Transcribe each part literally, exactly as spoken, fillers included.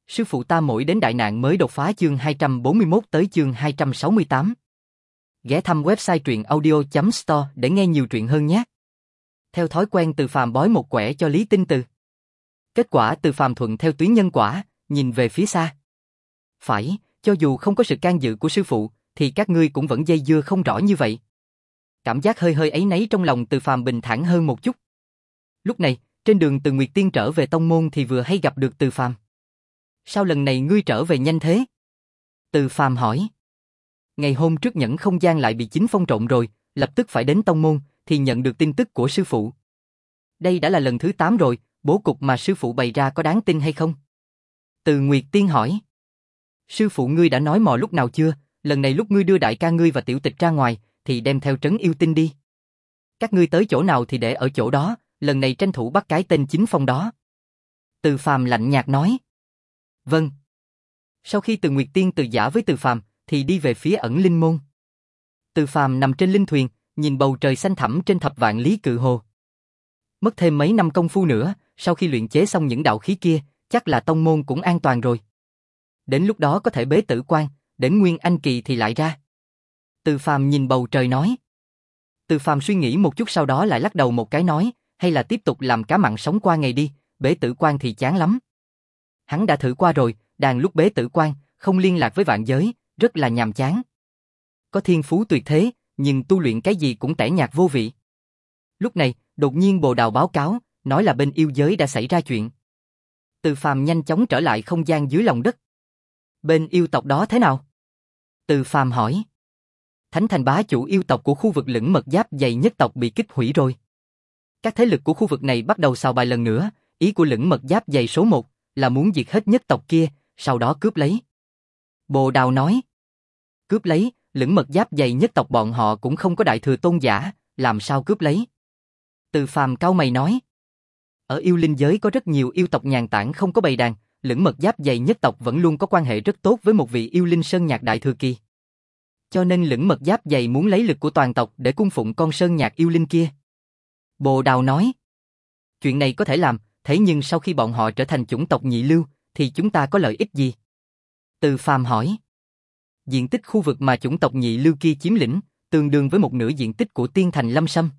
Sư phụ ta mỗi đến đại nạn mới đột phá chương hai trăm bốn mươi mốt tới chương hai trăm sáu mươi tám. Ghé thăm website truyện audio chấm store để nghe nhiều truyện hơn nhé. Theo thói quen Từ Phàm bói một quẻ cho Lý Tinh Từ. Kết quả Từ Phàm thuận theo tuyến nhân quả, nhìn về phía xa. Phải, cho dù không có sự can dự của sư phụ, thì các ngươi cũng vẫn dây dưa không rõ như vậy. Cảm giác hơi hơi áy náy trong lòng Từ Phàm bình thản hơn một chút. Lúc này, trên đường từ Nguyệt Tiên trở về tông môn thì vừa hay gặp được Từ Phàm. Sao lần này ngươi trở về nhanh thế? Từ Phàm hỏi. Ngày hôm trước nhẫn không gian lại bị chính phong trộn rồi, lập tức phải đến tông môn, thì nhận được tin tức của sư phụ. Đây đã là lần thứ tám rồi, bố cục mà sư phụ bày ra có đáng tin hay không? Từ Nguyệt Tiên hỏi. Sư phụ ngươi đã nói mò lúc nào chưa, lần này lúc ngươi đưa đại ca ngươi và tiểu tịch ra ngoài, thì đem theo trấn yêu tinh đi. Các ngươi tới chỗ nào thì để ở chỗ đó, lần này tranh thủ bắt cái tên chính phong đó. Từ Phàm lạnh nhạt nói. Vâng. Sau khi Từ Nguyệt Tiên từ giả với Từ Phàm, thì đi về phía ẩn linh môn. Từ Phàm nằm trên linh thuyền, nhìn bầu trời xanh thẳm trên thập vạn lý cự hồ. Mất thêm mấy năm công phu nữa, sau khi luyện chế xong những đạo khí kia, chắc là tông môn cũng an toàn rồi. Đến lúc đó có thể bế tử quan, đến Nguyên Anh kỳ thì lại ra. Từ Phàm nhìn bầu trời nói. Từ Phàm suy nghĩ một chút sau đó lại lắc đầu một cái nói, hay là tiếp tục làm cá mặn sống qua ngày đi, bế tử quan thì chán lắm. Hắn đã thử qua rồi, đàn lúc bế tử quan, không liên lạc với vạn giới, rất là nhàm chán. Có thiên phú tuyệt thế, nhưng tu luyện cái gì cũng tẻ nhạt vô vị. Lúc này, đột nhiên Bồ Đào báo cáo, nói là bên yêu giới đã xảy ra chuyện. Từ Phàm nhanh chóng trở lại không gian dưới lòng đất. Bên yêu tộc đó thế nào? Từ Phàm hỏi. Thánh thành bá chủ yêu tộc của khu vực lửng mật giáp dày nhất tộc bị kích hủy rồi. Các thế lực của khu vực này bắt đầu xào bài lần nữa, ý của lửng mật giáp dày số một là muốn diệt hết nhất tộc kia, sau đó cướp lấy. Bồ Đào nói. Cướp lấy, lửng mật giáp dày nhất tộc bọn họ cũng không có đại thừa tôn giả, làm sao cướp lấy? Từ Phàm cau mày nói. Ở yêu linh giới có rất nhiều yêu tộc nhàn tản không có bầy đàn, lửng mật giáp dày nhất tộc vẫn luôn có quan hệ rất tốt với một vị yêu linh sơn nhạc đại thừa kỳ. Cho nên lửng mật giáp dày muốn lấy lực của toàn tộc để cung phụng con sơn nhạc yêu linh kia. Bồ Đào nói. Chuyện này có thể làm, thế nhưng sau khi bọn họ trở thành chủng tộc nhị lưu, thì chúng ta có lợi ích gì? Từ Phàm hỏi. Diện tích khu vực mà chủng tộc nhị lưu kia chiếm lĩnh, tương đương với một nửa diện tích của Tiên Thành Lâm Sâm.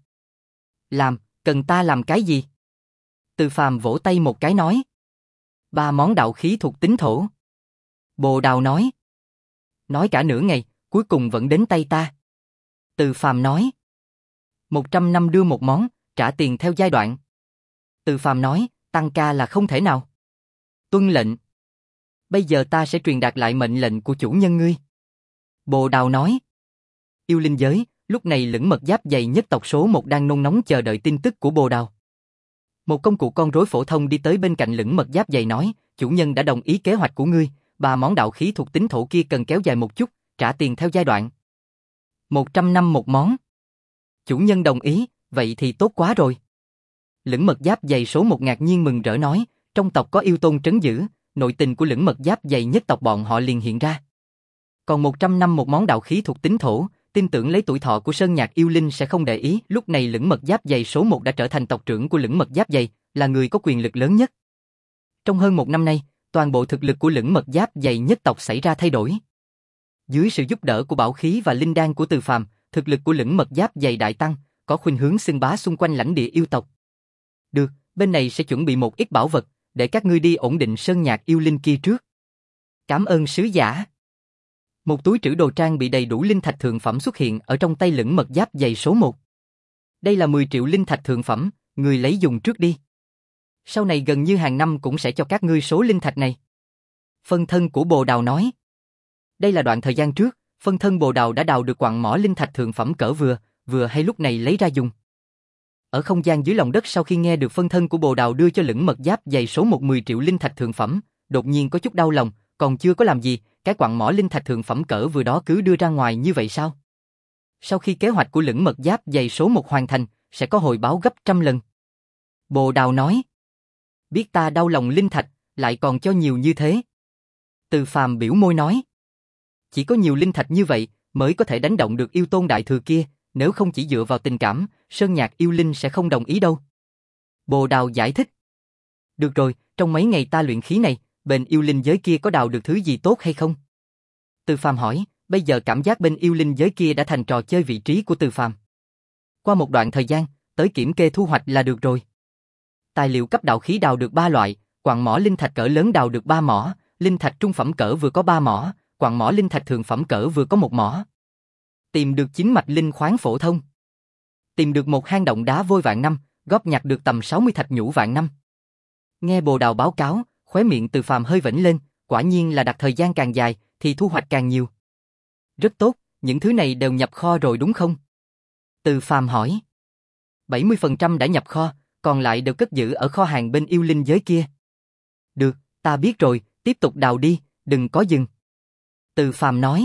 Làm, cần ta làm cái gì? Từ Phàm vỗ tay một cái nói. Ba món đạo khí thuộc tính thổ. Bồ Đào nói. Nói cả nửa ngày, cuối cùng vẫn đến tay ta. Từ Phàm nói. Một trăm năm đưa một món, trả tiền theo giai đoạn. Từ Phàm nói, tăng ca là không thể nào. Tuân lệnh. Bây giờ ta sẽ truyền đạt lại mệnh lệnh của chủ nhân ngươi. Bồ Đào nói. Yêu linh giới, lúc này lửng mật giáp dày nhất tộc số một đang nôn nóng chờ đợi tin tức của Bồ Đào. Một công cụ con rối phổ thông đi tới bên cạnh lửng mật giáp dày nói, chủ nhân đã đồng ý kế hoạch của ngươi, ba món đạo khí thuộc tính thổ kia cần kéo dài một chút, trả tiền theo giai đoạn. Một trăm năm một món. Chủ nhân đồng ý, vậy thì tốt quá rồi. Lửng mật giáp dày số một ngạc nhiên mừng rỡ nói, trong tộc có yêu tôn trấn giữ, nội tình của lửng mật giáp dày nhất tộc bọn họ liền hiện ra. Còn một trăm năm một món đạo khí thuộc tính thổ, tin tưởng lấy tuổi thọ của sơn nhạc yêu linh sẽ không để ý, lúc này lửng mật giáp dày số một đã trở thành tộc trưởng của lửng mật giáp dày, là người có quyền lực lớn nhất. Trong hơn một năm nay, toàn bộ thực lực của lửng mật giáp dày nhất tộc xảy ra thay đổi. Dưới sự giúp đỡ của bảo khí và linh đan của Từ Phàm, thực lực của lửng mật giáp dày đại tăng, có khuynh hướng xưng bá xung quanh lãnh địa yêu tộc. Được, bên này sẽ chuẩn bị một ít bảo vật, để các ngươi đi ổn định sơn nhạc yêu linh kia trước. Cảm ơn sứ giả. Một túi trữ đồ trang bị đầy đủ linh thạch thượng phẩm xuất hiện ở trong tay lửng mật giáp dày số một. Đây là mười triệu linh thạch thượng phẩm, người lấy dùng trước đi. Sau này gần như hàng năm cũng sẽ cho các ngươi số linh thạch này. Phân thân của Bồ Đào nói. Đây là đoạn thời gian trước, phân thân Bồ Đào đã đào được quặng mỏ linh thạch thượng phẩm cỡ vừa, vừa hay lúc này lấy ra dùng. Ở không gian dưới lòng đất sau khi nghe được phân thân của Bồ Đào đưa cho lửng mật giáp dày số một mười triệu linh thạch thượng phẩm, đột nhiên có chút đau lòng, còn chưa có làm gì, cái quặng mỏ linh thạch thượng phẩm cỡ vừa đó cứ đưa ra ngoài như vậy sao? Sau khi kế hoạch của lửng mật giáp dày số một hoàn thành, sẽ có hồi báo gấp trăm lần. Bồ Đào nói. Biết ta đau lòng linh thạch, lại còn cho nhiều như thế. Từ Phàm biểu môi nói. Chỉ có nhiều linh thạch như vậy, mới có thể đánh động được yêu tôn đại thừa kia, nếu không chỉ dựa vào tình cảm, sơn nhạc yêu linh sẽ không đồng ý đâu. Bồ Đào giải thích. Được rồi, trong mấy ngày ta luyện khí này, bên yêu linh giới kia có đào được thứ gì tốt hay không? Từ Phàm hỏi, bây giờ cảm giác bên yêu linh giới kia đã thành trò chơi vị trí của Từ Phàm. Qua một đoạn thời gian, tới kiểm kê thu hoạch là được rồi. Tài liệu cấp đạo khí đào được ba loại, quặng mỏ linh thạch cỡ lớn đào được ba mỏ, linh thạch trung phẩm cỡ vừa có ba mỏ, quặng mỏ linh thạch thượng phẩm cỡ vừa có một mỏ. Tìm được chín mạch linh khoáng phổ thông. Tìm được một hang động đá vôi vạn năm, góp nhặt được tầm sáu mươi thạch nhũ vạn năm. Nghe Bồ Đào báo cáo, khóe miệng Từ Phàm hơi vểnh lên, quả nhiên là đặt thời gian càng dài thì thu hoạch càng nhiều. Rất tốt, những thứ này đều nhập kho rồi đúng không? Từ Phàm hỏi. bảy mươi phần trăm đã nhập kho, còn lại đều cất giữ ở kho hàng bên yêu linh giới kia. Được, ta biết rồi, tiếp tục đào đi, đừng có dừng. Từ Phàm nói.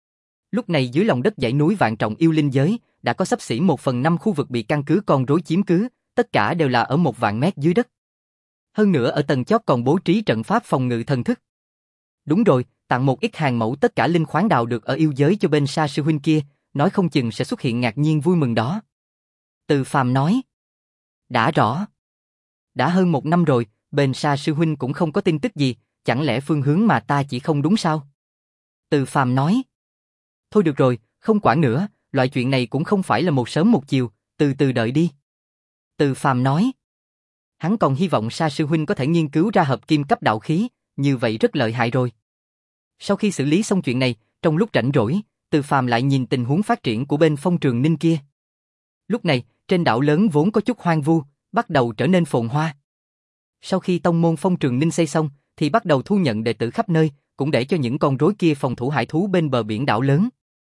Lúc này dưới lòng đất dãy núi vạn trọng yêu linh giới, đã có xấp xỉ một phần năm khu vực bị căn cứ con rối chiếm cứ, tất cả đều là ở một vạn mét dưới đất. Hơn nữa ở tầng chót còn bố trí trận pháp phòng ngự thần thức. Đúng rồi, tặng một ít hàng mẫu tất cả linh khoáng đào được ở yêu giới cho bên Sa sư huynh kia, nói không chừng sẽ xuất hiện ngạc nhiên vui mừng đó. Từ Phàm nói. Đã rõ. Đã hơn một năm rồi, bên Sa sư huynh cũng không có tin tức gì, chẳng lẽ phương hướng mà ta chỉ không đúng sao? Từ Phàm nói. Thôi được rồi, không quản nữa, loại chuyện này cũng không phải là một sớm một chiều, từ từ đợi đi. Từ Phàm nói. Hắn còn hy vọng Sa sư huynh có thể nghiên cứu ra hợp kim cấp đạo khí, như vậy rất lợi hại rồi. Sau khi xử lý xong chuyện này, trong lúc rảnh rỗi, Từ Phàm lại nhìn tình huống phát triển của bên Phong Trường Ninh kia. Lúc này, trên đảo lớn vốn có chút hoang vu, bắt đầu trở nên phồn hoa. Sau khi tông môn Phong Trường Ninh xây xong, thì bắt đầu thu nhận đệ tử khắp nơi, cũng để cho những con rối kia phòng thủ hải thú bên bờ biển đảo lớn.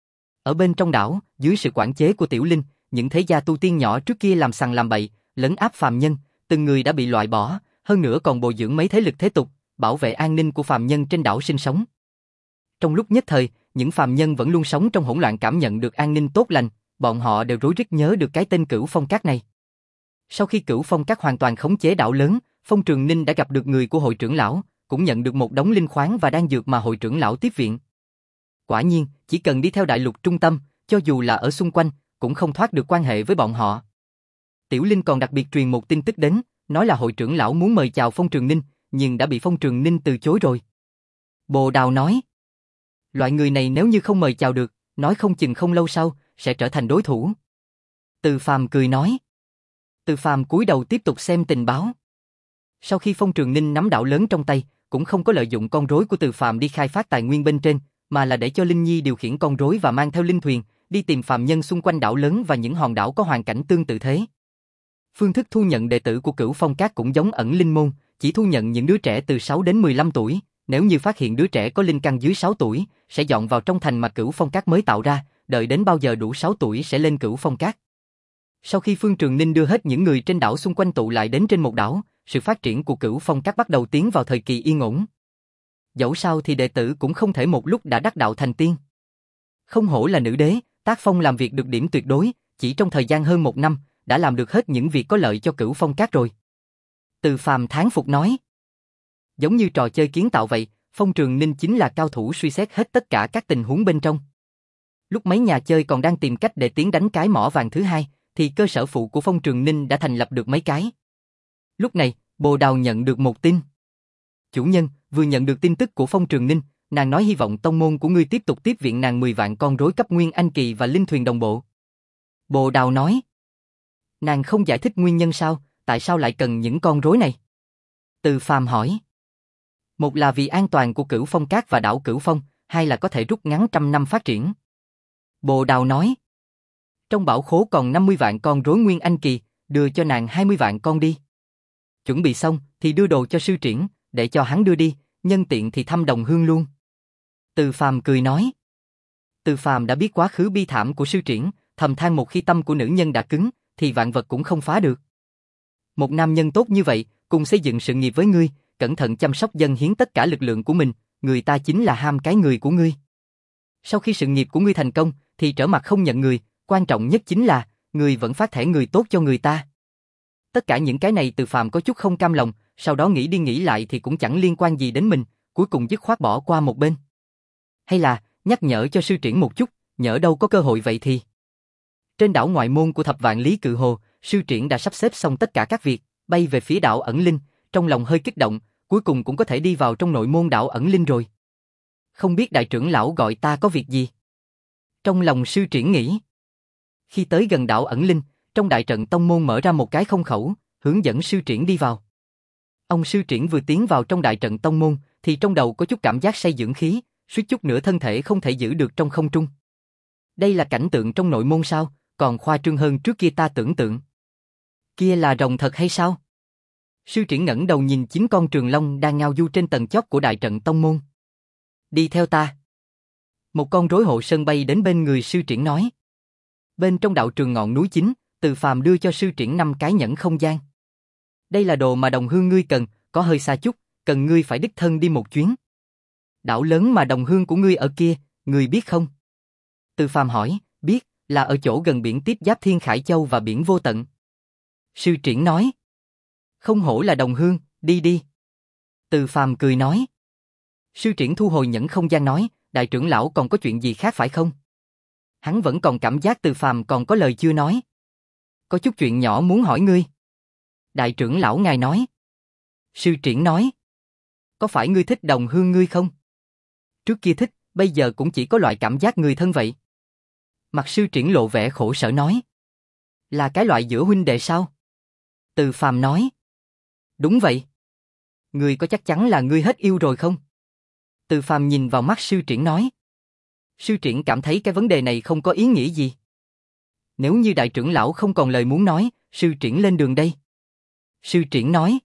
Ở bên trong đảo, dưới sự quản chế của Tiểu Linh, những thế gia tu tiên nhỏ trước kia làm sằng làm bậy, lấn áp phàm nhân, từng người đã bị loại bỏ, hơn nữa còn bồi dưỡng mấy thế lực thế tục, bảo vệ an ninh của phàm nhân trên đảo sinh sống. Trong lúc nhất thời, những phàm nhân vẫn luôn sống trong hỗn loạn cảm nhận được an ninh tốt lành, bọn họ đều rối rít nhớ được cái tên Cửu Phong Các này. Sau khi Cửu Phong Các hoàn toàn khống chế đảo lớn, Phong Trường Ninh đã gặp được người của hội trưởng lão, cũng nhận được một đống linh khoáng và đan dược mà hội trưởng lão tiếp viện. Quả nhiên, chỉ cần đi theo đại lục trung tâm, cho dù là ở xung quanh, cũng không thoát được quan hệ với bọn họ. Tiểu Linh còn đặc biệt truyền một tin tức đến, nói là hội trưởng lão muốn mời chào Phong Trường Ninh, nhưng đã bị Phong Trường Ninh từ chối rồi. Bồ Đào nói, loại người này nếu như không mời chào được, nói không chừng không lâu sau, sẽ trở thành đối thủ. Từ Phàm cười nói. Từ Phàm cúi đầu tiếp tục xem tình báo. Sau khi Phong Trường Ninh nắm đảo lớn trong tay, cũng không có lợi dụng con rối của Từ Phàm đi khai phát tài nguyên bên trên, mà là để cho Linh Nhi điều khiển con rối và mang theo linh thuyền, đi tìm phàm nhân xung quanh đảo lớn và những hòn đảo có hoàn cảnh tương tự thế. Phương thức thu nhận đệ tử của Cửu Phong Các cũng giống ẩn linh môn, chỉ thu nhận những đứa trẻ từ sáu đến mười lăm tuổi, nếu như phát hiện đứa trẻ có linh căn dưới sáu tuổi, sẽ dọn vào trong thành mà Cửu Phong Các mới tạo ra, đợi đến bao giờ đủ sáu tuổi sẽ lên Cửu Phong Các. Sau khi Phương Trường Ninh đưa hết những người trên đảo xung quanh tụ lại đến trên một đảo, sự phát triển của Cửu Phong Các bắt đầu tiến vào thời kỳ yên ổn. Dẫu sao thì đệ tử cũng không thể một lúc đã đắc đạo thành tiên. Không hổ là nữ đế, tác phong làm việc được điểm tuyệt đối, chỉ trong thời gian hơn một năm, đã làm được hết những việc có lợi cho Cửu Phong Các rồi. Từ Phàm thán phục nói. Giống như trò chơi kiến tạo vậy, Phong Trường Ninh chính là cao thủ suy xét hết tất cả các tình huống bên trong. Lúc mấy nhà chơi còn đang tìm cách để tiến đánh cái mỏ vàng thứ hai, thì cơ sở phụ của Phong Trường Ninh đã thành lập được mấy cái. Lúc này, Bồ Đào nhận được một tin. Chủ nhân, vừa nhận được tin tức của Phong Trường Ninh, nàng nói hy vọng tông môn của ngươi tiếp tục tiếp viện nàng mười vạn con rối cấp Nguyên Anh Kỳ và linh thuyền đồng bộ. Bồ Đào nói. Nàng không giải thích nguyên nhân sao, tại sao lại cần những con rối này? Từ Phàm hỏi. Một là vì an toàn của Cửu Phong Các và đảo Cửu Phong, hai là có thể rút ngắn trăm năm phát triển. Bồ Đào nói. Trong bảo khố còn năm mươi vạn con rối Nguyên Anh Kỳ, đưa cho nàng hai mươi vạn con đi. Chuẩn bị xong thì đưa đồ cho sư triển, để cho hắn đưa đi, nhân tiện thì thăm đồng hương luôn. Từ Phàm cười nói. Từ Phàm đã biết quá khứ bi thảm của sư triển, thầm than một khi tâm của nữ nhân đã cứng, thì vạn vật cũng không phá được. Một nam nhân tốt như vậy, cùng xây dựng sự nghiệp với ngươi, cẩn thận chăm sóc dâng hiến tất cả lực lượng của mình, người ta chính là ham cái người của ngươi. Sau khi sự nghiệp của ngươi thành công, thì trở mặt không nhận người, quan trọng nhất chính là, ngươi vẫn phát thẻ người tốt cho người ta. Tất cả những cái này Từ Phàm có chút không cam lòng, sau đó nghĩ đi nghĩ lại thì cũng chẳng liên quan gì đến mình, cuối cùng dứt khoát bỏ qua một bên. Hay là, nhắc nhở cho sư triển một chút, nhỡ đâu có cơ hội vậy thì. Trên đảo ngoại môn của Thập Vạn Lý Cự Hồ, sư triển đã sắp xếp xong tất cả các việc, bay về phía đảo Ẩn Linh, trong lòng hơi kích động, cuối cùng cũng có thể đi vào trong nội môn đạo ẩn linh rồi. Không biết đại trưởng lão gọi ta có việc gì? Trong lòng sư triển nghĩ. Khi tới gần đạo ẩn linh, trong đại trận tông môn mở ra một cái không khẩu, hướng dẫn sư triển đi vào. Ông sư triển vừa tiến vào trong đại trận tông môn, thì trong đầu có chút cảm giác say dưỡng khí, suýt chút nữa thân thể không thể giữ được trong không trung. Đây là cảnh tượng trong nội môn sao, còn khoa trương hơn trước kia ta tưởng tượng. Kia là rồng thật hay sao? Sư triển ngẩng đầu nhìn chín con trường long đang ngao du trên tầng chót của đại trận tông môn. Đi theo ta. Một con rối hộ sơn bay đến bên người sư triển nói. Bên trong đạo trường ngọn núi chính, Từ Phàm đưa cho sư triển năm cái nhẫn không gian. Đây là đồ mà đồng hương ngươi cần, có hơi xa chút, cần ngươi phải đích thân đi một chuyến. Đảo lớn mà đồng hương của ngươi ở kia, ngươi biết không? Từ Phàm hỏi, biết, là ở chỗ gần biển tiếp giáp Thiên Khải Châu và biển Vô Tận. Sư triển nói. Không hổ là đồng hương, đi đi. Từ Phàm cười nói. Sư triển thu hồi nhẫn không gian nói, đại trưởng lão còn có chuyện gì khác phải không? Hắn vẫn còn cảm giác Từ Phàm còn có lời chưa nói. Có chút chuyện nhỏ muốn hỏi ngươi. Đại trưởng lão ngài nói. Sư triển nói. Có phải ngươi thích đồng hương ngươi không? Trước kia thích, bây giờ cũng chỉ có loại cảm giác người thân vậy. Mặt sư triển lộ vẻ khổ sở nói. Là cái loại giữa huynh đệ sao? Từ Phàm nói. Đúng vậy. Ngươi có chắc chắn là ngươi hết yêu rồi không? Từ Phàm nhìn vào mắt sư triển nói. Sư triển cảm thấy cái vấn đề này không có ý nghĩa gì. Nếu như đại trưởng lão không còn lời muốn nói, sư triển lên đường đây. Sư triển nói.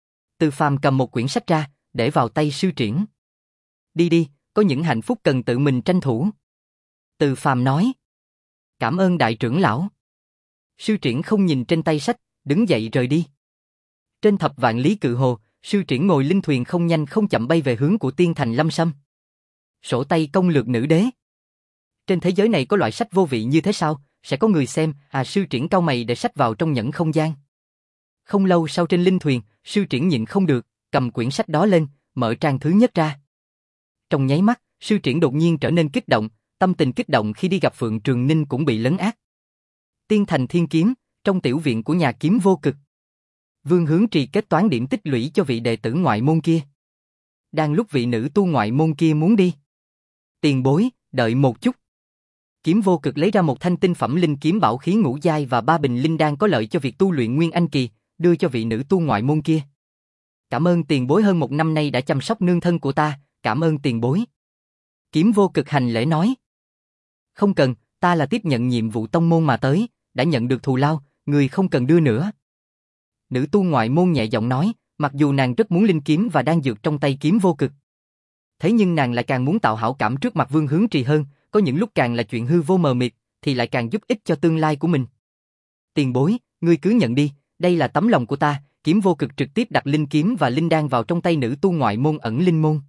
Từ Phàm cầm một quyển sách ra, để vào tay sư triển. Đi đi, có những hạnh phúc cần tự mình tranh thủ. Từ Phàm nói. Cảm ơn đại trưởng lão. Sư triển không nhìn trên tay sách, đứng dậy rời đi. Trên thập vạn lý cự hồ, sư triển ngồi linh thuyền không nhanh không chậm bay về hướng của tiên thành Lâm Sâm. Sổ tay công lược nữ đế. Trên thế giới này có loại sách vô vị như thế sao? Sẽ có người xem, à sư triển cau mày để sách vào trong nhẫn không gian. Không lâu sau trên linh thuyền, sư triển nhịn không được, cầm quyển sách đó lên, mở trang thứ nhất ra. Trong nháy mắt, sư triển đột nhiên trở nên kích động, tâm tình kích động khi đi gặp Phượng Trường Ninh cũng bị lấn át. Tiên thành Thiên Kiếm, trong tiểu viện của nhà kiếm vô cực. Vương Hướng Trì kết toán điểm tích lũy cho vị đệ tử ngoại môn kia. Đang lúc vị nữ tu ngoại môn kia muốn đi. Tiền bối, đợi một chút. Kiếm vô cực lấy ra một thanh tinh phẩm linh kiếm bảo khí ngũ giai và ba bình linh đan có lợi cho việc tu luyện Nguyên Anh kỳ, đưa cho vị nữ tu ngoại môn kia. Cảm ơn tiền bối hơn một năm nay đã chăm sóc nương thân của ta, cảm ơn tiền bối. Kiếm vô cực hành lễ nói. Không cần, ta là tiếp nhận nhiệm vụ tông môn mà tới, đã nhận được thù lao, người không cần đưa nữa. Nữ tu ngoại môn nhẹ giọng nói, mặc dù nàng rất muốn linh kiếm và đan dược trong tay kiếm vô cực. Thế nhưng nàng lại càng muốn tạo hảo cảm trước mặt Vương Hướng Trì hơn, có những lúc càng là chuyện hư vô mờ mịt, thì lại càng giúp ích cho tương lai của mình. Tiền bối, ngươi cứ nhận đi, đây là tấm lòng của ta, kiếm vô cực trực tiếp đặt linh kiếm và linh đan vào trong tay nữ tu ngoại môn ẩn linh môn.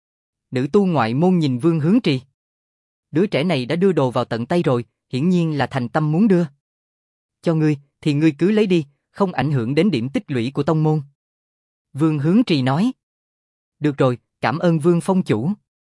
Nữ tu ngoại môn nhìn Vương Hướng Trì. Đứa trẻ này đã đưa đồ vào tận tay rồi, hiển nhiên là thành tâm muốn đưa. Cho ngươi, thì ngươi cứ lấy đi, không ảnh hưởng đến điểm tích lũy của tông môn. Vương Hướng Trì nói. Được rồi, cảm ơn Vương phong chủ.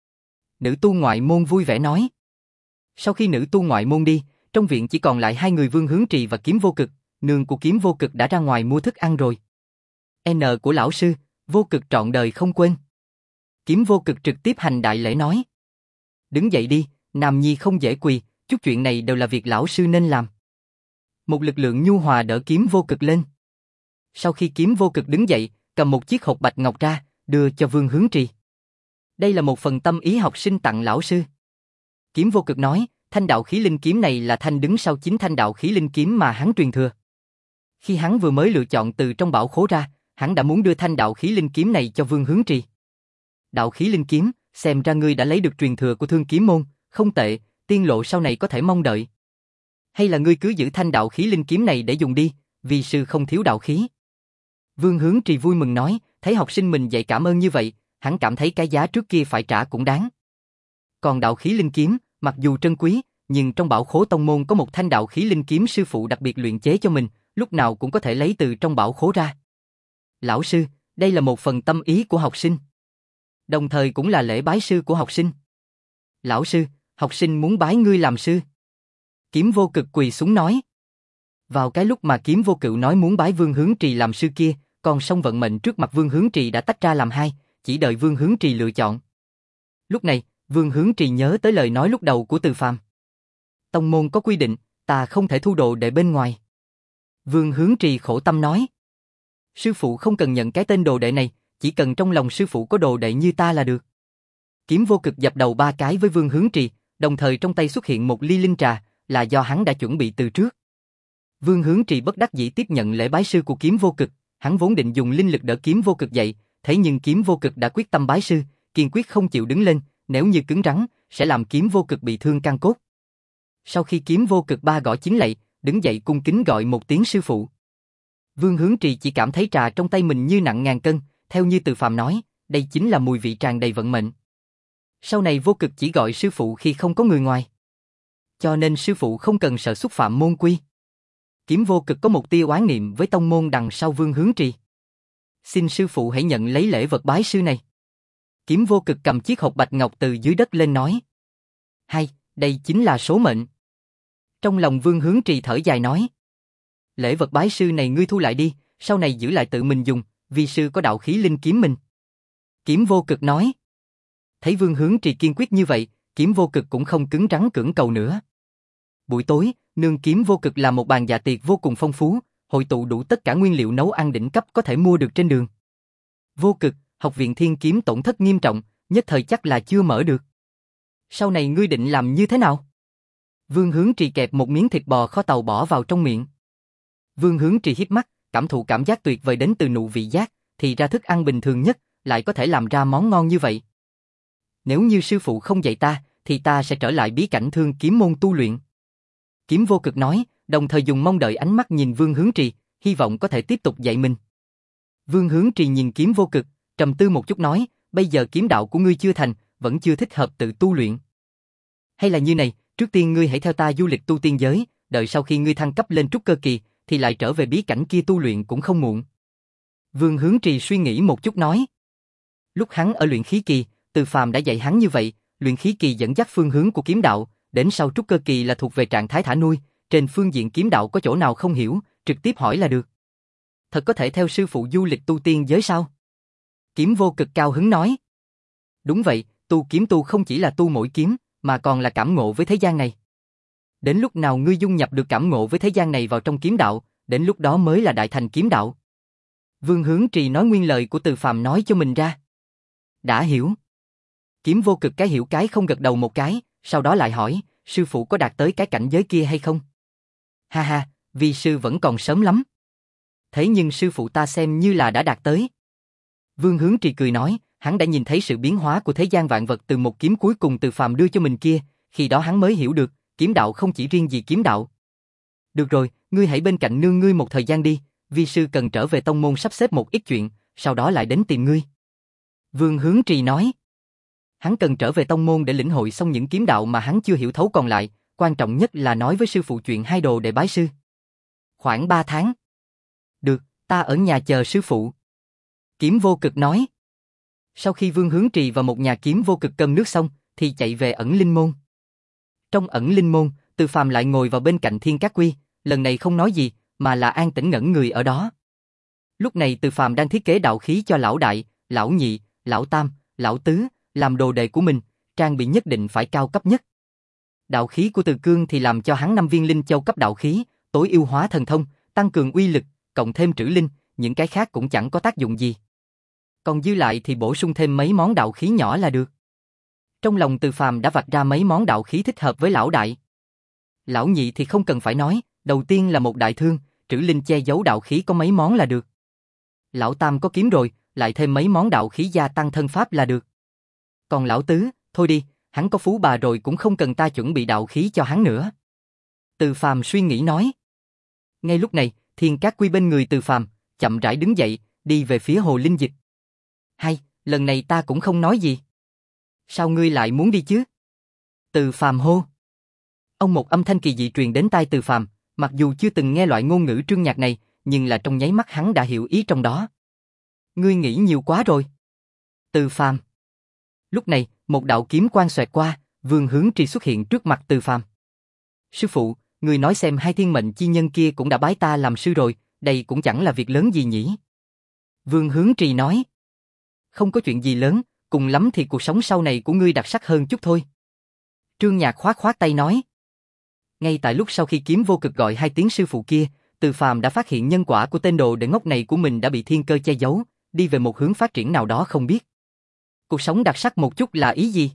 Nữ tu ngoại môn vui vẻ nói. Sau khi nữ tu ngoại môn đi, trong viện chỉ còn lại hai người Vương Hướng Trì và Kiếm Vô Cực, nương của Kiếm Vô Cực đã ra ngoài mua thức ăn rồi. N của lão sư, Vô Cực trọn đời không quên. Kiếm Vô Cực trực tiếp hành đại lễ nói. Đứng dậy đi, nam nhi không dễ quỳ, chút chuyện này đều là việc lão sư nên làm. Một lực lượng nhu hòa đỡ Kiếm Vô Cực lên. Sau khi Kiếm Vô Cực đứng dậy, cầm một chiếc hộp bạch ngọc ra, đưa cho Vương Hướng Trì. Đây là một phần tâm ý học sinh tặng lão sư. Kiếm Vô Cực nói, thanh đạo khí linh kiếm này là thanh đứng sau chính thanh đạo khí linh kiếm mà hắn truyền thừa. Khi hắn vừa mới lựa chọn từ trong bảo khố ra, hắn đã muốn đưa thanh đạo khí linh kiếm này cho Vương Hướng Trì. Đạo khí linh kiếm, xem ra ngươi đã lấy được truyền thừa của Thương Kiếm môn, không tệ, tiên lộ sau này có thể mong đợi. Hay là ngươi cứ giữ thanh đạo khí linh kiếm này để dùng đi, vì sư không thiếu đạo khí. Vương Hướng Trì vui mừng nói, thấy học sinh mình dạy cảm ơn như vậy, hắn cảm thấy cái giá trước kia phải trả cũng đáng. Còn đạo khí linh kiếm, mặc dù trân quý, nhưng trong bảo khố tông môn có một thanh đạo khí linh kiếm sư phụ đặc biệt luyện chế cho mình, lúc nào cũng có thể lấy từ trong bảo khố ra. Lão sư, đây là một phần tâm ý của học sinh. Đồng thời cũng là lễ bái sư của học sinh. Lão sư, học sinh muốn bái ngươi làm sư. Kiếm Vô Cực quỳ xuống nói. Vào cái lúc mà Kiếm Vô Cựu nói muốn bái Vương Hướng Trì làm sư kia, con sông vận mệnh trước mặt Vương Hướng Trì đã tách ra làm hai, chỉ đợi Vương Hướng Trì lựa chọn. Lúc này, Vương Hướng Trì nhớ tới lời nói lúc đầu của Từ Phàm. Tông môn có quy định, ta không thể thu đồ đệ bên ngoài. Vương Hướng Trì khổ tâm nói. Sư phụ không cần nhận cái tên đồ đệ này, chỉ cần trong lòng sư phụ có đồ đệ như ta là được. Kiếm Vô Cực dập đầu ba cái với Vương Hướng Trì, đồng thời trong tay xuất hiện một ly linh trà, là do hắn đã chuẩn bị từ trước. Vương Hướng Trì bất đắc dĩ tiếp nhận lễ bái sư của Kiếm Vô Cực, hắn vốn định dùng linh lực đỡ Kiếm Vô Cực dậy, thế nhưng Kiếm Vô Cực đã quyết tâm bái sư, kiên quyết không chịu đứng lên, nếu như cứng rắn, sẽ làm Kiếm Vô Cực bị thương căn cốt. Sau khi Kiếm Vô Cực ba gõ chín lạy, đứng dậy cung kính gọi một tiếng sư phụ. Vương Hướng Trì chỉ cảm thấy trà trong tay mình như nặng ngàn cân, theo như Từ Phàm nói, đây chính là mùi vị tràn đầy vận mệnh. Sau này Vô Cực chỉ gọi sư phụ khi không có người ngoài. Cho nên sư phụ không cần sợ xúc phạm môn quy. Kiếm Vô Cực có một tia oán niệm với tông môn đằng sau Vương Hướng Trì. Xin sư phụ hãy nhận lấy lễ vật bái sư này. Kiếm Vô Cực cầm chiếc hộp bạch ngọc từ dưới đất lên nói. Hay, đây chính là số mệnh. Trong lòng Vương Hướng Trì thở dài nói. Lễ vật bái sư này ngươi thu lại đi, sau này giữ lại tự mình dùng, vì sư có đạo khí linh kiếm mình. Kiếm Vô Cực nói. Thấy Vương Hướng Trì kiên quyết như vậy, Kiếm Vô Cực cũng không cứng rắn cưỡng cầu nữa. Buổi tối, nương Kiếm Vô Cực làm một bàn dạ tiệc vô cùng phong phú, hội tụ đủ tất cả nguyên liệu nấu ăn đỉnh cấp có thể mua được trên đường. Vô Cực, học viện Thiên Kiếm tổn thất nghiêm trọng, nhất thời chắc là chưa mở được. Sau này ngươi định làm như thế nào? Vương Hướng Trì kẹp một miếng thịt bò kho tàu bỏ vào trong miệng. Vương Hướng Trì híp mắt, cảm thụ cảm giác tuyệt vời đến từ nụ vị giác, thì ra thức ăn bình thường nhất, lại có thể làm ra món ngon như vậy. Nếu như sư phụ không dạy ta, thì ta sẽ trở lại bí cảnh Thương Kiếm môn tu luyện. Kiếm Vô Cực nói, đồng thời dùng mong đợi ánh mắt nhìn Vương Hướng Trì, hy vọng có thể tiếp tục dạy mình. Vương Hướng Trì nhìn Kiếm Vô Cực, trầm tư một chút nói, bây giờ kiếm đạo của ngươi chưa thành, vẫn chưa thích hợp tự tu luyện. Hay là như này, trước tiên ngươi hãy theo ta du lịch tu tiên giới, đợi sau khi ngươi thăng cấp lên trúc cơ kỳ, thì lại trở về bí cảnh kia tu luyện cũng không muộn. Vương Hướng Trì suy nghĩ một chút nói. Lúc hắn ở luyện khí kỳ, Từ Phàm đã dạy hắn như vậy, luyện khí kỳ dẫn dắt phương hướng của kiếm đạo, đến sau trúc cơ kỳ là thuộc về trạng thái thả nuôi, trên phương diện kiếm đạo có chỗ nào không hiểu, trực tiếp hỏi là được. Thật có thể theo sư phụ du lịch tu tiên giới sao? Kiếm Vô Cực cao hứng nói. Đúng vậy, tu kiếm tu không chỉ là tu mỗi kiếm, mà còn là cảm ngộ với thế gian này. Đến lúc nào ngươi dung nhập được cảm ngộ với thế gian này vào trong kiếm đạo, đến lúc đó mới là đại thành kiếm đạo. Vương Hướng Trì nói nguyên lời của Từ Phàm nói cho mình ra. Đã hiểu. Kiếm Vô Cực cái hiểu cái không gật đầu một cái, sau đó lại hỏi, sư phụ có đạt tới cái cảnh giới kia hay không? Ha ha, vi sư vẫn còn sớm lắm. Thế nhưng sư phụ ta xem như là đã đạt tới. Vương Hướng Trì cười nói, hắn đã nhìn thấy sự biến hóa của thế gian vạn vật từ một kiếm cuối cùng Từ Phàm đưa cho mình kia, khi đó hắn mới hiểu được, kiếm đạo không chỉ riêng gì kiếm đạo. Được rồi, ngươi hãy bên cạnh nương ngươi một thời gian đi, vi sư cần trở về tông môn sắp xếp một ít chuyện, sau đó lại đến tìm ngươi. Vương Hướng Trì nói. Hắn cần trở về tông môn để lĩnh hội xong những kiếm đạo mà hắn chưa hiểu thấu còn lại, quan trọng nhất là nói với sư phụ chuyện hai đồ để bái sư. Khoảng ba tháng. Được, ta ở nhà chờ sư phụ. Kiếm Vô Cực nói. Sau khi Vương Hướng Trì và một nhà Kiếm Vô Cực cơm nước xong, thì chạy về ẩn linh môn. Trong ẩn linh môn, Từ Phàm lại ngồi vào bên cạnh Thiên Cát Quy, lần này không nói gì, mà là an tĩnh ngẩn người ở đó. Lúc này Từ Phàm đang thiết kế đạo khí cho lão đại, lão nhị, lão tam, lão tứ, làm đồ đệ của mình, trang bị nhất định phải cao cấp nhất. Đạo khí của Từ Cương thì làm cho hắn năm viên linh châu cấp đạo khí, tối ưu hóa thần thông, tăng cường uy lực, cộng thêm trữ linh, những cái khác cũng chẳng có tác dụng gì. Còn dư lại thì bổ sung thêm mấy món đạo khí nhỏ là được. Trong lòng Từ Phàm đã vạch ra mấy món đạo khí thích hợp với lão đại. Lão nhị thì không cần phải nói, đầu tiên là một đại thương, trữ linh che giấu đạo khí có mấy món là được. Lão tam có kiếm rồi, lại thêm mấy món đạo khí gia tăng thân pháp là được. Còn lão tứ, thôi đi, hắn có phú bà rồi cũng không cần ta chuẩn bị đạo khí cho hắn nữa. Từ Phàm suy nghĩ nói. Ngay lúc này, Thiên Cát Quy bên người Từ Phàm chậm rãi đứng dậy, đi về phía Hồ Linh Dịch. Hay, lần này ta cũng không nói gì. Sao ngươi lại muốn đi chứ? Từ Phàm hô. Ông một âm thanh kỳ dị truyền đến tai Từ Phàm, mặc dù chưa từng nghe loại ngôn ngữ trương nhạc này, nhưng là trong nháy mắt hắn đã hiểu ý trong đó. Ngươi nghĩ nhiều quá rồi. Từ Phàm. Lúc này, một đạo kiếm quang xoẹt qua, Vương Hướng Trì xuất hiện trước mặt Từ Phàm. Sư phụ, người nói xem hai thiên mệnh chi nhân kia cũng đã bái ta làm sư rồi, đây cũng chẳng là việc lớn gì nhỉ? Vương Hướng Trì nói. Không có chuyện gì lớn, cùng lắm thì cuộc sống sau này của ngươi đặc sắc hơn chút thôi. Trương Nhạc khoát khoát tay nói. Ngay tại lúc sau khi Kiếm Vô Cực gọi hai tiếng sư phụ kia, Từ Phàm đã phát hiện nhân quả của tên đồ đệ ngốc này của mình đã bị thiên cơ che giấu, đi về một hướng phát triển nào đó không biết. Cuộc sống đặc sắc một chút là ý gì?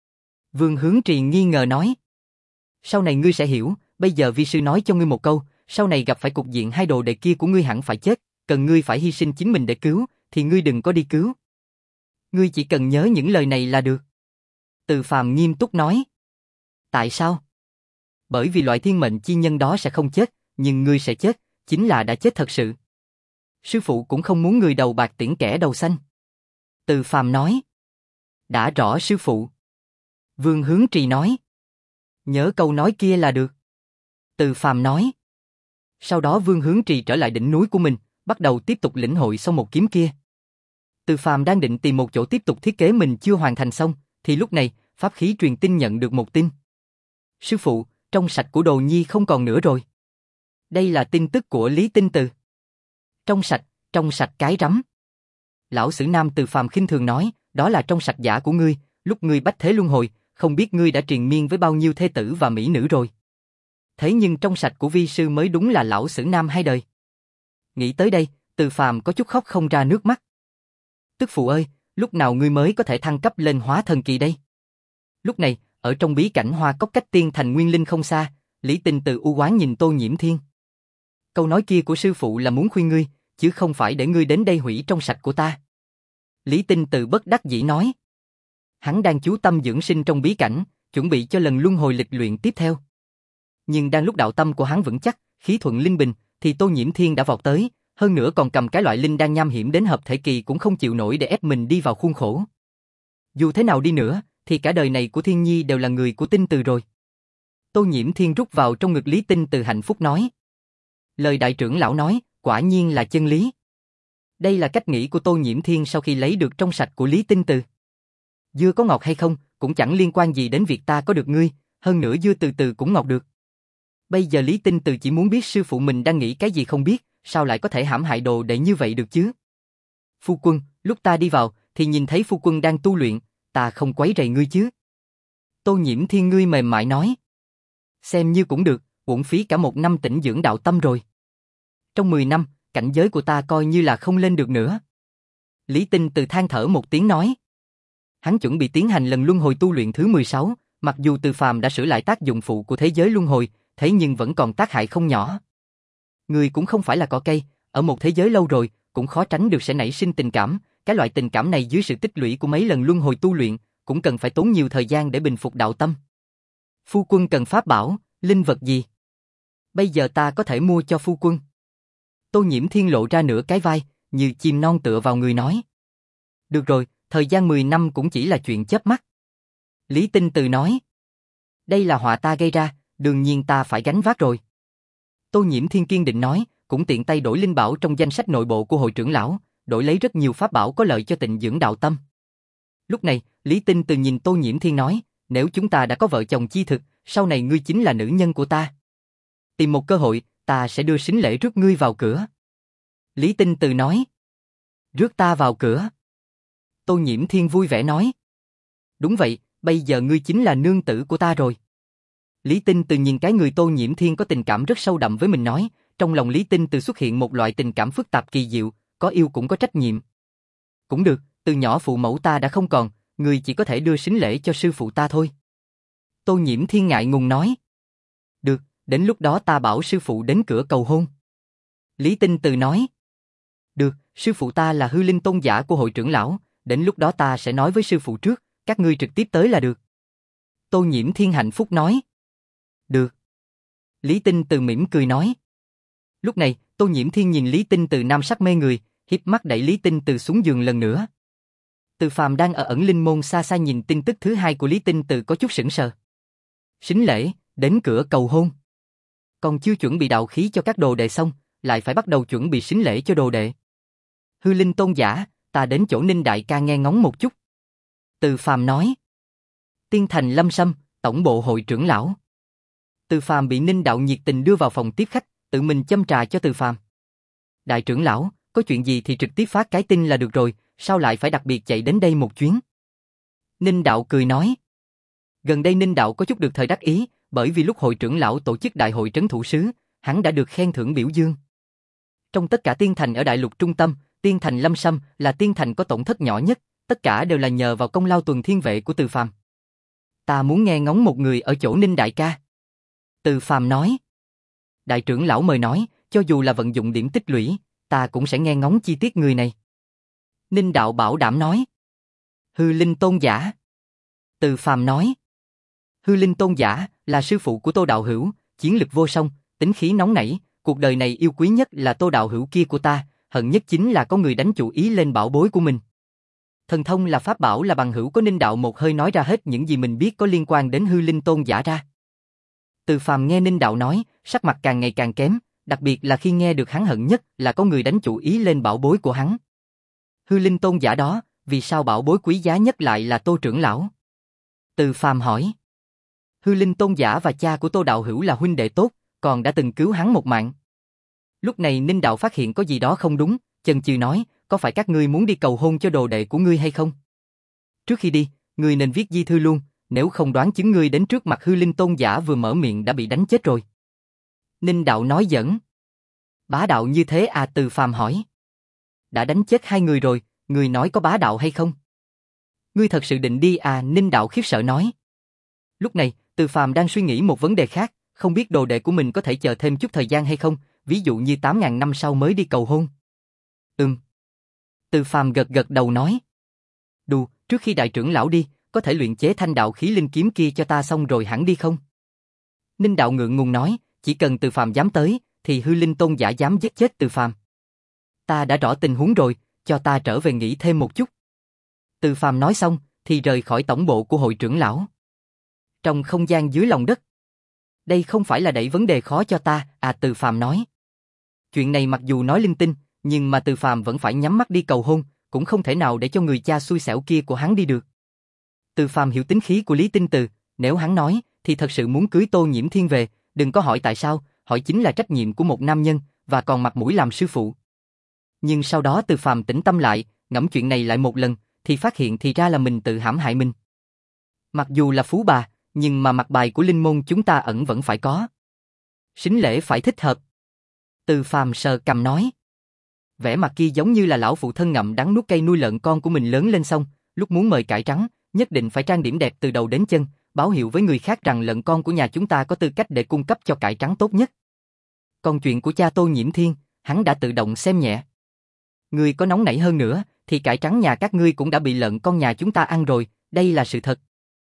Vương Hướng Trì nghi ngờ nói. Sau này ngươi sẽ hiểu, bây giờ vi sư nói cho ngươi một câu, sau này gặp phải cục diện hai đồ đệ kia của ngươi hẳn phải chết, cần ngươi phải hy sinh chính mình để cứu, thì ngươi đừng có đi cứu. Ngươi chỉ cần nhớ những lời này là được. Từ Phàm nghiêm túc nói. Tại sao? Bởi vì loại thiên mệnh chi nhân đó sẽ không chết, nhưng ngươi sẽ chết, chính là đã chết thật sự. Sư phụ cũng không muốn người đầu bạc tiễn kẻ đầu xanh. Từ Phàm nói. Đã rõ sư phụ. Vương Hướng Trì nói. Nhớ câu nói kia là được. Từ Phàm nói. Sau đó Vương Hướng Trì trở lại đỉnh núi của mình, bắt đầu tiếp tục lĩnh hội xong một kiếm kia. Từ Phàm đang định tìm một chỗ tiếp tục thiết kế mình chưa hoàn thành xong, thì lúc này, pháp khí truyền tin nhận được một tin. Sư phụ, trong sạch của Đồ Nhi không còn nữa rồi. Đây là tin tức của Lý Tinh Từ. Trong sạch, trong sạch cái rắm. Lão Sử Nam Từ Phàm khinh thường nói, đó là trong sạch giả của ngươi, lúc ngươi bách thế luân hồi, không biết ngươi đã triền miên với bao nhiêu thê tử và mỹ nữ rồi. Thế nhưng trong sạch của vi sư mới đúng là Lão Sử Nam hai đời. Nghĩ tới đây, Từ Phàm có chút khóc không ra nước mắt. Tức phụ ơi, lúc nào ngươi mới có thể thăng cấp lên hóa thần kỳ đây? Lúc này, ở trong bí cảnh Hoa Cốc cách Tiên Thành Nguyên Linh không xa, Lý Tinh Từ u oán nhìn Tô Nhiễm Thiên. Câu nói kia của sư phụ là muốn khuyên ngươi, chứ không phải để ngươi đến đây hủy trong sạch của ta. Lý Tinh Từ bất đắc dĩ nói. Hắn đang chú tâm dưỡng sinh trong bí cảnh, chuẩn bị cho lần luân hồi lịch luyện tiếp theo. Nhưng đang lúc đạo tâm của hắn vững chắc, khí thuận linh bình, thì Tô Nhiễm Thiên đã vọt tới, hơn nữa còn cầm cái loại linh đang nham hiểm đến hợp thể kỳ cũng không chịu nổi để ép mình đi vào khuôn khổ. Dù thế nào đi nữa, thì cả đời này của Thiên Nhi đều là người của Tinh Từ rồi. Tô Nhiễm Thiên rút vào trong ngực Lý Tinh Từ hạnh phúc nói. Lời đại trưởng lão nói, quả nhiên là chân lý. Đây là cách nghĩ của Tô Nhiễm Thiên sau khi lấy được trong sạch của Lý Tinh Từ. Dưa có ngọt hay không, cũng chẳng liên quan gì đến việc ta có được ngươi, hơn nữa dưa từ từ cũng ngọt được. Bây giờ Lý Tinh Từ chỉ muốn biết sư phụ mình đang nghĩ cái gì không biết, sao lại có thể hãm hại đồ đệ như vậy được chứ? Phu quân, lúc ta đi vào, thì nhìn thấy phu quân đang tu luyện, ta không quấy rầy ngươi chứ? Tô Nhiễm Thiên ngươi mềm mại nói. Xem như cũng được, uổng phí cả một năm tĩnh dưỡng đạo tâm rồi. Trong mười năm, cảnh giới của ta coi như là không lên được nữa. Lý Tinh Từ than thở một tiếng nói. Hắn chuẩn bị tiến hành lần luân hồi tu luyện thứ mười sáu, mặc dù Từ Phàm đã sửa lại tác dụng phụ của thế giới luân hồi, thế nhưng vẫn còn tác hại không nhỏ. Người cũng không phải là cỏ cây, ở một thế giới lâu rồi, cũng khó tránh được sẽ nảy sinh tình cảm, cái loại tình cảm này dưới sự tích lũy của mấy lần luân hồi tu luyện, cũng cần phải tốn nhiều thời gian để bình phục đạo tâm. Phu quân cần pháp bảo, linh vật gì? Bây giờ ta có thể mua cho phu quân. Tô Nhiễm Thiên lộ ra nửa cái vai, như chim non tựa vào người nói. Được rồi, thời gian mười năm cũng chỉ là chuyện chớp mắt. Lý Tinh Từ nói. Đây là họa ta gây ra, đương nhiên ta phải gánh vác rồi. Tô Nhiễm Thiên kiên định nói, cũng tiện tay đổi linh bảo trong danh sách nội bộ của hội trưởng lão, đổi lấy rất nhiều pháp bảo có lợi cho tịnh dưỡng đạo tâm. Lúc này, Lý Tinh Từ nhìn Tô Nhiễm Thiên nói, nếu chúng ta đã có vợ chồng chi thực, sau này ngươi chính là nữ nhân của ta. Tìm một cơ hội, ta sẽ đưa sính lễ rước ngươi vào cửa. Lý Tinh Từ nói. Rước ta vào cửa. Tô Nhiễm Thiên vui vẻ nói. Đúng vậy, bây giờ ngươi chính là nương tử của ta rồi. Lý Tinh Từ nhìn cái người Tô Nhiễm Thiên có tình cảm rất sâu đậm với mình nói, trong lòng Lý Tinh Từ xuất hiện một loại tình cảm phức tạp kỳ diệu, có yêu cũng có trách nhiệm. Cũng được, từ nhỏ phụ mẫu ta đã không còn, ngươi chỉ có thể đưa sính lễ cho sư phụ ta thôi. Tô Nhiễm Thiên ngại ngùng nói. Được, đến lúc đó ta bảo sư phụ đến cửa cầu hôn. Lý Tinh Từ nói. Được, sư phụ ta là hư linh tôn giả của hội trưởng lão, đến lúc đó ta sẽ nói với sư phụ trước, các ngươi trực tiếp tới là được. Tô Nhiễm Thiên hạnh phúc nói. Được. Lý Tinh Từ mỉm cười nói. Lúc này, Tô Nhiễm Thiên nhìn Lý Tinh Từ nam sắc mê người, hiếp mắt đẩy Lý Tinh Từ xuống giường lần nữa. Từ Phàm đang ở ẩn linh môn xa xa nhìn tin tức thứ hai của Lý Tinh Từ có chút sững sờ. Sính lễ, đến cửa cầu hôn. Còn chưa chuẩn bị đạo khí cho các đồ đệ xong, lại phải bắt đầu chuẩn bị sính lễ cho đồ đệ. Hư linh tôn giả, ta đến chỗ Ninh đại ca nghe ngóng một chút. Từ Phàm nói. Tiên Thành Lâm Sâm, tổng bộ hội trưởng lão. Từ Phàm bị Ninh đạo nhiệt tình đưa vào phòng tiếp khách, tự mình châm trà cho Từ Phàm. Đại trưởng lão, có chuyện gì thì trực tiếp phát cái tin là được rồi, sao lại phải đặc biệt chạy đến đây một chuyến? Ninh Đạo cười nói. Gần đây Ninh Đạo có chút được thời đắc ý, bởi vì lúc hội trưởng lão tổ chức đại hội trấn thủ sứ, hắn đã được khen thưởng biểu dương. Trong tất cả tiên thành ở đại lục trung tâm, tiên thành Lâm Sâm là tiên thành có tổn thất nhỏ nhất, tất cả đều là nhờ vào công lao tuần thiên vệ của Từ Phàm. Ta muốn nghe ngóng một người ở chỗ Ninh đại ca. Từ Phàm nói. Đại trưởng lão mời nói, cho dù là vận dụng điểm tích lũy, ta cũng sẽ nghe ngóng chi tiết người này. Ninh Đạo bảo đảm nói. Hư Linh Tôn giả. Từ Phàm nói. Hư Linh Tôn giả là sư phụ của Tô đạo hữu, chiến lực vô song, tính khí nóng nảy, cuộc đời này yêu quý nhất là Tô đạo hữu kia của ta, hận nhất chính là có người đánh chủ ý lên bảo bối của mình. Thần thông là pháp bảo là bằng hữu của Ninh Đạo một hơi nói ra hết những gì mình biết có liên quan đến Hư Linh Tôn giả ra. Từ Phàm nghe Ninh Đạo nói, sắc mặt càng ngày càng kém, đặc biệt là khi nghe được hắn hận nhất là có người đánh chủ ý lên bảo bối của hắn. Hư Linh Tôn giả đó, vì sao bảo bối quý giá nhất lại là Tô trưởng lão? Từ Phàm hỏi. Hư Linh Tôn giả và cha của Tô đạo hữu là huynh đệ tốt, còn đã từng cứu hắn một mạng. Lúc này Ninh Đạo phát hiện có gì đó không đúng, chần chừ nói, có phải các ngươi muốn đi cầu hôn cho đồ đệ của ngươi hay không? Trước khi đi, ngươi nên viết di thư luôn, nếu không đoán chứng ngươi đến trước mặt Hư Linh Tôn giả vừa mở miệng đã bị đánh chết rồi. Ninh Đạo nói giỡn. Bá đạo như thế à? Từ Phàm hỏi. Đã đánh chết hai người rồi, ngươi nói có bá đạo hay không? Ngươi thật sự định đi à? Ninh Đạo khiếp sợ nói. Lúc này, Từ Phàm đang suy nghĩ một vấn đề khác, không biết đồ đệ của mình có thể chờ thêm chút thời gian hay không, ví dụ như tám ngàn năm sau mới đi cầu hôn. Ừm. Từ Phàm gật gật đầu nói. Đù, trước khi đại trưởng lão đi, có thể luyện chế thanh đạo khí linh kiếm kia cho ta xong rồi hẳn đi không? Ninh Đạo ngượng ngùng nói, chỉ cần Từ Phàm dám tới, thì Hư Linh Tôn giả dám giết chết Từ Phàm. Ta đã rõ tình huống rồi, cho ta trở về nghỉ thêm một chút. Từ Phàm nói xong, thì rời khỏi tổng bộ của hội trưởng lão. Trong không gian dưới lòng đất. Đây không phải là đẩy vấn đề khó cho ta, à? Từ Phàm nói. Chuyện này mặc dù nói linh tinh, nhưng mà Từ Phàm vẫn phải nhắm mắt đi cầu hôn, cũng không thể nào để cho người cha xui xẻo kia của hắn đi được. Từ Phàm hiểu tính khí của Lý Tinh Từ, nếu hắn nói, thì thật sự muốn cưới Tô Nhiễm Thiên về, đừng có hỏi tại sao, hỏi chính là trách nhiệm của một nam nhân, và còn mặt mũi làm sư phụ. Nhưng sau đó Từ Phàm tĩnh tâm lại, ngẫm chuyện này lại một lần, thì phát hiện thì ra là mình tự hãm hại mình. Mặc dù là phú bà, nhưng mà mặt bài của linh môn chúng ta ẩn vẫn phải có. Sính lễ phải thích hợp. Từ Phàm sờ cằm nói. Vẻ mặt kia giống như là lão phụ thân ngậm đắng nuốt cay nuôi lợn con của mình lớn lên xong, lúc muốn mời cải trắng, nhất định phải trang điểm đẹp từ đầu đến chân, báo hiệu với người khác rằng lợn con của nhà chúng ta có tư cách để cung cấp cho cải trắng tốt nhất. Còn chuyện của cha Tô Nhiễm Thiên, hắn đã tự động xem nhẹ. Ngươi có nóng nảy hơn nữa, thì cải trắng nhà các ngươi cũng đã bị lợn con nhà chúng ta ăn rồi, đây là sự thật.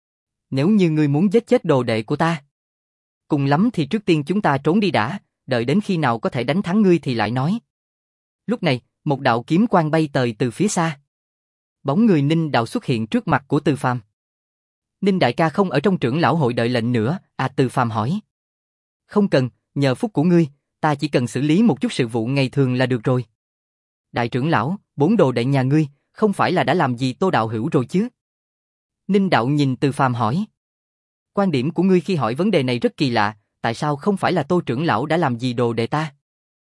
Nếu như ngươi muốn giết chết đồ đệ của ta, cùng lắm thì trước tiên chúng ta trốn đi đã, đợi đến khi nào có thể đánh thắng ngươi thì lại nói. Lúc này, một đạo kiếm quang bay tới từ phía xa. Bóng người Ninh Đạo xuất hiện trước mặt của Từ Phàm. Ninh đại ca không ở trong trưởng lão hội đợi lệnh nữa, à? Từ Phàm hỏi. Không cần, nhờ phúc của ngươi, ta chỉ cần xử lý một chút sự vụ ngày thường là được rồi. Đại trưởng lão, bốn đồ đệ nhà ngươi, không phải là đã làm gì Tô đạo hữu rồi chứ? Ninh Đạo nhìn Từ Phàm hỏi. Quan điểm của ngươi khi hỏi vấn đề này rất kỳ lạ, tại sao không phải là Tô trưởng lão đã làm gì đồ đệ ta?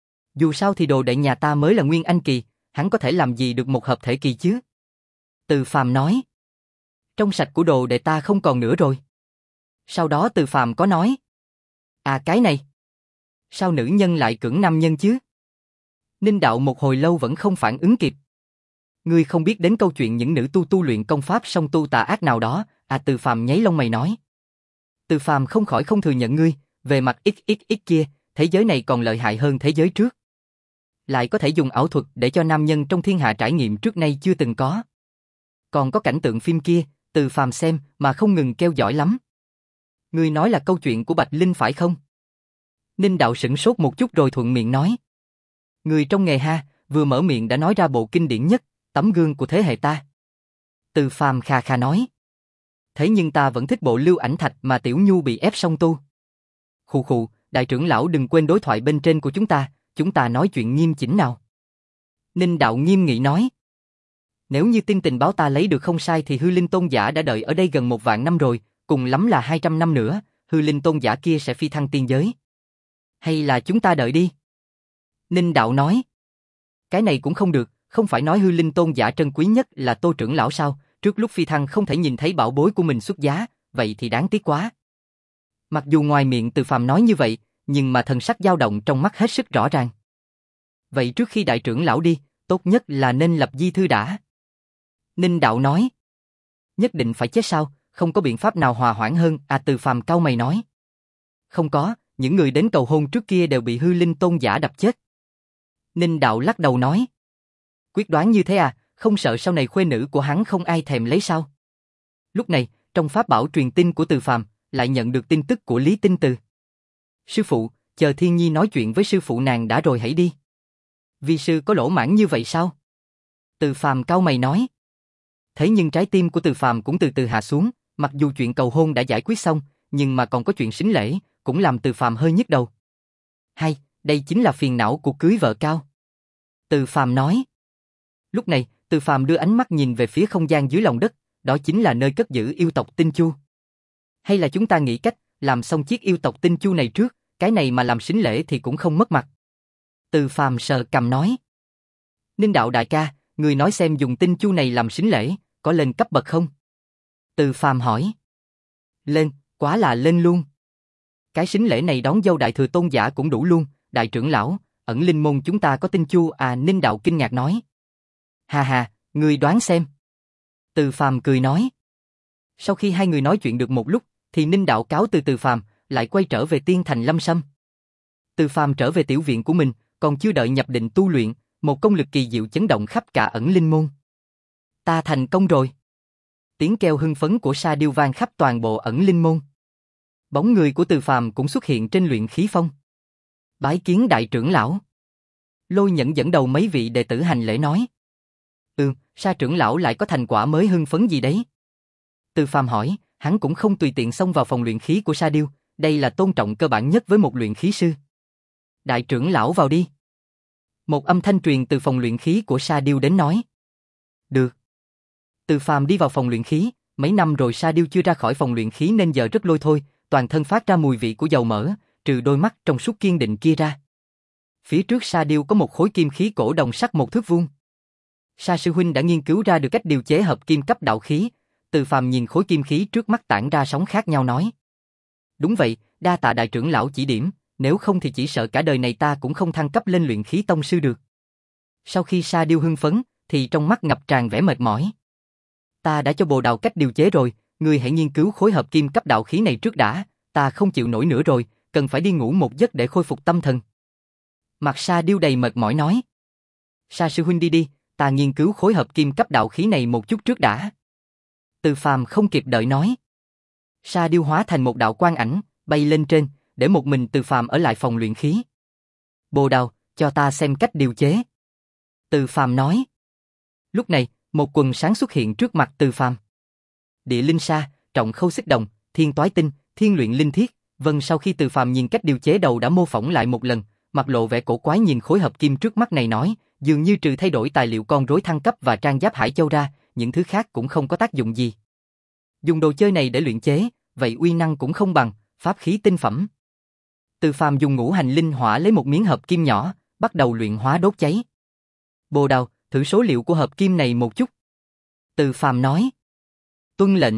Dù sao thì đồ đệ nhà ta mới là Nguyên Anh kỳ, hắn có thể làm gì được một hợp thể kỳ chứ? Từ Phàm nói. Trong sạch của đồ đệ ta không còn nữa rồi. Sau đó Từ Phàm có nói. À cái này. Sao nữ nhân lại cưỡng nam nhân chứ? Ninh Đạo một hồi lâu vẫn không phản ứng kịp. Ngươi không biết đến câu chuyện những nữ tu tu luyện công pháp song tu tà ác nào đó, à? Từ Phàm nháy lông mày nói. Từ Phàm không khỏi không thừa nhận ngươi, về mặt x x x kia, thế giới này còn lợi hại hơn thế giới trước. Lại có thể dùng ảo thuật để cho nam nhân trong thiên hạ trải nghiệm trước nay chưa từng có. Còn có cảnh tượng phim kia, Từ Phàm xem mà không ngừng kêu giỏi lắm. Ngươi nói là câu chuyện của Bạch Linh phải không? Ninh Đạo sửng sốt một chút rồi thuận miệng nói. Người trong nghề ha, vừa mở miệng đã nói ra bộ kinh điển nhất, tấm gương của thế hệ ta. Từ Phàm khà khà nói. Thế nhưng ta vẫn thích bộ Lưu Ảnh Thạch mà Tiểu Nhu bị ép song tu. Khụ khụ, đại trưởng lão đừng quên đối thoại bên trên của chúng ta, chúng ta nói chuyện nghiêm chỉnh nào. Ninh Đạo nghiêm nghị nói. Nếu như tin tình báo ta lấy được không sai thì Hư Linh Tôn giả đã đợi ở đây gần một vạn năm rồi, cùng lắm là hai trăm năm nữa, Hư Linh Tôn giả kia sẽ phi thăng tiên giới. Hay là chúng ta đợi đi? Ninh Đạo nói. Cái này cũng không được, không phải nói hư linh tôn giả trân quý nhất là Tô trưởng lão sao, trước lúc phi thăng không thể nhìn thấy bảo bối của mình xuất giá, vậy thì đáng tiếc quá. Mặc dù ngoài miệng Từ Phàm nói như vậy, nhưng mà thần sắc dao động trong mắt hết sức rõ ràng. Vậy trước khi đại trưởng lão đi, tốt nhất là nên lập di thư đã. Ninh đạo nói. Nhất định phải chết sao, không có biện pháp nào hòa hoãn hơn, à Từ Phàm cau mày nói. Không có, những người đến cầu hôn trước kia đều bị hư linh tôn giả đập chết. Ninh đạo lắc đầu nói. Quyết đoán như thế à, không sợ sau này khuê nữ của hắn không ai thèm lấy sao? Lúc này, trong pháp bảo truyền tin của Từ Phàm, lại nhận được tin tức của Lý Tinh Từ. Sư phụ, chờ Thiên Nhi nói chuyện với sư phụ nàng đã rồi hãy đi. Vi sư có lỗ mãng như vậy sao? Từ Phàm cau mày nói. Thế nhưng trái tim của Từ Phàm cũng từ từ hạ xuống, mặc dù chuyện cầu hôn đã giải quyết xong, nhưng mà còn có chuyện sính lễ, cũng làm Từ Phàm hơi nhức đầu. Hay, đây chính là phiền não của cưới vợ cao. Từ Phàm nói. Lúc này, Từ Phàm đưa ánh mắt nhìn về phía không gian dưới lòng đất, đó chính là nơi cất giữ yêu tộc Tinh Chu. Hay là chúng ta nghĩ cách, làm xong chiếc yêu tộc Tinh Chu này trước, cái này mà làm sính lễ thì cũng không mất mặt. Từ Phàm sờ cằm nói. Ninh đạo đại ca, người nói xem dùng Tinh Chu này làm sính lễ, có lên cấp bậc không? Từ Phàm hỏi. Lên, quá là lên luôn. Cái sính lễ này đón dâu đại thừa tôn giả cũng đủ luôn, đại trưởng lão, ẩn linh môn chúng ta có Tinh Chu à? Ninh đạo kinh ngạc nói. Hà hà, người đoán xem. Từ Phàm cười nói. Sau khi hai người nói chuyện được một lúc, thì Ninh đạo cáo từ Từ Phàm, lại quay trở về Tiên Thành Lâm Sâm. Từ Phàm trở về tiểu viện của mình, còn chưa đợi nhập định tu luyện, một công lực kỳ diệu chấn động khắp cả ẩn linh môn. Ta thành công rồi. Tiếng kêu hưng phấn của Sa Điêu vang khắp toàn bộ ẩn linh môn. Bóng người của Từ Phàm cũng xuất hiện trên luyện khí phong. Bái kiến đại trưởng lão. Lôi Nhẫn dẫn đầu mấy vị đệ tử hành lễ nói. Ừ, Sa trưởng lão lại có thành quả mới hưng phấn gì đấy? Từ Phàm hỏi, hắn cũng không tùy tiện xông vào phòng luyện khí của Sa Điêu, đây là tôn trọng cơ bản nhất với một luyện khí sư. Đại trưởng lão vào đi. Một âm thanh truyền từ phòng luyện khí của Sa Điêu đến nói. Được. Từ Phàm đi vào phòng luyện khí, mấy năm rồi Sa Điêu chưa ra khỏi phòng luyện khí nên giờ rất lôi thôi, toàn thân phát ra mùi vị của dầu mỡ, trừ đôi mắt trong suốt kiên định kia ra. Phía trước Sa Điêu có một khối kim khí cổ đồng sắt một thước vuông. Sa sư huynh đã nghiên cứu ra được cách điều chế hợp kim cấp đạo khí. Từ Phàm nhìn khối kim khí trước mắt tản ra sóng khác nhau nói. Đúng vậy, đa tạ đại trưởng lão chỉ điểm, nếu không thì chỉ sợ cả đời này ta cũng không thăng cấp lên luyện khí tông sư được. Sau khi Sa Điêu hưng phấn, thì trong mắt ngập tràn vẻ mệt mỏi. Ta đã cho Bồ Đào cách điều chế rồi, ngươi hãy nghiên cứu khối hợp kim cấp đạo khí này trước đã, ta không chịu nổi nữa rồi, cần phải đi ngủ một giấc để khôi phục tâm thần. Mặt Sa Điêu đầy mệt mỏi nói. Sa sư huynh đi đi, ta nghiên cứu khối hợp kim cấp đạo khí này một chút trước đã. Từ Phàm không kịp đợi nói. Sa Điêu hóa thành một đạo quang ảnh, bay lên trên, để một mình Từ Phàm ở lại phòng luyện khí. Bồ Đào, cho ta xem cách điều chế. Từ Phàm nói. Lúc này, một quần sáng xuất hiện trước mặt Từ Phàm. Địa linh sa, trọng khâu xích đồng, thiên toái tinh, thiên luyện linh thiết. Vân sau khi Từ Phàm nhìn cách điều chế đầu đã mô phỏng lại một lần, mặt lộ vẻ cổ quái nhìn khối hợp kim trước mắt này nói, dường như trừ thay đổi tài liệu con rối thăng cấp và trang giáp hải châu ra, những thứ khác cũng không có tác dụng gì. Dùng đồ chơi này để luyện chế, vậy uy năng cũng không bằng pháp khí tinh phẩm. Từ Phàm dùng ngũ hành linh hỏa lấy một miếng hợp kim nhỏ, bắt đầu luyện hóa đốt cháy. Bồ Đào, thử số liệu của hợp kim này một chút. Từ Phàm nói. Tuân lệnh.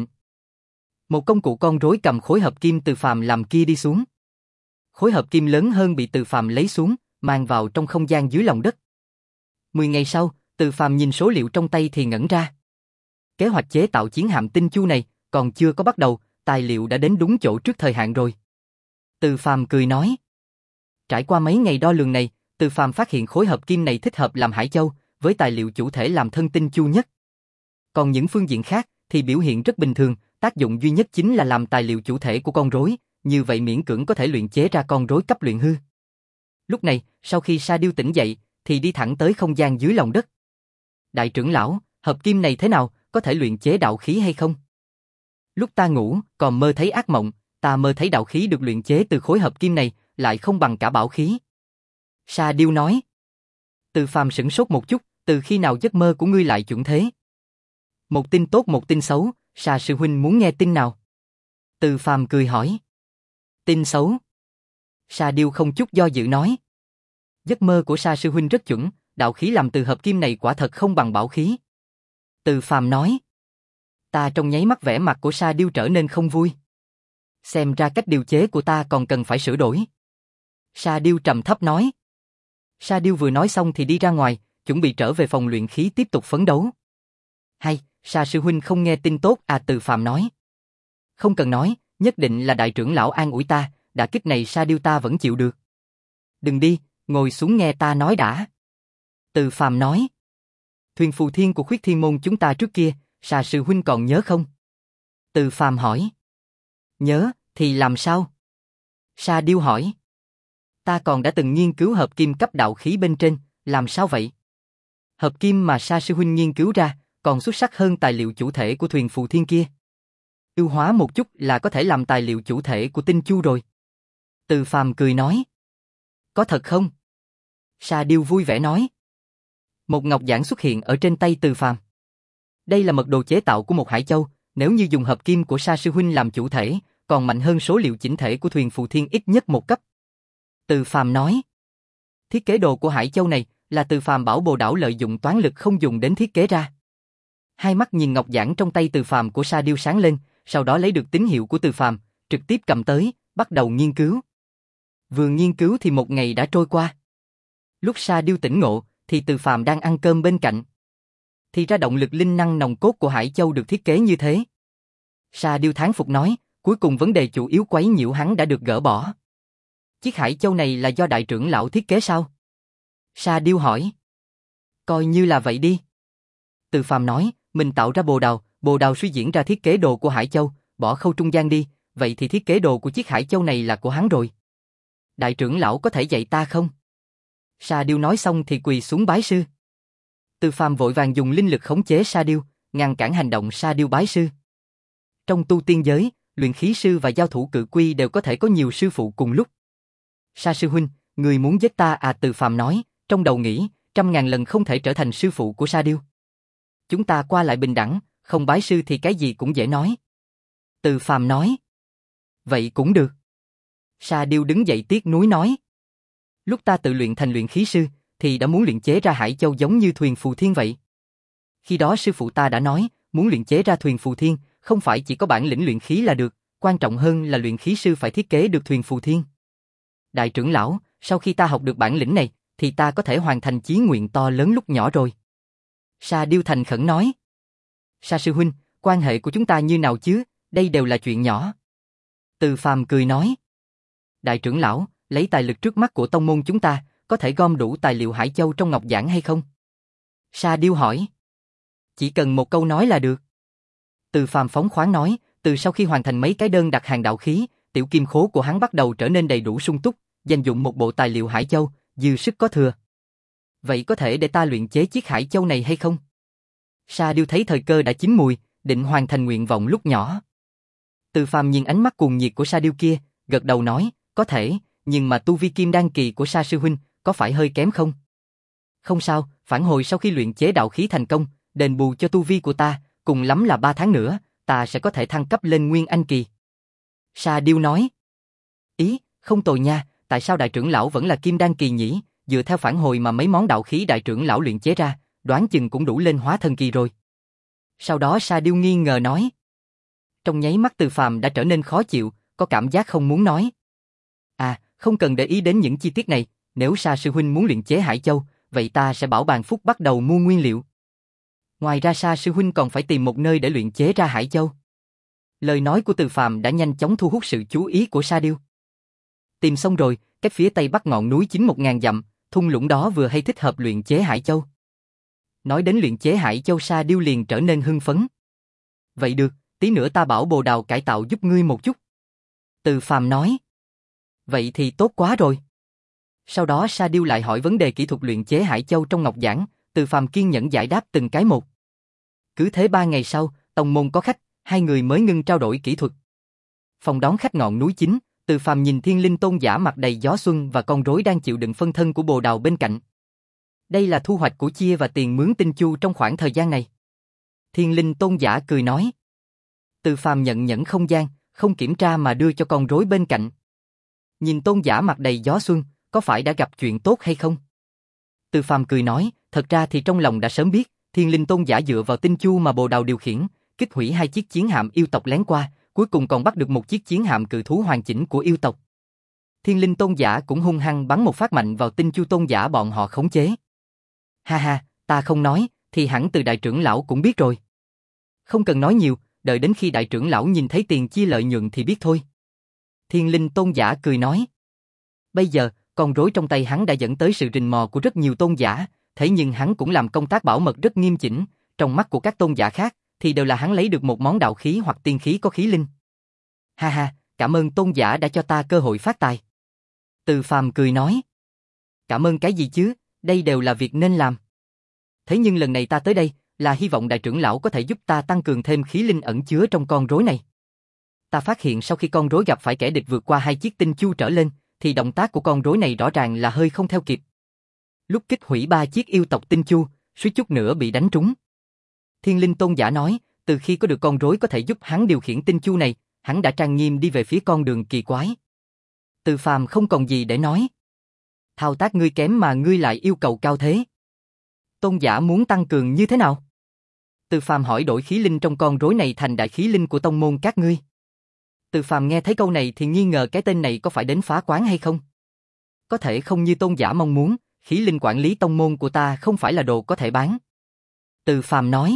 Một công cụ con rối cầm khối hợp kim Từ Phàm làm kia đi xuống. Khối hợp kim lớn hơn bị Từ Phàm lấy xuống, mang vào trong không gian dưới lòng đất. Mười ngày sau, Từ Phàm nhìn số liệu trong tay thì ngẩn ra. Kế hoạch chế tạo chiến hạm Tinh Chu này còn chưa có bắt đầu, tài liệu đã đến đúng chỗ trước thời hạn rồi. Từ Phàm cười nói. Trải qua mấy ngày đo lường này, Từ Phàm phát hiện khối hợp kim này thích hợp làm hải châu, với tài liệu chủ thể làm thân Tinh Chu nhất. Còn những phương diện khác thì biểu hiện rất bình thường, tác dụng duy nhất chính là làm tài liệu chủ thể của con rối, như vậy miễn cưỡng có thể luyện chế ra con rối cấp luyện hư. Lúc này, sau khi Sa Điêu tỉnh dậy, thì đi thẳng tới không gian dưới lòng đất. Đại trưởng lão, hợp kim này thế nào, có thể luyện chế đạo khí hay không? Lúc ta ngủ, còn mơ thấy ác mộng, ta mơ thấy đạo khí được luyện chế từ khối hợp kim này, lại không bằng cả bảo khí. Sa Điêu nói. Từ Phàm sửng sốt một chút, từ khi nào giấc mơ của ngươi lại chuẩn thế? Một tin tốt một tin xấu, Sa sư huynh muốn nghe tin nào? Từ Phàm cười hỏi. Tin xấu. Sa Điêu không chút do dự nói. Giấc mơ của Sa sư huynh rất chuẩn, đạo khí làm từ hợp kim này quả thật không bằng bảo khí. Từ Phàm nói. Ta trong nháy mắt vẻ mặt của Sa Điêu trở nên không vui. Xem ra cách điều chế của ta còn cần phải sửa đổi. Sa Điêu trầm thấp nói. Sa Điêu vừa nói xong thì đi ra ngoài, chuẩn bị trở về phòng luyện khí tiếp tục phấn đấu. Hay, Sa sư huynh không nghe tin tốt à? Từ Phàm nói. Không cần nói, nhất định là đại trưởng lão an ủi ta, đả kích này Sa Điêu ta vẫn chịu được. Đừng đi, ngồi xuống nghe ta nói đã. Từ Phàm nói. Thuyền phù thiên của Khuyết Thiên môn chúng ta trước kia, Sa sư huynh còn nhớ không? Từ Phàm hỏi. Nhớ, thì làm sao? Sa Điêu hỏi. Ta còn đã từng nghiên cứu hợp kim cấp đạo khí bên trên, làm sao vậy? Hợp kim mà Sa sư huynh nghiên cứu ra, còn xuất sắc hơn tài liệu chủ thể của thuyền phù thiên kia. Ưu hóa một chút là có thể làm tài liệu chủ thể của tinh chu rồi. Từ Phàm cười nói. Có thật không? Sa Điêu vui vẻ nói. Một ngọc giản xuất hiện ở trên tay Từ Phàm. Đây là mật đồ chế tạo của một hải châu, nếu như dùng hợp kim của Sa sư huynh làm chủ thể, còn mạnh hơn số liệu chỉnh thể của thuyền phù thiên ít nhất một cấp. Từ Phàm nói. Thiết kế đồ của hải châu này là Từ Phàm bảo Bồ Đảo lợi dụng toán lực không dùng đến thiết kế ra. Hai mắt nhìn ngọc giản trong tay Từ Phàm của Sa Điêu sáng lên, sau đó lấy được tín hiệu của Từ Phàm, trực tiếp cầm tới, bắt đầu nghiên cứu. Vừa nghiên cứu thì một ngày đã trôi qua. Lúc Sa Điêu tỉnh ngộ, thì Từ Phàm đang ăn cơm bên cạnh. Thì ra động lực linh năng nòng cốt của Hải Châu được thiết kế như thế. Sa Điêu thán phục nói, cuối cùng vấn đề chủ yếu quấy nhiễu hắn đã được gỡ bỏ. Chiếc Hải Châu này là do đại trưởng lão thiết kế sao? Sa Điêu hỏi. Coi như là vậy đi. Từ Phàm nói, mình tạo ra bồ đào, bồ đào suy diễn ra thiết kế đồ của Hải Châu, bỏ khâu trung gian đi, vậy thì thiết kế đồ của chiếc Hải Châu này là của hắn rồi. Đại trưởng lão có thể dạy ta không? Sa Điêu nói xong thì quỳ xuống bái sư. Từ Phàm vội vàng dùng linh lực khống chế Sa Điêu, ngăn cản hành động Sa Điêu bái sư. Trong tu tiên giới, luyện khí sư và giao thủ cự quy đều có thể có nhiều sư phụ cùng lúc. Sa sư huynh, người muốn giết ta à? Từ Phàm nói, trong đầu nghĩ, trăm ngàn lần không thể trở thành sư phụ của Sa Điêu. Chúng ta qua lại bình đẳng, không bái sư thì cái gì cũng dễ nói. Từ Phàm nói. Vậy cũng được. Sa Điêu đứng dậy tiếc nuối nói. Lúc ta tự luyện thành luyện khí sư, thì đã muốn luyện chế ra Hải Châu giống như thuyền phù thiên vậy. Khi đó sư phụ ta đã nói, muốn luyện chế ra thuyền phù thiên, không phải chỉ có bản lĩnh luyện khí là được, quan trọng hơn là luyện khí sư phải thiết kế được thuyền phù thiên. Đại trưởng lão, sau khi ta học được bản lĩnh này, thì ta có thể hoàn thành chí nguyện to lớn lúc nhỏ rồi. Sa Điêu thành khẩn nói. Sa sư huynh, quan hệ của chúng ta như nào chứ, đây đều là chuyện nhỏ. Từ Phàm cười nói. Đại trưởng lão, lấy tài lực trước mắt của tông môn chúng ta, có thể gom đủ tài liệu Hải Châu trong ngọc giản hay không? Sa Điêu hỏi. Chỉ cần một câu nói là được. Từ Phàm phóng khoáng nói, từ sau khi hoàn thành mấy cái đơn đặt hàng đạo khí, tiểu kim khố của hắn bắt đầu trở nên đầy đủ sung túc, dành dụng một bộ tài liệu Hải Châu, dư sức có thừa. Vậy có thể để ta luyện chế chiếc Hải Châu này hay không? Sa Điêu thấy thời cơ đã chín mùi, định hoàn thành nguyện vọng lúc nhỏ. Từ Phàm nhìn ánh mắt cuồng nhiệt của Sa Điêu kia, gật đầu nói, có thể, nhưng mà tu vi kim đan kỳ của Sa sư huynh, có phải hơi kém không? Không sao, phản hồi sau khi luyện chế đạo khí thành công, đền bù cho tu vi của ta, cùng lắm là ba tháng nữa, ta sẽ có thể thăng cấp lên Nguyên Anh kỳ. Sa Điêu nói. Ý, không tồi nha, tại sao đại trưởng lão vẫn là kim đan kỳ nhỉ? Dựa theo phản hồi mà mấy món đạo khí đại trưởng lão luyện chế ra, đoán chừng cũng đủ lên hóa thần kỳ rồi. Sau đó Sa Điêu nghi ngờ nói. Trong nháy mắt Từ Phàm đã trở nên khó chịu, có cảm giác không muốn nói. À, không cần để ý đến những chi tiết này, nếu Sa sư huynh muốn luyện chế Hải Châu, vậy ta sẽ bảo bàn phúc bắt đầu mua nguyên liệu. Ngoài ra Sa sư huynh còn phải tìm một nơi để luyện chế ra Hải Châu. Lời nói của Từ Phàm đã nhanh chóng thu hút sự chú ý của Sa Điêu. Tìm xong rồi, cách phía tây bắc ngọn núi chính một ngàn dặm, thung lũng đó vừa hay thích hợp luyện chế Hải Châu. Nói đến luyện chế Hải Châu, Sa Điêu liền trở nên hưng phấn. Vậy được, tí nữa ta bảo Bồ Đào cải tạo giúp ngươi một chút. Từ Phàm nói. Vậy thì tốt quá rồi. Sau đó Sa Điêu lại hỏi vấn đề kỹ thuật luyện chế Hải Châu trong ngọc giản, Từ Phàm kiên nhẫn giải đáp từng cái một. Cứ thế ba ngày sau, tông môn có khách, hai người mới ngưng trao đổi kỹ thuật. Phòng đón khách ngọn núi chính, Từ Phàm nhìn Thiên Linh Tôn giả mặt đầy gió xuân và con rối đang chịu đựng phân thân của Bồ Đào bên cạnh. Đây là thu hoạch của chia và tiền mướn tinh chu trong khoảng thời gian này. Thiên Linh Tôn giả cười nói. Từ Phàm nhận nhẫn không gian, không kiểm tra mà đưa cho con rối bên cạnh. Nhìn Tôn giả mặt đầy gió xuân, có phải đã gặp chuyện tốt hay không? Từ Phàm cười nói, thật ra thì trong lòng đã sớm biết, Thiên Linh Tôn giả dựa vào tinh chu mà Bồ Đào điều khiển, kích hủy hai chiếc chiến hạm yêu tộc lén qua, cuối cùng còn bắt được một chiếc chiến hạm cự thú hoàn chỉnh của yêu tộc. Thiên Linh Tôn giả cũng hung hăng bắn một phát mạnh vào tinh chu tôn giả bọn họ khống chế. Ha ha, ta không nói, thì hẳn từ đại trưởng lão cũng biết rồi. Không cần nói nhiều, đợi đến khi đại trưởng lão nhìn thấy tiền chia lợi nhuận thì biết thôi. Thiên Linh Tôn giả cười nói. Bây giờ, con rối trong tay hắn đã dẫn tới sự rình mò của rất nhiều tôn giả, thế nhưng hắn cũng làm công tác bảo mật rất nghiêm chỉnh, trong mắt của các tôn giả khác, thì đều là hắn lấy được một món đạo khí hoặc tiên khí có khí linh. Ha ha, cảm ơn tôn giả đã cho ta cơ hội phát tài. Từ Phàm cười nói. Cảm ơn cái gì chứ, đây đều là việc nên làm. Thế nhưng lần này ta tới đây, là hy vọng đại trưởng lão có thể giúp ta tăng cường thêm khí linh ẩn chứa trong con rối này. Ta phát hiện sau khi con rối gặp phải kẻ địch vượt qua hai chiếc tinh chu trở lên, thì động tác của con rối này rõ ràng là hơi không theo kịp. Lúc kích hủy ba chiếc yêu tộc tinh chu, suýt chút nữa bị đánh trúng. Thiên Linh Tôn giả nói, từ khi có được con rối có thể giúp hắn điều khiển tinh chu này, hắn đã trang nghiêm đi về phía con đường kỳ quái. Từ Phàm không còn gì để nói. Thao tác ngươi kém mà ngươi lại yêu cầu cao thế. Tôn giả muốn tăng cường như thế nào? Từ Phàm hỏi đổi khí linh trong con rối này thành đại khí linh của tông môn các ngươi. Từ Phàm nghe thấy câu này thì nghi ngờ cái tên này có phải đến phá quán hay không? Có thể không như tôn giả mong muốn, khí linh quản lý tông môn của ta không phải là đồ có thể bán. Từ Phàm nói.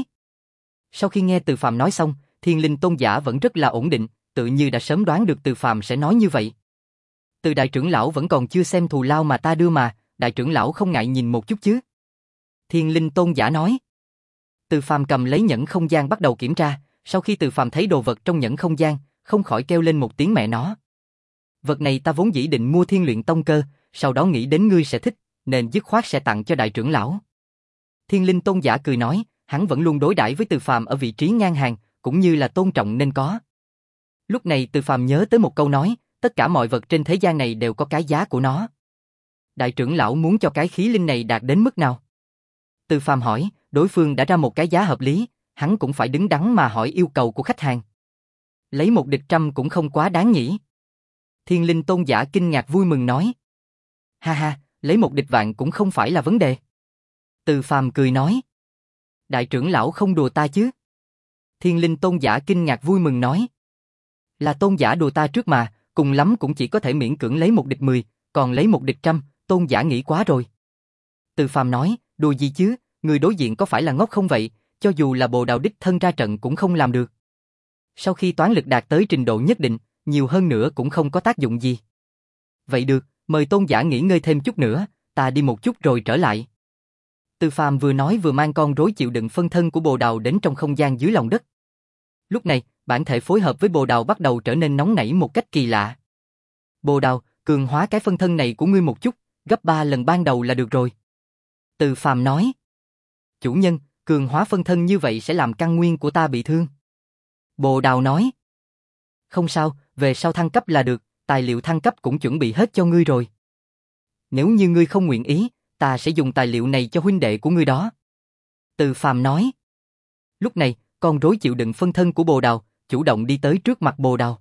Sau khi nghe Từ Phàm nói xong, Thiên Linh Tôn giả vẫn rất là ổn định, tự như đã sớm đoán được Từ Phàm sẽ nói như vậy. Từ đại trưởng lão vẫn còn chưa xem thù lao mà ta đưa mà, đại trưởng lão không ngại nhìn một chút chứ? Thiên Linh Tôn giả nói. Từ Phàm cầm lấy nhẫn không gian bắt đầu kiểm tra, sau khi Từ Phàm thấy đồ vật trong nhẫn không gian, không khỏi kêu lên một tiếng mẹ nó. Vật này ta vốn dĩ định mua Thiên Luyện Tông cơ, sau đó nghĩ đến ngươi sẽ thích, nên dứt khoát sẽ tặng cho đại trưởng lão. Thiên Linh Tôn giả cười nói, hắn vẫn luôn đối đãi với Từ Phàm ở vị trí ngang hàng, cũng như là tôn trọng nên có. Lúc này Từ Phàm nhớ tới một câu nói, tất cả mọi vật trên thế gian này đều có cái giá của nó. Đại trưởng lão muốn cho cái khí linh này đạt đến mức nào? Từ Phàm hỏi, đối phương đã ra một cái giá hợp lý, hắn cũng phải đứng đắn mà hỏi yêu cầu của khách hàng. Lấy một địch trăm cũng không quá đáng nhỉ? Thiên Linh Tôn giả kinh ngạc vui mừng nói. Ha ha, lấy một địch vạn cũng không phải là vấn đề. Từ Phàm cười nói. Đại trưởng lão không đùa ta chứ? Thiên Linh Tôn giả kinh ngạc vui mừng nói. Là tôn giả đùa ta trước mà, cùng lắm cũng chỉ có thể miễn cưỡng lấy một địch mười, còn lấy một địch trăm, tôn giả nghĩ quá rồi. Từ Phàm nói, đùa gì chứ, người đối diện có phải là ngốc không vậy, cho dù là Bồ Đào đích thân ra trận cũng không làm được. Sau khi toán lực đạt tới trình độ nhất định, nhiều hơn nữa cũng không có tác dụng gì. Vậy được, mời tôn giả nghỉ ngơi thêm chút nữa, ta đi một chút rồi trở lại. Từ Phàm vừa nói vừa mang con rối chịu đựng phân thân của Bồ Đào đến trong không gian dưới lòng đất. Lúc này, bản thể phối hợp với Bồ Đào bắt đầu trở nên nóng nảy một cách kỳ lạ. Bồ Đào, cường hóa cái phân thân này của ngươi một chút, gấp ba lần ban đầu là được rồi. Từ Phàm nói. Chủ nhân, cường hóa phân thân như vậy sẽ làm căn nguyên của ta bị thương. Bồ Đào nói. Không sao, về sau thăng cấp là được, tài liệu thăng cấp cũng chuẩn bị hết cho ngươi rồi. Nếu như ngươi không nguyện ý, ta sẽ dùng tài liệu này cho huynh đệ của ngươi đó. Từ Phàm nói. Lúc này, con rối chịu đựng phân thân của Bồ Đào, chủ động đi tới trước mặt Bồ Đào.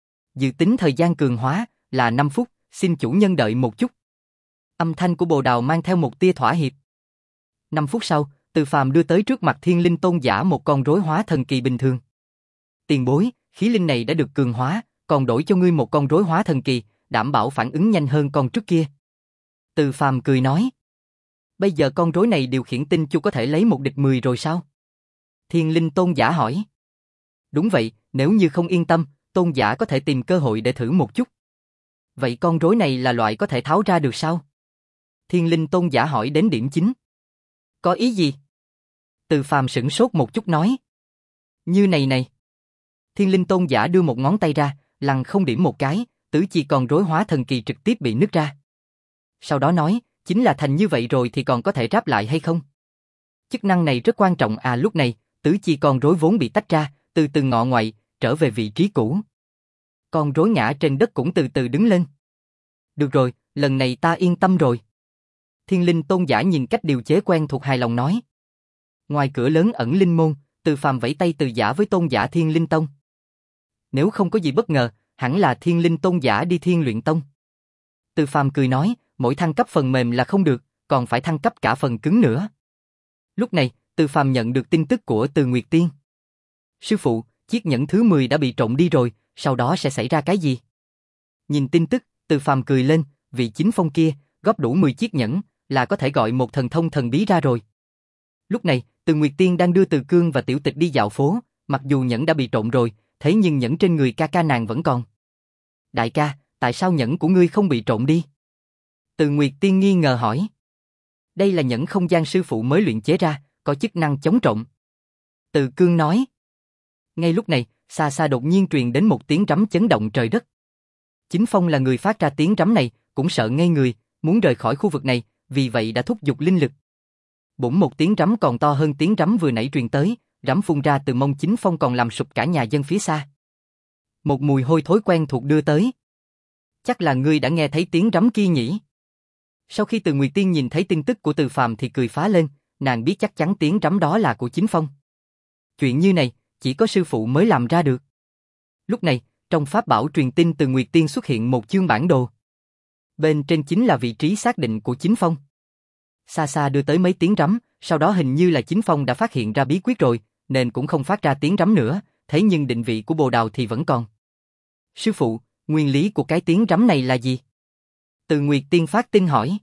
Dự tính thời gian cường hóa là năm phút, xin chủ nhân đợi một chút. Âm thanh của Bồ Đào mang theo một tia thỏa hiệp. năm phút sau, Từ Phàm đưa tới trước mặt Thiên Linh Tôn giả một con rối hóa thần kỳ bình thường. Tiền bối, khí linh này đã được cường hóa, còn đổi cho ngươi một con rối hóa thần kỳ, đảm bảo phản ứng nhanh hơn con trước kia. Từ Phàm cười nói. Bây giờ con rối này điều khiển tinh chu có thể lấy một địch mười rồi sao? Thiên Linh Tôn giả hỏi. Đúng vậy, nếu như không yên tâm, tôn giả có thể tìm cơ hội để thử một chút. Vậy con rối này là loại có thể tháo ra được sao? Thiên Linh Tôn giả hỏi đến điểm chính. Có ý gì? Từ Phàm sửng sốt một chút nói. Như này này. Thiên Linh Tôn giả đưa một ngón tay ra, lằng không điểm một cái, tứ chi con rối hóa thần kỳ trực tiếp bị nứt ra. Sau đó nói, chính là thành như vậy rồi thì còn có thể ráp lại hay không? Chức năng này rất quan trọng à. Lúc này, tứ chi con rối vốn bị tách ra, từ từ ngọ ngoại, trở về vị trí cũ. Con rối ngã trên đất cũng từ từ đứng lên. Được rồi, lần này ta yên tâm rồi. Thiên Linh Tôn giả nhìn cách điều chế quen thuộc hài lòng nói. Ngoài cửa lớn ẩn linh môn, Từ Phàm vẫy tay từ giả với tôn giả Thiên Linh Tông. Nếu không có gì bất ngờ, hẳn là Thiên Linh Tôn giả đi Thiên Luyện Tông. Từ Phàm cười nói, mỗi thăng cấp phần mềm là không được, còn phải thăng cấp cả phần cứng nữa. Lúc này, Từ Phàm nhận được tin tức của Từ Nguyệt Tiên. Sư phụ, chiếc nhẫn thứ mười đã bị trộm đi rồi, sau đó sẽ xảy ra cái gì? Nhìn tin tức, Từ Phàm cười lên, vị chính phong kia, góp đủ mười chiếc nhẫn, là có thể gọi một thần thông thần bí ra rồi. Lúc này, Từ Nguyệt Tiên đang đưa Từ Cương và Tiểu Tịch đi dạo phố, mặc dù nhẫn đã bị trộm rồi, thế nhưng nhẫn trên người ca ca nàng vẫn còn. Đại ca, tại sao nhẫn của ngươi không bị trộm đi? Từ Nguyệt Tiên nghi ngờ hỏi. Đây là nhẫn không gian sư phụ mới luyện chế ra, có chức năng chống trộm. Từ Cương nói. Ngay lúc này, xa xa đột nhiên truyền đến một tiếng rắm chấn động trời đất. Chính Phong là người phát ra tiếng rắm này, cũng sợ ngây người, muốn rời khỏi khu vực này, vì vậy đã thúc giục linh lực. Bỗng một tiếng rắm còn to hơn tiếng rắm vừa nãy truyền tới, rắm phun ra từ mông Chính Phong còn làm sụp cả nhà dân phía xa. Một mùi hôi thối quen thuộc đưa tới. Chắc là ngươi đã nghe thấy tiếng rắm kia nhỉ? Sau khi Từ Nguyệt Tiên nhìn thấy tin tức của Từ Phàm thì cười phá lên, nàng biết chắc chắn tiếng rắm đó là của Chính Phong. Chuyện như này, chỉ có sư phụ mới làm ra được. Lúc này, trong pháp bảo truyền tin Từ Nguyệt Tiên xuất hiện một chương bản đồ. Bên trên chính là vị trí xác định của Chính Phong. Xa xa đưa tới mấy tiếng rắm, sau đó hình như là Chính Phong đã phát hiện ra bí quyết rồi, nên cũng không phát ra tiếng rắm nữa, thế nhưng định vị của bồ đào thì vẫn còn. Sư phụ, nguyên lý của cái tiếng rắm này là gì? Từ Nguyệt Tiên phát tin hỏi.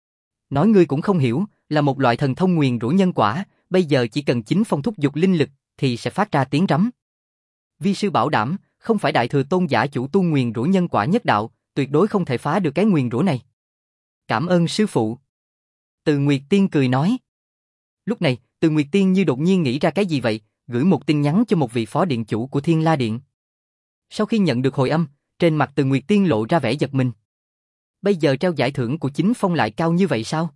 Nói ngươi cũng không hiểu, là một loại thần thông nguyền rủa nhân quả, bây giờ chỉ cần Chính Phong thúc giục linh lực thì sẽ phát ra tiếng rắm. Vi sư bảo đảm, không phải đại thừa tôn giả chủ tu nguyền rủa nhân quả nhất đạo, tuyệt đối không thể phá được cái nguyền rủa này. Cảm ơn sư phụ. Từ Nguyệt Tiên cười nói. Lúc này, Từ Nguyệt Tiên như đột nhiên nghĩ ra cái gì vậy, gửi một tin nhắn cho một vị phó điện chủ của Thiên La Điện. Sau khi nhận được hồi âm, trên mặt Từ Nguyệt Tiên lộ ra vẻ giật mình. Bây giờ treo giải thưởng của Chính Phong lại cao như vậy sao?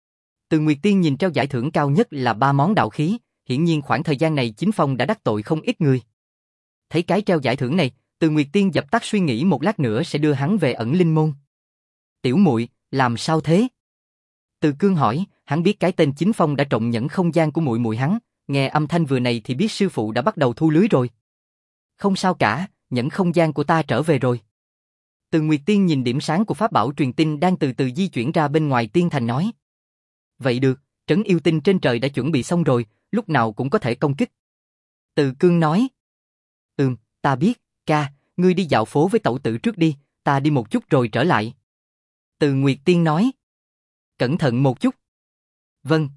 Từ Nguyệt Tiên nhìn treo giải thưởng cao nhất là ba món đạo khí, hiển nhiên khoảng thời gian này Chính Phong đã đắc tội không ít người. Thấy cái treo giải thưởng này, Từ Nguyệt Tiên dập tắt suy nghĩ một lát nữa sẽ đưa hắn về ẩn linh môn. Tiểu muội, làm sao thế? Từ Cương hỏi, hắn biết cái tên Chính Phong đã trộm nhẫn không gian của muội muội hắn, nghe âm thanh vừa này thì biết sư phụ đã bắt đầu thu lưới rồi. Không sao cả, nhẫn không gian của ta trở về rồi. Từ Nguyệt Tiên nhìn điểm sáng của pháp bảo truyền tin đang từ từ di chuyển ra bên ngoài tiên thành nói. Vậy được, trấn yêu tinh trên trời đã chuẩn bị xong rồi, lúc nào cũng có thể công kích. Từ Cương nói. Ừm, ta biết, ca, ngươi đi dạo phố với tẩu tử trước đi, ta đi một chút rồi trở lại. Từ Nguyệt Tiên nói. Cẩn thận một chút. Vâng.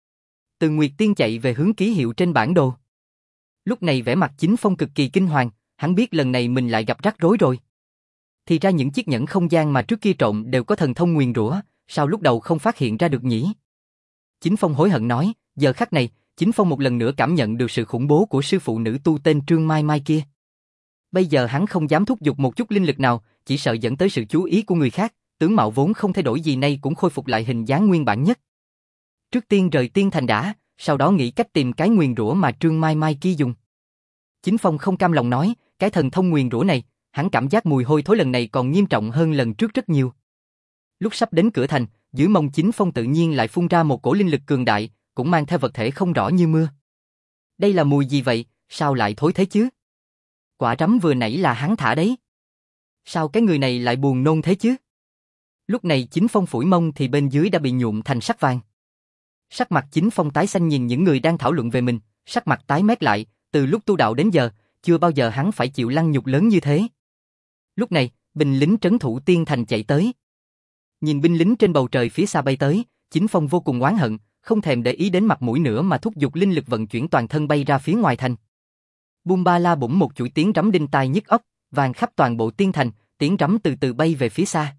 Từ Nguyệt Tiên chạy về hướng ký hiệu trên bản đồ. Lúc này vẻ mặt Chính Phong cực kỳ kinh hoàng, hắn biết lần này mình lại gặp rắc rối rồi. Thì ra những chiếc nhẫn không gian mà trước kia trộm đều có thần thông nguyền rủa, sao lúc đầu không phát hiện ra được nhỉ? Chính Phong hối hận nói, giờ khắc này, Chính Phong một lần nữa cảm nhận được sự khủng bố của sư phụ nữ tu tên Trương Mai Mai kia. Bây giờ hắn không dám thúc giục một chút linh lực nào, chỉ sợ dẫn tới sự chú ý của người khác, tướng mạo vốn không thay đổi gì nay cũng khôi phục lại hình dáng nguyên bản nhất. Trước tiên rời tiên thành đã, sau đó nghĩ cách tìm cái nguyền rủa mà Trương Mai Mai kia dùng. Chính Phong không cam lòng nói, cái thần thông nguyền rủa này, hắn cảm giác mùi hôi thối lần này còn nghiêm trọng hơn lần trước rất nhiều. Lúc sắp đến cửa thành, dưới mông Chính Phong tự nhiên lại phun ra một cổ linh lực cường đại, cũng mang theo vật thể không rõ như mưa. Đây là mùi gì vậy, sao lại thối thế chứ? Quả rắm vừa nãy là hắn thả đấy. Sao cái người này lại buồn nôn thế chứ? Lúc này Chính Phong phủi mông thì bên dưới đã bị nhuộm thành sắc vàng. Sắc mặt Chính Phong tái xanh nhìn những người đang thảo luận về mình, sắc mặt tái mét lại, từ lúc tu đạo đến giờ, chưa bao giờ hắn phải chịu lăng nhục lớn như thế. Lúc này, binh lính trấn thủ tiên thành chạy tới. Nhìn binh lính trên bầu trời phía xa bay tới, Chính Phong vô cùng oán hận, không thèm để ý đến mặt mũi nữa mà thúc giục linh lực vận chuyển toàn thân bay ra phía ngoài thành. Bum ba la bỗng một chuỗi tiếng rắm đinh tai nhức óc, vang khắp toàn bộ tiên thành, tiếng rắm từ từ bay về phía xa.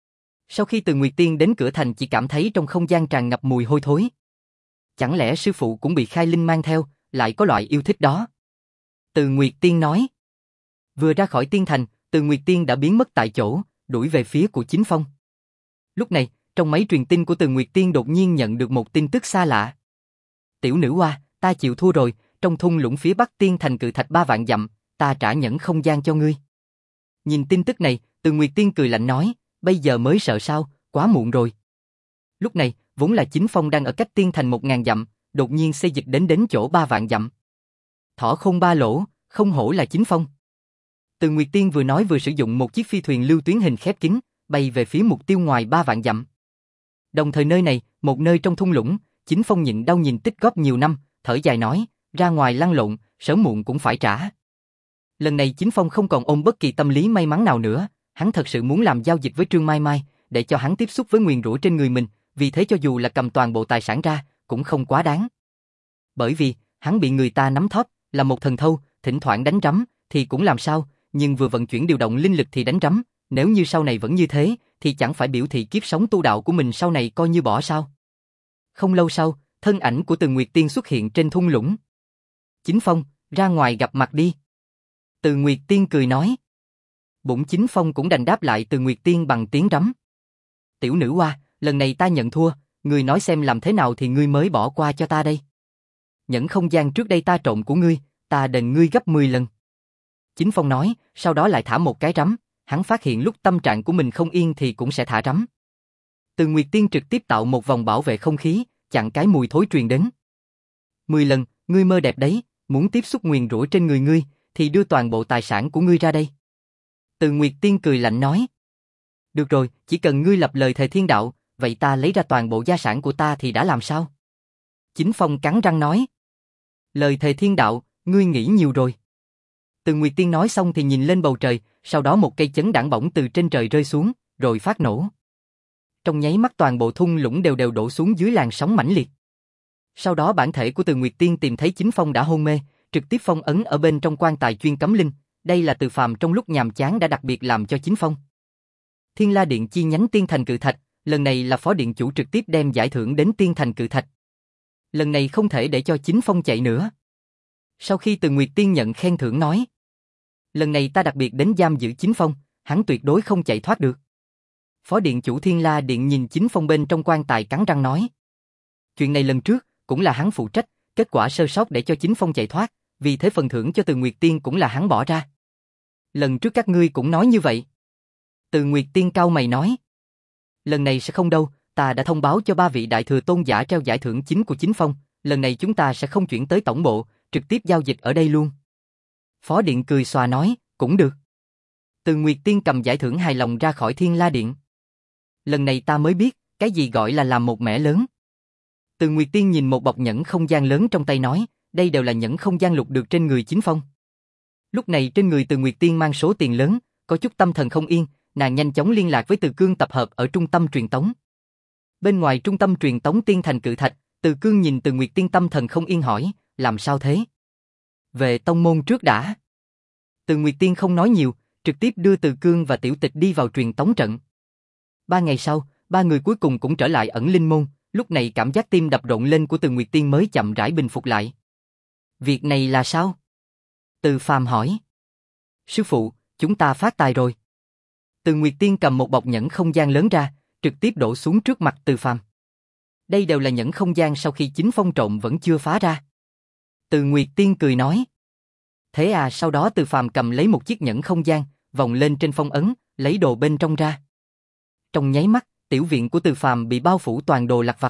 Sau khi Từ Nguyệt Tiên đến cửa thành chỉ cảm thấy trong không gian tràn ngập mùi hôi thối. Chẳng lẽ sư phụ cũng bị khai linh mang theo, lại có loại yêu thích đó? Từ Nguyệt Tiên nói. Vừa ra khỏi tiên thành, Từ Nguyệt Tiên đã biến mất tại chỗ, đuổi về phía của Chính Phong. Lúc này, trong máy truyền tin của Từ Nguyệt Tiên đột nhiên nhận được một tin tức xa lạ. Tiểu nữ hoa, ta chịu thua rồi, trong thung lũng phía bắc tiên thành cự thạch ba vạn dặm, ta trả nhẫn không gian cho ngươi. Nhìn tin tức này, Từ Nguyệt Tiên cười lạnh nói, bây giờ mới sợ sao, quá muộn rồi. Lúc này, vốn là Chính Phong đang ở cách tiên thành một ngàn dặm, đột nhiên xây dịch đến đến chỗ ba vạn dặm. Thỏ không ba lỗ, không hổ là Chính Phong. Từ Nguyệt Tiên vừa nói vừa sử dụng một chiếc phi thuyền lưu tuyến hình khép kín, bay về phía mục tiêu ngoài ba vạn dặm. Đồng thời nơi này, một nơi trong thung lũng, Chính Phong nhịn đau nhìn tích góp nhiều năm, thở dài nói, ra ngoài lăn lộn, sớm muộn cũng phải trả. Lần này Chính Phong không còn ôm bất kỳ tâm lý may mắn nào nữa, hắn thật sự muốn làm giao dịch với Trương Mai Mai, để cho hắn tiếp xúc với nguyền rủa trên người mình, vì thế cho dù là cầm toàn bộ tài sản ra, cũng không quá đáng. Bởi vì, hắn bị người ta nắm thóp, là một thần thâu, thỉnh thoảng đánh rắm, thì cũng làm sao, nhưng vừa vận chuyển điều động linh lực thì đánh rắm, nếu như sau này vẫn như thế, thì chẳng phải biểu thị kiếp sống tu đạo của mình sau này coi như bỏ sao. Không lâu sau, thân ảnh của Từ Nguyệt Tiên xuất hiện trên thung lũng. Chính Phong, ra ngoài gặp mặt đi. Từ Nguyệt Tiên cười nói. Bụng Chính Phong cũng đành đáp lại Từ Nguyệt Tiên bằng tiếng rắm. Tiểu nữ hoa, lần này ta nhận thua, ngươi nói xem làm thế nào thì ngươi mới bỏ qua cho ta đây. Nhẫn không gian trước đây ta trộm của ngươi, ta đền ngươi gấp mười lần. Chính Phong nói, sau đó lại thả một cái rắm, hắn phát hiện lúc tâm trạng của mình không yên thì cũng sẽ thả rắm. Từ Nguyệt Tiên trực tiếp tạo một vòng bảo vệ không khí, chặn cái mùi thối truyền đến. Mười lần, ngươi mơ đẹp đấy, muốn tiếp xúc nguyền rủa trên người ngươi, thì đưa toàn bộ tài sản của ngươi ra đây. Từ Nguyệt Tiên cười lạnh nói. Được rồi, chỉ cần ngươi lập lời thề thiên đạo, vậy ta lấy ra toàn bộ gia sản của ta thì đã làm sao? Chính Phong cắn răng nói. Lời thề thiên đạo, ngươi nghĩ nhiều rồi. Từ Nguyệt Tiên nói xong thì nhìn lên bầu trời, sau đó một cây chấn đảng bổng từ trên trời rơi xuống, rồi phát nổ. Trong nháy mắt toàn bộ thung lũng đều đều đổ xuống dưới làn sóng mãnh liệt. Sau đó bản thể của Từ Nguyệt Tiên tìm thấy Chính Phong đã hôn mê, trực tiếp phong ấn ở bên trong quan tài chuyên cấm linh, đây là Từ Phàm trong lúc nhàm chán đã đặc biệt làm cho Chính Phong. Thiên La Điện chi nhánh Tiên Thành Cự Thạch, lần này là phó điện chủ trực tiếp đem giải thưởng đến Tiên Thành Cự Thạch. Lần này không thể để cho Chính Phong chạy nữa. Sau khi Từ Nguyệt Tiên nhận khen thưởng nói, lần này ta đặc biệt đến giam giữ Chính Phong, hắn tuyệt đối không chạy thoát được. Phó điện chủ Thiên La Điện nhìn Chính Phong bên trong quan tài cắn răng nói. Chuyện này lần trước, cũng là hắn phụ trách, kết quả sơ sót để cho Chính Phong chạy thoát, vì thế phần thưởng cho Từ Nguyệt Tiên cũng là hắn bỏ ra. Lần trước các ngươi cũng nói như vậy. Từ Nguyệt Tiên cau mày nói. Lần này sẽ không đâu, ta đã thông báo cho ba vị đại thừa tôn giả treo giải thưởng chính của Chính Phong, lần này chúng ta sẽ không chuyển tới tổng bộ, trực tiếp giao dịch ở đây luôn. Phó Điện cười xòa nói, cũng được. Từ Nguyệt Tiên cầm giải thưởng hài lòng ra khỏi Thiên La Điện. Lần này ta mới biết, cái gì gọi là làm một mẻ lớn. Từ Nguyệt Tiên nhìn một bọc nhẫn không gian lớn trong tay nói, đây đều là nhẫn không gian lục được trên người Chính Phong. Lúc này trên người Từ Nguyệt Tiên mang số tiền lớn, có chút tâm thần không yên, nàng nhanh chóng liên lạc với Từ Cương tập hợp ở trung tâm truyền tống. Bên ngoài trung tâm truyền tống Tiên Thành Cự Thạch, Từ Cương nhìn Từ Nguyệt Tiên tâm thần không yên hỏi, làm sao thế? Về tông môn trước đã. Từ Nguyệt Tiên không nói nhiều, trực tiếp đưa Từ Cương và Tiểu Tịch đi vào truyền tống trận. Ba ngày sau, ba người cuối cùng cũng trở lại ẩn linh môn, lúc này cảm giác tim đập rộn lên của Từ Nguyệt Tiên mới chậm rãi bình phục lại. Việc này là sao? Từ Phàm hỏi. Sư phụ, chúng ta phát tài rồi. Từ Nguyệt Tiên cầm một bọc nhẫn không gian lớn ra, trực tiếp đổ xuống trước mặt Từ Phàm. Đây đều là nhẫn không gian sau khi Chính Phong trộm vẫn chưa phá ra. Từ Nguyệt Tiên cười nói. Thế à, sau đó Từ Phàm cầm lấy một chiếc nhẫn không gian, vòng lên trên phong ấn, lấy đồ bên trong ra. Trong nháy mắt, tiểu viện của Từ Phàm bị bao phủ toàn đồ lặt vặt.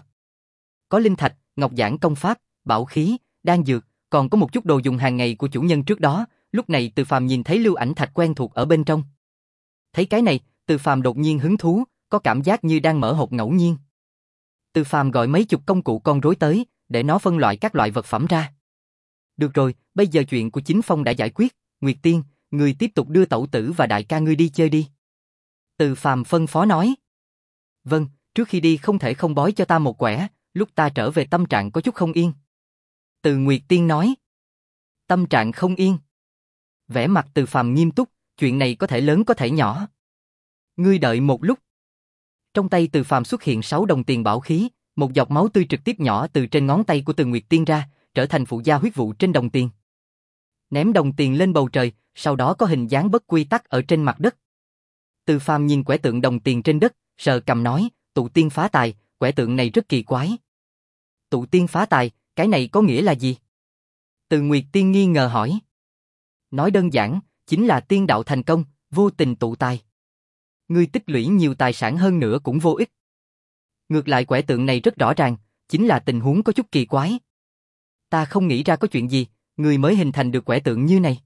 Có linh thạch, ngọc giản công pháp, bảo khí, đan dược, còn có một chút đồ dùng hàng ngày của chủ nhân trước đó, lúc này Từ Phàm nhìn thấy lưu ảnh thạch quen thuộc ở bên trong. Thấy cái này, Từ Phàm đột nhiên hứng thú, có cảm giác như đang mở hộp ngẫu nhiên. Từ Phàm gọi mấy chục công cụ con rối tới, để nó phân loại các loại vật phẩm ra. Được rồi, bây giờ chuyện của Chính Phong đã giải quyết, Nguyệt Tiên, người tiếp tục đưa tẩu tử và đại ca ngươi đi chơi đi. Từ Phàm phân phó nói. Vâng, trước khi đi không thể không bói cho ta một quẻ, lúc ta trở về tâm trạng có chút không yên. Từ Nguyệt Tiên nói. Tâm trạng không yên. Vẻ mặt Từ Phàm nghiêm túc, chuyện này có thể lớn có thể nhỏ. Ngươi đợi một lúc. Trong tay Từ Phàm xuất hiện sáu đồng tiền bảo khí, một giọt máu tươi trực tiếp nhỏ từ trên ngón tay của Từ Nguyệt Tiên ra, trở thành phụ gia huyết vụ trên đồng tiền. Ném đồng tiền lên bầu trời, sau đó có hình dáng bất quy tắc ở trên mặt đất. Từ Phàm nhìn quẻ tượng đồng tiền trên đất, sờ cầm nói, tụ tiên phá tài, quẻ tượng này rất kỳ quái. Tụ tiên phá tài, cái này có nghĩa là gì? Từ Nguyệt Tiên nghi ngờ hỏi. Nói đơn giản, chính là tiên đạo thành công, vô tình tụ tài. Ngươi tích lũy nhiều tài sản hơn nữa cũng vô ích. Ngược lại quẻ tượng này rất rõ ràng, chính là tình huống có chút kỳ quái. Ta không nghĩ ra có chuyện gì, người mới hình thành được quẻ tượng như này.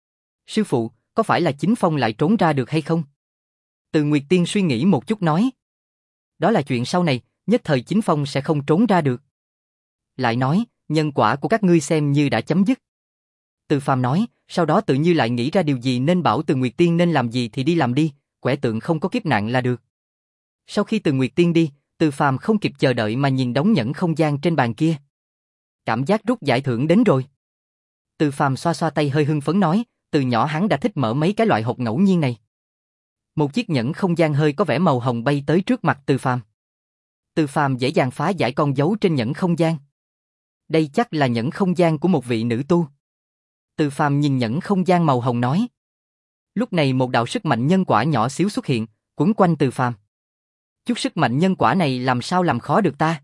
Sư phụ, có phải là Chính Phong lại trốn ra được hay không? Từ Nguyệt Tiên suy nghĩ một chút nói. Đó là chuyện sau này, nhất thời Chính Phong sẽ không trốn ra được. Lại nói, nhân quả của các ngươi xem như đã chấm dứt. Từ Phàm nói, sau đó tự như lại nghĩ ra điều gì nên bảo Từ Nguyệt Tiên nên làm gì thì đi làm đi, quẻ tượng không có kiếp nạn là được. Sau khi Từ Nguyệt Tiên đi, Từ Phàm không kịp chờ đợi mà nhìn đống nhẫn không gian trên bàn kia. Cảm giác rút giải thưởng đến rồi. Từ Phàm xoa xoa tay hơi hưng phấn nói, từ nhỏ hắn đã thích mở mấy cái loại hộp ngẫu nhiên này. Một chiếc nhẫn không gian hơi có vẻ màu hồng bay tới trước mặt Từ Phàm. Từ Phàm dễ dàng phá giải con dấu trên nhẫn không gian. Đây chắc là nhẫn không gian của một vị nữ tu. Từ Phàm nhìn nhẫn không gian màu hồng nói. Lúc này một đạo sức mạnh nhân quả nhỏ xíu xuất hiện, quấn quanh Từ Phàm. Chút sức mạnh nhân quả này làm sao làm khó được ta?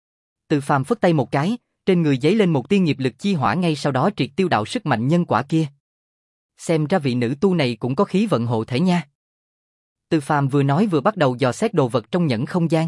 Từ Phàm phất tay một cái, trên người giấy lên một tia nghiệp lực chi hỏa ngay sau đó triệt tiêu đạo sức mạnh nhân quả kia. Xem ra vị nữ tu này cũng có khí vận hộ thể nha. Từ Phàm vừa nói vừa bắt đầu dò xét đồ vật trong nhẫn không gian.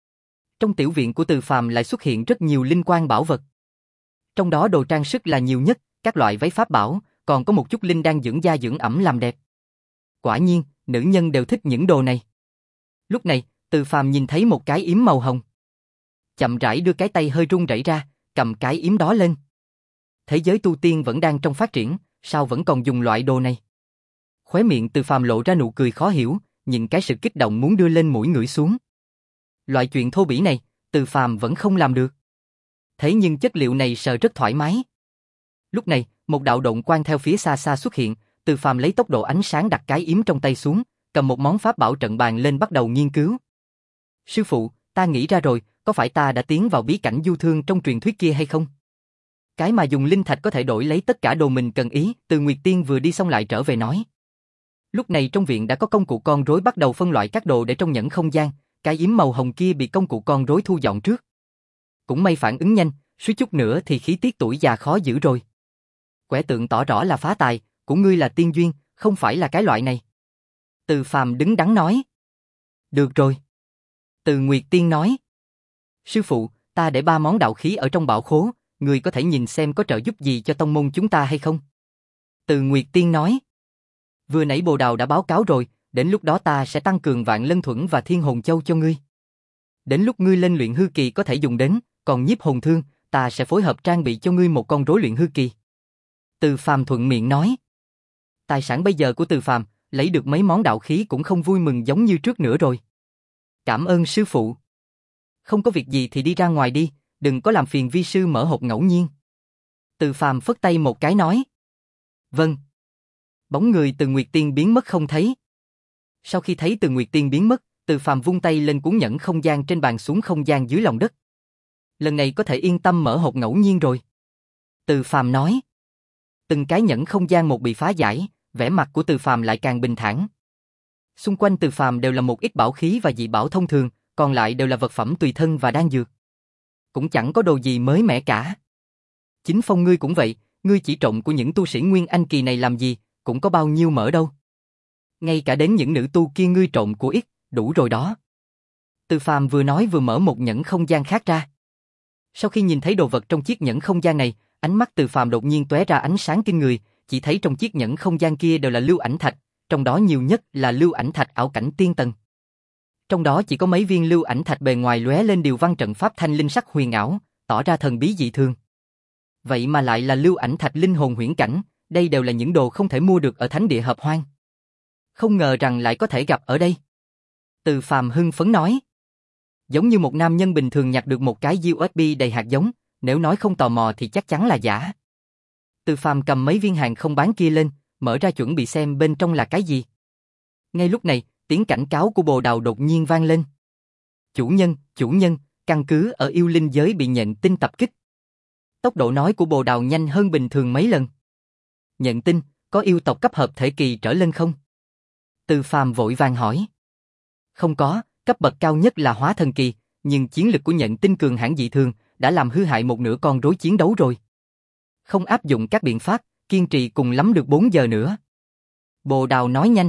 Trong tiểu viện của Từ Phàm lại xuất hiện rất nhiều linh quan bảo vật. Trong đó đồ trang sức là nhiều nhất, các loại váy pháp bảo, còn có một chút linh đan dưỡng da dưỡng ẩm làm đẹp. Quả nhiên, nữ nhân đều thích những đồ này. Lúc này, Từ Phàm nhìn thấy một cái yếm màu hồng. Chậm rãi đưa cái tay hơi run rẩy ra, cầm cái yếm đó lên. Thế giới tu tiên vẫn đang trong phát triển, sao vẫn còn dùng loại đồ này? Khóe miệng Từ Phàm lộ ra nụ cười khó hiểu, nhìn cái sự kích động muốn đưa lên mũi ngửi xuống. Loại chuyện thô bỉ này, Từ Phàm vẫn không làm được. Thế nhưng chất liệu này sờ rất thoải mái. Lúc này, một đạo động quang theo phía xa xa xuất hiện, Từ Phàm lấy tốc độ ánh sáng đặt cái yếm trong tay xuống, cầm một món pháp bảo trận bàn lên bắt đầu nghiên cứu. Sư phụ, ta nghĩ ra rồi, có phải ta đã tiến vào bí cảnh du thương trong truyền thuyết kia hay không? Cái mà dùng linh thạch có thể đổi lấy tất cả đồ mình cần ý, Từ Nguyệt Tiên vừa đi xong lại trở về nói. Lúc này trong viện đã có công cụ con rối bắt đầu phân loại các đồ để trong nhẫn không gian, cái yếm màu hồng kia bị công cụ con rối thu dọn trước. Cũng may phản ứng nhanh, suýt chút nữa thì khí tiết tuổi già khó giữ rồi. Quẻ tượng tỏ rõ là phá tài, của ngươi là tiên duyên, không phải là cái loại này. Từ Phàm đứng đắn nói. Được rồi. Từ Nguyệt Tiên nói. Sư phụ, ta để ba món đạo khí ở trong bảo khố, người có thể nhìn xem có trợ giúp gì cho tông môn chúng ta hay không? Từ Nguyệt Tiên nói. Vừa nãy Bồ Đào đã báo cáo rồi, đến lúc đó ta sẽ tăng cường Vạn Lân Thuẫn và Thiên Hồn Châu cho ngươi. Đến lúc ngươi lên luyện hư kỳ có thể dùng đến, còn nhiếp hồn thương, ta sẽ phối hợp trang bị cho ngươi một con rối luyện hư kỳ. Từ Phàm thuận miệng nói. Tài sản bây giờ của Từ Phàm, lấy được mấy món đạo khí cũng không vui mừng giống như trước nữa rồi. Cảm ơn sư phụ. Không có việc gì thì đi ra ngoài đi, đừng có làm phiền vi sư mở hộp ngẫu nhiên. Từ Phàm phất tay một cái nói. Vâng. Bóng người Từ Nguyệt Tiên biến mất không thấy. Sau khi thấy Từ Nguyệt Tiên biến mất, Từ Phàm vung tay lên cuốn nhẫn không gian trên bàn xuống không gian dưới lòng đất. Lần này có thể yên tâm mở hộp ngẫu nhiên rồi. Từ Phàm nói. Từng cái nhẫn không gian một bị phá giải, vẻ mặt của Từ Phàm lại càng bình thản. Xung quanh Từ Phàm đều là một ít bảo khí và dị bảo thông thường, còn lại đều là vật phẩm tùy thân và đan dược. Cũng chẳng có đồ gì mới mẻ cả. Chính Phong ngươi cũng vậy, ngươi chỉ trộm của những tu sĩ Nguyên Anh kỳ này làm gì, cũng có bao nhiêu mỡ đâu. Ngay cả đến những nữ tu kia ngươi trộm của ít, đủ rồi đó. Từ Phàm vừa nói vừa mở một nhẫn không gian khác ra. Sau khi nhìn thấy đồ vật trong chiếc nhẫn không gian này, ánh mắt Từ Phàm đột nhiên tóe ra ánh sáng kinh người, chỉ thấy trong chiếc nhẫn không gian kia đều là lưu ảnh thạch, trong đó nhiều nhất là lưu ảnh thạch ảo cảnh tiên tầng. Trong đó chỉ có mấy viên lưu ảnh thạch bề ngoài lóe lên điều văn trận pháp thanh linh sắc huyền ảo, tỏ ra thần bí dị thường. Vậy mà lại là lưu ảnh thạch linh hồn huyễn cảnh, đây đều là những đồ không thể mua được ở thánh địa hợp hoang. Không ngờ rằng lại có thể gặp ở đây. Từ Phàm hưng phấn nói. Giống như một nam nhân bình thường nhặt được một cái u ét bê đầy hạt giống, nếu nói không tò mò thì chắc chắn là giả. Từ Phàm cầm mấy viên hàng không bán kia lên, mở ra chuẩn bị xem bên trong là cái gì. Ngay lúc này, tiếng cảnh cáo của Bồ Đào đột nhiên vang lên. Chủ nhân, chủ nhân, căn cứ ở yêu linh giới bị nhận tin tập kích. Tốc độ nói của Bồ Đào nhanh hơn bình thường mấy lần. Nhận tin, có yêu tộc cấp hợp thể kỳ trở lên không? Từ Phàm vội vàng hỏi. Không có, cấp bậc cao nhất là hóa thần kỳ, nhưng chiến lực của nhận tin cường hãn dị thường, đã làm hư hại một nửa con rối chiến đấu rồi. Không áp dụng các biện pháp, kiên trì cùng lắm được bốn giờ nữa. Bồ Đào nói nhanh.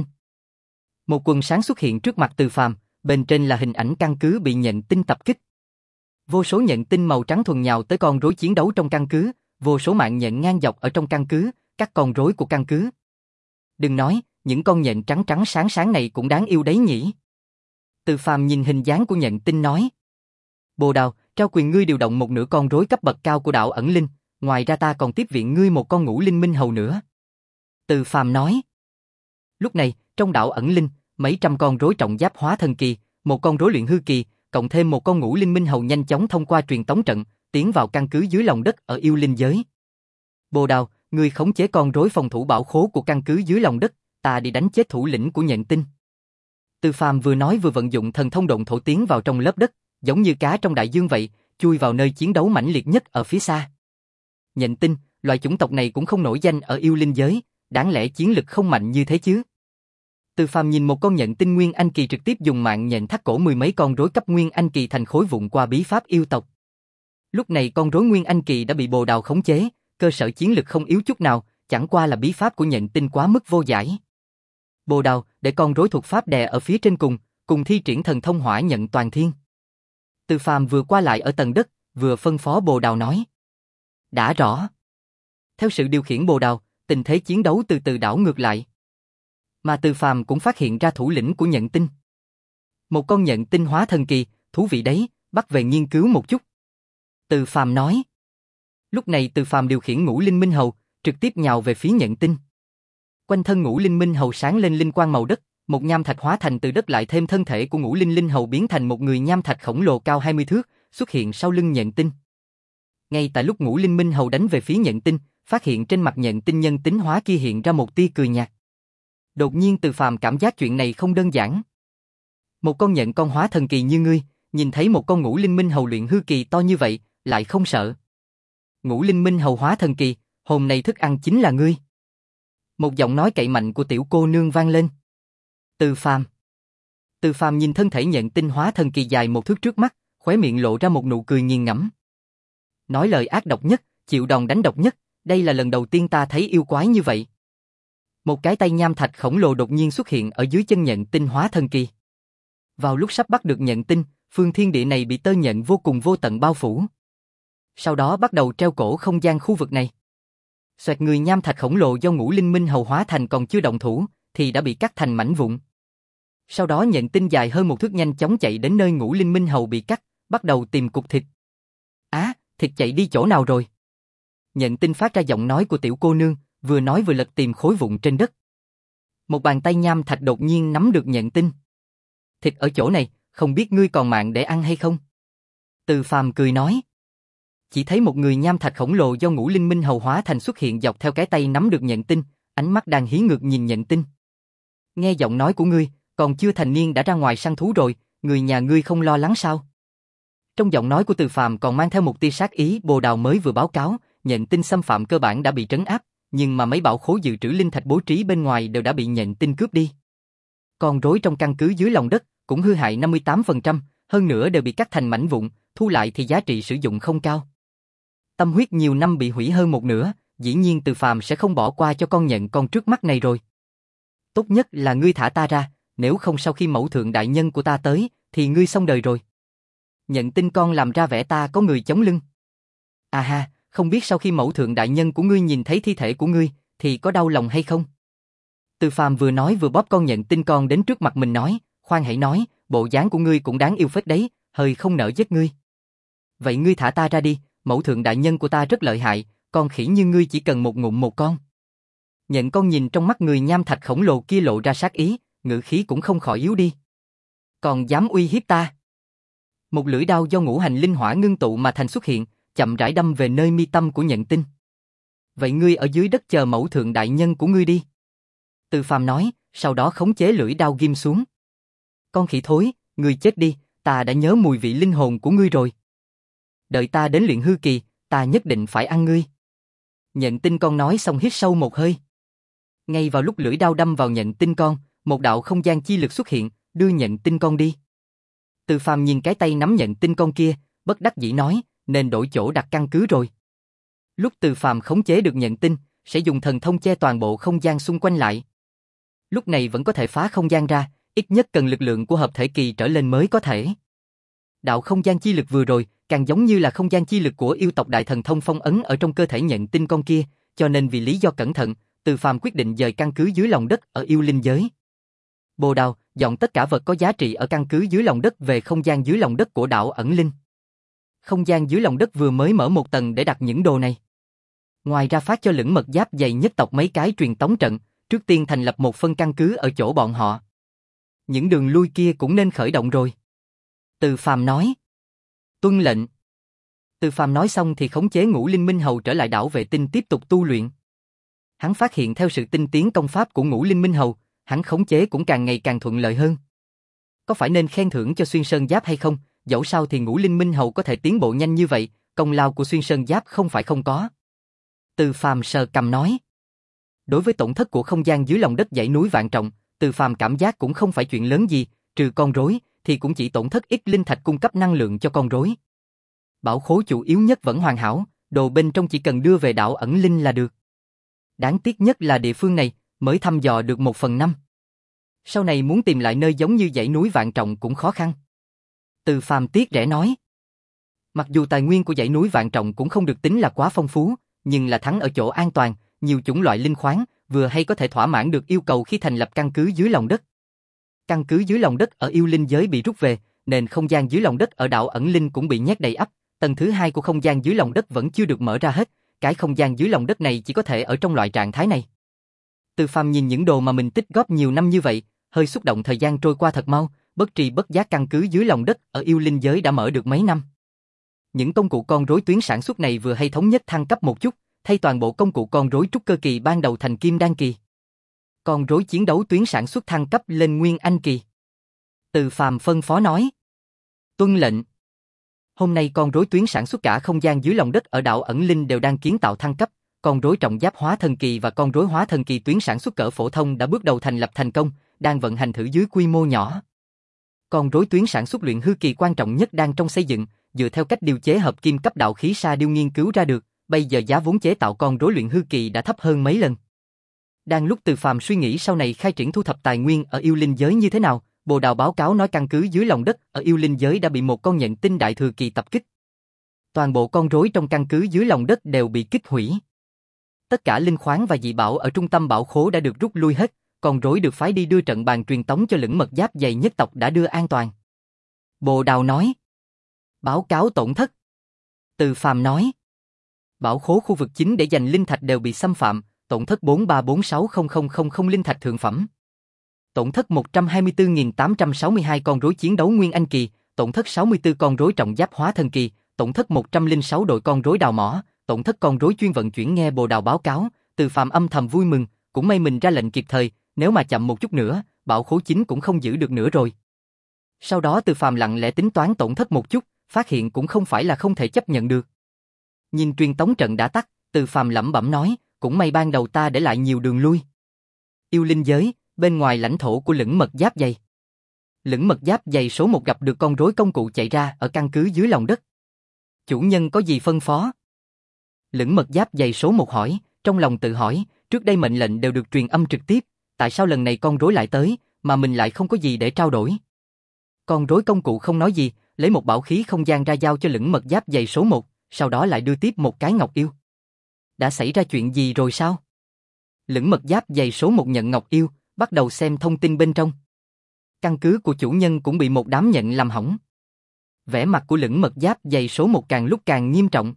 Một quần sáng xuất hiện trước mặt Từ Phàm, bên trên là hình ảnh căn cứ bị nhận tin tập kích. Vô số nhận tin màu trắng thuần nhào tới con rối chiến đấu trong căn cứ, vô số mạng nhện ngang dọc ở trong căn cứ, các con rối của căn cứ. Đừng nói, những con nhện trắng trắng sáng sáng này cũng đáng yêu đấy nhỉ. Từ Phàm nhìn hình dáng của nhận tin nói. Bồ Đào, trao quyền ngươi điều động một nửa con rối cấp bậc cao của đạo ẩn linh, ngoài ra ta còn tiếp viện ngươi một con ngũ linh minh hầu nữa. Từ Phàm nói. Lúc này, trong đạo ẩn linh, mấy trăm con rối trọng giáp hóa thần kỳ, một con rối luyện hư kỳ, cộng thêm một con ngũ linh minh hầu nhanh chóng thông qua truyền tống trận, tiến vào căn cứ dưới lòng đất ở yêu linh giới. Bồ Đào, ngươi khống chế con rối phòng thủ bảo khố của căn cứ dưới lòng đất, ta đi đánh chết thủ lĩnh của Nhận Tinh. Từ Phàm vừa nói vừa vận dụng thần thông độn thổ tiến vào trong lớp đất, giống như cá trong đại dương vậy, chui vào nơi chiến đấu mãnh liệt nhất ở phía xa. Nhận Tinh, loại chủng tộc này cũng không nổi danh ở yêu linh giới, đáng lẽ chiến lực không mạnh như thế chứ? Từ Phàm nhìn một con Nhận Tinh Nguyên Anh Kỳ trực tiếp dùng mạng nhện thắt cổ mười mấy con rối cấp Nguyên Anh Kỳ thành khối vụn qua bí pháp yêu tộc. Lúc này con rối Nguyên Anh Kỳ đã bị Bồ Đào khống chế, cơ sở chiến lực không yếu chút nào, chẳng qua là bí pháp của Nhận Tinh quá mức vô giải. Bồ Đào, để con rối thuộc pháp đè ở phía trên cùng, cùng thi triển thần thông hỏa nhận toàn thiên. Từ Phàm vừa qua lại ở tầng đất, vừa phân phó Bồ Đào nói. Đã rõ. Theo sự điều khiển Bồ Đào, tình thế chiến đấu từ từ đảo ngược lại. Mà Từ Phàm cũng phát hiện ra thủ lĩnh của Nhận Tinh. Một con Nhận Tinh hóa thần kỳ, thú vị đấy, bắt về nghiên cứu một chút. Từ Phàm nói. Lúc này Từ Phàm điều khiển ngũ linh minh hầu, trực tiếp nhào về phía Nhận Tinh. Quanh thân ngũ linh minh hầu sáng lên linh quang màu đất, một nham thạch hóa thành từ đất lại thêm thân thể của ngũ linh linh hầu biến thành một người nham thạch khổng lồ cao hai mươi thước, xuất hiện sau lưng Nhận Tinh. Ngay tại lúc ngũ linh minh hầu đánh về phía Nhận Tinh, phát hiện trên mặt Nhận Tinh nhân tính hóa kia hiện ra một tia cười nhạt. Đột nhiên Từ Phàm cảm giác chuyện này không đơn giản. Một con nhện con hóa thần kỳ như ngươi, nhìn thấy một con ngũ linh minh hầu luyện hư kỳ to như vậy, lại không sợ. Ngũ linh minh hầu hóa thần kỳ, hôm nay thức ăn chính là ngươi. Một giọng nói cậy mạnh của tiểu cô nương vang lên. Từ Phàm. Từ Phàm nhìn thân thể Nhận Tinh hóa thần kỳ dài một thước trước mắt, khóe miệng lộ ra một nụ cười nghiền ngẫm. Nói lời ác độc nhất, chịu đòn đánh độc nhất, đây là lần đầu tiên ta thấy yêu quái như vậy. Một cái tay nham thạch khổng lồ đột nhiên xuất hiện ở dưới chân Nhận Tinh hóa thần kỳ. Vào lúc sắp bắt được Nhận Tinh, phương thiên địa này bị tơ nhện vô cùng vô tận bao phủ. Sau đó bắt đầu treo cổ không gian khu vực này. Xoẹt, người nham thạch khổng lồ do ngũ linh minh hầu hóa thành còn chưa động thủ, thì đã bị cắt thành mảnh vụn. Sau đó Nhận Tinh dài hơn một thước nhanh chóng chạy đến nơi ngũ linh minh hầu bị cắt, bắt đầu tìm cục thịt. Á, thịt chạy đi chỗ nào rồi? Nhận Tinh phát ra giọng nói của tiểu cô nương, vừa nói vừa lật tìm khối vụn trên đất. Một bàn tay nham thạch đột nhiên nắm được Nhận Tinh. Thịt ở chỗ này, không biết ngươi còn mạng để ăn hay không? Từ Phàm cười nói. Chỉ thấy một người nham thạch khổng lồ do ngũ linh minh hầu hóa thành xuất hiện dọc theo cái tay nắm được Nhận Tinh, ánh mắt đang hí ngược nhìn Nhận Tinh. Nghe giọng nói của ngươi, còn chưa thành niên đã ra ngoài săn thú rồi, người nhà ngươi không lo lắng sao? Trong giọng nói của Từ Phàm còn mang theo một tia sát ý. Bồ Đào mới vừa báo cáo, Nhận Tinh xâm phạm cơ bản đã bị trấn áp, nhưng mà mấy bảo khố dự trữ linh thạch bố trí bên ngoài đều đã bị Nhận Tinh cướp đi. Con rối trong căn cứ dưới lòng đất cũng hư hại năm mươi tám phần trăm, hơn nữa đều bị cắt thành mảnh vụn, thu lại thì giá trị sử dụng không cao. Tâm huyết nhiều năm bị hủy hơn một nửa, dĩ nhiên Từ Phàm sẽ không bỏ qua cho con nhện con trước mắt này rồi. Tốt nhất là ngươi thả ta ra, nếu không sau khi mẫu thượng đại nhân của ta tới, thì ngươi xong đời rồi. Nhận Tinh con làm ra vẻ ta có người chống lưng. À ha, không biết sau khi mẫu thượng đại nhân của ngươi nhìn thấy thi thể của ngươi, thì có đau lòng hay không? Từ Phàm vừa nói vừa bóp con Nhận Tinh con đến trước mặt mình nói, khoan hãy nói, bộ dáng của ngươi cũng đáng yêu phết đấy, hơi không nỡ giết ngươi. Vậy ngươi thả ta ra đi, mẫu thượng đại nhân của ta rất lợi hại, con khỉ như ngươi chỉ cần một ngụm một con. Nhện con nhìn trong mắt người nham thạch khổng lồ kia lộ ra sát ý, ngữ khí cũng không khỏi yếu đi. Còn dám uy hiếp ta? Một lưỡi đao do ngũ hành linh hỏa ngưng tụ mà thành xuất hiện, chậm rãi đâm về nơi mi tâm của Nhận Tinh. Vậy ngươi ở dưới đất chờ mẫu thượng đại nhân của ngươi đi. Từ Phàm nói, sau đó khống chế lưỡi đao ghim xuống. Con khỉ thối, ngươi chết đi, ta đã nhớ mùi vị linh hồn của ngươi rồi. Đợi ta đến luyện hư kỳ, ta nhất định phải ăn ngươi. Nhận Tinh con nói xong hít sâu một hơi. Ngay vào lúc lưỡi đao đâm vào Nhận Tinh con, một đạo không gian chi lực xuất hiện, đưa Nhận Tinh con đi. Từ Phàm nhìn cái tay nắm Nhận Tinh con kia, bất đắc dĩ nói, nên đổi chỗ đặt căn cứ rồi. Lúc Từ Phàm khống chế được Nhận Tinh, sẽ dùng thần thông che toàn bộ không gian xung quanh lại. Lúc này vẫn có thể phá không gian ra, ít nhất cần lực lượng của hợp thể kỳ trở lên mới có thể. Đạo không gian chi lực vừa rồi, càng giống như là không gian chi lực của yêu tộc đại thần thông phong ấn ở trong cơ thể Nhận Tinh con kia, cho nên vì lý do cẩn thận, Từ Phàm quyết định dời căn cứ dưới lòng đất ở yêu linh giới. Bồ Đào, dọn tất cả vật có giá trị ở căn cứ dưới lòng đất về không gian dưới lòng đất của đảo ẩn linh. Không gian dưới lòng đất vừa mới mở một tầng để đặt những đồ này. Ngoài ra phát cho lưỡng mật giáp dày nhất tộc mấy cái truyền tống trận, trước tiên thành lập một phân căn cứ ở chỗ bọn họ. Những đường lui kia cũng nên khởi động rồi. Từ Phàm nói. Tuân lệnh. Từ Phàm nói xong thì khống chế Ngũ Linh Minh Hầu trở lại đảo vệ tinh tiếp tục tu luyện. Hắn phát hiện theo sự tinh tiến công pháp của Ngũ Linh Minh Hầu, hắn khống chế cũng càng ngày càng thuận lợi hơn. Có phải nên khen thưởng cho Xuyên Sơn Giáp hay không? Dẫu sao thì Ngũ Linh Minh Hầu có thể tiến bộ nhanh như vậy, công lao của Xuyên Sơn Giáp không phải không có. Từ Phàm sờ cằm nói. Đối với tổn thất của không gian dưới lòng đất dãy núi vạn trọng, Từ Phàm cảm giác cũng không phải chuyện lớn gì, trừ con rối thì cũng chỉ tổn thất ít linh thạch cung cấp năng lượng cho con rối. Bảo khố chủ yếu nhất vẫn hoàn hảo, đồ bên trong chỉ cần đưa về đảo ẩn linh là được. Đáng tiếc nhất là địa phương này mới thăm dò được một phần năm. Sau này muốn tìm lại nơi giống như dãy núi vạn trọng cũng khó khăn. Từ Phàm tiếc rẻ nói. Mặc dù tài nguyên của dãy núi vạn trọng cũng không được tính là quá phong phú, nhưng là thắng ở chỗ an toàn, nhiều chủng loại linh khoáng, vừa hay có thể thỏa mãn được yêu cầu khi thành lập căn cứ dưới lòng đất. Căn cứ dưới lòng đất ở yêu linh giới bị rút về, nền không gian dưới lòng đất ở đảo ẩn linh cũng bị nhét đầy ắp. Tầng thứ hai của không gian dưới lòng đất vẫn chưa được mở ra hết, cái không gian dưới lòng đất này chỉ có thể ở trong loại trạng thái này. Từ Phàm nhìn những đồ mà mình tích góp nhiều năm như vậy, hơi xúc động. Thời gian trôi qua thật mau, bất tri bất giác căn cứ dưới lòng đất ở yêu linh giới đã mở được mấy năm. Những công cụ con rối tuyến sản xuất này vừa hay thống nhất thăng cấp một chút, thay toàn bộ công cụ con rối trúc cơ kỳ ban đầu thành kim đan kỳ. Con rối chiến đấu tuyến sản xuất thăng cấp lên nguyên anh kỳ. Từ Phàm phân phó nói. Tuân lệnh. Hôm nay con rối tuyến sản xuất cả không gian dưới lòng đất ở đảo ẩn linh đều đang kiến tạo thăng cấp, con rối trọng giáp hóa thần kỳ và con rối hóa thần kỳ tuyến sản xuất cỡ phổ thông đã bước đầu thành lập thành công, đang vận hành thử dưới quy mô nhỏ. Con rối tuyến sản xuất luyện hư kỳ quan trọng nhất đang trong xây dựng, dựa theo cách điều chế hợp kim cấp đạo khí sa điêu nghiên cứu ra được, bây giờ giá vốn chế tạo con rối luyện hư kỳ đã thấp hơn mấy lần. Đang lúc Từ Phàm suy nghĩ sau này khai triển thu thập tài nguyên ở yêu linh giới như thế nào, Bồ Đào báo cáo nói căn cứ dưới lòng đất ở yêu linh giới đã bị một con nhận tinh đại thừa kỳ tập kích. Toàn bộ con rối trong căn cứ dưới lòng đất đều bị kích hủy. Tất cả linh khoáng và dị bảo ở trung tâm bảo khố đã được rút lui hết, con rối được phái đi đưa trận bàn truyền tống cho lưỡng mật giáp dày nhất tộc đã đưa an toàn. Bồ Đào nói. Báo cáo tổn thất. Từ Phàm nói. Bảo khố khu vực chính để dành linh thạch đều bị xâm phạm, tổn thất bốn ba bốn sáu không không không không linh thạch thượng phẩm. Tổn thất một trăm hai mươi tư nghìn tám trăm sáu mươi hai con rối chiến đấu nguyên anh kỳ, tổn thất sáu mươi tư con rối trọng giáp hóa thần kỳ, tổn thất một trăm lẻ sáu đội con rối đào mỏ, tổn thất con rối chuyên vận chuyển. Nghe Bồ Đào báo cáo, Từ Phàm âm thầm vui mừng, cũng may mình ra lệnh kịp thời, nếu mà chậm một chút nữa, bảo khố chính cũng không giữ được nữa rồi. Sau đó Từ Phàm lặng lẽ tính toán tổn thất một chút, phát hiện cũng không phải là không thể chấp nhận được. Nhìn truyền tống trận đã tắt, Từ Phàm lẩm bẩm nói, cũng may ban đầu ta để lại nhiều đường lui. Yêu linh giới, bên ngoài lãnh thổ của lưỡng mật giáp dày. Lưỡng mật giáp dày số một gặp được con rối công cụ chạy ra ở căn cứ dưới lòng đất. Chủ nhân có gì phân phó? Lưỡng mật giáp dày số một hỏi, trong lòng tự hỏi, trước đây mệnh lệnh đều được truyền âm trực tiếp, tại sao lần này con rối lại tới, mà mình lại không có gì để trao đổi? Con rối công cụ không nói gì, lấy một bảo khí không gian ra giao cho lưỡng mật giáp dày số một, sau đó lại đưa tiếp một cái ngọc yêu. Đã xảy ra chuyện gì rồi sao? Lưỡng mật giáp dày số một nhận ngọc yêu, bắt đầu xem thông tin bên trong. Căn cứ của chủ nhân cũng bị một đám nhận làm hỏng. Vẻ mặt của lưỡng mật giáp dày số một càng lúc càng nghiêm trọng.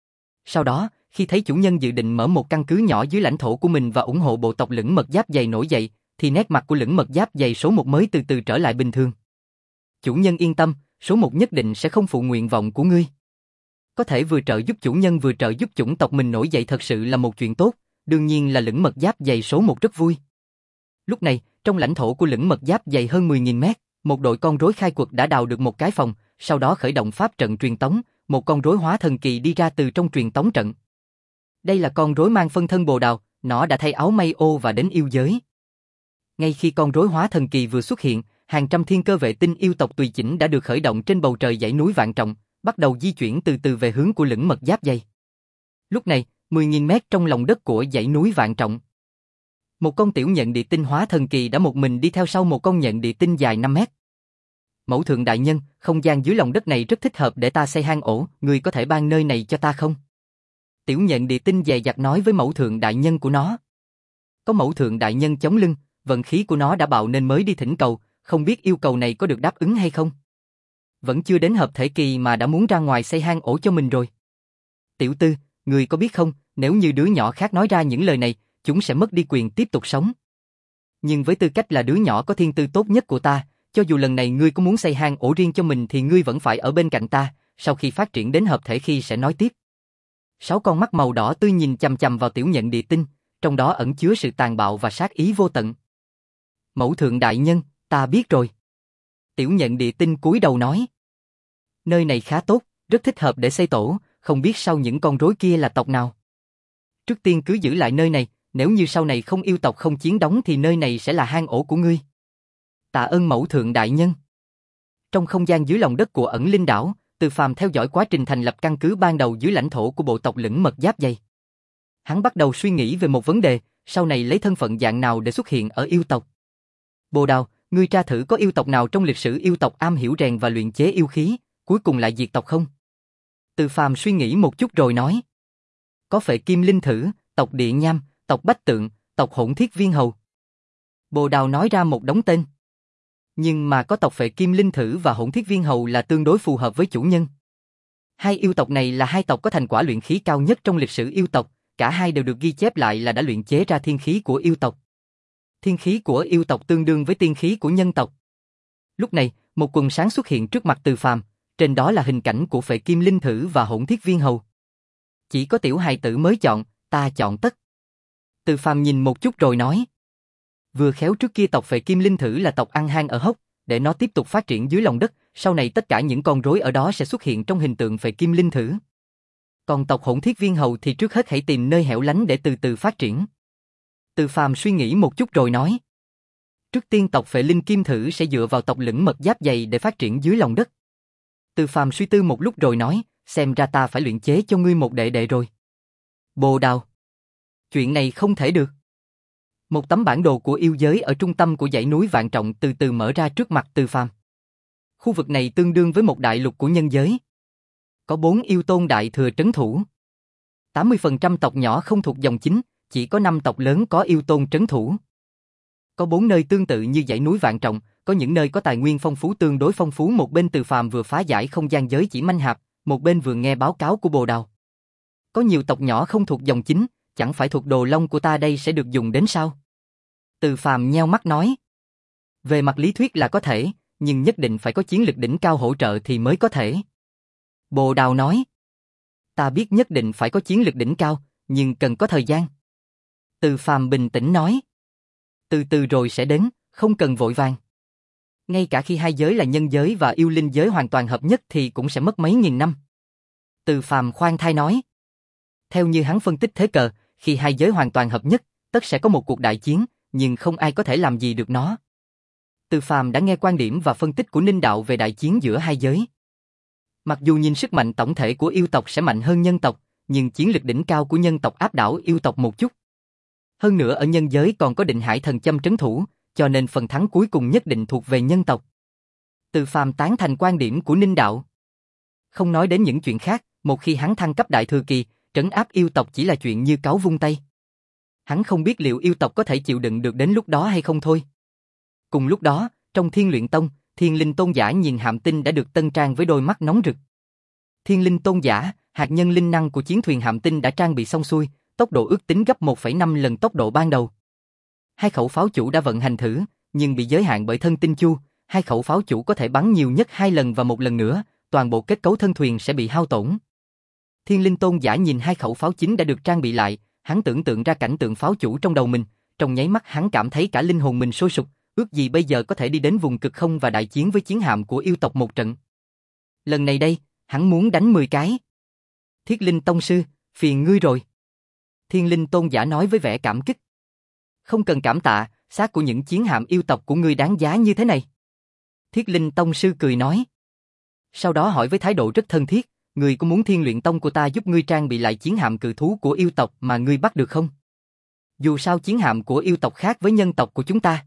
Sau đó, khi thấy chủ nhân dự định mở một căn cứ nhỏ dưới lãnh thổ của mình và ủng hộ bộ tộc lưỡng mật giáp dày nổi dậy, thì nét mặt của lưỡng mật giáp dày số một mới từ từ trở lại bình thường. Chủ nhân yên tâm, số một nhất định sẽ không phụ nguyện vọng của ngươi. Có thể vừa trợ giúp chủ nhân vừa trợ giúp chủng tộc mình nổi dậy thật sự là một chuyện tốt, đương nhiên là lưỡng mật giáp dày số một rất vui. Lúc này, trong lãnh thổ của lưỡng mật giáp dày hơn mười nghìn mét, một đội con rối khai quật đã đào được một cái phòng, sau đó khởi động pháp trận truyền tống, một con rối hóa thần kỳ đi ra từ trong truyền tống trận. Đây là con rối mang phân thân Bồ Đào, nó đã thay áo may ô và đến yêu giới. Ngay khi con rối hóa thần kỳ vừa xuất hiện, hàng trăm thiên cơ vệ tinh yêu tộc tùy chỉnh đã được khởi động trên bầu trời dãy núi vạn trọng, bắt đầu di chuyển từ từ về hướng của lưỡng mật giáp dày. Lúc này, mười nghìn mét trong lòng đất của dãy núi vạn trọng, một con tiểu nhện địa tinh hóa thần kỳ đã một mình đi theo sau một con nhện địa tinh dài năm mét. Mẫu thượng đại nhân, không gian dưới lòng đất này rất thích hợp để ta xây hang ổ, người có thể ban nơi này cho ta không? Tiểu nhện địa tinh dè dặt nói với mẫu thượng đại nhân của nó. Có mẫu thượng đại nhân chống lưng, vận khí của nó đã bạo nên mới đi thỉnh cầu, không biết yêu cầu này có được đáp ứng hay không? Vẫn chưa đến hợp thể kỳ mà đã muốn ra ngoài xây hang ổ cho mình rồi. Tiểu tư, người có biết không, nếu như đứa nhỏ khác nói ra những lời này, chúng sẽ mất đi quyền tiếp tục sống. Nhưng với tư cách là đứa nhỏ có thiên tư tốt nhất của ta, cho dù lần này ngươi có muốn xây hang ổ riêng cho mình thì ngươi vẫn phải ở bên cạnh ta, sau khi phát triển đến hợp thể khi sẽ nói tiếp. Sáu con mắt màu đỏ tươi nhìn chằm chằm vào tiểu nhận địa tinh, trong đó ẩn chứa sự tàn bạo và sát ý vô tận. Mẫu thượng đại nhân, ta biết rồi. Tiểu nhận địa tinh cúi đầu nói. Nơi này khá tốt, rất thích hợp để xây tổ, không biết sau những con rối kia là tộc nào. Trước tiên cứ giữ lại nơi này, nếu như sau này không yêu tộc không chiến đóng thì nơi này sẽ là hang ổ của ngươi. Tạ ơn mẫu thượng đại nhân. Trong không gian dưới lòng đất của ẩn linh đảo, Từ Phàm theo dõi quá trình thành lập căn cứ ban đầu dưới lãnh thổ của bộ tộc lửng mật giáp dày. Hắn bắt đầu suy nghĩ về một vấn đề, sau này lấy thân phận dạng nào để xuất hiện ở yêu tộc. Bồ Đào, ngươi tra thử có yêu tộc nào trong lịch sử yêu tộc am hiểu rèn và luyện chế yêu khí, cuối cùng lại diệt tộc không? Từ Phàm suy nghĩ một chút rồi nói. Có Phệ Kim Linh Thử, tộc Địa Nham, tộc Bách Tượng, tộc Hỗn Thiết Viên Hầu. Bồ Đào nói ra một đống tên. Nhưng mà có tộc Phệ Kim Linh Thử và Hỗn Thiết Viên Hầu là tương đối phù hợp với chủ nhân. Hai yêu tộc này là hai tộc có thành quả luyện khí cao nhất trong lịch sử yêu tộc, cả hai đều được ghi chép lại là đã luyện chế ra thiên khí của yêu tộc. Thiên khí của yêu tộc tương đương với tiên khí của nhân tộc. Lúc này, một quần sáng xuất hiện trước mặt Từ Phàm, trên đó là hình cảnh của Phệ Kim Linh Thử và Hỗn Thiết Viên Hầu. Chỉ có tiểu hài tử mới chọn, ta chọn tất. Từ Phàm nhìn một chút rồi nói. Vừa khéo trước kia tộc Phệ Kim Linh Thử là tộc ăn hang ở hốc, để nó tiếp tục phát triển dưới lòng đất, sau này tất cả những con rối ở đó sẽ xuất hiện trong hình tượng Phệ Kim Linh Thử. Còn tộc Hỗn Thiết Viên Hầu thì trước hết hãy tìm nơi hẻo lánh để từ từ phát triển. Từ Phàm suy nghĩ một chút rồi nói. Trước tiên tộc Phệ Linh Kim Thử sẽ dựa vào tộc lửng mật giáp dày để phát triển dưới lòng đất. Từ Phàm suy tư một lúc rồi nói, xem ra ta phải luyện chế cho ngươi một đệ đệ rồi. Bồ Đào. Chuyện này không thể được. Một tấm bản đồ của yêu giới ở trung tâm của dãy núi Vạn Trọng từ từ mở ra trước mặt Từ Phàm. Khu vực này tương đương với một đại lục của nhân giới. Có bốn yêu tôn đại thừa trấn thủ. tám mươi phần trăm tộc nhỏ không thuộc dòng chính, chỉ có năm tộc lớn có yêu tôn trấn thủ. Có bốn nơi tương tự như dãy núi Vạn Trọng, có những nơi có tài nguyên phong phú tương đối phong phú. Một bên Từ Phàm vừa phá giải không gian giới chỉ manh hạp, một bên vừa nghe báo cáo của Bồ Đào. Có nhiều tộc nhỏ không thuộc dòng chính, chẳng phải thuộc đồ long của ta đây sẽ được dùng đến sao? Từ Phàm nheo mắt nói. Về mặt lý thuyết là có thể, nhưng nhất định phải có chiến lực đỉnh cao hỗ trợ thì mới có thể. Bồ Đào nói. Ta biết nhất định phải có chiến lực đỉnh cao, nhưng cần có thời gian. Từ Phàm bình tĩnh nói. Từ từ rồi sẽ đến, không cần vội vàng. Ngay cả khi hai giới là nhân giới và yêu linh giới hoàn toàn hợp nhất thì cũng sẽ mất mấy nghìn năm. Từ Phàm khoan thai nói. Theo như hắn phân tích thế cờ, khi hai giới hoàn toàn hợp nhất, tất sẽ có một cuộc đại chiến, nhưng không ai có thể làm gì được nó. Từ Phàm đã nghe quan điểm và phân tích của Ninh Đạo về đại chiến giữa hai giới. Mặc dù nhìn sức mạnh tổng thể của yêu tộc sẽ mạnh hơn nhân tộc, nhưng chiến lực đỉnh cao của nhân tộc áp đảo yêu tộc một chút. Hơn nữa ở nhân giới còn có Định Hải Thần Châm trấn thủ, cho nên phần thắng cuối cùng nhất định thuộc về nhân tộc. Từ Phàm tán thành quan điểm của Ninh Đạo. Không nói đến những chuyện khác, một khi hắn thăng cấp đại thừa kỳ, trấn áp yêu tộc chỉ là chuyện như cáu vung tay. Hắn không biết liệu yêu tộc có thể chịu đựng được đến lúc đó hay không thôi. Cùng lúc đó, trong Thiên Luyện Tông, Thiên Linh Tôn Giả nhìn Hạm Tinh đã được tân trang với đôi mắt nóng rực. Thiên Linh Tôn Giả, hạt nhân linh năng của chiến thuyền Hạm Tinh đã trang bị xong xuôi, tốc độ ước tính gấp một phẩy năm lần tốc độ ban đầu. Hai khẩu pháo chủ đã vận hành thử, nhưng bị giới hạn bởi thân tinh chu, hai khẩu pháo chủ có thể bắn nhiều nhất hai lần và một lần nữa, toàn bộ kết cấu thân thuyền sẽ bị hao tổn. Thiên Linh Tôn Giả nhìn hai khẩu pháo chính đã được trang bị lại, hắn tưởng tượng ra cảnh tượng pháo chủ trong đầu mình, trong nháy mắt hắn cảm thấy cả linh hồn mình sôi sục, ước gì bây giờ có thể đi đến vùng cực không và đại chiến với chiến hạm của yêu tộc một trận. Lần này đây, hắn muốn đánh mười cái. Thiết Linh Tông Sư, phiền ngươi rồi. Thiên Linh Tôn Giả nói với vẻ cảm kích. Không cần cảm tạ, xác của những chiến hạm yêu tộc của ngươi đáng giá như thế này. Thiết Linh Tông Sư cười nói. Sau đó hỏi với thái độ rất thân thiết, ngươi có muốn Thiên Luyện Tông của ta giúp ngươi trang bị lại chiến hạm cự thú của yêu tộc mà ngươi bắt được không? Dù sao chiến hạm của yêu tộc khác với nhân tộc của chúng ta.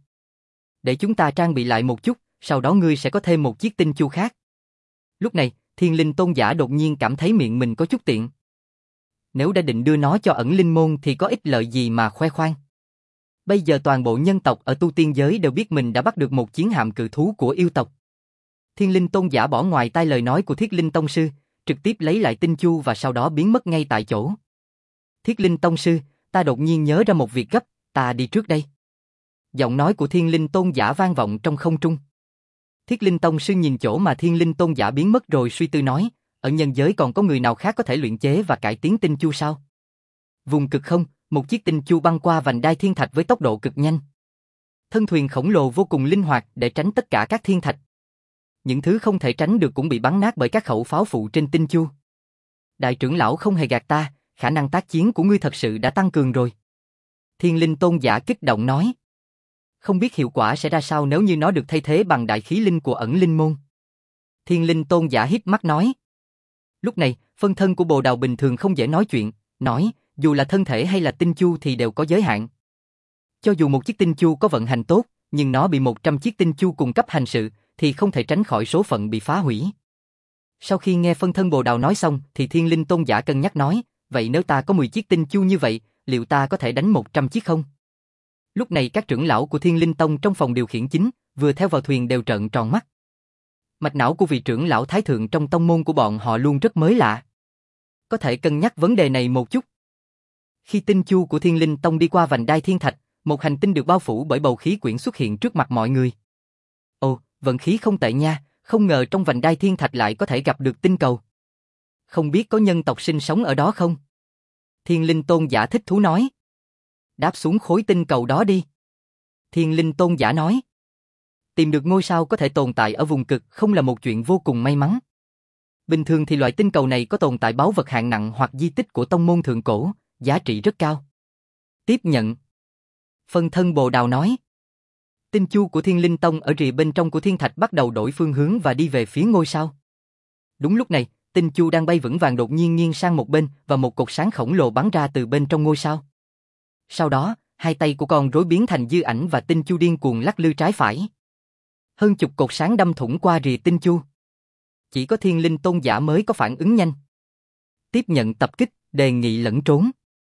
Để chúng ta trang bị lại một chút, sau đó ngươi sẽ có thêm một chiếc tinh chu khác. Lúc này, Thiên Linh Tôn Giả đột nhiên cảm thấy miệng mình có chút tiện. Nếu đã định đưa nó cho ẩn linh môn thì có ích lợi gì mà khoe khoang. Bây giờ toàn bộ nhân tộc ở tu tiên giới đều biết mình đã bắt được một chiến hạm cự thú của yêu tộc. Thiên Linh Tôn giả bỏ ngoài tai lời nói của Thiết Linh Tông sư, trực tiếp lấy lại tinh chu và sau đó biến mất ngay tại chỗ. Thiết Linh Tông sư, ta đột nhiên nhớ ra một việc gấp, ta đi trước đây. Giọng nói của Thiên Linh Tôn giả vang vọng trong không trung. Thiết Linh Tông sư nhìn chỗ mà Thiên Linh Tôn giả biến mất rồi suy tư nói, ở nhân giới còn có người nào khác có thể luyện chế và cải tiến tinh chu sao? Vùng cực không, một chiếc tinh chu băng qua vành đai thiên thạch với tốc độ cực nhanh. Thân thuyền khổng lồ vô cùng linh hoạt để tránh tất cả các thiên thạch. Những thứ không thể tránh được cũng bị bắn nát bởi các khẩu pháo phụ trên tinh chu. Đại trưởng lão không hề gạt ta, khả năng tác chiến của ngươi thật sự đã tăng cường rồi. Thiên Linh Tôn giả kích động nói. Không biết hiệu quả sẽ ra sao nếu như nó được thay thế bằng đại khí linh của ẩn linh môn. Thiên Linh Tôn giả híp mắt nói. Lúc này, phân thân của Bồ Đào bình thường không dễ nói chuyện, nói, dù là thân thể hay là tinh chu thì đều có giới hạn. Cho dù một chiếc tinh chu có vận hành tốt, nhưng nó bị một trăm chiếc tinh chu cùng cấp hành sự, thì không thể tránh khỏi số phận bị phá hủy. Sau khi nghe phân thân Bồ Đào nói xong, thì Thiên Linh Tôn giả cân nhắc nói, vậy nếu ta có mười chiếc tinh chu như vậy, liệu ta có thể đánh một trăm chiếc không? Lúc này các trưởng lão của Thiên Linh Tông trong phòng điều khiển chính, vừa theo vào thuyền đều trợn tròn mắt. Mạch não của vị trưởng lão thái thượng trong tông môn của bọn họ luôn rất mới lạ. Có thể cân nhắc vấn đề này một chút. Khi tinh chu của Thiên Linh Tông đi qua vành đai thiên thạch, một hành tinh được bao phủ bởi bầu khí quyển xuất hiện trước mặt mọi người. Ồ, vận khí không tệ nha, không ngờ trong vành đai thiên thạch lại có thể gặp được tinh cầu. Không biết có nhân tộc sinh sống ở đó không? Thiên Linh Tôn giả thích thú nói. Đáp xuống khối tinh cầu đó đi. Thiên Linh Tôn giả nói. Tìm được ngôi sao có thể tồn tại ở vùng cực không là một chuyện vô cùng may mắn. Bình thường thì loại tinh cầu này có tồn tại báu vật hạng nặng hoặc di tích của tông môn thượng cổ, giá trị rất cao. Tiếp nhận. Phân thân Bồ Đào nói. Tinh chu của Thiên Linh Tông ở rìa bên trong của thiên thạch bắt đầu đổi phương hướng và đi về phía ngôi sao. Đúng lúc này, tinh chu đang bay vững vàng đột nhiên nghiêng sang một bên và một cột sáng khổng lồ bắn ra từ bên trong ngôi sao. Sau đó, hai tay của con rối biến thành dư ảnh và tinh chu điên cuồng lắc lư trái phải. Hơn chục cột sáng đâm thủng qua rìa tinh chu. Chỉ có Thiên Linh Tôn giả mới có phản ứng nhanh. Tiếp nhận tập kích, đề nghị lẫn trốn.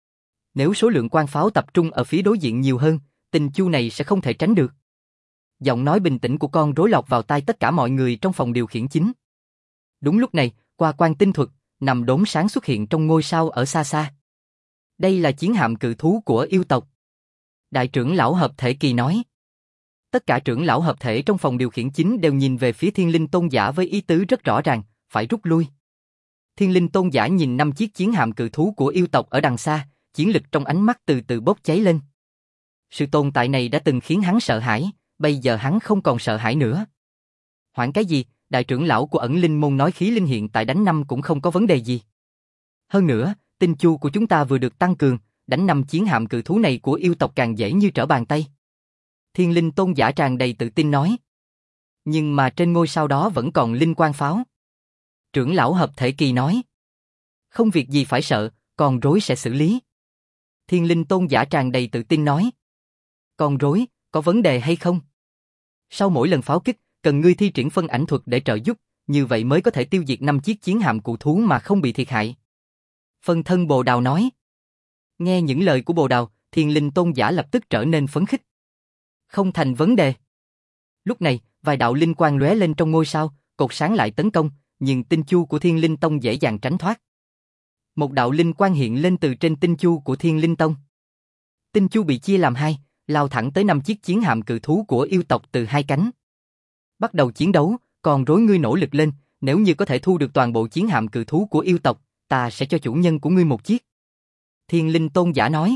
Nếu số lượng quang pháo tập trung ở phía đối diện nhiều hơn, tinh chu này sẽ không thể tránh được. Giọng nói bình tĩnh của con rối lọt vào tai tất cả mọi người trong phòng điều khiển chính. Đúng lúc này, qua quan tinh thuật, nằm đốm sáng xuất hiện trong ngôi sao ở xa xa. Đây là chiến hạm cự thú của yêu tộc. Đại trưởng lão hợp thể kỳ nói. Tất cả trưởng lão hợp thể trong phòng điều khiển chính đều nhìn về phía Thiên Linh Tôn giả với ý tứ rất rõ ràng, phải rút lui. Thiên Linh Tôn giả nhìn năm chiếc chiến hạm cự thú của yêu tộc ở đằng xa, chiến lực trong ánh mắt từ từ bốc cháy lên. Sự tồn tại này đã từng khiến hắn sợ hãi, bây giờ hắn không còn sợ hãi nữa. Hoảng cái gì, đại trưởng lão của ẩn linh môn nói khí linh hiện tại đánh năm cũng không có vấn đề gì. Hơn nữa, tinh chu của chúng ta vừa được tăng cường, đánh năm chiến hạm cự thú này của yêu tộc càng dễ như trở bàn tay. Thiên Linh Tôn giả tràn đầy tự tin nói. Nhưng mà trên ngôi sao đó vẫn còn linh quang pháo. Trưởng lão hợp thể kỳ nói. Không việc gì phải sợ, con rối sẽ xử lý. Thiên Linh Tôn giả tràn đầy tự tin nói. Con rối, có vấn đề hay không? Sau mỗi lần pháo kích, cần ngươi thi triển phân ảnh thuật để trợ giúp, như vậy mới có thể tiêu diệt năm chiếc chiến hạm cự thú mà không bị thiệt hại. Phân thân Bồ Đào nói. Nghe những lời của Bồ Đào, Thiên Linh Tôn giả lập tức trở nên phấn khích. Không thành vấn đề. Lúc này, vài đạo linh quang lóe lên trong ngôi sao, cột sáng lại tấn công, nhưng tinh chu của Thiên Linh Tông dễ dàng tránh thoát. Một đạo linh quang hiện lên từ trên tinh chu của Thiên Linh Tông. Tinh chu bị chia làm hai, lao thẳng tới năm chiếc chiến hạm cự thú của yêu tộc từ hai cánh. Bắt đầu chiến đấu, còn rối ngươi nỗ lực lên, nếu như có thể thu được toàn bộ chiến hạm cự thú của yêu tộc, ta sẽ cho chủ nhân của ngươi một chiếc. Thiên Linh Tôn giả nói.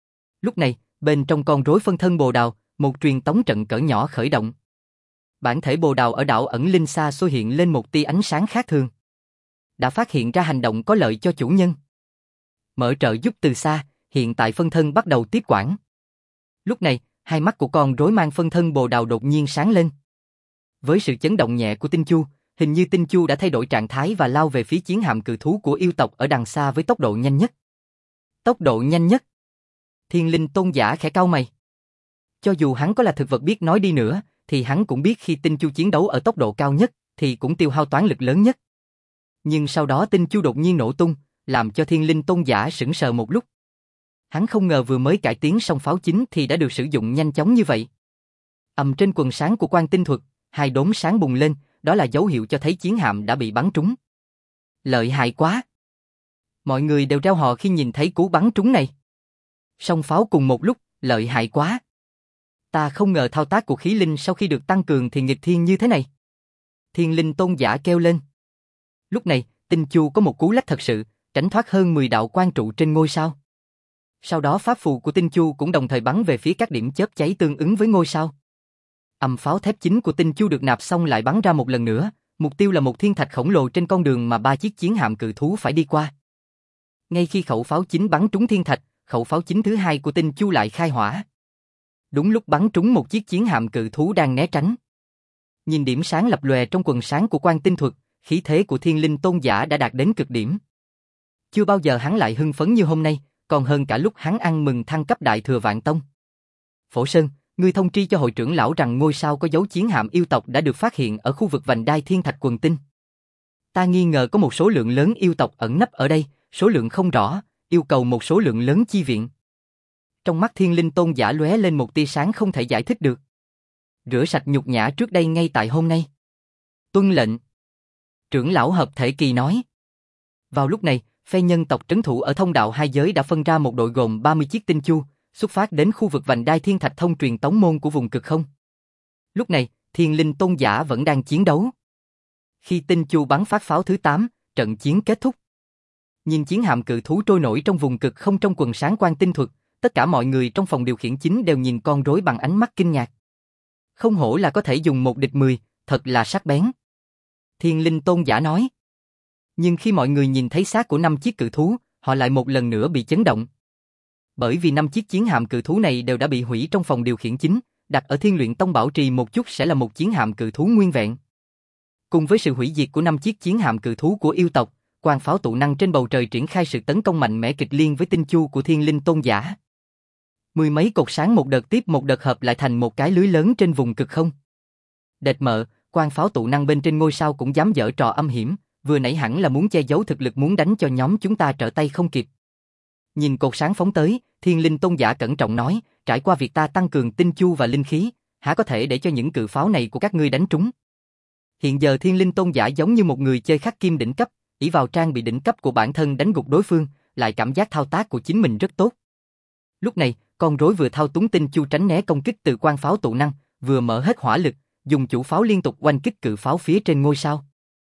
Lúc này, bên trong con rối phân thân Bồ Đào, một truyền tống trận cỡ nhỏ khởi động. Bản thể Bồ Đào ở đảo ẩn linh xa xôi hiện lên một tia ánh sáng khác thường. Đã phát hiện ra hành động có lợi cho chủ nhân. Mở trợ giúp từ xa, hiện tại phân thân bắt đầu tiếp quản. Lúc này, hai mắt của con rối mang phân thân Bồ Đào đột nhiên sáng lên. Với sự chấn động nhẹ của tinh chu, hình như tinh chu đã thay đổi trạng thái và lao về phía chiến hạm cự thú của yêu tộc ở đằng xa với tốc độ nhanh nhất. Tốc độ nhanh nhất. Thiên Linh Tôn giả khẽ cau mày. Cho dù hắn có là thực vật biết nói đi nữa, thì hắn cũng biết khi tinh chu chiến đấu ở tốc độ cao nhất, thì cũng tiêu hao toán lực lớn nhất. Nhưng sau đó tinh chu đột nhiên nổ tung, làm cho Thiên Linh Tôn giả sững sờ một lúc. Hắn không ngờ vừa mới cải tiến xong pháo chính thì đã được sử dụng nhanh chóng như vậy. Ầm trên quần sáng của quan tinh thuật, hai đốm sáng bùng lên, đó là dấu hiệu cho thấy chiến hạm đã bị bắn trúng. Lợi hại quá! Mọi người đều reo hò khi nhìn thấy cú bắn trúng này. Song pháo cùng một lúc, lợi hại quá! Ta không ngờ thao tác của khí linh sau khi được tăng cường thì nghịch thiên như thế này. Thiên linh tôn giả kêu lên. Lúc này, Tinh Chu có một cú lách thật sự, tránh thoát hơn mười đạo quang trụ trên ngôi sao. Sau đó pháp phù của Tinh Chu cũng đồng thời bắn về phía các điểm chớp cháy tương ứng với ngôi sao. Âm pháo thép chính của Tinh Chu được nạp xong lại bắn ra một lần nữa, mục tiêu là một thiên thạch khổng lồ trên con đường mà ba chiếc chiến hạm cự thú phải đi qua. Ngay khi khẩu pháo chính bắn trúng thiên thạch, khẩu pháo chính thứ hai của Tinh Chu lại khai hỏa. Đúng lúc bắn trúng một chiếc chiến hạm cự thú đang né tránh. Nhìn điểm sáng lập lòe trong quần sáng của Quan Tinh Thuật, khí thế của Thiên Linh Tôn giả đã đạt đến cực điểm. Chưa bao giờ hắn lại hưng phấn như hôm nay, còn hơn cả lúc hắn ăn mừng thăng cấp Đại Thừa Vạn Tông. Phổ Sơn, ngươi thông tri cho hội trưởng lão rằng ngôi sao có dấu chiến hạm yêu tộc đã được phát hiện ở khu vực vành đai thiên thạch quần tinh. Ta nghi ngờ có một số lượng lớn yêu tộc ẩn nấp ở đây, số lượng không rõ, yêu cầu một số lượng lớn chi viện. Trong mắt Thiên Linh Tôn giả lóe lên một tia sáng không thể giải thích được. Rửa sạch nhục nhã trước đây ngay tại hôm nay. Tuân lệnh. Trưởng lão hợp thể kỳ nói. Vào lúc này, phe nhân tộc trấn thủ ở thông đạo hai giới đã phân ra một đội gồm ba mươi chiếc Tinh Chu, xuất phát đến khu vực vành đai thiên thạch thông truyền tống môn của vùng cực không. Lúc này, Thiên Linh Tôn giả vẫn đang chiến đấu. Khi Tinh Chu bắn phát pháo thứ tám, trận chiến kết thúc. Nhìn chiến hạm cự thú trôi nổi trong vùng cực không trong quần sáng Quan Tinh Thuật, tất cả mọi người trong phòng điều khiển chính đều nhìn con rối bằng ánh mắt kinh ngạc. Không hổ là có thể dùng một địch mười, thật là sắc bén. Thiên Linh Tôn giả nói. Nhưng khi mọi người nhìn thấy xác của năm chiếc cự thú, họ lại một lần nữa bị chấn động. Bởi vì năm chiếc chiến hạm cự thú này đều đã bị hủy trong phòng điều khiển chính, đặt ở Thiên Luyện Tông bảo trì một chút sẽ là một chiến hạm cự thú nguyên vẹn. Cùng với sự hủy diệt của năm chiếc chiến hạm cự thú của yêu tộc, quang pháo tụ năng trên bầu trời triển khai sự tấn công mạnh mẽ kịch liên với Tinh Chu của Thiên Linh Tôn giả. Mười mấy cột sáng một đợt tiếp một đợt hợp lại thành một cái lưới lớn trên vùng cực không. Đệt mợ, quang pháo tụ năng bên trên ngôi sao cũng dám giở trò âm hiểm, vừa nãy hẳn là muốn che giấu thực lực muốn đánh cho nhóm chúng ta trở tay không kịp. Nhìn cột sáng phóng tới, Thiên Linh Tôn giả cẩn trọng nói, trải qua việc ta tăng cường tinh chu và linh khí, há có thể để cho những cự pháo này của các ngươi đánh trúng. Hiện giờ Thiên Linh Tôn giả giống như một người chơi khắc kim đỉnh cấp, ỷ vào trang bị đỉnh cấp của bản thân đánh gục đối phương, lại cảm giác thao tác của chính mình rất tốt. Lúc này, con rối vừa thao túng tinh chu tránh né công kích từ quang pháo tụ năng, vừa mở hết hỏa lực, dùng chủ pháo liên tục oanh kích cự pháo phía trên ngôi sao.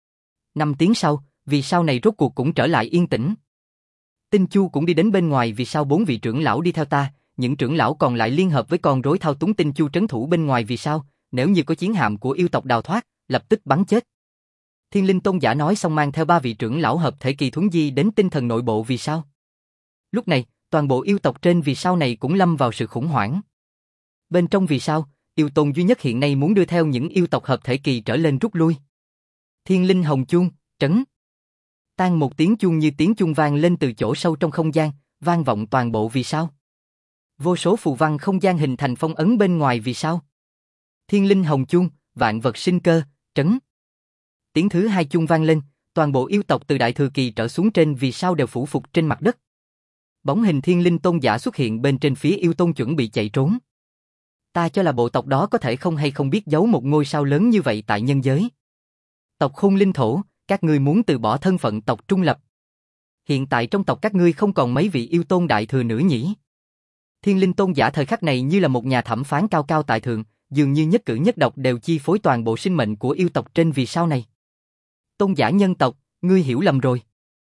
Năm tiếng sau, vì sao này rốt cuộc cũng trở lại yên tĩnh. Tinh chu cũng đi đến bên ngoài vì sao bốn vị trưởng lão đi theo ta, những trưởng lão còn lại liên hợp với con rối thao túng tinh chu trấn thủ bên ngoài vì sao, nếu như có chiến hạm của yêu tộc đào thoát, lập tức bắn chết. Thiên Linh Tôn giả nói xong mang theo ba vị trưởng lão hợp thể kỳ thuấn di đến tinh thần nội bộ vì sao. Lúc này, toàn bộ yêu tộc trên vì sao này cũng lâm vào sự khủng hoảng. Bên trong vì sao, yêu tôn duy nhất hiện nay muốn đưa theo những yêu tộc hợp thể kỳ trở lên rút lui. Thiên Linh Hồng Chuông, trấn. Tan một tiếng chuông như tiếng chuông vang lên từ chỗ sâu trong không gian, vang vọng toàn bộ vì sao. Vô số phù văn không gian hình thành phong ấn bên ngoài vì sao. Thiên Linh Hồng Chuông, vạn vật sinh cơ, trấn. Tiếng thứ hai chuông vang lên, toàn bộ yêu tộc từ đại thừa kỳ trở xuống trên vì sao đều phủ phục trên mặt đất. Bóng hình Thiên Linh Tôn giả xuất hiện bên trên phía yêu tôn chuẩn bị chạy trốn. Ta cho là bộ tộc đó có thể không hay không biết giấu một ngôi sao lớn như vậy tại nhân giới. Tộc Khôn Linh Thổ, các ngươi muốn từ bỏ thân phận tộc trung lập. Hiện tại trong tộc các ngươi không còn mấy vị yêu tôn đại thừa nữa nhỉ? Thiên Linh Tôn giả thời khắc này như là một nhà thẩm phán cao cao tại thượng, dường như nhất cử nhất độc đều chi phối toàn bộ sinh mệnh của yêu tộc trên vì sao này. Tôn giả nhân tộc, ngươi hiểu lầm rồi.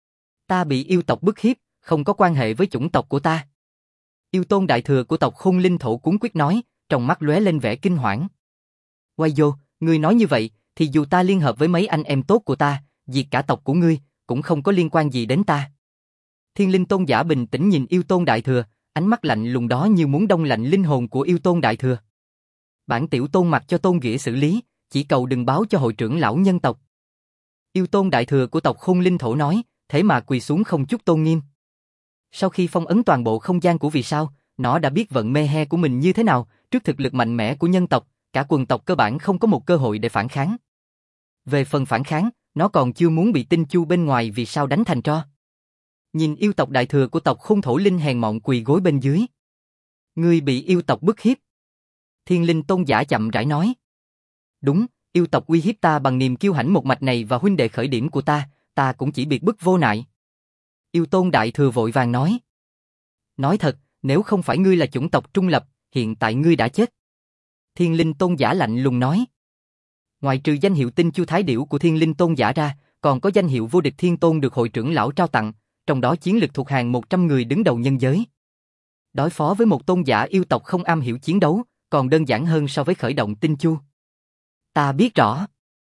Ta bị yêu tộc bức hiếp, không có quan hệ với chủng tộc của ta. Yêu tôn đại thừa của tộc Khôn Linh Thổ cuống quyết nói, trong mắt lóe lên vẻ kinh hoảng. Quay vô, ngươi nói như vậy, thì dù ta liên hợp với mấy anh em tốt của ta, diệt cả tộc của ngươi, cũng không có liên quan gì đến ta. Thiên Linh Tôn giả bình tĩnh nhìn yêu tôn đại thừa, ánh mắt lạnh lùng đó như muốn đông lạnh linh hồn của yêu tôn đại thừa. Bản tiểu tôn mặc cho tôn nghĩa xử lý, chỉ cầu đừng báo cho hội trưởng lão nhân tộc. Yêu tôn đại thừa của tộc Khôn Linh Thổ nói, thế mà quỳ xuống không chút tôn nghiêm. Sau khi phong ấn toàn bộ không gian của vì sao, nó đã biết vận mê he của mình như thế nào, trước thực lực mạnh mẽ của nhân tộc, cả quần tộc cơ bản không có một cơ hội để phản kháng. Về phần phản kháng, nó còn chưa muốn bị tinh chu bên ngoài vì sao đánh thành tro. Nhìn yêu tộc đại thừa của tộc Khôn Thổ Linh hèn mọn quỳ gối bên dưới. Ngươi bị yêu tộc bức hiếp. Thiên Linh Tôn giả chậm rãi nói. Đúng, yêu tộc uy hiếp ta bằng niềm kiêu hãnh một mạch này và huynh đệ khởi điểm của ta, ta cũng chỉ biệt bức vô nại. Yêu Tôn Đại Thừa vội vàng nói. Nói thật, nếu không phải ngươi là chủng tộc trung lập, hiện tại ngươi đã chết. Thiên Linh Tôn Giả lạnh lùng nói. Ngoài trừ danh hiệu Tinh Chu Thái Điểu của Thiên Linh Tôn Giả ra, còn có danh hiệu vô địch Thiên Tôn được hội trưởng lão trao tặng, trong đó chiến lực thuộc hàng một trăm người đứng đầu nhân giới. Đối phó với một tôn giả yêu tộc không am hiểu chiến đấu, còn đơn giản hơn so với khởi động Tinh Chu. Ta biết rõ.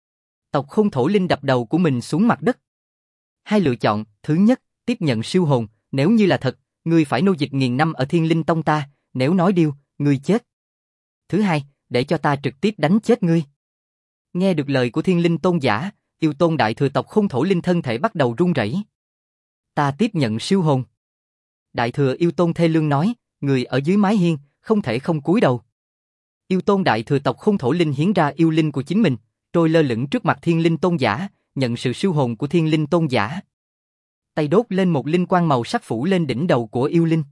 Tộc Khôn Thổ Linh đập đầu của mình xuống mặt đất. Hai lựa chọn, thứ nhất, tiếp nhận siêu hồn, nếu như là thật, ngươi phải nô dịch nghìn năm ở Thiên Linh Tông ta, nếu nói điêu, ngươi chết. Thứ hai, để cho ta trực tiếp đánh chết ngươi. Nghe được lời của Thiên Linh Tôn Giả, Yêu Tôn Đại Thừa tộc Khôn Thổ Linh thân thể bắt đầu run rẩy. Ta tiếp nhận siêu hồn. Đại Thừa Yêu Tôn thê lương nói, người ở dưới mái hiên, không thể không cúi đầu. Yêu Tôn Đại Thừa tộc Khôn Thổ Linh hiến ra yêu linh của chính mình, trôi lơ lửng trước mặt Thiên Linh Tôn Giả, nhận sự siêu hồn của Thiên Linh Tôn Giả. Tay đốt lên một linh quang màu sắc phủ lên đỉnh đầu của yêu linh.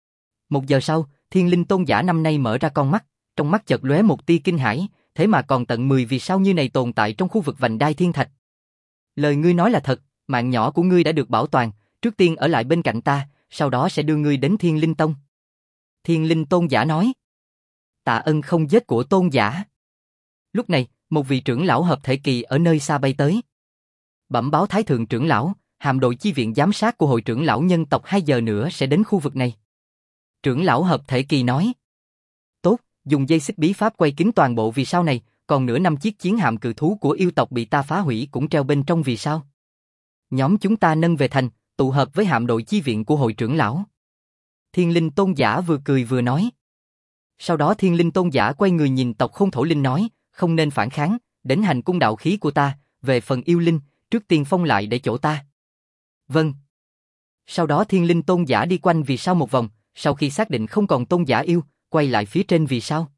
Một giờ sau, Thiên Linh Tôn Giả năm nay mở ra con mắt, trong mắt chợt lóe một tia kinh hãi, thế mà còn tận mười vì sao như này tồn tại trong khu vực vành đai thiên thạch. Lời ngươi nói là thật, mạng nhỏ của ngươi đã được bảo toàn, trước tiên ở lại bên cạnh ta, sau đó sẽ đưa ngươi đến Thiên Linh Tông. Thiên Linh Tôn Giả nói. Tạ ân không giết của Tôn Giả. Lúc này, một vị trưởng lão hợp thể kỳ ở nơi xa bay tới. Bẩm báo Thái Thượng trưởng lão, hạm đội chi viện giám sát của hội trưởng lão nhân tộc hai giờ nữa sẽ đến khu vực này. Trưởng lão hợp thể kỳ nói. Tốt, dùng dây xích bí pháp quay kín toàn bộ vì sao này, còn nửa năm chiếc chiến hạm cự thú của yêu tộc bị ta phá hủy cũng treo bên trong vì sao. Nhóm chúng ta nâng về thành, tụ hợp với hạm đội chi viện của hội trưởng lão. Thiên Linh Tôn Giả vừa cười vừa nói. Sau đó Thiên Linh Tôn Giả quay người nhìn tộc Khôn Thổ Linh nói, không nên phản kháng, đến hành cung đạo khí của ta, về phần yêu linh, trước tiên phong lại để chỗ ta. Vâng. Sau đó Thiên Linh Tôn Giả đi quanh vì sao một vòng, sau khi xác định không còn tôn giả yêu, quay lại phía trên vì sao.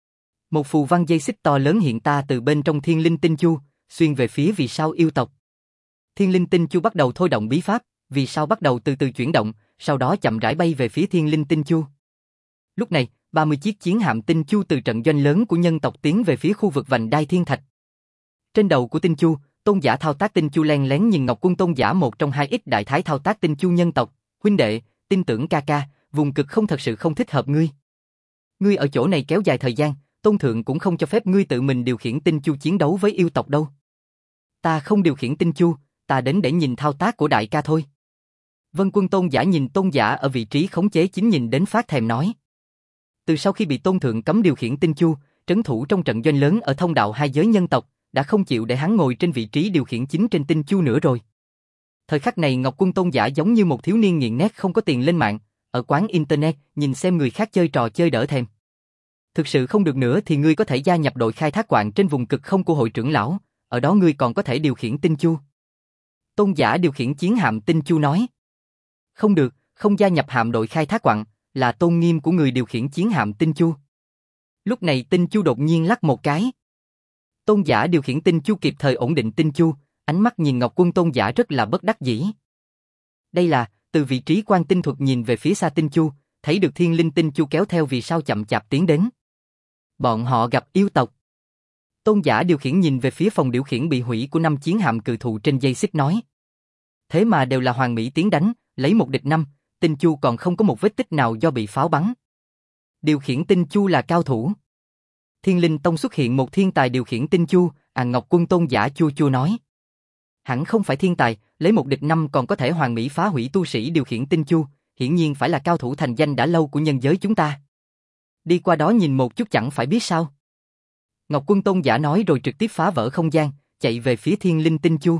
Một phù văn dây xích to lớn hiện ta từ bên trong Thiên Linh Tinh Chu, xuyên về phía vì sao yêu tộc. Thiên Linh Tinh Chu bắt đầu thôi động bí pháp, vì sao bắt đầu từ từ chuyển động, sau đó chậm rãi bay về phía Thiên Linh Tinh Chu. Lúc này, ba mươi chiếc chiến hạm Tinh Chu từ trận doanh lớn của nhân tộc tiến về phía khu vực vành đai thiên thạch. Trên đầu của Tinh Chu, Tôn Giả thao tác Tinh Chu len lén nhìn Ngọc Quân Tôn Giả một trong hai ít đại thái thao tác Tinh Chu nhân tộc, huynh đệ, tin tưởng ca ca, vùng cực không thật sự không thích hợp ngươi. Ngươi ở chỗ này kéo dài thời gian, Tôn Thượng cũng không cho phép ngươi tự mình điều khiển Tinh Chu chiến đấu với yêu tộc đâu. Ta không điều khiển Tinh Chu, ta đến để nhìn thao tác của đại ca thôi. Vân Quân Tôn Giả nhìn Tôn Giả ở vị trí khống chế chính nhìn đến phát thèm nói. Từ sau khi bị Tôn Thượng cấm điều khiển Tinh Chu, trấn thủ trong trận doanh lớn ở thông đạo hai giới nhân tộc, đã không chịu để hắn ngồi trên vị trí điều khiển chính trên Tinh Chu nữa rồi. Thời khắc này Ngọc Quân Tôn Giả giống như một thiếu niên nghiện nét không có tiền lên mạng, ở quán internet nhìn xem người khác chơi trò chơi đỡ thèm. Thực sự không được nữa thì ngươi có thể gia nhập đội khai thác quạng trên vùng cực không của hội trưởng lão, ở đó ngươi còn có thể điều khiển Tinh Chu. Tôn Giả điều khiển chiến hạm Tinh Chu nói. Không được, không gia nhập hạm đội khai thác quạng, là tôn nghiêm của người điều khiển chiến hạm Tinh Chu. Lúc này Tinh Chu đột nhiên lắc một cái. Tôn Giả điều khiển Tinh Chu kịp thời ổn định Tinh Chu, ánh mắt nhìn Ngọc Quân Tôn Giả rất là bất đắc dĩ. Đây là, từ vị trí quan tinh thuật nhìn về phía xa Tinh Chu, thấy được Thiên Linh Tinh Chu kéo theo vì sao chậm chạp tiến đến. Bọn họ gặp yêu tộc. Tôn Giả điều khiển nhìn về phía phòng điều khiển bị hủy của năm chiến hạm cự thụ trên dây xích nói. Thế mà đều là hoàng mỹ tiến đánh, lấy một địch năm, Tinh Chu còn không có một vết tích nào do bị pháo bắn. Điều khiển Tinh Chu là cao thủ. Thiên Linh Tông xuất hiện một thiên tài điều khiển Tinh Chu, à Ngọc Quân Tôn Giả chua chua nói. Hẳn không phải thiên tài, lấy một địch năm còn có thể hoàn mỹ phá hủy tu sĩ điều khiển Tinh Chu, hiển nhiên phải là cao thủ thành danh đã lâu của nhân giới chúng ta. Đi qua đó nhìn một chút chẳng phải biết sao. Ngọc Quân Tôn Giả nói rồi trực tiếp phá vỡ không gian, chạy về phía Thiên Linh Tinh Chu.